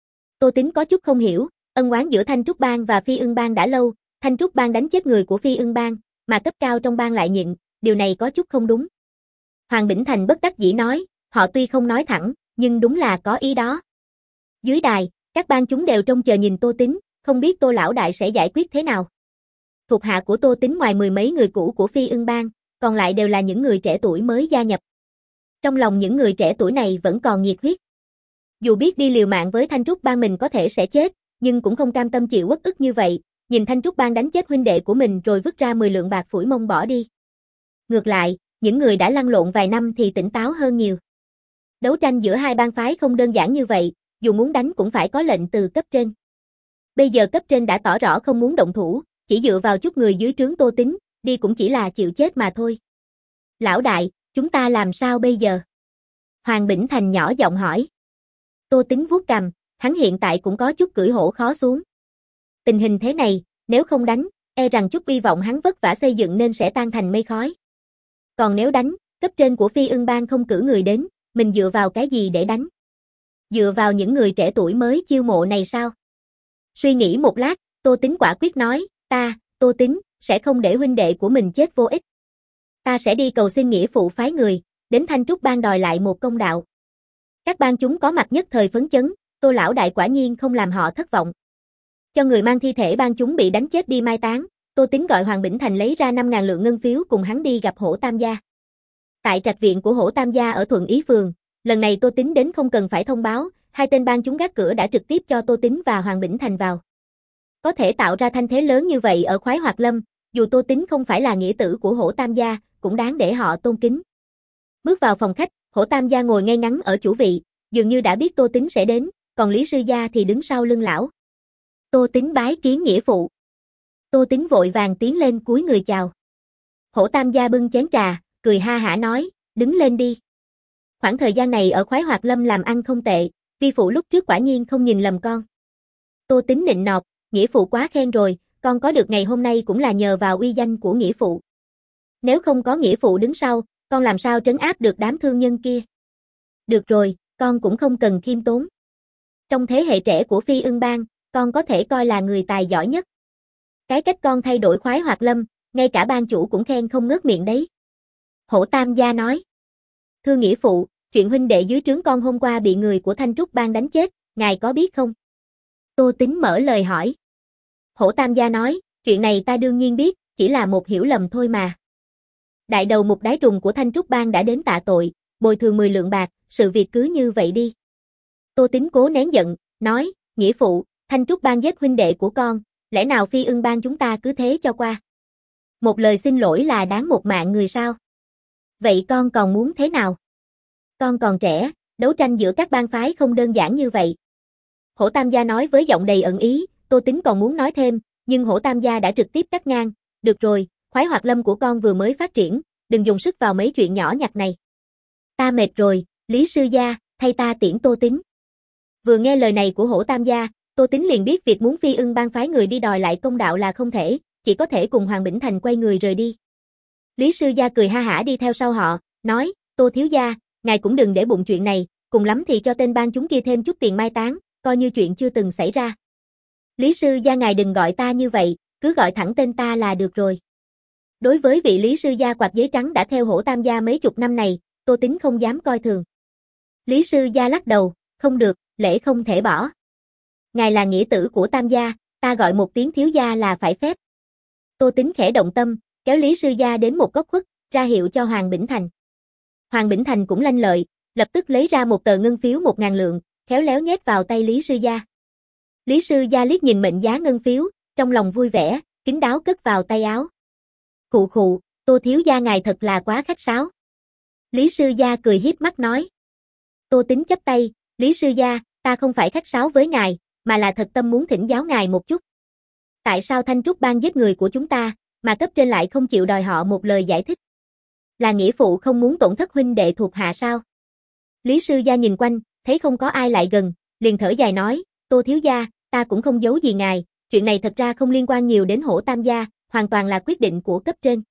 Tô Tính có chút không hiểu, ân oán giữa Thanh Trúc bang và Phi Ưng bang đã lâu, Thanh Trúc bang đánh chết người của Phi Ưng bang, mà cấp cao trong bang lại nhịn, điều này có chút không đúng. Hoàng Bỉnh Thành bất đắc dĩ nói, họ tuy không nói thẳng, nhưng đúng là có ý đó. Dưới đài, các bang chúng đều trông chờ nhìn Tô Tính, không biết Tô lão đại sẽ giải quyết thế nào. Thuộc hạ của Tô Tính ngoài mười mấy người cũ của Phi Ưng bang, còn lại đều là những người trẻ tuổi mới gia nhập. Trong lòng những người trẻ tuổi này vẫn còn nhiệt huyết. Dù biết đi liều mạng với Thanh Trúc bang mình có thể sẽ chết, nhưng cũng không cam tâm chịu uất ức như vậy, nhìn Thanh Trúc bang đánh chết huynh đệ của mình rồi vứt ra mười lượng bạc phủi mông bỏ đi. Ngược lại, những người đã lăn lộn vài năm thì tỉnh táo hơn nhiều. Đấu tranh giữa hai bang phái không đơn giản như vậy, dù muốn đánh cũng phải có lệnh từ cấp trên. Bây giờ cấp trên đã tỏ rõ không muốn động thủ, chỉ dựa vào chút người dưới trướng Tô Tính, đi cũng chỉ là chịu chết mà thôi. Lão đại, chúng ta làm sao bây giờ? Hoàng Bỉnh Thành nhỏ giọng hỏi. Tô Tính vuốt cằm, hắn hiện tại cũng có chút cưỡi hổ khó xuống. Tình hình thế này, nếu không đánh, e rằng chút uy vọng hắn vất vả xây dựng nên sẽ tan thành mây khói. Còn nếu đánh, cấp trên của Phi Ưng bang không cử người đến, mình dựa vào cái gì để đánh? Dựa vào những người trẻ tuổi mới chiêu mộ này sao? Suy nghĩ một lát, Tô Tính quả quyết nói, ta, Tô Tính, sẽ không để huynh đệ của mình chết vô ích. Ta sẽ đi cầu xin nghĩa phụ phái người, đến Thanh Trúc Bang đòi lại một công đạo. Các bang chúng có mặt nhất thời phấn chấn, Tô lão đại quả nhiên không làm họ thất vọng. Cho người mang thi thể bang chúng bị đánh chết đi mai táng, Tô Tính gọi Hoàng Bỉnh Thành lấy ra năm ngàn lượng ngân phiếu cùng hắn đi gặp Hổ Tam gia. Tại trạch viện của Hổ Tam gia ở Thuận Ý phường, lần này Tô Tính đến không cần phải thông báo, hai tên bang chúng gác cửa đã trực tiếp cho Tô Tính và Hoàng Bỉnh Thành vào. Có thể tạo ra thanh thế lớn như vậy ở Khoái Hoạt Lâm, dù Tô Tính không phải là nghĩa tử của Hổ Tam gia, cũng đáng để họ tôn kính. Bước vào phòng khách, Hổ Tam gia ngồi ngay ngắn ở chủ vị, dường như đã biết Tô Tính sẽ đến, còn Lý sư gia thì đứng sau lưng lão. Tô Tính bái kiến nghĩa phụ. Tô Tính vội vàng tiến lên cúi người chào. Hổ Tam gia bưng chén trà, cười ha hả nói, đứng lên đi. Khoảng thời gian này ở Khoái Hoạt Lâm làm ăn không tệ, vi phụ lúc trước quả nhiên không nhìn lầm con. Tô Tính nịnh nọt, nghĩa phụ quá khen rồi, con có được ngày hôm nay cũng là nhờ vào uy danh của nghĩa phụ. Nếu không có nghĩa phụ đứng sau, con làm sao trấn áp được đám thương nhân kia. Được rồi, con cũng không cần khiêm tốn. Trong thế hệ trẻ của Phi Ưng Bang, con có thể coi là người tài giỏi nhất. Cái cách con thay đổi Khoái Hoạt Lâm, ngay cả ban chủ cũng khen không ngớt miệng đấy. Hổ Tam gia nói. Thưa nghĩa phụ, chuyện huynh đệ dưới trướng con hôm qua bị người của Thanh Trúc Bang đánh chết, ngài có biết không? Tô Tính mở lời hỏi. Hổ Tam gia nói, chuyện này ta đương nhiên biết, chỉ là một hiểu lầm thôi mà. Đại đầu mục đái trùng của Thanh Trúc Bang đã đến tạ tội, bồi thường mười lượng bạc, sự việc cứ như vậy đi. Tô Tính cố nén giận, nói, nghĩa phụ, Thanh Trúc Bang giết huynh đệ của con, lẽ nào Phi Ưng Bang chúng ta cứ thế cho qua? Một lời xin lỗi là đáng một mạng người sao? Vậy con còn muốn thế nào? Con còn trẻ, đấu tranh giữa các bang phái không đơn giản như vậy. Hổ Tam gia nói với giọng đầy ẩn ý, Tô Tính còn muốn nói thêm, nhưng Hổ Tam gia đã trực tiếp cắt ngang, được rồi, Khoái Hoạt Lâm của con vừa mới phát triển, đừng dùng sức vào mấy chuyện nhỏ nhặt này. Ta mệt rồi, Lý sư gia, thay ta tiễn Tô Tính. Vừa nghe lời này của Hổ Tam gia, Tô Tính liền biết việc muốn Phi Ưng Bang phái người đi đòi lại công đạo là không thể, chỉ có thể cùng Hoàng Bỉnh Thành quay người rời đi. Lý sư gia cười ha hả đi theo sau họ, nói, Tô thiếu gia, ngài cũng đừng để bụng chuyện này, cùng lắm thì cho tên bang chúng kia thêm chút tiền mai táng, coi như chuyện chưa từng xảy ra. Lý sư gia ngài đừng gọi ta như vậy, cứ gọi thẳng tên ta là được rồi. Đối với vị Lý sư gia quạt giấy trắng đã theo Hổ Tam gia mấy chục năm này, Tô Tính không dám coi thường. Lý sư gia lắc đầu, không được, lễ không thể bỏ. Ngài là nghĩa tử của Tam gia, ta gọi một tiếng thiếu gia là phải phép. Tô Tính khẽ động tâm, kéo Lý sư gia đến một góc khuất, ra hiệu cho Hoàng Bỉnh Thành. Hoàng Bỉnh Thành cũng lanh lợi, lập tức lấy ra một tờ ngân phiếu một ngàn lượng, khéo léo nhét vào tay Lý sư gia. Lý sư gia liếc nhìn mệnh giá ngân phiếu, trong lòng vui vẻ, kín đáo cất vào tay áo. Khụ khụ, Tô thiếu gia ngài thật là quá khách sáo. Lý sư gia cười hiếp mắt nói. Tô Tính chắp tay, Lý sư gia, ta không phải khách sáo với ngài, mà là thật tâm muốn thỉnh giáo ngài một chút. Tại sao Thanh Trúc Bang giết người của chúng ta, mà cấp trên lại không chịu đòi họ một lời giải thích? Là nghĩa phụ không muốn tổn thất huynh đệ thuộc hạ sao? Lý sư gia nhìn quanh, thấy không có ai lại gần, liền thở dài nói, Tô thiếu gia, ta cũng không giấu gì ngài, chuyện này thật ra không liên quan nhiều đến Hổ Tam gia, hoàn toàn là quyết định của cấp trên.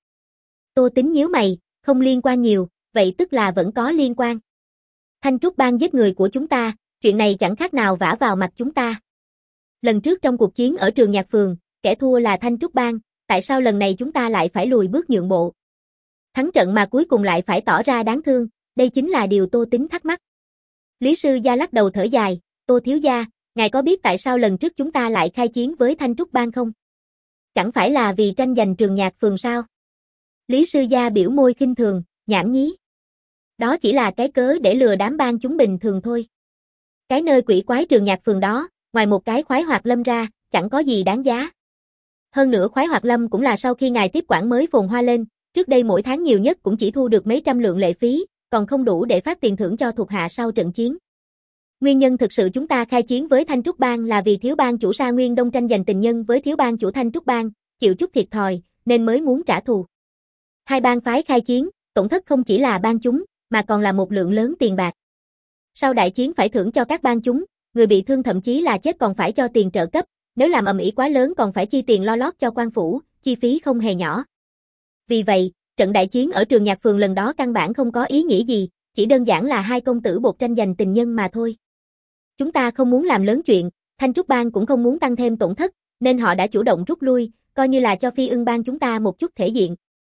Tô Tính nhíu mày, không liên quan nhiều, vậy tức là vẫn có liên quan. Thanh Trúc Bang giết người của chúng ta, chuyện này chẳng khác nào vả vào mặt chúng ta. Lần trước trong cuộc chiến ở trường Nhạc Phường, kẻ thua là Thanh Trúc Bang, tại sao lần này chúng ta lại phải lùi bước nhượng bộ? Thắng trận mà cuối cùng lại phải tỏ ra đáng thương, đây chính là điều Tô Tính thắc mắc. Lý sư gia lắc đầu thở dài, Tô thiếu gia, ngài có biết tại sao lần trước chúng ta lại khai chiến với Thanh Trúc Bang không? Chẳng phải là vì tranh giành trường Nhạc Phường sao? Lý sư gia biểu môi khinh thường, nhảm nhí. Đó chỉ là cái cớ để lừa đám bang chúng bình thường thôi. Cái nơi quỷ quái trường Nhạc Phường đó, ngoài một cái Khoái Hoạt Lâm ra, chẳng có gì đáng giá. Hơn nữa Khoái Hoạt Lâm cũng là sau khi ngài tiếp quản mới phồn hoa lên, trước đây mỗi tháng nhiều nhất cũng chỉ thu được mấy trăm lượng lệ phí, còn không đủ để phát tiền thưởng cho thuộc hạ sau trận chiến. Nguyên nhân thực sự chúng ta khai chiến với Thanh Trúc Bang là vì thiếu bang chủ Sa Nguyên Đông tranh giành tình nhân với thiếu bang chủ Thanh Trúc Bang, chịu chút thiệt thòi, nên mới muốn trả thù. Hai bang phái khai chiến, tổn thất không chỉ là bang chúng, mà còn là một lượng lớn tiền bạc. Sau đại chiến phải thưởng cho các bang chúng, người bị thương thậm chí là chết còn phải cho tiền trợ cấp, nếu làm ầm ĩ quá lớn còn phải chi tiền lo lót cho quan phủ, chi phí không hề nhỏ. Vì vậy, trận đại chiến ở trường Nhạc Phường lần đó căn bản không có ý nghĩa gì, chỉ đơn giản là hai công tử bột tranh giành tình nhân mà thôi. Chúng ta không muốn làm lớn chuyện, Thanh Trúc Bang cũng không muốn tăng thêm tổn thất, nên họ đã chủ động rút lui, coi như là cho Phi Ưng Bang chúng ta một chút thể diện.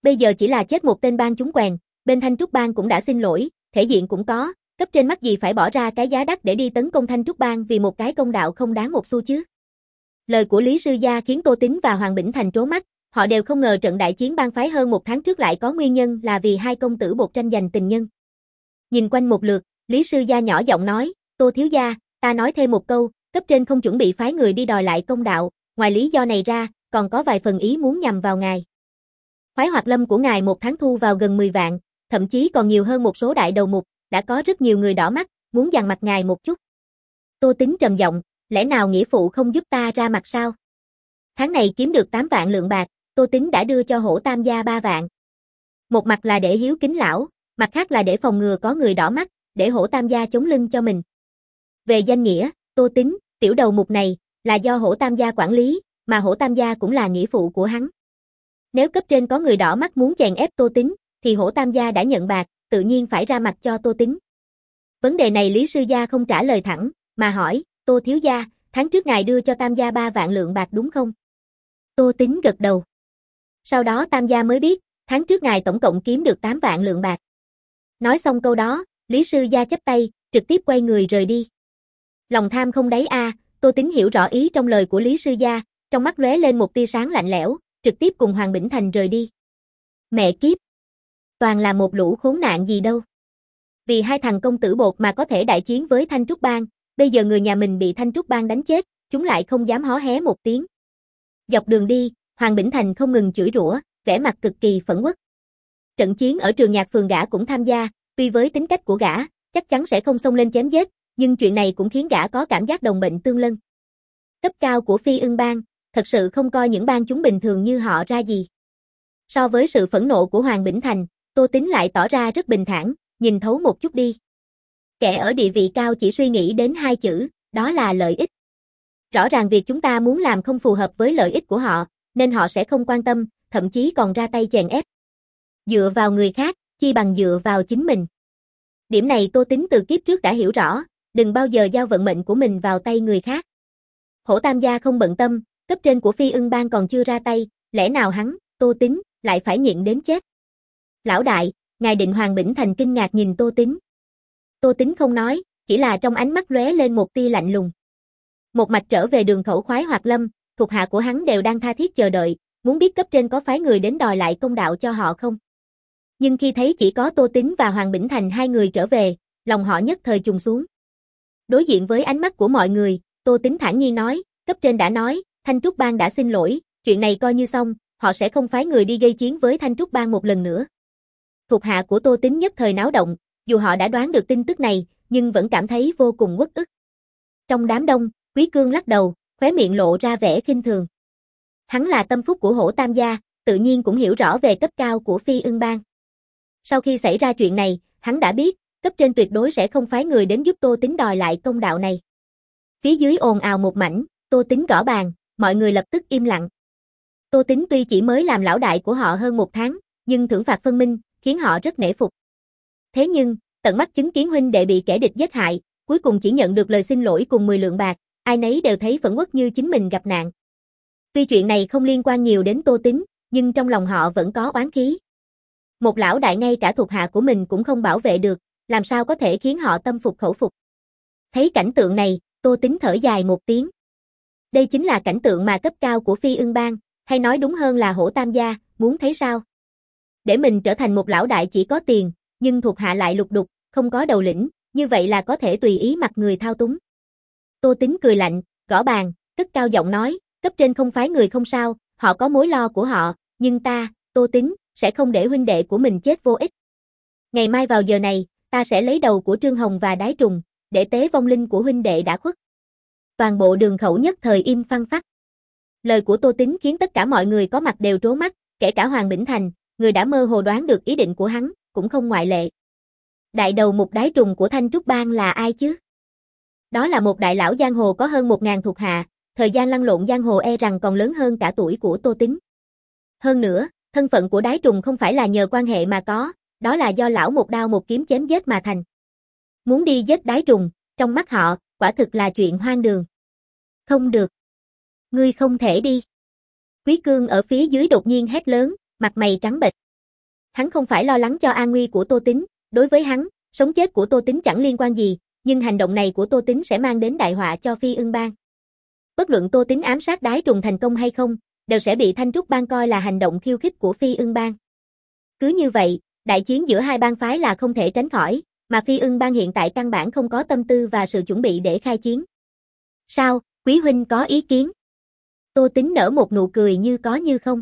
Bây giờ chỉ là chết một tên bang chúng quèn, bên Thanh Trúc Bang cũng đã xin lỗi, thể diện cũng có, cấp trên mắc gì phải bỏ ra cái giá đắt để đi tấn công Thanh Trúc Bang vì một cái công đạo không đáng một xu chứ. Lời của Lý Sư Gia khiến Tô Tính và Hoàng Bỉnh Thành trố mắt, họ đều không ngờ trận đại chiến bang phái hơn một tháng trước lại có nguyên nhân là vì hai công tử bột tranh giành tình nhân. Nhìn quanh một lượt, Lý Sư Gia nhỏ giọng nói, Tô thiếu gia, ta nói thêm một câu, cấp trên không chuẩn bị phái người đi đòi lại công đạo, ngoài lý do này ra, còn có vài phần ý muốn nhằm vào ngài. Khoái hoạt lâm của ngài một tháng thu vào gần mười vạn, thậm chí còn nhiều hơn một số đại đầu mục, đã có rất nhiều người đỏ mắt, muốn dằn mặt ngài một chút. Tô Tính trầm giọng, lẽ nào nghĩa phụ không giúp ta ra mặt sao? Tháng này kiếm được tám vạn lượng bạc, Tô Tính đã đưa cho Hổ Tam gia ba vạn. Một mặt là để hiếu kính lão, mặt khác là để phòng ngừa có người đỏ mắt, để Hổ Tam gia chống lưng cho mình. Về danh nghĩa, Tô Tính, tiểu đầu mục này, là do Hổ Tam gia quản lý, mà Hổ Tam gia cũng là nghĩa phụ của hắn. Nếu cấp trên có người đỏ mắt muốn chèn ép Tô Tính, thì Hổ Tam gia đã nhận bạc, tự nhiên phải ra mặt cho Tô Tính. Vấn đề này Lý Sư Gia không trả lời thẳng, mà hỏi, Tô thiếu gia, tháng trước ngài đưa cho Tam gia ba vạn lượng bạc đúng không? Tô Tính gật đầu. Sau đó Tam gia mới biết, tháng trước ngài tổng cộng kiếm được tám vạn lượng bạc. Nói xong câu đó, Lý Sư Gia chắp tay, trực tiếp quay người rời đi. Lòng tham không đáy a, à, Tô Tính hiểu rõ ý trong lời của Lý Sư Gia, trong mắt lóe lên một tia sáng lạnh lẽo, trực tiếp cùng Hoàng Bỉnh Thành rời đi. Mẹ kiếp! Toàn là một lũ khốn nạn gì đâu. Vì hai thằng công tử bột mà có thể đại chiến với Thanh Trúc Bang, bây giờ người nhà mình bị Thanh Trúc Bang đánh chết, chúng lại không dám hó hé một tiếng. Dọc đường đi, Hoàng Bỉnh Thành không ngừng chửi rủa, vẻ mặt cực kỳ phẫn uất. Trận chiến ở trường nhạc phường gã cũng tham gia, tuy với tính cách của gã, chắc chắn sẽ không xông lên chém giết, nhưng chuyện này cũng khiến gã có cảm giác đồng bệnh tương lân. Cấp cao của Phi Ưng Bang, thật sự không coi những bang chúng bình thường như họ ra gì. So với sự phẫn nộ của Hoàng Bỉnh Thành, Tô Tính lại tỏ ra rất bình thản, nhìn thấu một chút đi. Kẻ ở địa vị cao chỉ suy nghĩ đến hai chữ, đó là lợi ích. Rõ ràng việc chúng ta muốn làm không phù hợp với lợi ích của họ, nên họ sẽ không quan tâm, thậm chí còn ra tay chèn ép. Dựa vào người khác, chi bằng dựa vào chính mình. Điểm này Tô Tính từ kiếp trước đã hiểu rõ, đừng bao giờ giao vận mệnh của mình vào tay người khác. Hổ Tam gia không bận tâm, cấp trên của Phi Ưng Bang còn chưa ra tay, lẽ nào hắn, Tô Tính, lại phải nhịn đến chết. Lão đại, ngài định? Hoàng Bỉnh Thành kinh ngạc nhìn Tô Tính. Tô Tính không nói, chỉ là trong ánh mắt lóe lên một tia lạnh lùng. Một mạch trở về đường khẩu Khoái Hoạt Lâm, thuộc hạ của hắn đều đang tha thiết chờ đợi, muốn biết cấp trên có phái người đến đòi lại công đạo cho họ không. Nhưng khi thấy chỉ có Tô Tính và Hoàng Bỉnh Thành hai người trở về, lòng họ nhất thời trùng xuống. Đối diện với ánh mắt của mọi người, Tô Tính thản nhiên nói, cấp trên đã nói, Thanh Trúc Bang đã xin lỗi, chuyện này coi như xong, họ sẽ không phái người đi gây chiến với Thanh Trúc Bang một lần nữa. Thuộc hạ của Tô Tính nhất thời náo động, dù họ đã đoán được tin tức này, nhưng vẫn cảm thấy vô cùng uất ức. Trong đám đông, Quý Cương lắc đầu, khóe miệng lộ ra vẻ khinh thường. Hắn là tâm phúc của Hổ Tam gia, tự nhiên cũng hiểu rõ về cấp cao của Phi Ưng Bang. Sau khi xảy ra chuyện này, hắn đã biết, cấp trên tuyệt đối sẽ không phái người đến giúp Tô Tính đòi lại công đạo này. Phía dưới ồn ào một mảnh, Tô Tính gõ bàn, mọi người lập tức im lặng. Tô Tính tuy chỉ mới làm lão đại của họ hơn một tháng, nhưng thưởng phạt phân minh, khiến họ rất nể phục. Thế nhưng, tận mắt chứng kiến huynh đệ bị kẻ địch giết hại, cuối cùng chỉ nhận được lời xin lỗi cùng mười lượng bạc, ai nấy đều thấy phẫn uất như chính mình gặp nạn. Tuy chuyện này không liên quan nhiều đến Tô Tính, nhưng trong lòng họ vẫn có oán khí. Một lão đại ngay cả thuộc hạ của mình cũng không bảo vệ được, làm sao có thể khiến họ tâm phục khẩu phục. Thấy cảnh tượng này, Tô Tính thở dài một tiếng. Đây chính là cảnh tượng mà cấp cao của Phi Ưng Bang, hay nói đúng hơn là Hổ Tam gia, muốn thấy sao? Để mình trở thành một lão đại chỉ có tiền, nhưng thuộc hạ lại lục đục, không có đầu lĩnh, như vậy là có thể tùy ý mặc người thao túng. Tô Tính cười lạnh, gõ bàn, cất cao giọng nói, cấp trên không phái người không sao, họ có mối lo của họ, nhưng ta, Tô Tính, sẽ không để huynh đệ của mình chết vô ích. Ngày mai vào giờ này, ta sẽ lấy đầu của Trương Hồng và Đái Trùng, để tế vong linh của huynh đệ đã khuất. Toàn bộ đường khẩu nhất thời im phăng phắc. Lời của Tô Tính khiến tất cả mọi người có mặt đều trố mắt, kể cả Hoàng Bỉnh Thành, người đã mơ hồ đoán được ý định của hắn, cũng không ngoại lệ. Đại đầu mục Đái Trùng của Thanh Trúc Bang là ai chứ? Đó là một đại lão giang hồ có hơn một ngàn thuộc hạ, thời gian lăn lộn giang hồ e rằng còn lớn hơn cả tuổi của Tô Tính. Hơn nữa, thân phận của Đái Trùng không phải là nhờ quan hệ mà có, đó là do lão một đao một kiếm chém giết mà thành. Muốn đi giết Đái Trùng, trong mắt họ, quả thực là chuyện hoang đường. Không được. Ngươi không thể đi. Quý Cương ở phía dưới đột nhiên hét lớn, mặt mày trắng bệch. Hắn không phải lo lắng cho an nguy của Tô Tín, đối với hắn, sống chết của Tô Tín chẳng liên quan gì, nhưng hành động này của Tô Tín sẽ mang đến đại họa cho Phi Ưng Bang. Bất luận Tô Tín ám sát Đái Trùng thành công hay không, đều sẽ bị Thanh Trúc Bang coi là hành động khiêu khích của Phi Ưng Bang. Cứ như vậy, đại chiến giữa hai bang phái là không thể tránh khỏi, mà Phi Ưng Bang hiện tại căn bản không có tâm tư và sự chuẩn bị để khai chiến. Sao, Quý huynh có ý kiến? Tô Tín nở một nụ cười như có như không.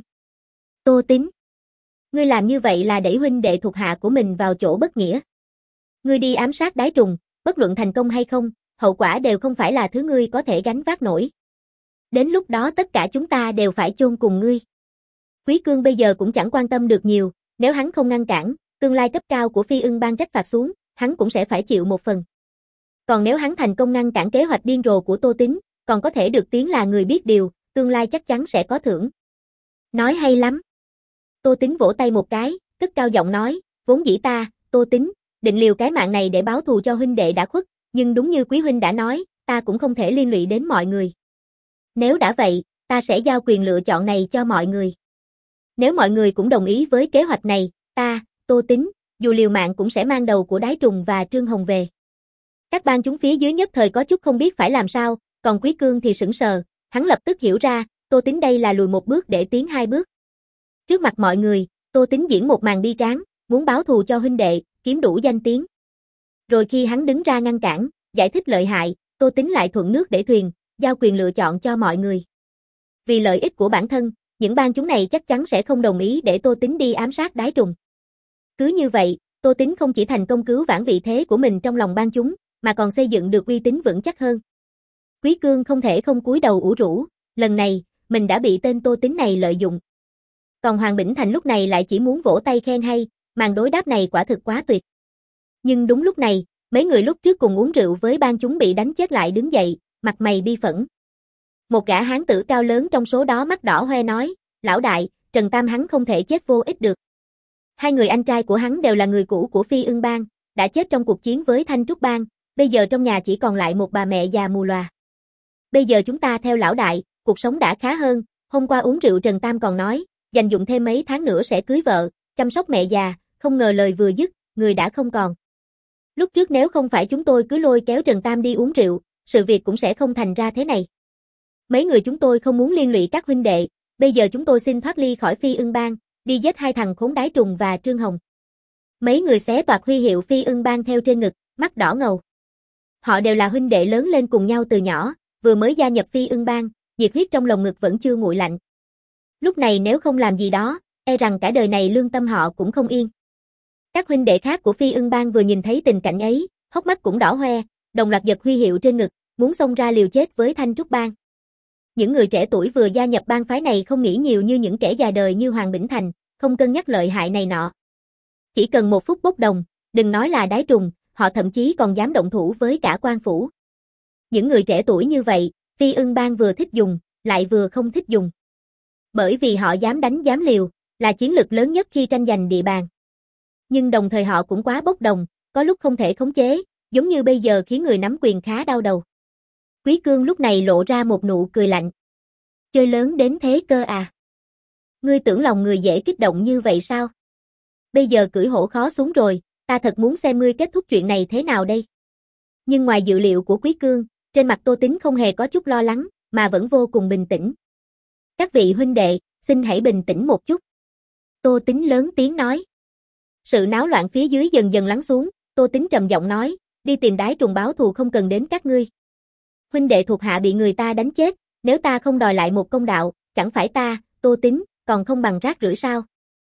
Tô Tín, ngươi làm như vậy là đẩy huynh đệ thuộc hạ của mình vào chỗ bất nghĩa. Ngươi đi ám sát Đái Trùng, bất luận thành công hay không, hậu quả đều không phải là thứ ngươi có thể gánh vác nổi. Đến lúc đó tất cả chúng ta đều phải chôn cùng ngươi. Quý Cương bây giờ cũng chẳng quan tâm được nhiều, nếu hắn không ngăn cản, tương lai cấp cao của Phi Ưng Bang trách phạt xuống, hắn cũng sẽ phải chịu một phần. Còn nếu hắn thành công ngăn cản kế hoạch điên rồ của Tô Tín, còn có thể được tiếng là người biết điều, tương lai chắc chắn sẽ có thưởng. Nói hay lắm. Tô Tín vỗ tay một cái, cất cao giọng nói, vốn dĩ ta, Tô Tín, định liều cái mạng này để báo thù cho huynh đệ đã khuất, nhưng đúng như quý huynh đã nói, ta cũng không thể liên lụy đến mọi người. Nếu đã vậy, ta sẽ giao quyền lựa chọn này cho mọi người. Nếu mọi người cũng đồng ý với kế hoạch này, ta, Tô Tín, dù liều mạng cũng sẽ mang đầu của Đái Trùng và Trương Hồng về. Các bang chúng phía dưới nhất thời có chút không biết phải làm sao, còn Quý Cương thì sững sờ, hắn lập tức hiểu ra, Tô Tín đây là lùi một bước để tiến hai bước. Trước mặt mọi người, Tô Tín diễn một màn bi tráng, muốn báo thù cho huynh đệ, kiếm đủ danh tiếng. Rồi khi hắn đứng ra ngăn cản, giải thích lợi hại, Tô Tín lại thuận nước để thuyền, giao quyền lựa chọn cho mọi người. Vì lợi ích của bản thân, những bang chúng này chắc chắn sẽ không đồng ý để Tô Tín đi ám sát Đái Trùng. Cứ như vậy, Tô Tín không chỉ thành công cứu vãn vị thế của mình trong lòng bang chúng, mà còn xây dựng được uy tín vững chắc hơn. Quý Cương không thể không cúi đầu ủ rũ, lần này, mình đã bị tên Tô Tín này lợi dụng. Còn Hoàng Bỉnh Thành lúc này lại chỉ muốn vỗ tay khen hay, màn đối đáp này quả thực quá tuyệt. Nhưng đúng lúc này, mấy người lúc trước cùng uống rượu với bang chúng bị đánh chết lại đứng dậy, mặt mày bi phẫn. Một gã hán tử cao lớn trong số đó mắt đỏ hoe nói, lão đại, Trần Tam hắn không thể chết vô ích được. Hai người anh trai của hắn đều là người cũ của Phi Ưng Bang, đã chết trong cuộc chiến với Thanh Trúc Bang, bây giờ trong nhà chỉ còn lại một bà mẹ già mù lòa. Bây giờ chúng ta theo lão đại, cuộc sống đã khá hơn, hôm qua uống rượu Trần Tam còn nói, dành dụm thêm mấy tháng nữa sẽ cưới vợ, chăm sóc mẹ già, không ngờ lời vừa dứt, người đã không còn. Lúc trước nếu không phải chúng tôi cứ lôi kéo Trần Tam đi uống rượu, sự việc cũng sẽ không thành ra thế này. Mấy người chúng tôi không muốn liên lụy các huynh đệ, bây giờ chúng tôi xin thoát ly khỏi Phi Ưng Bang, đi giết hai thằng khốn Đái Trùng và Trương Hồng. Mấy người xé toạc huy hiệu Phi Ưng Bang theo trên ngực, mắt đỏ ngầu. Họ đều là huynh đệ lớn lên cùng nhau từ nhỏ, vừa mới gia nhập Phi Ưng Bang, nhiệt huyết trong lồng ngực vẫn chưa nguội lạnh. Lúc này nếu không làm gì đó, e rằng cả đời này lương tâm họ cũng không yên. Các huynh đệ khác của Phi Ưng Bang vừa nhìn thấy tình cảnh ấy, hốc mắt cũng đỏ hoe, đồng loạt giật huy hiệu trên ngực, muốn xông ra liều chết với Thanh Trúc Bang. Những người trẻ tuổi vừa gia nhập bang phái này không nghĩ nhiều như những kẻ già đời như Hoàng Bỉnh Thành, không cân nhắc lợi hại này nọ. Chỉ cần một phút bốc đồng, đừng nói là Đái Trùng, họ thậm chí còn dám động thủ với cả quan phủ. Những người trẻ tuổi như vậy, Phi Ưng Bang vừa thích dùng, lại vừa không thích dùng. Bởi vì họ dám đánh dám liều, là chiến lực lớn nhất khi tranh giành địa bàn. Nhưng đồng thời họ cũng quá bốc đồng, có lúc không thể khống chế, giống như bây giờ khiến người nắm quyền khá đau đầu. Quý Cương lúc này lộ ra một nụ cười lạnh. Chơi lớn đến thế cơ à? Ngươi tưởng lòng người dễ kích động như vậy sao? Bây giờ cưỡi hổ khó xuống rồi, ta thật muốn xem ngươi kết thúc chuyện này thế nào đây. Nhưng ngoài dự liệu của Quý Cương, trên mặt Tô Tín không hề có chút lo lắng, mà vẫn vô cùng bình tĩnh. Các vị huynh đệ, xin hãy bình tĩnh một chút. Tô Tín lớn tiếng nói. Sự náo loạn phía dưới dần dần lắng xuống, Tô Tín trầm giọng nói, đi tìm Đái Trùng báo thù không cần đến các ngươi. Huynh đệ thuộc hạ bị người ta đánh chết, nếu ta không đòi lại một công đạo, chẳng phải ta, Tô Tín, còn không bằng rác rưởi sao?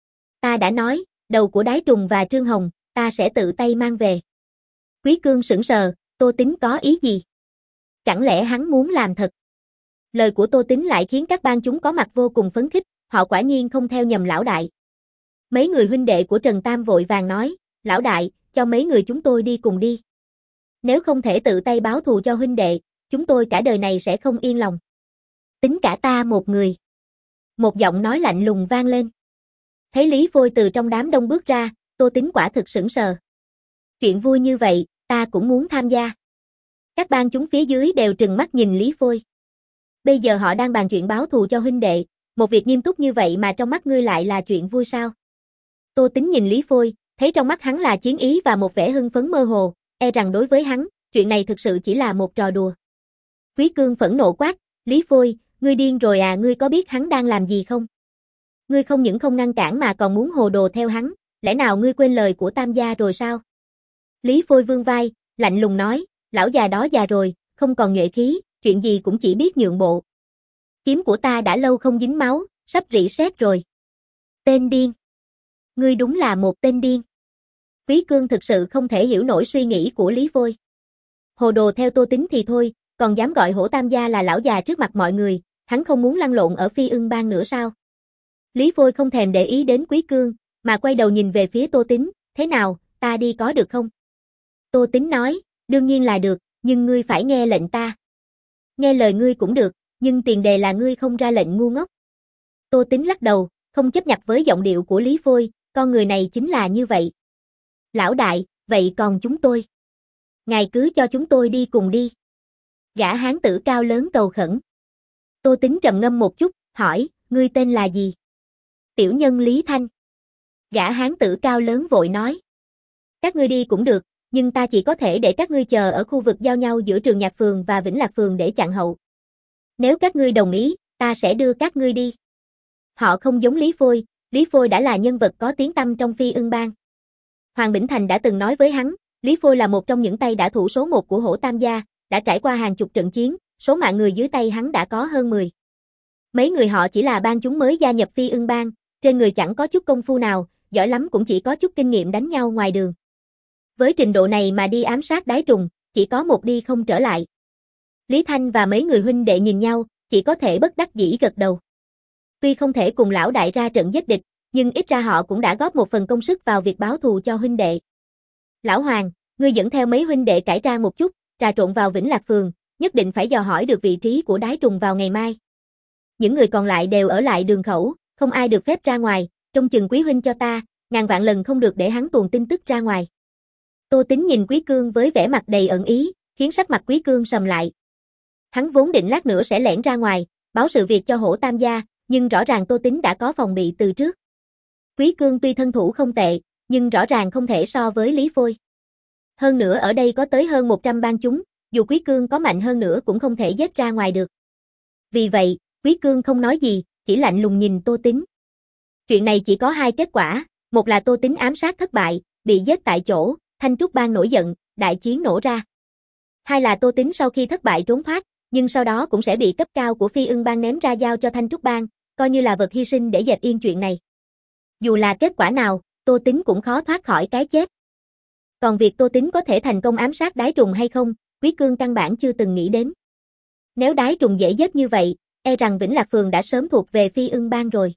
Ta đã nói, đầu của Đái Trùng và Trương Hồng, ta sẽ tự tay mang về. Quý Cương sững sờ, Tô Tín có ý gì? Chẳng lẽ hắn muốn làm thật? Lời của Tô Tín lại khiến các bang chúng có mặt vô cùng phấn khích, họ quả nhiên không theo nhầm lão đại. Mấy người huynh đệ của Trần Tam vội vàng nói, lão đại, cho mấy người chúng tôi đi cùng đi. Nếu không thể tự tay báo thù cho huynh đệ, chúng tôi cả đời này sẽ không yên lòng. Tính cả ta một người. Một giọng nói lạnh lùng vang lên. Thấy Lý Phôi từ trong đám đông bước ra, Tô Tín quả thực sững sờ. Chuyện vui như vậy, ta cũng muốn tham gia. Các bang chúng phía dưới đều trừng mắt nhìn Lý Phôi. Bây giờ họ đang bàn chuyện báo thù cho huynh đệ, một việc nghiêm túc như vậy mà trong mắt ngươi lại là chuyện vui sao? Tô Tính nhìn Lý Phôi, thấy trong mắt hắn là chiến ý và một vẻ hưng phấn mơ hồ, e rằng đối với hắn, chuyện này thực sự chỉ là một trò đùa. Quý Cương phẫn nộ quát, Lý Phôi, ngươi điên rồi à, ngươi có biết hắn đang làm gì không? Ngươi không những không ngăn cản mà còn muốn hồ đồ theo hắn, lẽ nào ngươi quên lời của Tam gia rồi sao? Lý Phôi vươn vai, lạnh lùng nói, lão già đó già rồi, không còn nhuệ khí, chuyện gì cũng chỉ biết nhượng bộ. Kiếm của ta đã lâu không dính máu, sắp rỉ sét rồi. Tên điên. Ngươi đúng là một tên điên. Quý Cương thực sự không thể hiểu nổi suy nghĩ của Lý Phôi. Hồ đồ theo Tô Tính thì thôi, còn dám gọi Hổ Tam gia là lão già trước mặt mọi người, hắn không muốn lăn lộn ở Phi Ưng Bang nữa sao? Lý Phôi không thèm để ý đến Quý Cương, mà quay đầu nhìn về phía Tô Tính, thế nào, ta đi có được không? Tô Tính nói, đương nhiên là được, nhưng ngươi phải nghe lệnh ta. Nghe lời ngươi cũng được, nhưng tiền đề là ngươi không ra lệnh ngu ngốc. Tô Tính lắc đầu, không chấp nhận với giọng điệu của Lý Phôi, con người này chính là như vậy. Lão đại, vậy còn chúng tôi? Ngài cứ cho chúng tôi đi cùng đi. Gã hán tử cao lớn cầu khẩn. Tô Tính trầm ngâm một chút, hỏi, ngươi tên là gì? Tiểu nhân Lý Thanh. Gã hán tử cao lớn vội nói. Các ngươi đi cũng được, nhưng ta chỉ có thể để các ngươi chờ ở khu vực giao nhau giữa Trường Nhạc Phường và Vĩnh Lạc Phường để chặn hậu. Nếu các ngươi đồng ý, ta sẽ đưa các ngươi đi. Họ không giống Lý Phôi, Lý Phôi đã là nhân vật có tiếng tăm trong Phi Ưng Bang. Hoàng Bỉnh Thành đã từng nói với hắn, Lý Phôi là một trong những tay đả thủ số một của Hổ Tam gia, đã trải qua hàng chục trận chiến, số mạng người dưới tay hắn đã có hơn mười. Mấy người họ chỉ là bang chúng mới gia nhập Phi Ưng Bang, trên người chẳng có chút công phu nào, giỏi lắm cũng chỉ có chút kinh nghiệm đánh nhau ngoài đường. Với trình độ này mà đi ám sát Đái Trùng, chỉ có một đi không trở lại. Lý Thanh và mấy người huynh đệ nhìn nhau, chỉ có thể bất đắc dĩ gật đầu. Tuy không thể cùng lão đại ra trận giết địch, nhưng ít ra họ cũng đã góp một phần công sức vào việc báo thù cho huynh đệ. Lão Hoàng, ngươi dẫn theo mấy huynh đệ cải trang một chút, trà trộn vào Vĩnh Lạc Phường, nhất định phải dò hỏi được vị trí của Đái Trùng vào ngày mai. Những người còn lại đều ở lại đường khẩu, không ai được phép ra ngoài, trông chừng Quý huynh cho ta, ngàn vạn lần không được để hắn tuồn tin tức ra ngoài. Tô Tính nhìn Quý Cương với vẻ mặt đầy ẩn ý, khiến sắc mặt Quý Cương sầm lại. Hắn vốn định lát nữa sẽ lẻn ra ngoài, báo sự việc cho Hổ Tam gia, nhưng rõ ràng Tô Tính đã có phòng bị từ trước. Quý Cương tuy thân thủ không tệ, nhưng rõ ràng không thể so với Lý Phôi. Hơn nữa ở đây có tới hơn một trăm bang chúng, dù Quý Cương có mạnh hơn nữa cũng không thể giết ra ngoài được. Vì vậy, Quý Cương không nói gì, chỉ lạnh lùng nhìn Tô Tính. Chuyện này chỉ có hai kết quả, một là Tô Tính ám sát thất bại, bị giết tại chỗ, Thanh Trúc Bang nổi giận, đại chiến nổ ra. Hai là Tô Tính sau khi thất bại trốn thoát, nhưng sau đó cũng sẽ bị cấp cao của Phi Ưng Bang ném ra giao cho Thanh Trúc Bang, coi như là vật hy sinh để dẹp yên chuyện này. Dù là kết quả nào, Tô Tính cũng khó thoát khỏi cái chết. Còn việc Tô Tính có thể thành công ám sát Đái Trùng hay không, Quý Cương căn bản chưa từng nghĩ đến. Nếu Đái Trùng dễ giết như vậy, e rằng Vĩnh Lạc Phường đã sớm thuộc về Phi Ưng Bang rồi.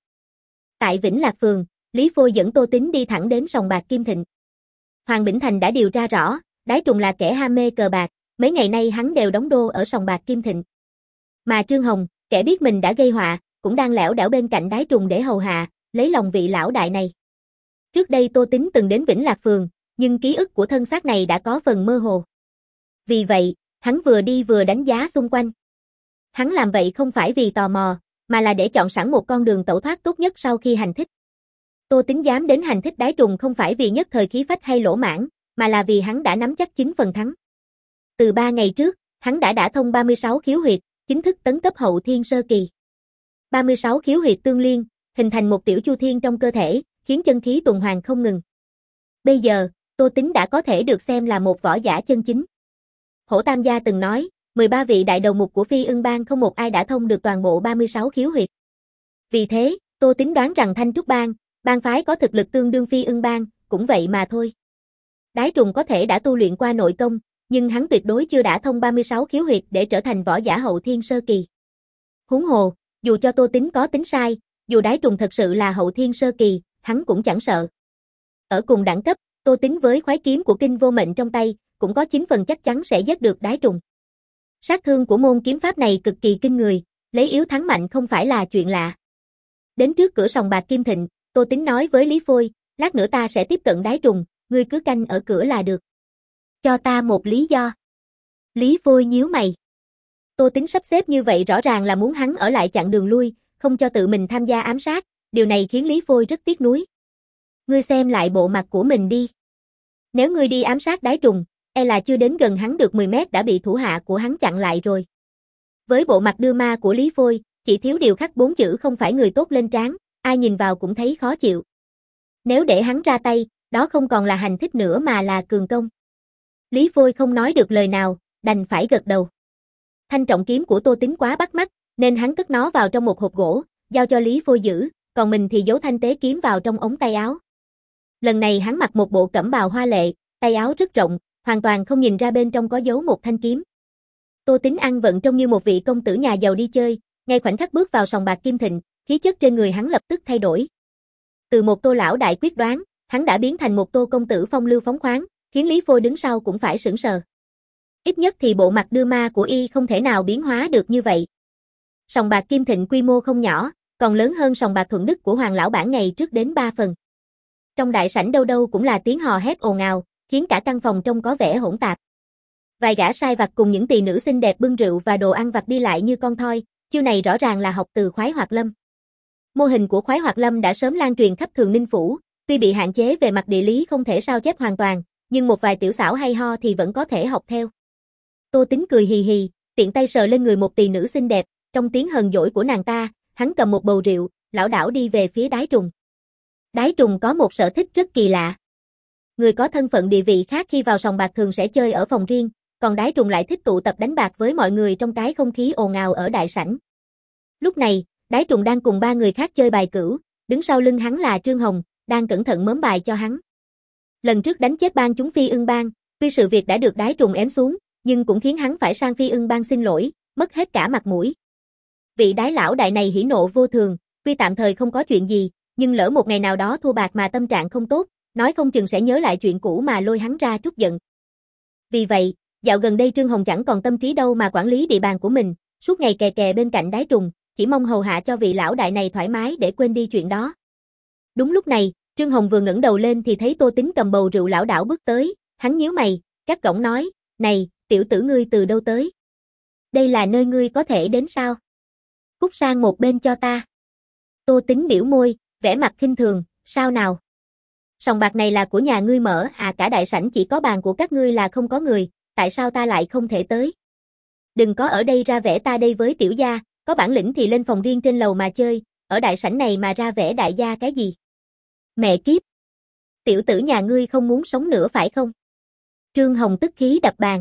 Tại Vĩnh Lạc Phường, Lý Phôi dẫn Tô Tính đi thẳng đến sòng bạc Kim Thịnh. Hoàng Bỉnh Thành đã điều tra rõ, Đái Trùng là kẻ ham mê cờ bạc, mấy ngày nay hắn đều đóng đô ở sòng bạc Kim Thịnh. Mà Trương Hồng, kẻ biết mình đã gây họa, cũng đang lẻo đẻo bên cạnh Đái Trùng để hầu hạ, lấy lòng vị lão đại này. Trước đây Tô Tính từng đến Vĩnh Lạc Phường, nhưng ký ức của thân xác này đã có phần mơ hồ. Vì vậy, hắn vừa đi vừa đánh giá xung quanh. Hắn làm vậy không phải vì tò mò, mà là để chọn sẵn một con đường tẩu thoát tốt nhất sau khi hành thích. Tô Tính dám đến hành thích Đái Trùng không phải vì nhất thời khí phách hay lỗ mãng, mà là vì hắn đã nắm chắc chín phần thắng. Từ ba ngày trước, hắn đã đả thông ba mươi sáu khiếu huyệt, chính thức tấn cấp hậu thiên sơ kỳ. ba mươi sáu khiếu huyệt tương liên, hình thành một tiểu chu thiên trong cơ thể, khiến chân khí tuần hoàn không ngừng. Bây giờ, Tô Tính đã có thể được xem là một võ giả chân chính. Hổ Tam gia từng nói, mười ba vị đại đầu mục của Phi Ưng Bang không một ai đã thông được toàn bộ ba mươi sáu khiếu huyệt. Vì thế, Tô Tính đoán rằng Thanh Trúc Bang, bang phái có thực lực tương đương Phi Ưng Bang, cũng vậy mà thôi. Đái Trùng có thể đã tu luyện qua nội công, nhưng hắn tuyệt đối chưa đã thông ba mươi sáu khiếu huyệt để trở thành võ giả hậu thiên sơ kỳ. Huống hồ, dù cho Tô Tính có tính sai, dù Đái Trùng thật sự là hậu thiên sơ kỳ, hắn cũng chẳng sợ. Ở cùng đẳng cấp, Tô Tính với khoái kiếm của Kinh Vô Mệnh trong tay, cũng có chín phần chắc chắn sẽ giết được Đái Trùng. Sát thương của môn kiếm pháp này cực kỳ kinh người, lấy yếu thắng mạnh không phải là chuyện lạ. Đến trước cửa sòng bạc Kim Thịnh, Tô Tính nói với Lý Phôi, lát nữa ta sẽ tiếp cận Đái Trùng, ngươi cứ canh ở cửa là được. Cho ta một lý do. Lý Phôi nhíu mày. Tô Tính sắp xếp như vậy rõ ràng là muốn hắn ở lại chặn đường lui, không cho tự mình tham gia ám sát, điều này khiến Lý Phôi rất tiếc nuối. Ngươi xem lại bộ mặt của mình đi. Nếu ngươi đi ám sát Đái Trùng, e là chưa đến gần hắn được mười mét đã bị thủ hạ của hắn chặn lại rồi. Với bộ mặt đưa ma của Lý Phôi, chỉ thiếu điều khắc bốn chữ không phải người tốt lên trán, ai nhìn vào cũng thấy khó chịu. Nếu để hắn ra tay, đó không còn là hành thích nữa mà là cường công. Lý Phôi không nói được lời nào, đành phải gật đầu. Thanh trọng kiếm của Tô Tín quá bắt mắt, nên hắn cất nó vào trong một hộp gỗ, giao cho Lý Phôi giữ, còn mình thì giấu thanh tế kiếm vào trong ống tay áo. Lần này hắn mặc một bộ cẩm bào hoa lệ, tay áo rất rộng, hoàn toàn không nhìn ra bên trong có giấu một thanh kiếm. Tô Tín ăn vận trông như một vị công tử nhà giàu đi chơi, ngay khoảnh khắc bước vào sòng bạc Kim Thịnh, khí chất trên người hắn lập tức thay đổi. Từ một Tô lão đại quyết đoán, hắn đã biến thành một Tô công tử phong lưu phóng khoáng, khiến Lý Phôi đứng sau cũng phải sững sờ. Ít nhất thì bộ mặt đưa ma của y không thể nào biến hóa được như vậy. Sòng bạc Kim Thịnh quy mô không nhỏ, còn lớn hơn sòng bạc Thuận Đức của Hoàng lão bản ngày trước đến ba phần. Trong đại sảnh đâu đâu cũng là tiếng hò hét ồn ào, khiến cả căn phòng trông có vẻ hỗn tạp. Vài gã sai vặt cùng những tỳ nữ xinh đẹp bưng rượu và đồ ăn vặt đi lại như con thoi, chiêu này rõ ràng là học từ Khoái Hoạt Lâm. Mô hình của Khoái Hoạt Lâm đã sớm lan truyền khắp Thường Ninh phủ, tuy bị hạn chế về mặt địa lý không thể sao chép hoàn toàn, nhưng một vài tiểu xảo hay ho thì vẫn có thể học theo. Tô Tín cười hì hì, tiện tay sờ lên người một tỳ nữ xinh đẹp, trong tiếng hờn dỗi của nàng ta, hắn cầm một bầu rượu, lảo đảo đi về phía Đái Trùng. Đái Trùng có một sở thích rất kỳ lạ. Người có thân phận địa vị khác khi vào sòng bạc thường sẽ chơi ở phòng riêng, còn Đái Trùng lại thích tụ tập đánh bạc với mọi người trong cái không khí ồn ào ở đại sảnh. Lúc này, Đái Trùng đang cùng ba người khác chơi bài cửu, đứng sau lưng hắn là Trương Hồng, đang cẩn thận mớm bài cho hắn. Lần trước đánh chết bang chúng Phi Ưng bang, tuy sự việc đã được Đái Trùng ém xuống, nhưng cũng khiến hắn phải sang Phi Ưng bang xin lỗi, mất hết cả mặt mũi. Vị Đái lão đại này hỉ nộ vô thường, tuy tạm thời không có chuyện gì, nhưng lỡ một ngày nào đó thua bạc mà tâm trạng không tốt, nói không chừng sẽ nhớ lại chuyện cũ mà lôi hắn ra trút giận. Vì vậy, dạo gần đây Trương Hồng chẳng còn tâm trí đâu mà quản lý địa bàn của mình, suốt ngày kè kè bên cạnh Đái Trùng, chỉ mong hầu hạ cho vị lão đại này thoải mái để quên đi chuyện đó. Đúng lúc này, Trương Hồng vừa ngẩng đầu lên thì thấy Tô Tín cầm bầu rượu lảo đảo bước tới, hắn nhíu mày, cắt cổng nói, này, tiểu tử ngươi từ đâu tới? Đây là nơi ngươi có thể đến sao? Cút sang một bên cho ta. Tô Tín biểu môi, vẻ mặt khinh thường, sao nào? Sòng bạc này là của nhà ngươi mở à, cả đại sảnh chỉ có bàn của các ngươi là không có người, tại sao ta lại không thể tới? Đừng có ở đây ra vẻ ta đây với tiểu gia, có bản lĩnh thì lên phòng riêng trên lầu mà chơi, ở đại sảnh này mà ra vẻ đại gia cái gì? Mẹ kiếp! Tiểu tử nhà ngươi không muốn sống nữa phải không? Trương Hồng tức khí đập bàn.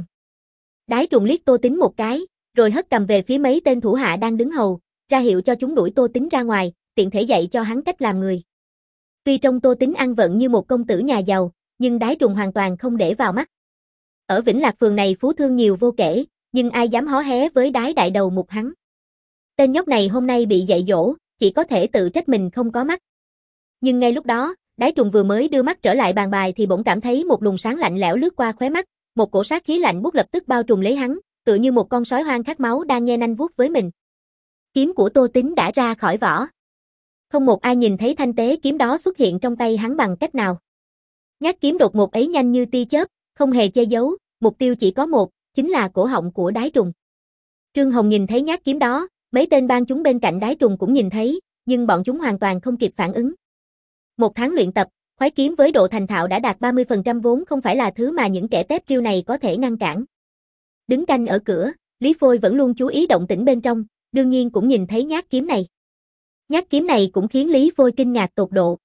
Đái Trùng liếc Tô Tín một cái, rồi hất cầm về phía mấy tên thủ hạ đang đứng hầu, ra hiệu cho chúng đuổi Tô Tín ra ngoài, tiện thể dạy cho hắn cách làm người. Tuy trông Tô Tín ăn vận như một công tử nhà giàu, nhưng Đái Trùng hoàn toàn không để vào mắt. Ở Vĩnh Lạc phường này phú thương nhiều vô kể, nhưng ai dám hó hé với Đái đại đầu mục hắn. Tên nhóc này hôm nay bị dạy dỗ, chỉ có thể tự trách mình không có mắt. Nhưng ngay lúc đó, Đái Trùng vừa mới đưa mắt trở lại bàn bài thì bỗng cảm thấy một luồng sáng lạnh lẽo lướt qua khóe mắt, một cổ sát khí lạnh buốt lập tức bao trùm lấy hắn, tựa như một con sói hoang khát máu đang nhe nanh vuốt với mình. Kiếm của Tô Tín đã ra khỏi vỏ. Không một ai nhìn thấy thanh tế kiếm đó xuất hiện trong tay hắn bằng cách nào. Nhát kiếm đột ngột ấy nhanh như tia chớp, không hề che giấu, mục tiêu chỉ có một, chính là cổ họng của Đái Trùng. Trương Hồng nhìn thấy nhát kiếm đó, mấy tên bang chúng bên cạnh Đái Trùng cũng nhìn thấy, nhưng bọn chúng hoàn toàn không kịp phản ứng. Một tháng luyện tập, khoái kiếm với độ thành thạo đã đạt ba mươi phần trăm vốn không phải là thứ mà những kẻ tép riêu này có thể ngăn cản. Đứng canh ở cửa, Lý Phôi vẫn luôn chú ý động tĩnh bên trong, đương nhiên cũng nhìn thấy nhát kiếm này. Nhát kiếm này cũng khiến Lý Phôi kinh ngạc tột độ.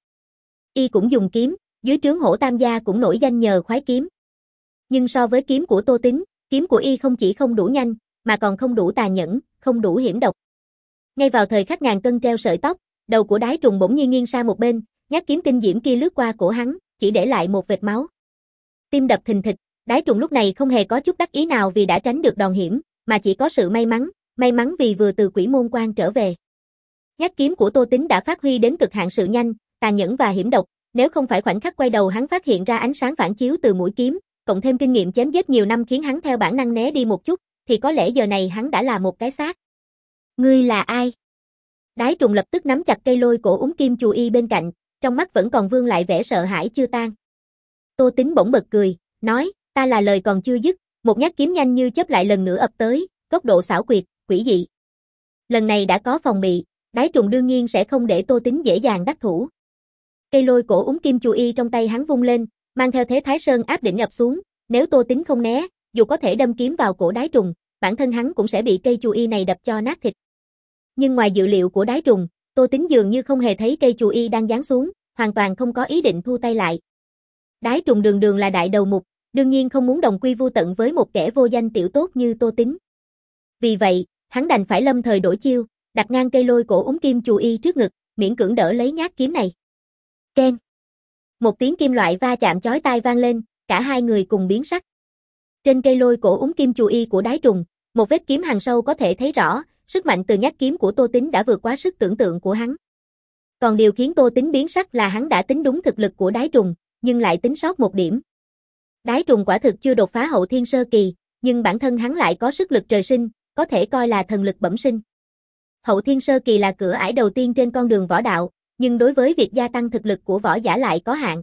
Y cũng dùng kiếm, dưới trướng Hổ Tam gia cũng nổi danh nhờ khoái kiếm. Nhưng so với kiếm của Tô Tín, kiếm của Y không chỉ không đủ nhanh, mà còn không đủ tàn nhẫn, không đủ hiểm độc. Ngay vào thời khắc ngàn cân treo sợi tóc, đầu của Đái Trùng bỗng nhiên nghiêng sang một bên, nhát kiếm kinh diễm kia lướt qua cổ hắn, chỉ để lại một vệt máu. Tim đập thình thịch, Đái Trùng lúc này không hề có chút đắc ý nào vì đã tránh được đòn hiểm, mà chỉ có sự may mắn, may mắn vì vừa từ Quỷ Môn Quan trở về. Nhát kiếm của Tô Tín đã phát huy đến cực hạn sự nhanh, tàn nhẫn và hiểm độc, nếu không phải khoảnh khắc quay đầu hắn phát hiện ra ánh sáng phản chiếu từ mũi kiếm, cộng thêm kinh nghiệm chém giết nhiều năm khiến hắn theo bản năng né đi một chút, thì có lẽ giờ này hắn đã là một cái xác. Ngươi là ai? Đái Trùng lập tức nắm chặt cây lôi cổ úng kim chù y bên cạnh, trong mắt vẫn còn vương lại vẻ sợ hãi chưa tan. Tô Tín bỗng bật cười, nói, ta là lời còn chưa dứt, một nhát kiếm nhanh như chớp lại lần nữa ập tới, tốc độ xảo quyệt, quỷ dị. Lần này đã có phòng bị, Đái Trùng đương nhiên sẽ không để Tô Tín dễ dàng đắc thủ. Cây lôi cổ úng kim chù y trong tay hắn vung lên, mang theo thế Thái Sơn áp đỉnh ập xuống, nếu Tô Tín không né, dù có thể đâm kiếm vào cổ đái trùng, bản thân hắn cũng sẽ bị cây chù y này đập cho nát thịt. Nhưng ngoài dự liệu của đái trùng, Tô Tín dường như không hề thấy cây chù y đang giáng xuống, hoàn toàn không có ý định thu tay lại. Đái trùng đường đường là đại đầu mục, đương nhiên không muốn đồng quy vu tận với một kẻ vô danh tiểu tốt như Tô Tín. Vì vậy, hắn đành phải lâm thời đổi chiêu, đặt ngang cây lôi cổ úng kim chù y trước ngực, miễn cưỡng đỡ lấy nhát kiếm này. Keng. Một tiếng kim loại va chạm chói tai vang lên, cả hai người cùng biến sắc. Trên cây lôi cổ úng kim chù y của đái trùng, một vết kiếm hằn sâu có thể thấy rõ, sức mạnh từ nhát kiếm của Tô Tín đã vượt quá sức tưởng tượng của hắn. Còn điều khiến Tô Tín biến sắc là hắn đã tính đúng thực lực của đái trùng, nhưng lại tính sót một điểm. Đái trùng quả thực chưa đột phá hậu thiên sơ kỳ, nhưng bản thân hắn lại có sức lực trời sinh, có thể coi là thần lực bẩm sinh. Hậu thiên sơ kỳ là cửa ải đầu tiên trên con đường võ đạo, nhưng đối với việc gia tăng thực lực của võ giả lại có hạn.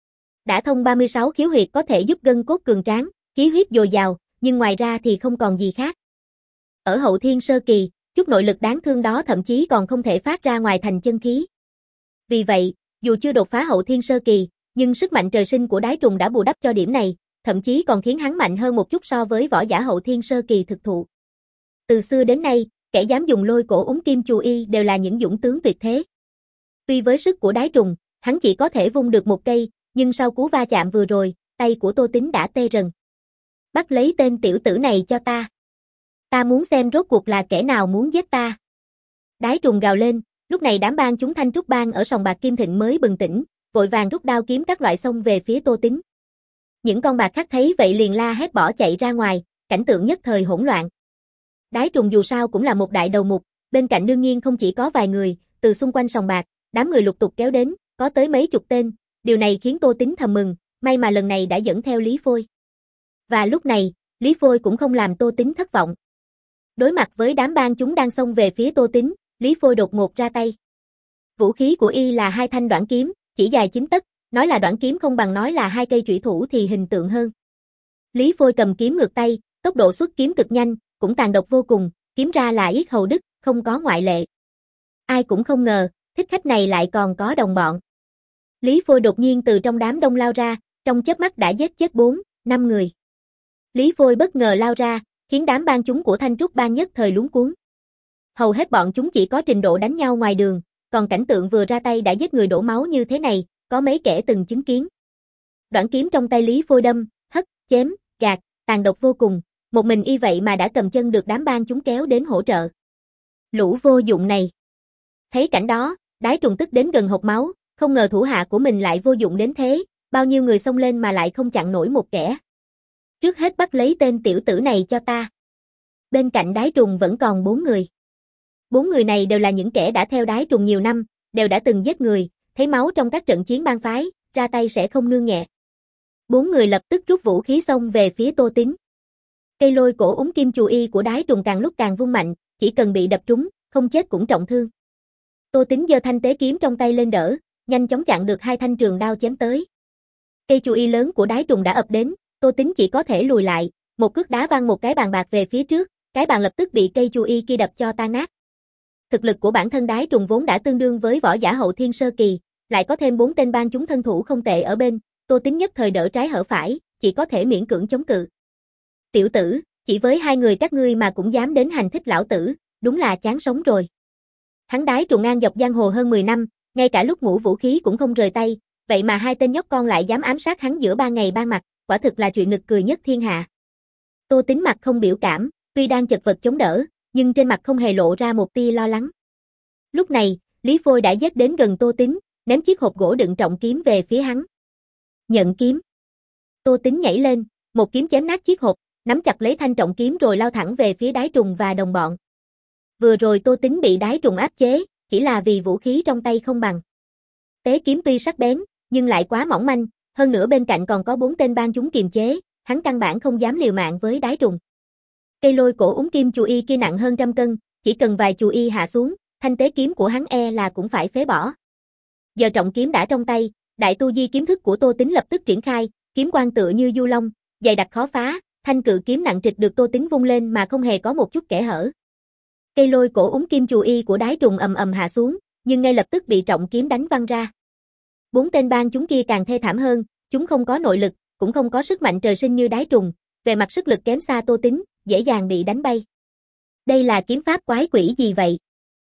Đã thông ba mươi sáu khiếu huyệt có thể giúp gân cốt cường tráng, khí huyết dồi dào, nhưng ngoài ra thì không còn gì khác. Ở hậu thiên sơ kỳ, chút nội lực đáng thương đó thậm chí còn không thể phát ra ngoài thành chân khí. Vì vậy, dù chưa đột phá hậu thiên sơ kỳ, nhưng sức mạnh trời sinh của đái trùng đã bù đắp cho điểm này, thậm chí còn khiến hắn mạnh hơn một chút so với võ giả hậu thiên sơ kỳ thực thụ. Từ xưa đến nay, kẻ dám dùng lôi cổ úng kim chù y đều là những dũng tướng tuyệt thế. Tuy với sức của đái trùng, hắn chỉ có thể vung được một cây, nhưng sau cú va chạm vừa rồi, tay của Tô Tín đã tê rần. Bắt lấy tên tiểu tử này cho ta. Ta muốn xem rốt cuộc là kẻ nào muốn giết ta. Đái trùng gào lên, lúc này đám bang chúng Thanh Trúc Bang ở sòng bạc Kim Thịnh mới bừng tỉnh, vội vàng rút đao kiếm các loại xông về phía Tô Tín. Những con bạc khác thấy vậy liền la hét bỏ chạy ra ngoài, cảnh tượng nhất thời hỗn loạn. Đái trùng dù sao cũng là một đại đầu mục, bên cạnh đương nhiên không chỉ có vài người, từ xung quanh sòng bạc, đám người lục tục kéo đến, có tới mấy chục tên, điều này khiến Tô Tín thầm mừng, may mà lần này đã dẫn theo Lý Phôi. Và lúc này, Lý Phôi cũng không làm Tô Tín thất vọng. Đối mặt với đám bang chúng đang xông về phía Tô Tín, Lý Phôi đột ngột ra tay. Vũ khí của y là hai thanh đoạn kiếm, chỉ dài chín tấc, nói là đoạn kiếm không bằng nói là hai cây chủy thủ thì hình tượng hơn. Lý Phôi cầm kiếm ngược tay, tốc độ xuất kiếm cực nhanh, cũng tàn độc vô cùng, kiếm ra là yết hầu đứt, không có ngoại lệ. Ai cũng không ngờ, thích khách này lại còn có đồng bọn. Lý Phôi đột nhiên từ trong đám đông lao ra, trong chớp mắt đã giết chết bốn, năm người. Lý Phôi bất ngờ lao ra, khiến đám bang chúng của Thanh Trúc Bang nhất thời luống cuống. Hầu hết bọn chúng chỉ có trình độ đánh nhau ngoài đường, còn cảnh tượng vừa ra tay đã giết người đổ máu như thế này, có mấy kẻ từng chứng kiến. Đoạn kiếm trong tay Lý Phôi đâm, hất, chém, gạt, tàn độc vô cùng, một mình y vậy mà đã cầm chân được đám bang chúng kéo đến hỗ trợ. Lũ vô dụng này. Thấy cảnh đó, đái trùng tức đến gần hộc máu, không ngờ thủ hạ của mình lại vô dụng đến thế, bao nhiêu người xông lên mà lại không chặn nổi một kẻ. Trước hết bắt lấy tên tiểu tử này cho ta. Bên cạnh đái trùng vẫn còn bốn người. Bốn người này đều là những kẻ đã theo đái trùng nhiều năm, đều đã từng giết người, thấy máu trong các trận chiến bang phái, ra tay sẽ không nương nhẹ. Bốn người lập tức rút vũ khí xông về phía Tô Tín. Cây lôi cổ úng kim chù y của đái trùng càng lúc càng vung mạnh, chỉ cần bị đập trúng, không chết cũng trọng thương. Tô Tín giơ thanh tế kiếm trong tay lên đỡ, nhanh chóng chặn được hai thanh trường đao chém tới. Cây chù y lớn của đái trùng đã ập đến, Tô Tín chỉ có thể lùi lại, một cước đá văng một cái bàn bạc về phía trước, cái bàn lập tức bị cây chù y kia đập cho tan nát. Thực lực của bản thân đái trùng vốn đã tương đương với võ giả hậu thiên sơ kỳ, lại có thêm bốn tên bang chúng thân thủ không tệ ở bên, Tô Tín nhất thời đỡ trái hở phải, chỉ có thể miễn cưỡng chống cự. Tiểu tử, chỉ với hai người các ngươi mà cũng dám đến hành thích lão tử, đúng là chán sống rồi. Hắn đái trùng ngang dọc giang hồ hơn mười năm, ngay cả lúc ngủ vũ khí cũng không rời tay, vậy mà hai tên nhóc con lại dám ám sát hắn giữa ban ngày ban mặt, quả thực là chuyện nực cười nhất thiên hạ. Tô Tín mặt không biểu cảm, tuy đang chật vật chống đỡ, nhưng trên mặt không hề lộ ra một tia lo lắng. Lúc này, Lý Phôi đã giết đến gần Tô Tín, ném chiếc hộp gỗ đựng trọng kiếm về phía hắn. Nhận kiếm. Tô Tín nhảy lên, một kiếm chém nát chiếc hộp, nắm chặt lấy thanh trọng kiếm rồi lao thẳng về phía đái trùng và đồng bọn. Vừa rồi Tô Tín bị đái trùng áp chế, chỉ là vì vũ khí trong tay không bằng. Tế kiếm tuy sắc bén, nhưng lại quá mỏng manh, hơn nữa bên cạnh còn có bốn tên bang chúng kiềm chế, hắn căn bản không dám liều mạng với đái trùng. Cây lôi cổ úng kim chù y kia nặng hơn trăm cân, chỉ cần vài chù y hạ xuống, thanh tế kiếm của hắn e là cũng phải phế bỏ. Giờ trọng kiếm đã trong tay, đại tu di kiếm thức của Tô Tín lập tức triển khai, kiếm quang tựa như du long, dày đặc khó phá, thanh cự kiếm nặng trịch được Tô Tín vung lên mà không hề có một chút kẽ hở. Cây lôi cổ úng kim chù y của đái trùng ầm ầm hạ xuống, nhưng ngay lập tức bị trọng kiếm đánh văng ra. Bốn tên bang chúng kia càng thê thảm hơn, chúng không có nội lực, cũng không có sức mạnh trời sinh như đái trùng, về mặt sức lực kém xa Tô Tín, dễ dàng bị đánh bay. Đây là kiếm pháp quái quỷ gì vậy?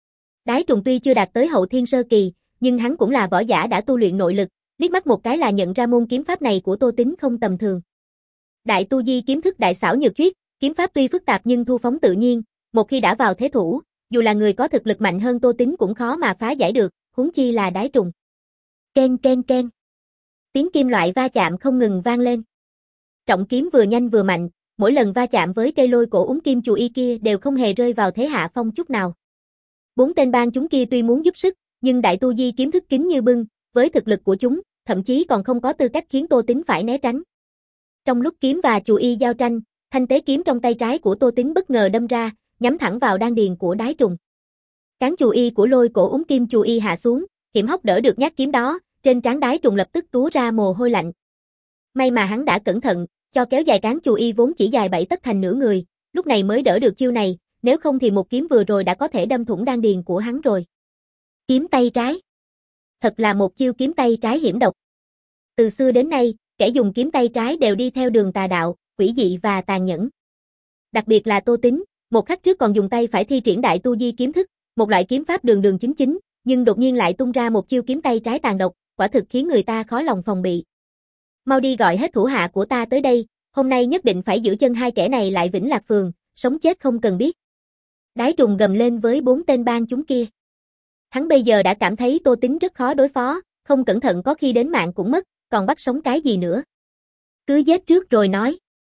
Đái trùng tuy chưa đạt tới hậu thiên sơ kỳ, nhưng hắn cũng là võ giả đã tu luyện nội lực, liếc mắt một cái là nhận ra môn kiếm pháp này của Tô Tín không tầm thường. Đại tu di kiếm thức đại xảo nhược chuyết, kiếm pháp tuy phức tạp nhưng thu phóng tự nhiên, một khi đã vào thế thủ, dù là người có thực lực mạnh hơn Tô Tín cũng khó mà phá giải được, huống chi là đái trùng. Ken ken ken. Tiếng kim loại va chạm không ngừng vang lên. Trọng kiếm vừa nhanh vừa mạnh, mỗi lần va chạm với cây lôi cổ úng kim chù y kia đều không hề rơi vào thế hạ phong chút nào. Bốn tên bang chúng kia tuy muốn giúp sức, nhưng đại tu di kiếm thức kín như bưng, với thực lực của chúng, thậm chí còn không có tư cách khiến Tô Tín phải né tránh. Trong lúc kiếm và chù y giao tranh, thanh tế kiếm trong tay trái của Tô Tín bất ngờ đâm ra, nhắm thẳng vào đan điền của đái trùng. Cán chù y của lôi cổ úng kim chù y hạ xuống, hiểm hóc đỡ được nhát kiếm đó, trên trán đái trùng lập tức túa ra mồ hôi lạnh. May mà hắn đã cẩn thận, cho kéo dài cán chù y vốn chỉ dài bảy tấc thành nửa người, lúc này mới đỡ được chiêu này, nếu không thì một kiếm vừa rồi đã có thể đâm thủng đan điền của hắn rồi. Kiếm tay trái. Thật là một chiêu kiếm tay trái hiểm độc. Từ xưa đến nay, kẻ dùng kiếm tay trái đều đi theo đường tà đạo, quỷ dị và tàn nhẫn. Đặc biệt là Tô Tín, một khắc trước còn dùng tay phải thi triển đại tu di kiếm thức, một loại kiếm pháp đường đường chính chính, nhưng đột nhiên lại tung ra một chiêu kiếm tay trái tàn độc, quả thực khiến người ta khó lòng phòng bị. Mau đi gọi hết thủ hạ của ta tới đây, hôm nay nhất định phải giữ chân hai kẻ này lại Vĩnh Lạc Phường, sống chết không cần biết. Đái trùng gầm lên với bốn tên bang chúng kia. Hắn bây giờ đã cảm thấy Tô Tín rất khó đối phó, không cẩn thận có khi đến mạng cũng mất, còn bắt sống cái gì nữa. Cứ giết trước rồi nói.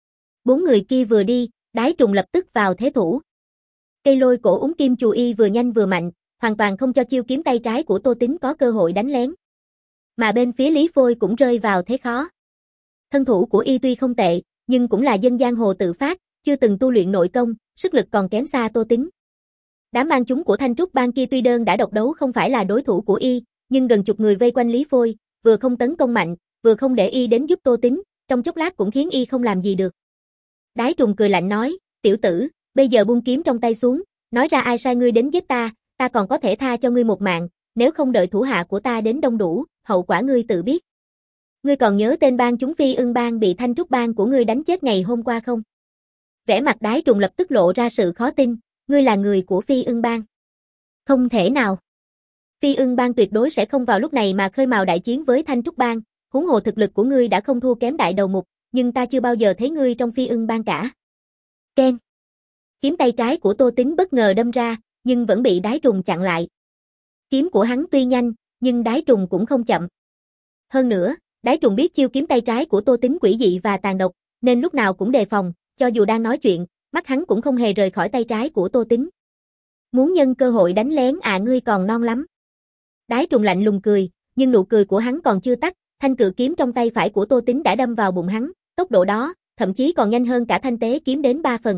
Bốn người kia vừa đi, đái trùng lập tức vào thế thủ. Cây lôi cổ úng kim chù y vừa nhanh vừa mạnh, hoàn toàn không cho chiêu kiếm tay trái của Tô Tín có cơ hội đánh lén. Mà bên phía Lý Phôi cũng rơi vào thế khó. Thân thủ của y tuy không tệ, nhưng cũng là dân giang hồ tự phát, chưa từng tu luyện nội công, sức lực còn kém xa Tô Tín. Đám bang chúng của Thanh Trúc bang kia tuy đơn đã độc đấu không phải là đối thủ của y, nhưng gần chục người vây quanh Lý Phôi, vừa không tấn công mạnh, vừa không để y đến giúp Tô Tín, trong chốc lát cũng khiến y không làm gì được. Đái trùng cười lạnh nói, tiểu tử, bây giờ buông kiếm trong tay xuống, nói ra ai sai ngươi đến giết ta, ta còn có thể tha cho ngươi một mạng, nếu không đợi thủ hạ của ta đến đông đủ, hậu quả ngươi tự biết. Ngươi còn nhớ tên bang chúng Phi Ưng bang bị Thanh Trúc bang của ngươi đánh chết ngày hôm qua không? Vẻ mặt đái trùng lập tức lộ ra sự khó tin, ngươi là người của Phi Ưng bang. Không thể nào. Phi Ưng bang tuyệt đối sẽ không vào lúc này mà khơi mào đại chiến với Thanh Trúc bang, huống hồ thực lực của ngươi đã không thua kém đại đầu mục, nhưng ta chưa bao giờ thấy ngươi trong Phi Ưng bang cả. Ken. Kiếm tay trái của Tô Tín bất ngờ đâm ra, nhưng vẫn bị đái trùng chặn lại. Kiếm của hắn tuy nhanh, nhưng đái trùng cũng không chậm. Hơn nữa, đái trùng biết chiêu kiếm tay trái của Tô Tín quỷ dị và tàn độc, nên lúc nào cũng đề phòng, cho dù đang nói chuyện, mắt hắn cũng không hề rời khỏi tay trái của Tô Tín. Muốn nhân cơ hội đánh lén à ngươi còn non lắm. Đái trùng lạnh lùng cười, nhưng nụ cười của hắn còn chưa tắt, thanh cự kiếm trong tay phải của Tô Tín đã đâm vào bụng hắn, tốc độ đó, thậm chí còn nhanh hơn cả thanh tế kiếm đến ba phần.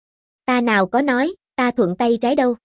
Ta nào có nói, ta thuận tay trái đâu.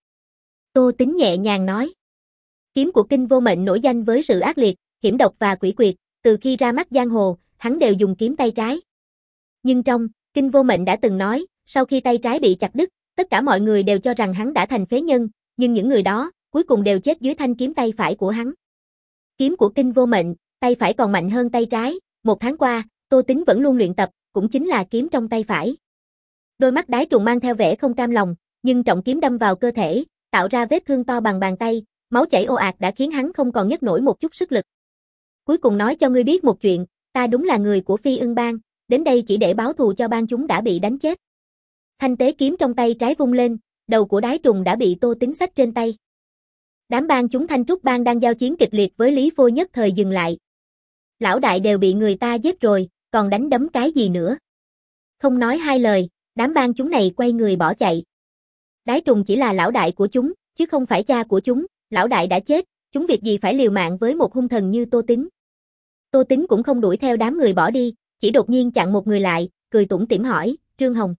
Tô Tín nhẹ nhàng nói. Kiếm của Kinh Vô Mệnh nổi danh với sự ác liệt, hiểm độc và quỷ quyệt, từ khi ra mắt giang hồ, hắn đều dùng kiếm tay trái. Nhưng trong, Kinh Vô Mệnh đã từng nói, sau khi tay trái bị chặt đứt, tất cả mọi người đều cho rằng hắn đã thành phế nhân, nhưng những người đó, cuối cùng đều chết dưới thanh kiếm tay phải của hắn. Kiếm của Kinh Vô Mệnh, tay phải còn mạnh hơn tay trái, một tháng qua, Tô Tín vẫn luôn luyện tập, cũng chính là kiếm trong tay phải. Đôi mắt đái trùng mang theo vẻ không cam lòng, nhưng trọng kiếm đâm vào cơ thể, tạo ra vết thương to bằng bàn tay, máu chảy ồ ạt đã khiến hắn không còn nhấc nổi một chút sức lực. Cuối cùng nói cho ngươi biết một chuyện, ta đúng là người của Phi Ưng bang, đến đây chỉ để báo thù cho bang chúng đã bị đánh chết. Thanh tế kiếm trong tay trái vung lên, đầu của đái trùng đã bị Tô Tín xách trên tay. Đám bang chúng Thanh Trúc bang đang giao chiến kịch liệt với Lý Phôi nhất thời dừng lại. Lão đại đều bị người ta giết rồi, còn đánh đấm cái gì nữa? Không nói hai lời, đám bang chúng này quay người bỏ chạy. Đái trùng chỉ là lão đại của chúng, chứ không phải cha của chúng, lão đại đã chết, chúng việc gì phải liều mạng với một hung thần như Tô Tín. Tô Tín cũng không đuổi theo đám người bỏ đi, chỉ đột nhiên chặn một người lại, cười tủm tỉm hỏi, Trương Hồng.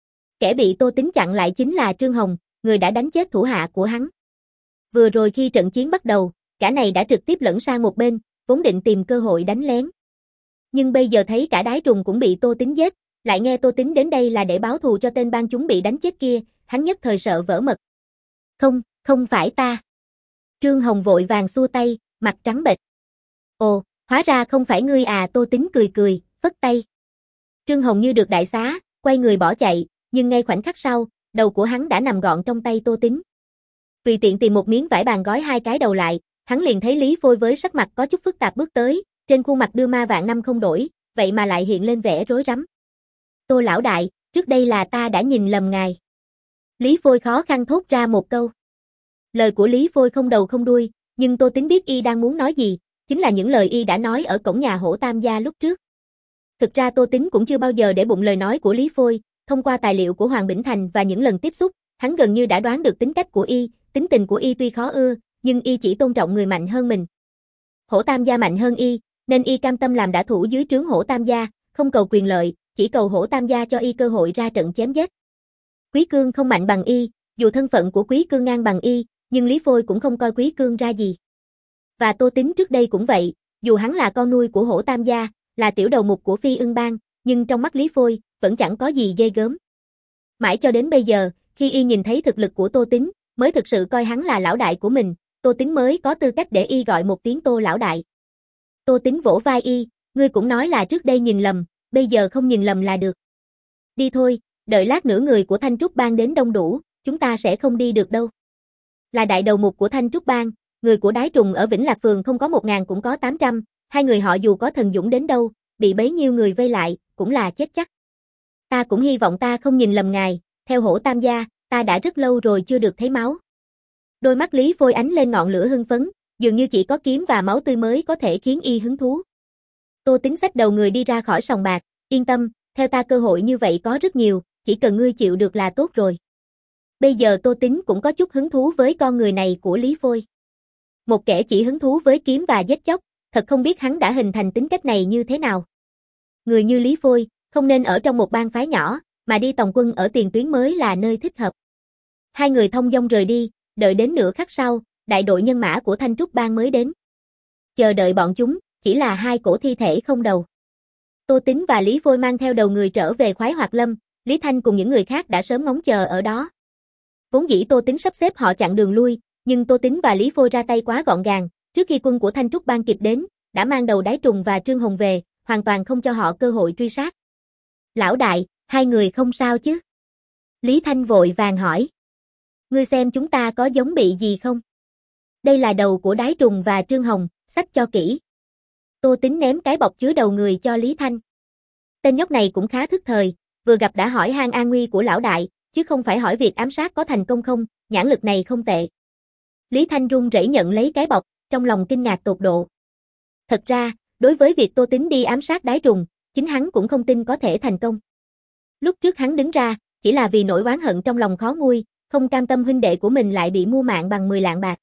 Kẻ bị Tô Tín chặn lại chính là Trương Hồng, người đã đánh chết thủ hạ của hắn. Vừa rồi khi trận chiến bắt đầu, cả này đã trực tiếp lẫn sang một bên, vốn định tìm cơ hội đánh lén. Nhưng bây giờ thấy cả đái trùng cũng bị Tô Tín giết, lại nghe Tô Tín đến đây là để báo thù cho tên bang chúng bị đánh chết kia, hắn nhất thời sợ vỡ mật. Không, không phải ta. Trương Hồng vội vàng xua tay, mặt trắng bệch. Ồ, hóa ra không phải ngươi à, Tô Tính cười cười, phất tay. Trương Hồng như được đại xá, quay người bỏ chạy, nhưng ngay khoảnh khắc sau, đầu của hắn đã nằm gọn trong tay Tô Tính. Tùy tiện tìm một miếng vải bàn gói hai cái đầu lại, hắn liền thấy Lý Phôi với sắc mặt có chút phức tạp bước tới, trên khuôn mặt đưa ma vạn năm không đổi, vậy mà lại hiện lên vẻ rối rắm. Tô lão đại, trước đây là ta đã nhìn lầm ngài. Lý Phôi khó khăn thốt ra một câu. Lời của Lý Phôi không đầu không đuôi, nhưng Tô Tính biết y đang muốn nói gì, chính là những lời y đã nói ở cổng nhà Hổ Tam gia lúc trước. Thực ra Tô Tính cũng chưa bao giờ để bụng lời nói của Lý Phôi, thông qua tài liệu của Hoàng Bỉnh Thành và những lần tiếp xúc, hắn gần như đã đoán được tính cách của y, tính tình của y tuy khó ưa, nhưng y chỉ tôn trọng người mạnh hơn mình. Hổ Tam gia mạnh hơn y, nên y cam tâm làm đả thủ dưới trướng Hổ Tam gia, không cầu quyền lợi, chỉ cầu Hổ Tam gia cho y cơ hội ra trận chém giết. Quý Cương không mạnh bằng y, dù thân phận của Quý Cương ngang bằng y, nhưng Lý Phôi cũng không coi Quý Cương ra gì. Và Tô Tính trước đây cũng vậy, dù hắn là con nuôi của Hổ Tam gia, là tiểu đầu mục của Phi Ưng Bang, nhưng trong mắt Lý Phôi, vẫn chẳng có gì ghê gớm. Mãi cho đến bây giờ, khi y nhìn thấy thực lực của Tô Tính, mới thực sự coi hắn là lão đại của mình, Tô Tính mới có tư cách để y gọi một tiếng Tô lão đại. Tô Tính vỗ vai y, ngươi cũng nói là trước đây nhìn lầm, bây giờ không nhìn lầm là được. Đi thôi, đợi lát nữa người của Thanh Trúc Bang đến đông đủ, chúng ta sẽ không đi được đâu. Là đại đầu mục của Thanh Trúc Bang, người của Đái Trùng ở Vĩnh Lạc Phường không có một ngàn cũng có tám trăm, hai người họ dù có thần dũng đến đâu, bị bấy nhiêu người vây lại, cũng là chết chắc. Ta cũng hy vọng ta không nhìn lầm ngài, theo Hổ Tam gia, ta đã rất lâu rồi chưa được thấy máu. Đôi mắt Lý Phôi ánh lên ngọn lửa hưng phấn, dường như chỉ có kiếm và máu tươi mới có thể khiến y hứng thú. Tô Tính xách đầu người đi ra khỏi sòng bạc, yên tâm, theo ta cơ hội như vậy có rất nhiều, chỉ cần ngươi chịu được là tốt rồi. Bây giờ Tô Tính cũng có chút hứng thú với con người này của Lý Phôi. Một kẻ chỉ hứng thú với kiếm và giết chóc, thật không biết hắn đã hình thành tính cách này như thế nào. Người như Lý Phôi, không nên ở trong một bang phái nhỏ, mà đi tòng quân ở tiền tuyến mới là nơi thích hợp. Hai người thông dong rời đi, đợi đến nửa khắc sau, đại đội nhân mã của Thanh Trúc Bang mới đến. Chờ đợi bọn chúng, chỉ là hai cổ thi thể không đầu. Tô Tính và Lý Phôi mang theo đầu người trở về Khoái Hoạt Lâm, Lý Thanh cùng những người khác đã sớm ngóng chờ ở đó. Vốn dĩ Tô Tính sắp xếp họ chặn đường lui, nhưng Tô Tính và Lý Phôi ra tay quá gọn gàng, trước khi quân của Thanh Trúc Bang kịp đến, đã mang đầu Đái Trùng và Trương Hồng về, hoàn toàn không cho họ cơ hội truy sát. Lão đại, hai người không sao chứ? Lý Thanh vội vàng hỏi. Ngươi xem chúng ta có giống bị gì không? Đây là đầu của Đái Trùng và Trương Hồng, xách cho kỹ. Tô Tính ném cái bọc chứa đầu người cho Lý Thanh. Tên nhóc này cũng khá thức thời, vừa gặp đã hỏi han an nguy của lão đại, chứ không phải hỏi việc ám sát có thành công không, nhãn lực này không tệ. Lý Thanh run rẩy nhận lấy cái bọc, trong lòng kinh ngạc tột độ. Thật ra, đối với việc Tô Tính đi ám sát Đái Trùng, chính hắn cũng không tin có thể thành công. Lúc trước hắn đứng ra, chỉ là vì nỗi oán hận trong lòng khó nguôi, không cam tâm huynh đệ của mình lại bị mua mạng bằng mười lạng bạc.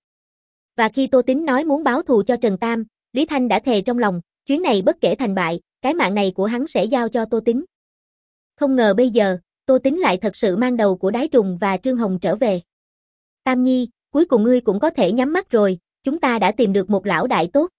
Và khi Tô Tính nói muốn báo thù cho Trần Tam, Lý Thanh đã thề trong lòng, chuyến này bất kể thành bại, cái mạng này của hắn sẽ giao cho Tô Tính. Không ngờ bây giờ, Tô Tính lại thật sự mang đầu của Đái Trùng và Trương Hồng trở về. Tam Nhi, cuối cùng ngươi cũng có thể nhắm mắt rồi, chúng ta đã tìm được một lão đại tốt.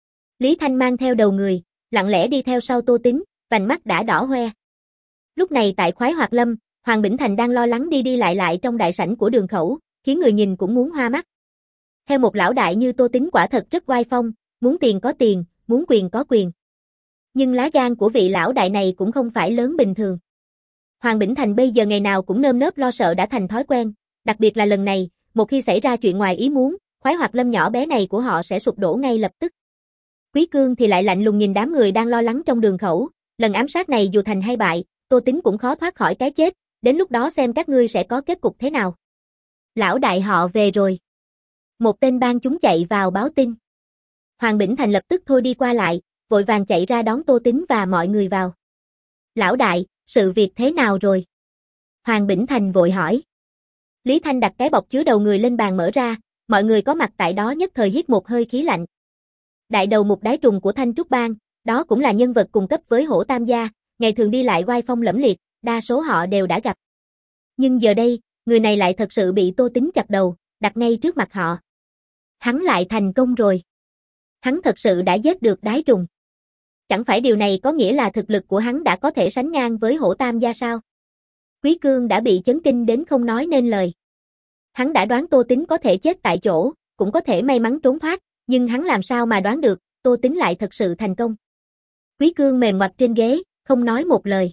Lý Thanh mang theo đầu người, lặng lẽ đi theo sau Tô Tính, vành mắt đã đỏ hoe. Lúc này tại Khoái Hoạt Lâm, Hoàng Bỉnh Thành đang lo lắng đi đi lại lại trong đại sảnh của Đường Khẩu, khiến người nhìn cũng muốn hoa mắt. Theo một lão đại như Tô Tính quả thật rất oai phong, muốn tiền có tiền, muốn quyền có quyền. Nhưng lá gan của vị lão đại này cũng không phải lớn bình thường. Hoàng Bỉnh Thành bây giờ ngày nào cũng nơm nớp lo sợ đã thành thói quen, đặc biệt là lần này, một khi xảy ra chuyện ngoài ý muốn, Khoái Hoạt Lâm nhỏ bé này của họ sẽ sụp đổ ngay lập tức. Quý Cương thì lại lạnh lùng nhìn đám người đang lo lắng trong Đường Khẩu, lần ám sát này dù thành hay bại, Tô Tính cũng khó thoát khỏi cái chết, đến lúc đó xem các ngươi sẽ có kết cục thế nào. Lão đại họ về rồi. Một tên bang chúng chạy vào báo tin. Hoàng Bỉnh Thành lập tức thôi đi qua lại, vội vàng chạy ra đón Tô Tính và mọi người vào. Lão đại, sự việc thế nào rồi? Hoàng Bỉnh Thành vội hỏi. Lý Thanh đặt cái bọc chứa đầu người lên bàn mở ra, mọi người có mặt tại đó nhất thời hít một hơi khí lạnh. Đại đầu mục Đái Trùng của Thanh Trúc Bang, đó cũng là nhân vật cùng cấp với Hổ Tam gia, ngày thường đi lại oai phong lẫm liệt, đa số họ đều đã gặp. Nhưng giờ đây, người này lại thật sự bị Tô Tính chặt đầu, đặt ngay trước mặt họ. Hắn lại thành công rồi. Hắn thật sự đã giết được Đái Trùng. Chẳng phải điều này có nghĩa là thực lực của hắn đã có thể sánh ngang với Hổ Tam gia sao? Quý Cương đã bị chấn kinh đến không nói nên lời. Hắn đã đoán Tô Tính có thể chết tại chỗ, cũng có thể may mắn trốn thoát, nhưng hắn làm sao mà đoán được, Tô Tính lại thật sự thành công. Quý Cương mềm mặt trên ghế, không nói một lời.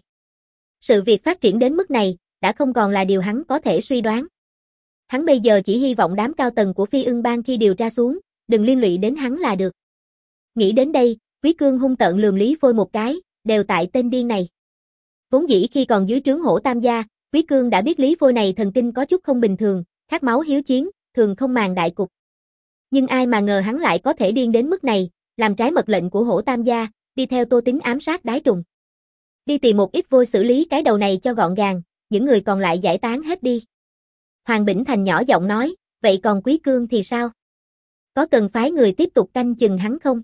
Sự việc phát triển đến mức này, đã không còn là điều hắn có thể suy đoán. Hắn bây giờ chỉ hy vọng đám cao tầng của Phi Ưng Bang khi điều tra xuống, đừng liên lụy đến hắn là được. Nghĩ đến đây, Quý Cương hung tợn lườm Lý Phôi một cái, đều tại tên điên này. Vốn dĩ khi còn dưới trướng Hổ Tam gia, Quý Cương đã biết Lý Phôi này thần kinh có chút không bình thường, khát máu hiếu chiến, thường không màng đại cục. Nhưng ai mà ngờ hắn lại có thể điên đến mức này, làm trái mật lệnh của Hổ Tam gia, đi theo Tô Tính ám sát Đái Trùng. Đi tìm một ít vôi xử lý cái đầu này cho gọn gàng, những người còn lại giải tán hết đi. Hoàng Bỉnh Thành nhỏ giọng nói, vậy còn Quý Cương thì sao? Có cần phái người tiếp tục canh chừng hắn không?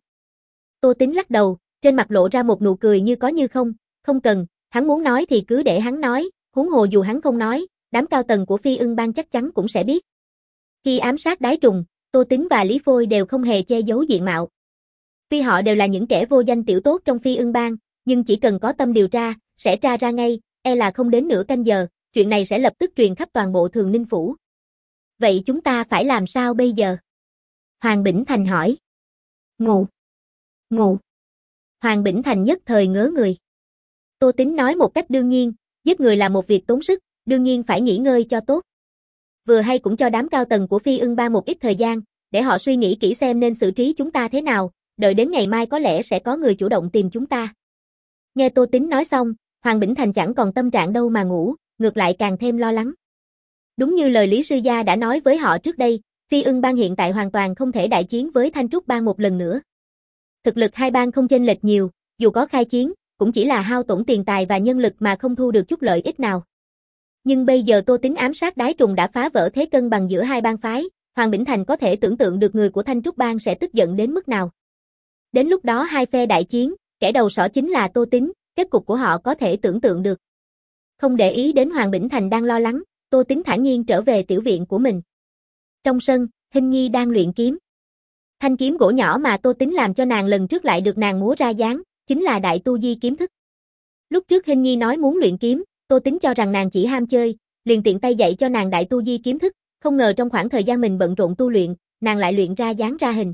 Tô Tính lắc đầu, trên mặt lộ ra một nụ cười như có như không, không cần, hắn muốn nói thì cứ để hắn nói, huống hồ dù hắn không nói, đám cao tầng của Phi Ưng Bang chắc chắn cũng sẽ biết. Khi ám sát Đái Trùng, Tô Tính và Lý Phôi đều không hề che giấu diện mạo. Tuy họ đều là những kẻ vô danh tiểu tốt trong Phi Ưng Bang, nhưng chỉ cần có tâm điều tra, sẽ tra ra ngay, e là không đến nửa canh giờ, chuyện này sẽ lập tức truyền khắp toàn bộ Thường Ninh Phủ. Vậy chúng ta phải làm sao bây giờ? Hoàng Bỉnh Thành hỏi. Ngủ. Ngủ. Hoàng Bỉnh Thành nhất thời ngớ người. Tô Tính nói một cách đương nhiên, giết người là một việc tốn sức, đương nhiên phải nghỉ ngơi cho tốt. Vừa hay cũng cho đám cao tầng của Phi Ưng Bang một ít thời gian, để họ suy nghĩ kỹ xem nên xử trí chúng ta thế nào, đợi đến ngày mai có lẽ sẽ có người chủ động tìm chúng ta. Nghe Tô Tính nói xong, Hoàng Bỉnh Thành chẳng còn tâm trạng đâu mà ngủ, ngược lại càng thêm lo lắng. Đúng như lời Lý Sư Gia đã nói với họ trước đây, Phi Ưng Bang hiện tại hoàn toàn không thể đại chiến với Thanh Trúc Bang một lần nữa. Thực lực hai bang không chênh lệch nhiều, dù có khai chiến, cũng chỉ là hao tổn tiền tài và nhân lực mà không thu được chút lợi ích nào. Nhưng bây giờ Tô Tính ám sát Đái Trùng đã phá vỡ thế cân bằng giữa hai bang phái, Hoàng Bỉnh Thành có thể tưởng tượng được người của Thanh Trúc Bang sẽ tức giận đến mức nào. Đến lúc đó hai phe đại chiến, kẻ đầu sỏ chính là Tô Tính, kết cục của họ có thể tưởng tượng được. Không để ý đến Hoàng Bỉnh Thành đang lo lắng, Tô Tính thản nhiên trở về tiểu viện của mình. Trong sân, Hinh Nhi đang luyện kiếm. Thanh kiếm gỗ nhỏ mà Tô Tính làm cho nàng lần trước lại được nàng múa ra dáng, chính là Đại Tu Di kiếm thức. Lúc trước Hinh Nhi nói muốn luyện kiếm, Tô Tính cho rằng nàng chỉ ham chơi, liền tiện tay dạy cho nàng Đại Tu Di kiếm thức, không ngờ trong khoảng thời gian mình bận rộn tu luyện, nàng lại luyện ra dáng ra hình.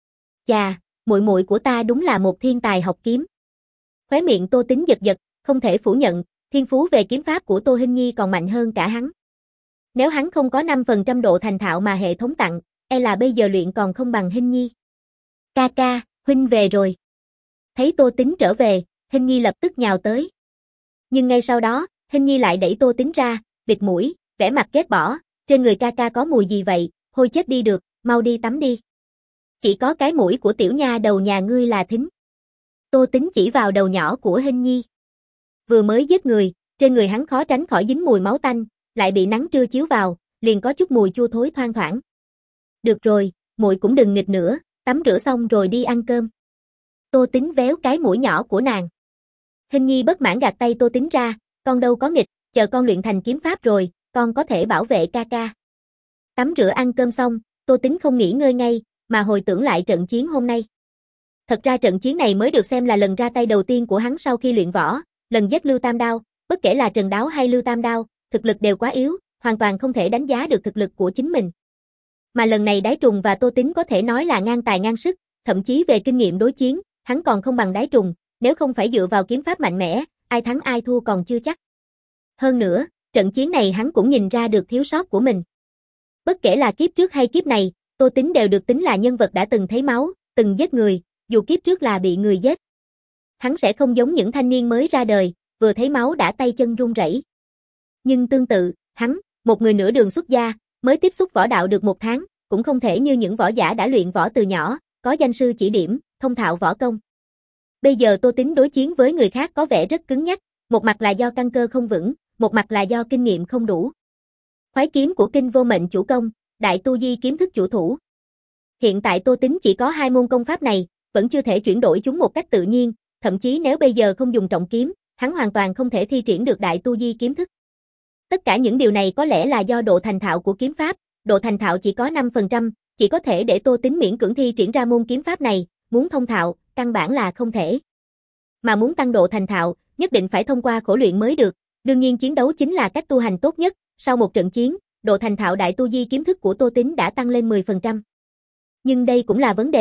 Chà, muội muội của ta đúng là một thiên tài học kiếm. Khóe miệng Tô Tính giật giật, không thể phủ nhận, thiên phú về kiếm pháp của Tô Hinh Nhi còn mạnh hơn cả hắn. Nếu hắn không có năm phần trăm độ thành thạo mà hệ thống tặng, e là bây giờ luyện còn không bằng Hinh Nhi. Ca ca, huynh về rồi. Thấy Tô Tính trở về, Hinh Nhi lập tức nhào tới. Nhưng ngay sau đó, Hinh Nhi lại đẩy Tô Tính ra, bịt mũi, vẻ mặt ghét bỏ, trên người ca ca có mùi gì vậy, hôi chết đi được, mau đi tắm đi. Chỉ có cái mũi của tiểu nha đầu nhà ngươi là thính. Tô Tính chỉ vào đầu nhỏ của Hinh Nhi. Vừa mới giết người, trên người hắn khó tránh khỏi dính mùi máu tanh, lại bị nắng trưa chiếu vào, liền có chút mùi chua thối thoang thoảng. Được rồi, muội cũng đừng nghịch nữa, tắm rửa xong rồi đi ăn cơm. Tô Tính véo cái mũi nhỏ của nàng. Hinh Nhi bất mãn gạt tay Tô Tính ra, con đâu có nghịch, chờ con luyện thành kiếm pháp rồi, con có thể bảo vệ ca ca. Tắm rửa ăn cơm xong, Tô Tính không nghỉ ngơi ngay, mà hồi tưởng lại trận chiến hôm nay. Thật ra trận chiến này mới được xem là lần ra tay đầu tiên của hắn sau khi luyện võ, lần giết Lưu Tam Đao, bất kể là Trần Đáo hay Lưu Tam Đao, thực lực đều quá yếu, hoàn toàn không thể đánh giá được thực lực của chính mình. Mà lần này Đái Trùng và Tô Tính có thể nói là ngang tài ngang sức, thậm chí về kinh nghiệm đối chiến, hắn còn không bằng Đái Trùng, nếu không phải dựa vào kiếm pháp mạnh mẽ, ai thắng ai thua còn chưa chắc. Hơn nữa, trận chiến này hắn cũng nhìn ra được thiếu sót của mình. Bất kể là kiếp trước hay kiếp này, Tô Tính đều được tính là nhân vật đã từng thấy máu, từng giết người, dù kiếp trước là bị người giết. Hắn sẽ không giống những thanh niên mới ra đời, vừa thấy máu đã tay chân run rẩy. Nhưng tương tự, hắn, một người nửa đường xuất gia, mới tiếp xúc võ đạo được một tháng, cũng không thể như những võ giả đã luyện võ từ nhỏ, có danh sư chỉ điểm, thông thạo võ công. Bây giờ Tô Tính đối chiến với người khác có vẻ rất cứng nhắc, một mặt là do căn cơ không vững, một mặt là do kinh nghiệm không đủ. Khoái kiếm của Kinh Vô Mệnh chủ công, Đại Tu Di kiếm thức chủ thủ. Hiện tại Tô Tính chỉ có hai môn công pháp này, vẫn chưa thể chuyển đổi chúng một cách tự nhiên, thậm chí nếu bây giờ không dùng trọng kiếm, hắn hoàn toàn không thể thi triển được Đại Tu Di kiếm thức. Tất cả những điều này có lẽ là do độ thành thạo của kiếm pháp, độ thành thạo chỉ có năm phần trăm, chỉ có thể để Tô Tính miễn cưỡng thi triển ra môn kiếm pháp này, muốn thông thạo, căn bản là không thể. Mà muốn tăng độ thành thạo, nhất định phải thông qua khổ luyện mới được, đương nhiên chiến đấu chính là cách tu hành tốt nhất, sau một trận chiến, độ thành thạo Đại Tu Di kiếm thức của Tô Tính đã tăng lên mười phần trăm. Nhưng đây cũng là vấn đề,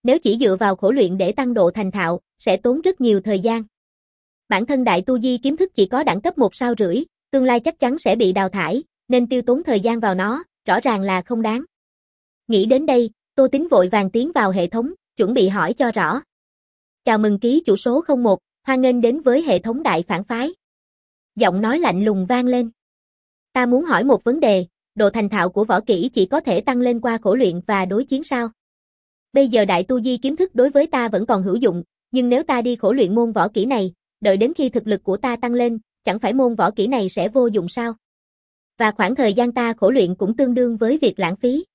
Nếu chỉ dựa vào khổ luyện để tăng độ thành thạo, sẽ tốn rất nhiều thời gian. Bản thân đại tu di kiếm thức chỉ có đẳng cấp một sao rưỡi, tương lai chắc chắn sẽ bị đào thải, nên tiêu tốn thời gian vào nó, rõ ràng là không đáng. Nghĩ đến đây, Tô Tính vội vàng tiến vào hệ thống, chuẩn bị hỏi cho rõ. Chào mừng ký chủ số không một, hoan nghênh đến với hệ thống đại phản phái. Giọng nói lạnh lùng vang lên. Ta muốn hỏi một vấn đề, độ thành thạo của võ kỹ chỉ có thể tăng lên qua khổ luyện và đối chiến sao? Bây giờ đại tu di kiếm thức đối với ta vẫn còn hữu dụng, nhưng nếu ta đi khổ luyện môn võ kỹ này, đợi đến khi thực lực của ta tăng lên, chẳng phải môn võ kỹ này sẽ vô dụng sao? Và khoảng thời gian ta khổ luyện cũng tương đương với việc lãng phí.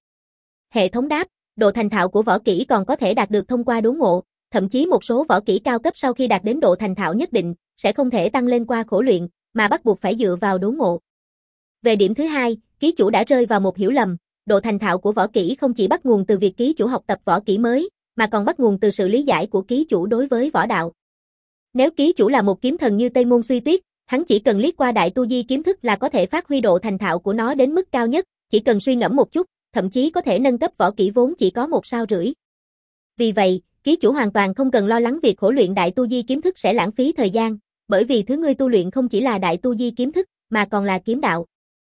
Hệ thống đáp, độ thành thạo của võ kỹ còn có thể đạt được thông qua đốn ngộ, thậm chí một số võ kỹ cao cấp sau khi đạt đến độ thành thạo nhất định, sẽ không thể tăng lên qua khổ luyện, mà bắt buộc phải dựa vào đốn ngộ. Về điểm thứ hai, ký chủ đã rơi vào một hiểu lầm, độ thành thạo của võ kỹ không chỉ bắt nguồn từ việc ký chủ học tập võ kỹ mới, mà còn bắt nguồn từ sự lý giải của ký chủ đối với võ đạo. Nếu ký chủ là một kiếm thần như Tây Môn Suy Tuyết, hắn chỉ cần liếc qua đại tu di kiếm thức là có thể phát huy độ thành thạo của nó đến mức cao nhất, chỉ cần suy ngẫm một chút, thậm chí có thể nâng cấp võ kỹ vốn chỉ có một sao rưỡi. Vì vậy, ký chủ hoàn toàn không cần lo lắng việc khổ luyện đại tu di kiếm thức sẽ lãng phí thời gian, bởi vì thứ ngươi tu luyện không chỉ là đại tu di kiếm thức, mà còn là kiếm đạo.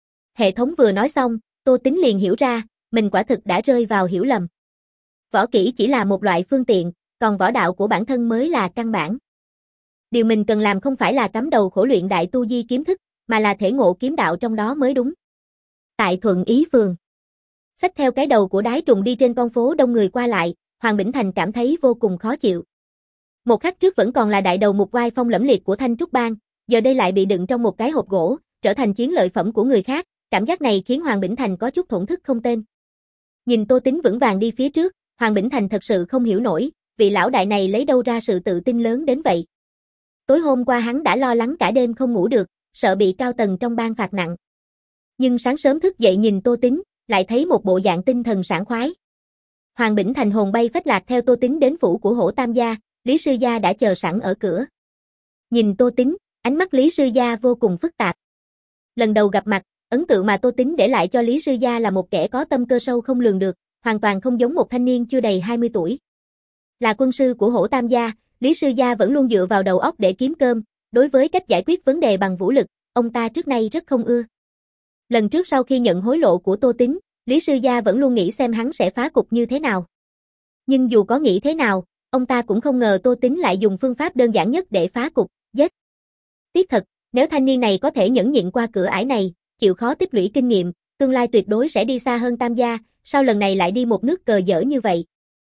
Hệ thống vừa nói xong, Tô Tính liền hiểu ra, mình quả thực đã rơi vào hiểu lầm. Võ kỹ chỉ là một loại phương tiện, còn võ đạo của bản thân mới là căn bản. Điều mình cần làm không phải là cắm đầu khổ luyện đại tu di kiếm thức, mà là thể ngộ kiếm đạo trong đó mới đúng. Tại Thuận Ý Phường, xách theo cái đầu của đái trùng đi trên con phố đông người qua lại, Hoàng Bỉnh Thành cảm thấy vô cùng khó chịu. Một khắc trước vẫn còn là đại đầu mục oai phong lẫm liệt của Thanh Trúc Bang, giờ đây lại bị đựng trong một cái hộp gỗ, trở thành chiến lợi phẩm của người khác, cảm giác này khiến Hoàng Bỉnh Thành có chút thổn thức không tên. Nhìn Tô Tính vững vàng đi phía trước, Hoàng Bỉnh Thành thật sự không hiểu nổi, vị lão đại này lấy đâu ra sự tự tin lớn đến vậy. Tối hôm qua hắn đã lo lắng cả đêm không ngủ được, sợ bị cao tầng trong bang phạt nặng. Nhưng sáng sớm thức dậy nhìn Tô Tính, lại thấy một bộ dạng tinh thần sảng khoái. Hoàng Bỉnh Thành hồn bay phách lạc theo Tô Tính đến phủ của Hổ Tam gia, Lý Sư Gia đã chờ sẵn ở cửa. Nhìn Tô Tính, ánh mắt Lý Sư Gia vô cùng phức tạp. Lần đầu gặp mặt, ấn tượng mà Tô Tính để lại cho Lý Sư Gia là một kẻ có tâm cơ sâu không lường được, hoàn toàn không giống một thanh niên chưa đầy hai mươi tuổi. Là quân sư của Hổ Tam gia, Lý Sư Gia vẫn luôn dựa vào đầu óc để kiếm cơm, đối với cách giải quyết vấn đề bằng vũ lực, ông ta trước nay rất không ưa. Lần trước sau khi nhận hối lộ của Tô Tính, Lý Sư Gia vẫn luôn nghĩ xem hắn sẽ phá cục như thế nào. Nhưng dù có nghĩ thế nào, ông ta cũng không ngờ Tô Tính lại dùng phương pháp đơn giản nhất để phá cục, giết. Tiếc thật, nếu thanh niên này có thể nhẫn nhịn qua cửa ải này, chịu khó tích lũy kinh nghiệm, tương lai tuyệt đối sẽ đi xa hơn Tam gia, sao lần này lại đi một nước cờ dở như vậy.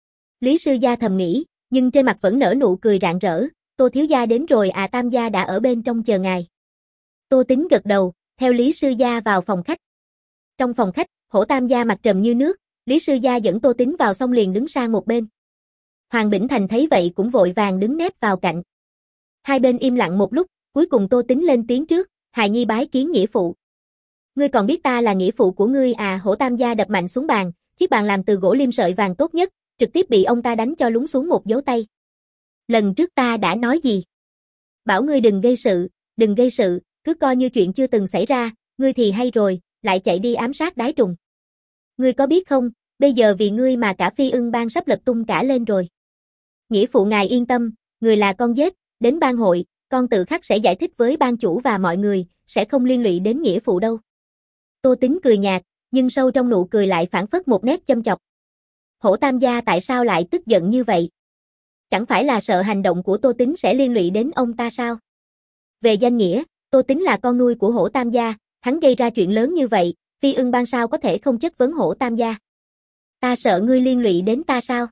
Lý Sư Gia thầm nghĩ, nhưng trên mặt vẫn nở nụ cười rạng rỡ, Tô thiếu gia đến rồi à, Tam gia đã ở bên trong chờ ngài. Tô Tính gật đầu, theo Lý Sư Gia vào phòng khách. Trong phòng khách, Hổ Tam gia mặt trầm như nước, Lý Sư Gia dẫn Tô Tính vào xong liền đứng sang một bên. Hoàng Bỉnh Thành thấy vậy cũng vội vàng đứng nép vào cạnh. Hai bên im lặng một lúc, cuối cùng Tô Tính lên tiếng trước, hài nhi bái kiến nghĩa phụ. Ngươi còn biết ta là nghĩa phụ của ngươi à? Hổ Tam gia đập mạnh xuống bàn, chiếc bàn làm từ gỗ liêm sợi vàng tốt nhất, trực tiếp bị ông ta đánh cho lún xuống một dấu tay. Lần trước ta đã nói gì? Bảo ngươi đừng gây sự, đừng gây sự, cứ coi như chuyện chưa từng xảy ra, ngươi thì hay rồi, lại chạy đi ám sát đái trùng. Ngươi có biết không, bây giờ vì ngươi mà cả Phi Ưng bang sắp lật tung cả lên rồi. Nghĩa phụ ngài yên tâm, người là con giết, đến bang hội, con tự khắc sẽ giải thích với ban chủ và mọi người, sẽ không liên lụy đến nghĩa phụ đâu. Tô Tính cười nhạt, nhưng sâu trong nụ cười lại phảng phất một nét châm chọc. Hổ Tam gia tại sao lại tức giận như vậy? Chẳng phải là sợ hành động của Tô Tính sẽ liên lụy đến ông ta sao? Về danh nghĩa, Tô Tính là con nuôi của Hổ Tam gia, hắn gây ra chuyện lớn như vậy, Phi Ưng bang sao có thể không chất vấn Hổ Tam gia? Ta sợ ngươi liên lụy đến ta sao?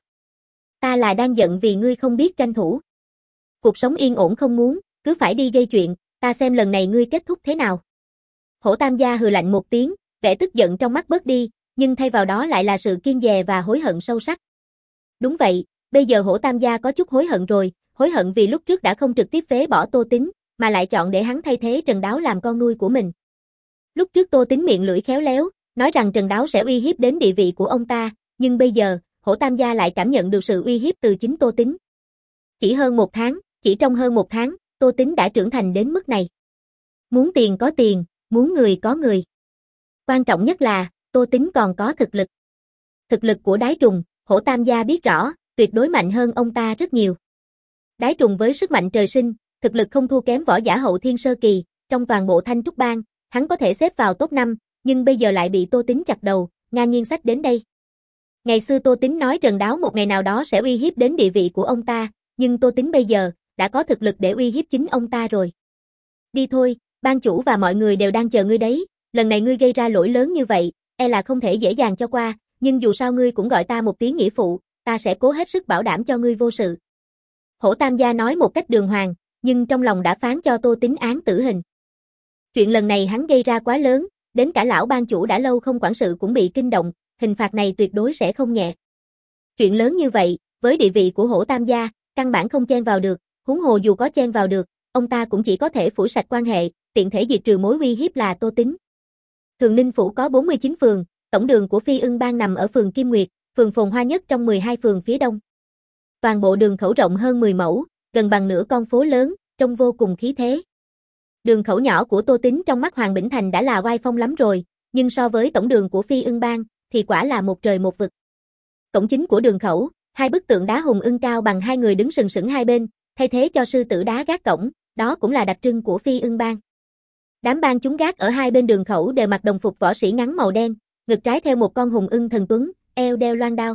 Ta là đang giận vì ngươi không biết tranh thủ. Cuộc sống yên ổn không muốn, cứ phải đi gây chuyện, ta xem lần này ngươi kết thúc thế nào. Hổ Tam gia hừ lạnh một tiếng, vẻ tức giận trong mắt bớt đi, nhưng thay vào đó lại là sự kiêng dè và hối hận sâu sắc. Đúng vậy, bây giờ Hổ Tam gia có chút hối hận rồi, hối hận vì lúc trước đã không trực tiếp phế bỏ Tô Tính, mà lại chọn để hắn thay thế Trần Đáo làm con nuôi của mình. Lúc trước Tô Tính miệng lưỡi khéo léo, nói rằng Trần Đáo sẽ uy hiếp đến địa vị của ông ta, nhưng bây giờ, Hổ Tam gia lại cảm nhận được sự uy hiếp từ chính Tô Tính. Chỉ hơn một tháng, chỉ trong hơn một tháng, Tô Tính đã trưởng thành đến mức này. Muốn tiền có tiền, muốn người có người. Quan trọng nhất là, Tô Tính còn có thực lực. Thực lực của đái trùng, Hổ Tam gia biết rõ, tuyệt đối mạnh hơn ông ta rất nhiều. Đái trùng với sức mạnh trời sinh, thực lực không thua kém võ giả hậu thiên sơ kỳ, trong toàn bộ Thanh Trúc Bang, hắn có thể xếp vào top năm, nhưng bây giờ lại bị Tô Tính chặt đầu, ngang nhiên sách đến đây. Ngày xưa Tô Tính nói Trần Đáo một ngày nào đó sẽ uy hiếp đến địa vị của ông ta, nhưng Tô Tính bây giờ, đã có thực lực để uy hiếp chính ông ta rồi. Đi thôi, ban chủ và mọi người đều đang chờ ngươi đấy, lần này ngươi gây ra lỗi lớn như vậy, e là không thể dễ dàng cho qua, nhưng dù sao ngươi cũng gọi ta một tiếng nghĩa phụ, ta sẽ cố hết sức bảo đảm cho ngươi vô sự. Hổ Tam gia nói một cách đường hoàng, nhưng trong lòng đã phán cho Tô Tính án tử hình. Chuyện lần này hắn gây ra quá lớn, đến cả lão ban chủ đã lâu không quản sự cũng bị kinh động, hình phạt này tuyệt đối sẽ không nhẹ. Chuyện lớn như vậy, với địa vị của Hổ Tam gia, căn bản không chen vào được, huống hồ dù có chen vào được, ông ta cũng chỉ có thể phủi sạch quan hệ, tiện thể diệt trừ mối uy hiếp là Tô Tính. Thường Ninh phủ có bốn mươi chín phường, tổng đường của Phi Ưng Bang nằm ở phường Kim Nguyệt, phường phồn hoa nhất trong mười hai phường phía đông. Toàn bộ đường khẩu rộng hơn mười mẫu, gần bằng nửa con phố lớn, trông vô cùng khí thế. Đường khẩu nhỏ của Tô Tính trong mắt Hoàng Bỉnh Thành đã là oai phong lắm rồi, nhưng so với tổng đường của Phi Ưng Bang, thì quả là một trời một vực. Cổng chính của đường khẩu, hai bức tượng đá hùng ưng cao bằng hai người đứng sừng sững hai bên, thay thế cho sư tử đá gác cổng, đó cũng là đặc trưng của Phi Ưng Bang. Đám bang chúng gác ở hai bên đường khẩu đều mặc đồng phục võ sĩ ngắn màu đen, ngực trái theo một con hùng ưng thần tuấn, eo đeo loan đao.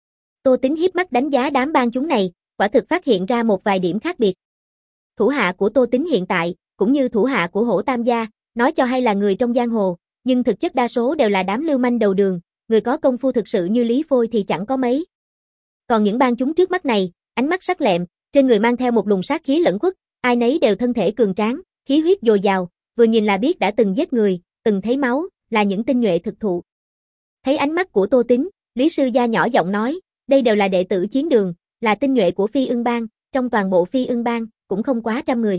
Tô Tính hiếp mắt đánh giá đám bang chúng này, quả thực phát hiện ra một vài điểm khác biệt. Thủ hạ của Tô Tính hiện tại, cũng như thủ hạ của Hổ Tam gia, nói cho hay là người trong giang hồ, nhưng thực chất đa số đều là đám lưu manh đầu đường, người có công phu thực sự như Lý Phôi thì chẳng có mấy. Còn những bang chúng trước mắt này, ánh mắt sắc lẹm, trên người mang theo một luồng sát khí lẫn khuất, ai nấy đều thân thể cường tráng, khí huyết dồi dào, vừa nhìn là biết đã từng giết người, từng thấy máu, là những tinh nhuệ thực thụ. Thấy ánh mắt của Tô Tính, Lý sư gia nhỏ giọng nói, đây đều là đệ tử chiến đường, là tinh nhuệ của Phi Ưng Bang, trong toàn bộ Phi Ưng Bang, cũng không quá trăm người.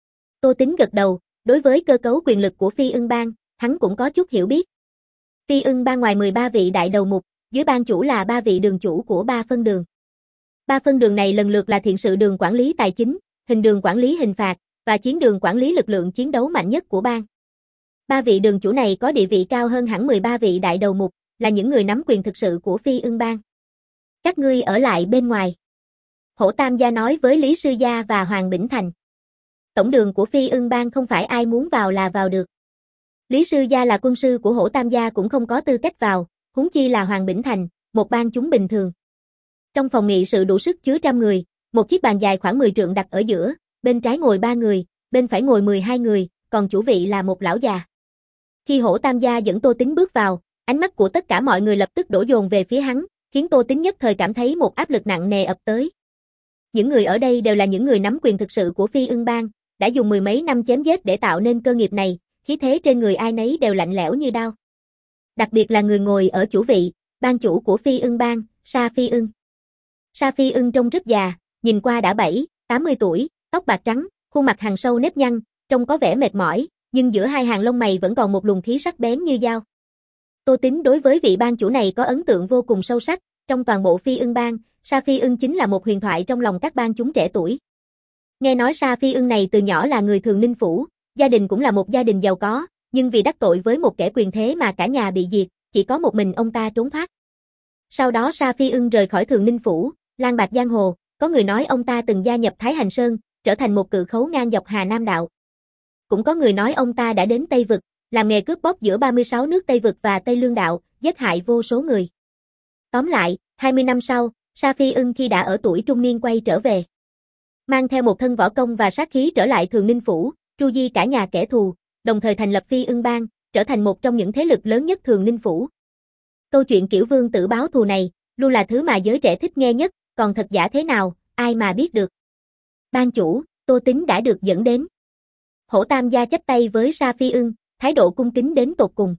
Tô Tính gật đầu, đối với cơ cấu quyền lực của Phi Ưng Bang, hắn cũng có chút hiểu biết. Phi Ưng Bang ngoài mười ba vị đại đầu mục, dưới ban chủ là ba vị đường chủ của ba phân đường. Ba phân đường này lần lượt là thiện sự đường quản lý tài chính, hình đường quản lý hình phạt, và chiến đường quản lý lực lượng chiến đấu mạnh nhất của bang. Ba vị đường chủ này có địa vị cao hơn hẳn mười ba vị đại đầu mục, là những người nắm quyền thực sự của Phi Ưng Bang. Các ngươi ở lại bên ngoài. Hổ Tam gia nói với Lý Sư Gia và Hoàng Bỉnh Thành. Tổng đường của Phi Ưng Bang không phải ai muốn vào là vào được. Lý Sư Gia là quân sư của Hổ Tam gia cũng không có tư cách vào, huống chi là Hoàng Bỉnh Thành, một bang chúng bình thường. Trong phòng nghị sự đủ sức chứa trăm người, một chiếc bàn dài khoảng mười trượng đặt ở giữa, bên trái ngồi ba người, bên phải ngồi mười hai người, còn chủ vị là một lão già. Khi Hổ Tam gia dẫn Tô Tính bước vào, ánh mắt của tất cả mọi người lập tức đổ dồn về phía hắn, khiến Tô Tính nhất thời cảm thấy một áp lực nặng nề ập tới. Những người ở đây đều là những người nắm quyền thực sự của Phi Ưng Bang, đã dùng mười mấy năm chém giết để tạo nên cơ nghiệp này, khí thế trên người ai nấy đều lạnh lẽo như đao. Đặc biệt là người ngồi ở chủ vị, ban chủ của Phi Ưng Bang, Sa Phi Ưng. Sa Phi Ưng trông rất già, nhìn qua đã bảy, tám mươi tuổi, tóc bạc trắng, khuôn mặt hằn sâu nếp nhăn, trông có vẻ mệt mỏi, nhưng giữa hai hàng lông mày vẫn còn một luồng khí sắc bén như dao. Tô Tính đối với vị ban chủ này có ấn tượng vô cùng sâu sắc, trong toàn bộ Phi Ưng Bang, Sa Phi Ưng chính là một huyền thoại trong lòng các bang chúng trẻ tuổi. Nghe nói Sa Phi Ưng này từ nhỏ là người Thường Ninh phủ, gia đình cũng là một gia đình giàu có, nhưng vì đắc tội với một kẻ quyền thế mà cả nhà bị diệt, chỉ có một mình ông ta trốn thoát. Sau đó Sa Phi Ưng rời khỏi Thường Ninh phủ, lang bạt giang hồ, có người nói ông ta từng gia nhập Thái Hành Sơn, trở thành một cự khấu ngang dọc Hà Nam đạo. Cũng có người nói ông ta đã đến Tây Vực, làm nghề cướp bóc giữa ba mươi sáu nước Tây Vực và Tây Lương đạo, giết hại vô số người. Tóm lại, hai mươi năm sau, Sa Phi Ưng khi đã ở tuổi trung niên quay trở về. Mang theo một thân võ công và sát khí trở lại Thường Ninh phủ, tru di cả nhà kẻ thù, đồng thời thành lập Phi Ưng Bang, trở thành một trong những thế lực lớn nhất Thường Ninh phủ. Câu chuyện kiểu vương tử báo thù này, luôn là thứ mà giới trẻ thích nghe nhất, còn thật giả thế nào, ai mà biết được. Ban chủ, Tô Tính đã được dẫn đến. Hổ Tam gia chắp tay với Sa Phi Ưng, thái độ cung kính đến tột cùng.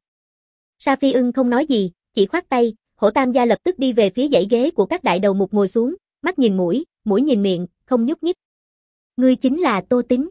Sa Phi Ưng không nói gì, chỉ khoát tay, Hổ Tam gia lập tức đi về phía dãy ghế của các đại đầu mục ngồi xuống, mắt nhìn mũi, mũi nhìn miệng, không nhúc nhích. Ngươi chính là Tô Tính.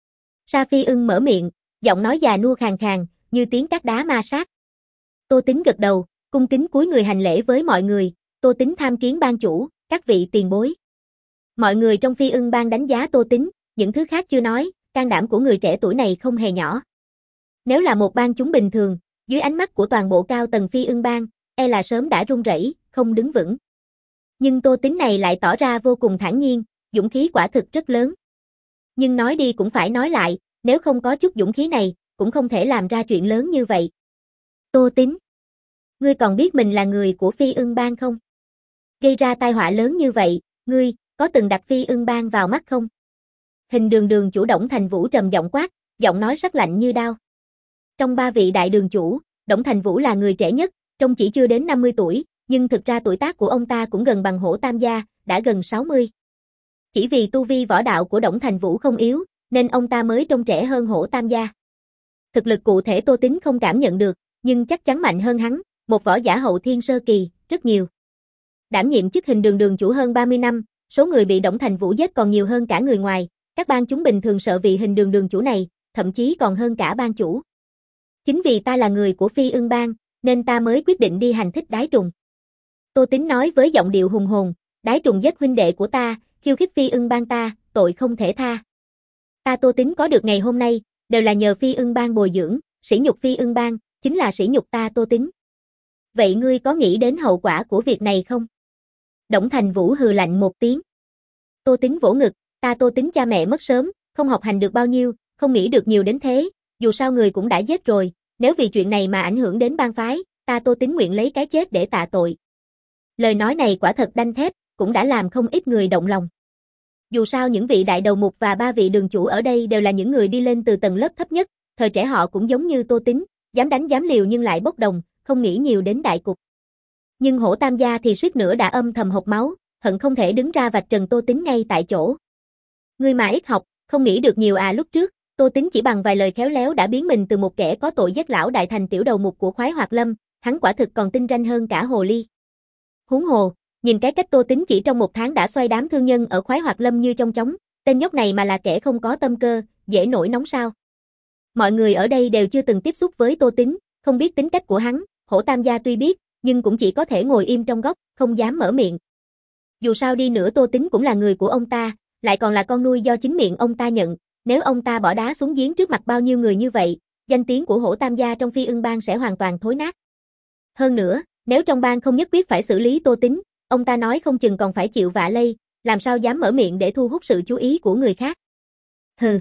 Sa Phi Ưng mở miệng, giọng nói già nua khàn khàn, như tiếng cát đá ma sát. Tô Tính gật đầu, cung kính cúi người hành lễ với mọi người, Tô Tính tham kiến ban chủ, các vị tiền bối. Mọi người trong Phi Ưng Bang đánh giá Tô Tính, những thứ khác chưa nói, can đảm của người trẻ tuổi này không hề nhỏ. Nếu là một bang chúng bình thường, dưới ánh mắt của toàn bộ cao tầng Phi Ưng Bang, e là sớm đã run rẩy, không đứng vững. Nhưng Tô Tín này lại tỏ ra vô cùng thản nhiên, dũng khí quả thực rất lớn. Nhưng nói đi cũng phải nói lại, nếu không có chút dũng khí này, cũng không thể làm ra chuyện lớn như vậy. Tô Tín, ngươi còn biết mình là người của Phi Ưng Bang không? Gây ra tai họa lớn như vậy, ngươi, có từng đặt Phi Ưng Bang vào mắt không? Hình đường đường chủ Đổng Thành Vũ trầm giọng quát, giọng nói sắc lạnh như đao. Trong ba vị đại đường chủ, Đổng Thành Vũ là người trẻ nhất, trông chỉ chưa đến năm mươi tuổi, nhưng thực ra tuổi tác của ông ta cũng gần bằng Hổ Tam gia, đã gần sáu mươi. Chỉ vì tu vi võ đạo của Đổng Thành Vũ không yếu, nên ông ta mới trông trẻ hơn Hổ Tam gia. Thực lực cụ thể Tô Tín không cảm nhận được, nhưng chắc chắn mạnh hơn hắn, một võ giả hậu thiên sơ kỳ, rất nhiều. Đảm nhiệm chức hình đường đường chủ hơn ba mươi năm, số người bị Đổng Thành Vũ giết còn nhiều hơn cả người ngoài, các bang chúng bình thường sợ vị hình đường đường chủ này, thậm chí còn hơn cả bang chủ. Chính vì ta là người của Phi Ưng Bang, nên ta mới quyết định đi hành thích Đái Trùng. Tô Tín nói với giọng điệu hùng hồn, Đái Trùng giết huynh đệ của ta, khiêu khích Phi Ưng Bang ta, tội không thể tha. Ta Tô Tín có được ngày hôm nay, đều là nhờ Phi Ưng Bang bồi dưỡng, sỉ nhục Phi Ưng Bang, chính là sỉ nhục ta Tô Tín. Vậy ngươi có nghĩ đến hậu quả của việc này không? Đổng Thành Vũ hừ lạnh một tiếng. Tô Tín vỗ ngực, ta Tô Tín cha mẹ mất sớm, không học hành được bao nhiêu, không nghĩ được nhiều đến thế, dù sao người cũng đã giết rồi, nếu vì chuyện này mà ảnh hưởng đến bang phái, ta Tô Tín nguyện lấy cái chết để tạ tội. Lời nói này quả thật đanh thép, cũng đã làm không ít người động lòng. Dù sao những vị đại đầu mục và ba vị đường chủ ở đây đều là những người đi lên từ tầng lớp thấp nhất, thời trẻ họ cũng giống như Tô Tín, dám đánh dám liều nhưng lại bốc đồng, không nghĩ nhiều đến đại cục. Nhưng Hổ Tam gia thì suýt nữa đã âm thầm hộc máu, hận không thể đứng ra vạch trần Tô Tín ngay tại chỗ. Ngươi mà ít học, không nghĩ được nhiều à. Lúc trước, Tô Tín chỉ bằng vài lời khéo léo đã biến mình từ một kẻ có tội giết lão đại thành tiểu đầu mục của Khoái Hoạt Lâm, hắn quả thực còn tinh ranh hơn cả hồ ly. Huống hồ, nhìn cái cách Tô Tín chỉ trong một tháng đã xoay đám thương nhân ở Khoái Hoạt Lâm như trong chóng, tên nhóc này mà là kẻ không có tâm cơ, dễ nổi nóng sao? Mọi người ở đây đều chưa từng tiếp xúc với Tô Tín, không biết tính cách của hắn, Hổ Tam gia tuy biết, nhưng cũng chỉ có thể ngồi im trong góc, không dám mở miệng. Dù sao đi nữa Tô Tín cũng là người của ông ta, lại còn là con nuôi do chính miệng ông ta nhận, nếu ông ta bỏ đá xuống giếng trước mặt bao nhiêu người như vậy, danh tiếng của Hổ Tam gia trong Phi Ưng Bang sẽ hoàn toàn thối nát. Hơn nữa, nếu trong bang không nhất quyết phải xử lý Tô Tín, ông ta nói không chừng còn phải chịu vạ lây, làm sao dám mở miệng để thu hút sự chú ý của người khác. Hừ,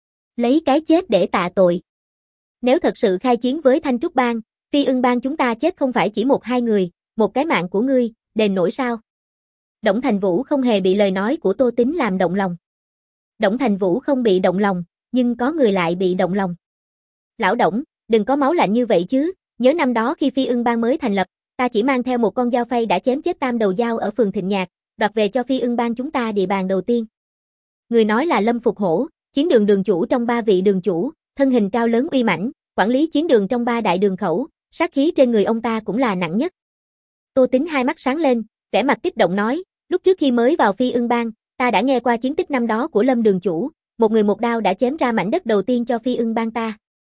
lấy cái chết để tạ tội. Nếu thật sự khai chiến với Thanh Trúc Bang, Phi Ưng Bang chúng ta chết không phải chỉ một hai người, một cái mạng của ngươi, đền nổi sao? Đổng Thành Vũ không hề bị lời nói của Tô Tín làm động lòng. Đổng Thành Vũ không bị động lòng, nhưng có người lại bị động lòng. Lão Đổng, đừng có máu lạnh như vậy chứ, nhớ năm đó khi Phi Ưng Bang mới thành lập, ta chỉ mang theo một con dao phay đã chém chết tam đầu dao ở phường Thịnh Nhạc, đoạt về cho Phi Ưng Bang chúng ta địa bàn đầu tiên. Người nói là Lâm Phục Hổ, chiến đường đường chủ trong ba vị đường chủ, thân hình cao lớn uy mãnh, quản lý chiến đường trong ba đại đường khẩu, sát khí trên người ông ta cũng là nặng nhất. Tô Tín hai mắt sáng lên, vẻ mặt kích động nói, lúc trước khi mới vào Phi Ưng Bang, ta đã nghe qua chiến tích năm đó của Lâm đường chủ, một người một đao đã chém ra mảnh đất đầu tiên cho Phi Ưng Bang ta.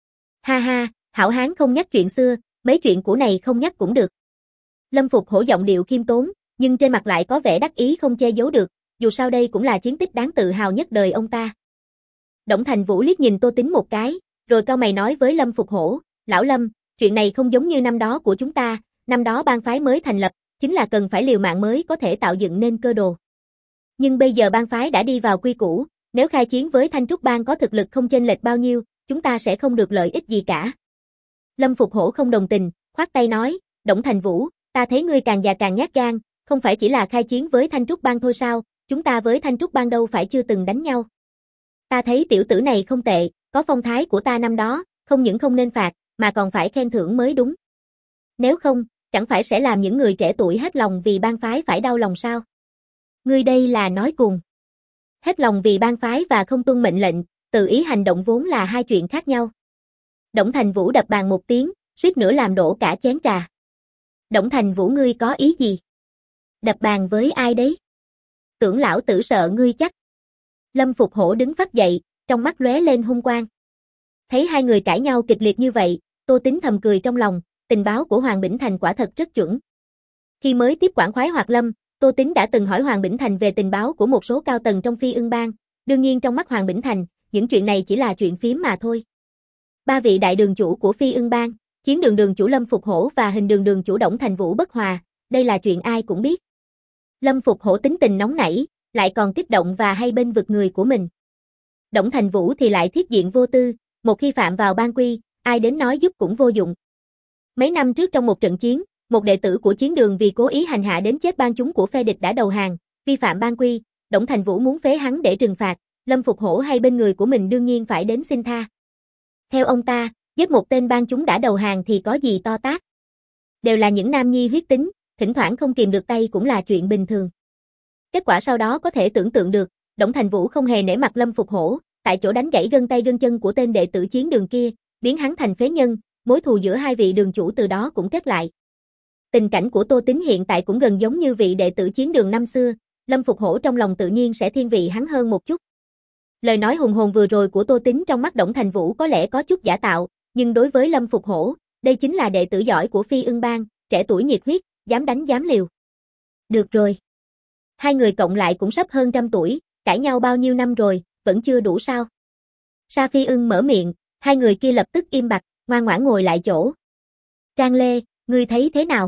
Ha ha, hảo hán không nhắc chuyện xưa, mấy chuyện cũ này không nhắc cũng được. Lâm Phục Hổ giọng điệu khiêm tốn, nhưng trên mặt lại có vẻ đắc ý không che giấu được, dù sao đây cũng là chiến tích đáng tự hào nhất đời ông ta. Đổng Thành Vũ liếc nhìn Tô Tín một cái, rồi cau mày nói với Lâm Phục Hổ, lão Lâm, chuyện này không giống như năm đó của chúng ta, năm đó bang phái mới thành lập, chính là cần phải liều mạng mới có thể tạo dựng nên cơ đồ. Nhưng bây giờ bang phái đã đi vào quy củ, nếu khai chiến với Thanh Trúc Bang có thực lực không chênh lệch bao nhiêu, chúng ta sẽ không được lợi ích gì cả. Lâm Phục Hổ không đồng tình, khoát tay nói, Đổng Thành Vũ, ta thấy ngươi càng già càng nhát gan, không phải chỉ là khai chiến với Thanh Trúc Bang thôi sao, chúng ta với Thanh Trúc Bang đâu phải chưa từng đánh nhau. Ta thấy tiểu tử này không tệ, có phong thái của ta năm đó, không những không nên phạt, mà còn phải khen thưởng mới đúng. Nếu không, chẳng phải sẽ làm những người trẻ tuổi hết lòng vì bang phái phải đau lòng sao? Ngươi đây là nói cùng. Hết lòng vì bang phái và không tuân mệnh lệnh, tự ý hành động vốn là hai chuyện khác nhau. Đổng Thành Vũ đập bàn một tiếng, suýt nữa làm đổ cả chén trà. Đổng Thành Vũ ngươi có ý gì? Đập bàn với ai đấy? Tưởng lão tử sợ ngươi chắc. Lâm Phục Hổ đứng phắt dậy, trong mắt lóe lên hung quang. Thấy hai người cãi nhau kịch liệt như vậy, Tô Tín thầm cười trong lòng, tình báo của Hoàng Bỉnh Thành quả thật rất chuẩn. Khi mới tiếp quản Khoái Hoạt Lâm, Tô Tín đã từng hỏi Hoàng Bỉnh Thành về tình báo của một số cao tầng trong Phi Ưng Bang, đương nhiên trong mắt Hoàng Bỉnh Thành, những chuyện này chỉ là chuyện phiếm mà thôi. Ba vị đại đường chủ của Phi Ưng Bang, chiến đường đường chủ Lâm Phục Hổ và hình đường đường chủ Đổng Thành Vũ bất hòa, đây là chuyện ai cũng biết. Lâm Phục Hổ tính tình nóng nảy, lại còn kích động và hay bên vực người của mình. Đổng Thành Vũ thì lại thiết diện vô tư, một khi phạm vào ban quy, ai đến nói giúp cũng vô dụng. Mấy năm trước trong một trận chiến, một đệ tử của chiến đường vì cố ý hành hạ đến chết ban chúng của phe địch đã đầu hàng, vi phạm ban quy, Đổng Thành Vũ muốn phế hắn để trừng phạt, Lâm Phục Hổ hay bên người của mình đương nhiên phải đến xin tha. Theo ông ta, giết một tên ban chúng đã đầu hàng thì có gì to tát. Đều là những nam nhi huyết tính, thỉnh thoảng không kìm được tay cũng là chuyện bình thường. Kết quả sau đó có thể tưởng tượng được, Đổng Thành Vũ không hề nể mặt Lâm Phục Hổ, tại chỗ đánh gãy gân tay gân chân của tên đệ tử chiến đường kia, biến hắn thành phế nhân, mối thù giữa hai vị đường chủ từ đó cũng kết lại. Tình cảnh của Tô Tín hiện tại cũng gần giống như vị đệ tử chiến đường năm xưa, Lâm Phục Hổ trong lòng tự nhiên sẽ thiên vị hắn hơn một chút. Lời nói hùng hồn vừa rồi của Tô Tín trong mắt Đổng Thành Vũ có lẽ có chút giả tạo, nhưng đối với Lâm Phục Hổ, đây chính là đệ tử giỏi của Phi Ưng Bang, trẻ tuổi nhiệt huyết, dám đánh dám liều. Được rồi. Hai người cộng lại cũng sắp hơn trăm tuổi, cãi nhau bao nhiêu năm rồi, vẫn chưa đủ sao? Sa Phi Ưng mở miệng, hai người kia lập tức im bặt, ngoan ngoãn ngồi lại chỗ. Trang Lê, ngươi thấy thế nào?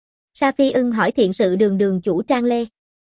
Sa Phi Ưng hỏi thiện sự đường đường chủ Trang Lê.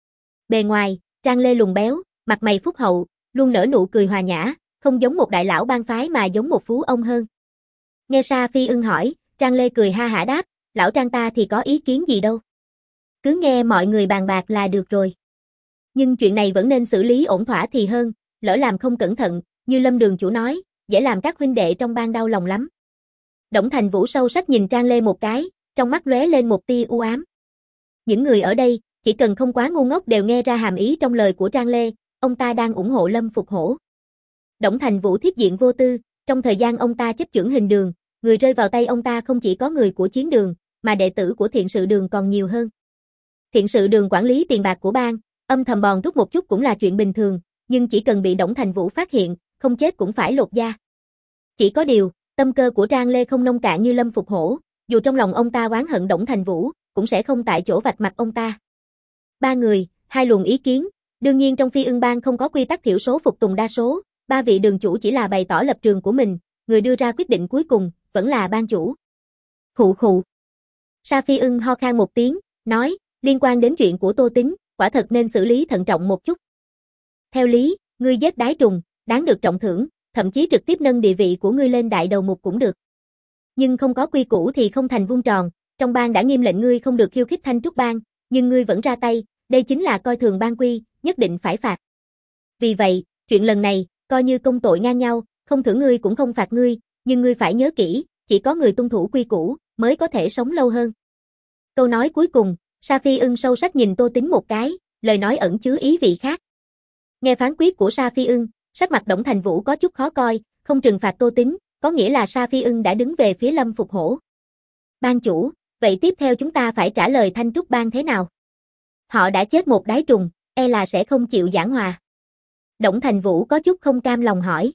Bề ngoài, Trang Lê lùn béo, mặt mày phúc hậu, luôn nở nụ cười hòa nhã, không giống một đại lão bang phái mà giống một phú ông hơn. Nghe Sa Phi Ưng hỏi, Trang Lê cười ha hả đáp, lão Trang ta thì có ý kiến gì đâu. Cứ nghe mọi người bàn bạc là được rồi. Nhưng chuyện này vẫn nên xử lý ổn thỏa thì hơn, lỡ làm không cẩn thận, như Lâm đường chủ nói, dễ làm các huynh đệ trong bang đau lòng lắm. Đổng Thành Vũ sâu sắc nhìn Trang Lê một cái, trong mắt lóe lên một tia u ám. Những người ở đây, chỉ cần không quá ngu ngốc đều nghe ra hàm ý trong lời của Trang Lê, ông ta đang ủng hộ Lâm Phục Hổ. Đổng Thành Vũ thiết diện vô tư, trong thời gian ông ta chấp chưởng hình đường, người rơi vào tay ông ta không chỉ có người của chiến đường, mà đệ tử của thiện sự đường còn nhiều hơn. Thiện sự đường quản lý tiền bạc của bang, âm thầm bòn rút một chút cũng là chuyện bình thường, nhưng chỉ cần bị Đổng Thành Vũ phát hiện, không chết cũng phải lột da. Chỉ có điều, tâm cơ của Trang Lê không nông cạn như Lâm Phục Hổ, dù trong lòng ông ta oán hận Đổng Thành Vũ, cũng sẽ không tại chỗ vạch mặt ông ta. Ba người, hai luồng ý kiến, đương nhiên trong Phi Ưng Bang không có quy tắc thiểu số phục tùng đa số, ba vị đường chủ chỉ là bày tỏ lập trường của mình, người đưa ra quyết định cuối cùng, vẫn là bang chủ. Khụ khụ. Sa Phi Ưng ho khan một tiếng, nói, liên quan đến chuyện của Tô Tín, quả thật nên xử lý thận trọng một chút. Theo lý, ngươi giết đái trùng, đáng được trọng thưởng, thậm chí trực tiếp nâng địa vị của ngươi lên đại đầu mục cũng được. Nhưng không có quy củ thì không thành vuông tròn, trong bang đã nghiêm lệnh ngươi không được khiêu khích Thanh Trúc Bang, nhưng ngươi vẫn ra tay, đây chính là coi thường bang quy, nhất định phải phạt. Vì vậy, chuyện lần này, coi như công tội ngang nhau, không thưởng ngươi cũng không phạt ngươi, nhưng ngươi phải nhớ kỹ, chỉ có người tuân thủ quy củ, mới có thể sống lâu hơn. Câu nói cuối cùng, Sa Phi Ưng sâu sắc nhìn Tô Tín một cái, lời nói ẩn chứa ý vị khác. Nghe phán quyết của Sa Phi Ưng, sắc mặt Đổng Thành Vũ có chút khó coi, không trừng phạt Tô Tín, có nghĩa là Sa Phi Ưng đã đứng về phía Lâm Phục Hổ. Ban chủ, vậy tiếp theo chúng ta phải trả lời Thanh Trúc Bang thế nào? Họ đã chết một đái trùng, e là sẽ không chịu giảng hòa. Đổng Thành Vũ có chút không cam lòng hỏi.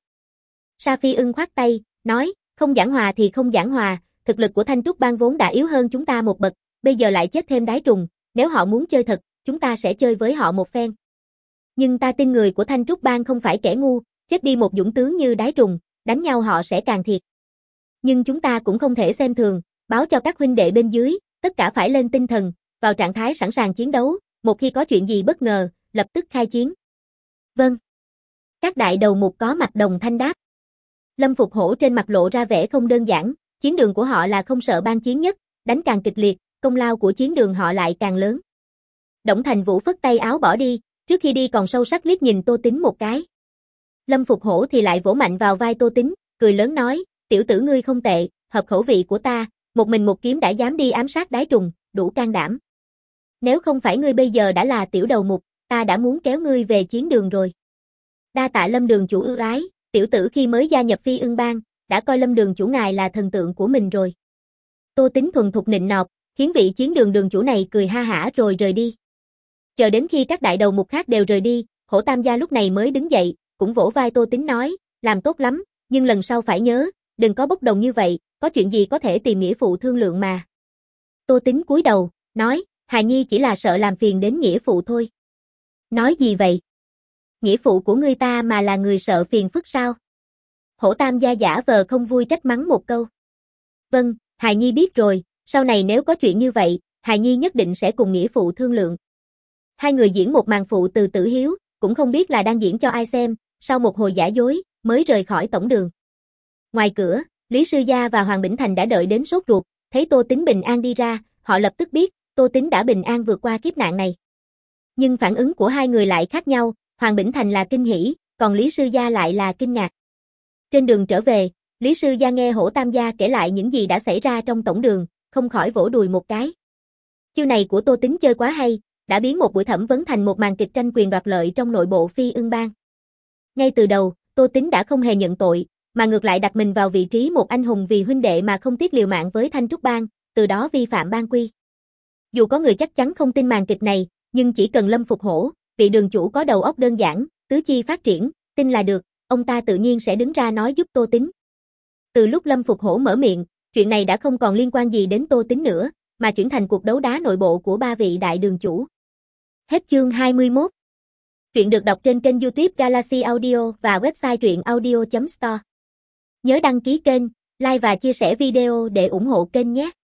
Sa Phi Ưng khoát tay, nói, không giảng hòa thì không giảng hòa, thực lực của Thanh Trúc Bang vốn đã yếu hơn chúng ta một bậc, bây giờ lại chết thêm đái trùng, nếu họ muốn chơi thật, chúng ta sẽ chơi với họ một phen. Nhưng ta tin người của Thanh Trúc Bang không phải kẻ ngu, chết đi một dũng tướng như đái trùng, đánh nhau họ sẽ càng thiệt. Nhưng chúng ta cũng không thể xem thường, báo cho các huynh đệ bên dưới, tất cả phải lên tinh thần, vào trạng thái sẵn sàng chiến đấu, một khi có chuyện gì bất ngờ, lập tức khai chiến. Vâng. Các đại đầu mục có mặt đồng thanh đáp. Lâm Phục Hổ trên mặt lộ ra vẻ không đơn giản, chiến đường của họ là không sợ bang chiến nhất, đánh càng kịch liệt, công lao của chiến đường họ lại càng lớn. Đổng Thành Vũ phất tay áo bỏ đi, trước khi đi còn sâu sắc liếc nhìn Tô Tín một cái. Lâm Phục Hổ thì lại vỗ mạnh vào vai Tô Tín, cười lớn nói, tiểu tử ngươi không tệ, hợp khẩu vị của ta, một mình một kiếm đã dám đi ám sát đái trùng, đủ can đảm. Nếu không phải ngươi bây giờ đã là tiểu đầu mục, ta đã muốn kéo ngươi về chiến đường rồi. Đa tạ Lâm đường chủ ưu ái, tiểu tử khi mới gia nhập Phi Ưng Bang, đã coi Lâm đường chủ ngài là thần tượng của mình rồi. Tô Tín thuần thục nịnh nọt, khiến vị chiến đường đường chủ này cười ha hả rồi rời đi. Chờ đến khi các đại đầu mục khác đều rời đi, Hổ Tam gia lúc này mới đứng dậy, cũng vỗ vai Tô Tín nói, làm tốt lắm, nhưng lần sau phải nhớ, đừng có bốc đồng như vậy, có chuyện gì có thể tìm nghĩa phụ thương lượng mà. Tô Tín cúi đầu, nói, hài nhi chỉ là sợ làm phiền đến nghĩa phụ thôi. Nói gì vậy? Nghĩa phụ của ngươi ta mà là người sợ phiền phức sao? Hổ Tam gia giả vờ không vui trách mắng một câu. Vâng, hài nhi biết rồi, sau này nếu có chuyện như vậy, hài nhi nhất định sẽ cùng nghĩa phụ thương lượng. Hai người diễn một màn phụ từ Tử Hiếu, cũng không biết là đang diễn cho ai xem, sau một hồi giả dối, mới rời khỏi tổng đường. Ngoài cửa, Lý Sư Gia và Hoàng Bỉnh Thành đã đợi đến sốt ruột, thấy Tô Tín bình an đi ra, họ lập tức biết, Tô Tín đã bình an vượt qua kiếp nạn này. Nhưng phản ứng của hai người lại khác nhau, Hoàng Bỉnh Thành là kinh hỉ, còn Lý Sư Gia lại là kinh ngạc. Trên đường trở về, Lý Sư Gia nghe Hổ Tam Gia kể lại những gì đã xảy ra trong tổng đường, không khỏi vỗ đùi một cái. Chiêu này của Tô Tín chơi quá hay, đã biến một buổi thẩm vấn thành một màn kịch tranh quyền đoạt lợi trong nội bộ Phi Ưng Bang. Ngay từ đầu, Tô Tín đã không hề nhận tội, mà ngược lại đặt mình vào vị trí một anh hùng vì huynh đệ mà không tiếc liều mạng với Thanh Trúc Bang, từ đó vi phạm bang quy. Dù có người chắc chắn không tin màn kịch này, nhưng chỉ cần Lâm Phục Hổ, vị đường chủ có đầu óc đơn giản, tứ chi phát triển, tin là được, ông ta tự nhiên sẽ đứng ra nói giúp Tô Tín. Từ lúc Lâm Phục Hổ mở miệng, chuyện này đã không còn liên quan gì đến Tô Tín nữa, mà chuyển thành cuộc đấu đá nội bộ của ba vị đại đường chủ. Hết chương hai mươi mốt. Truyện được đọc trên kênh YouTube Galaxy Audio và website truyện audio chấm store. Nhớ đăng ký kênh, like và chia sẻ video để ủng hộ kênh nhé.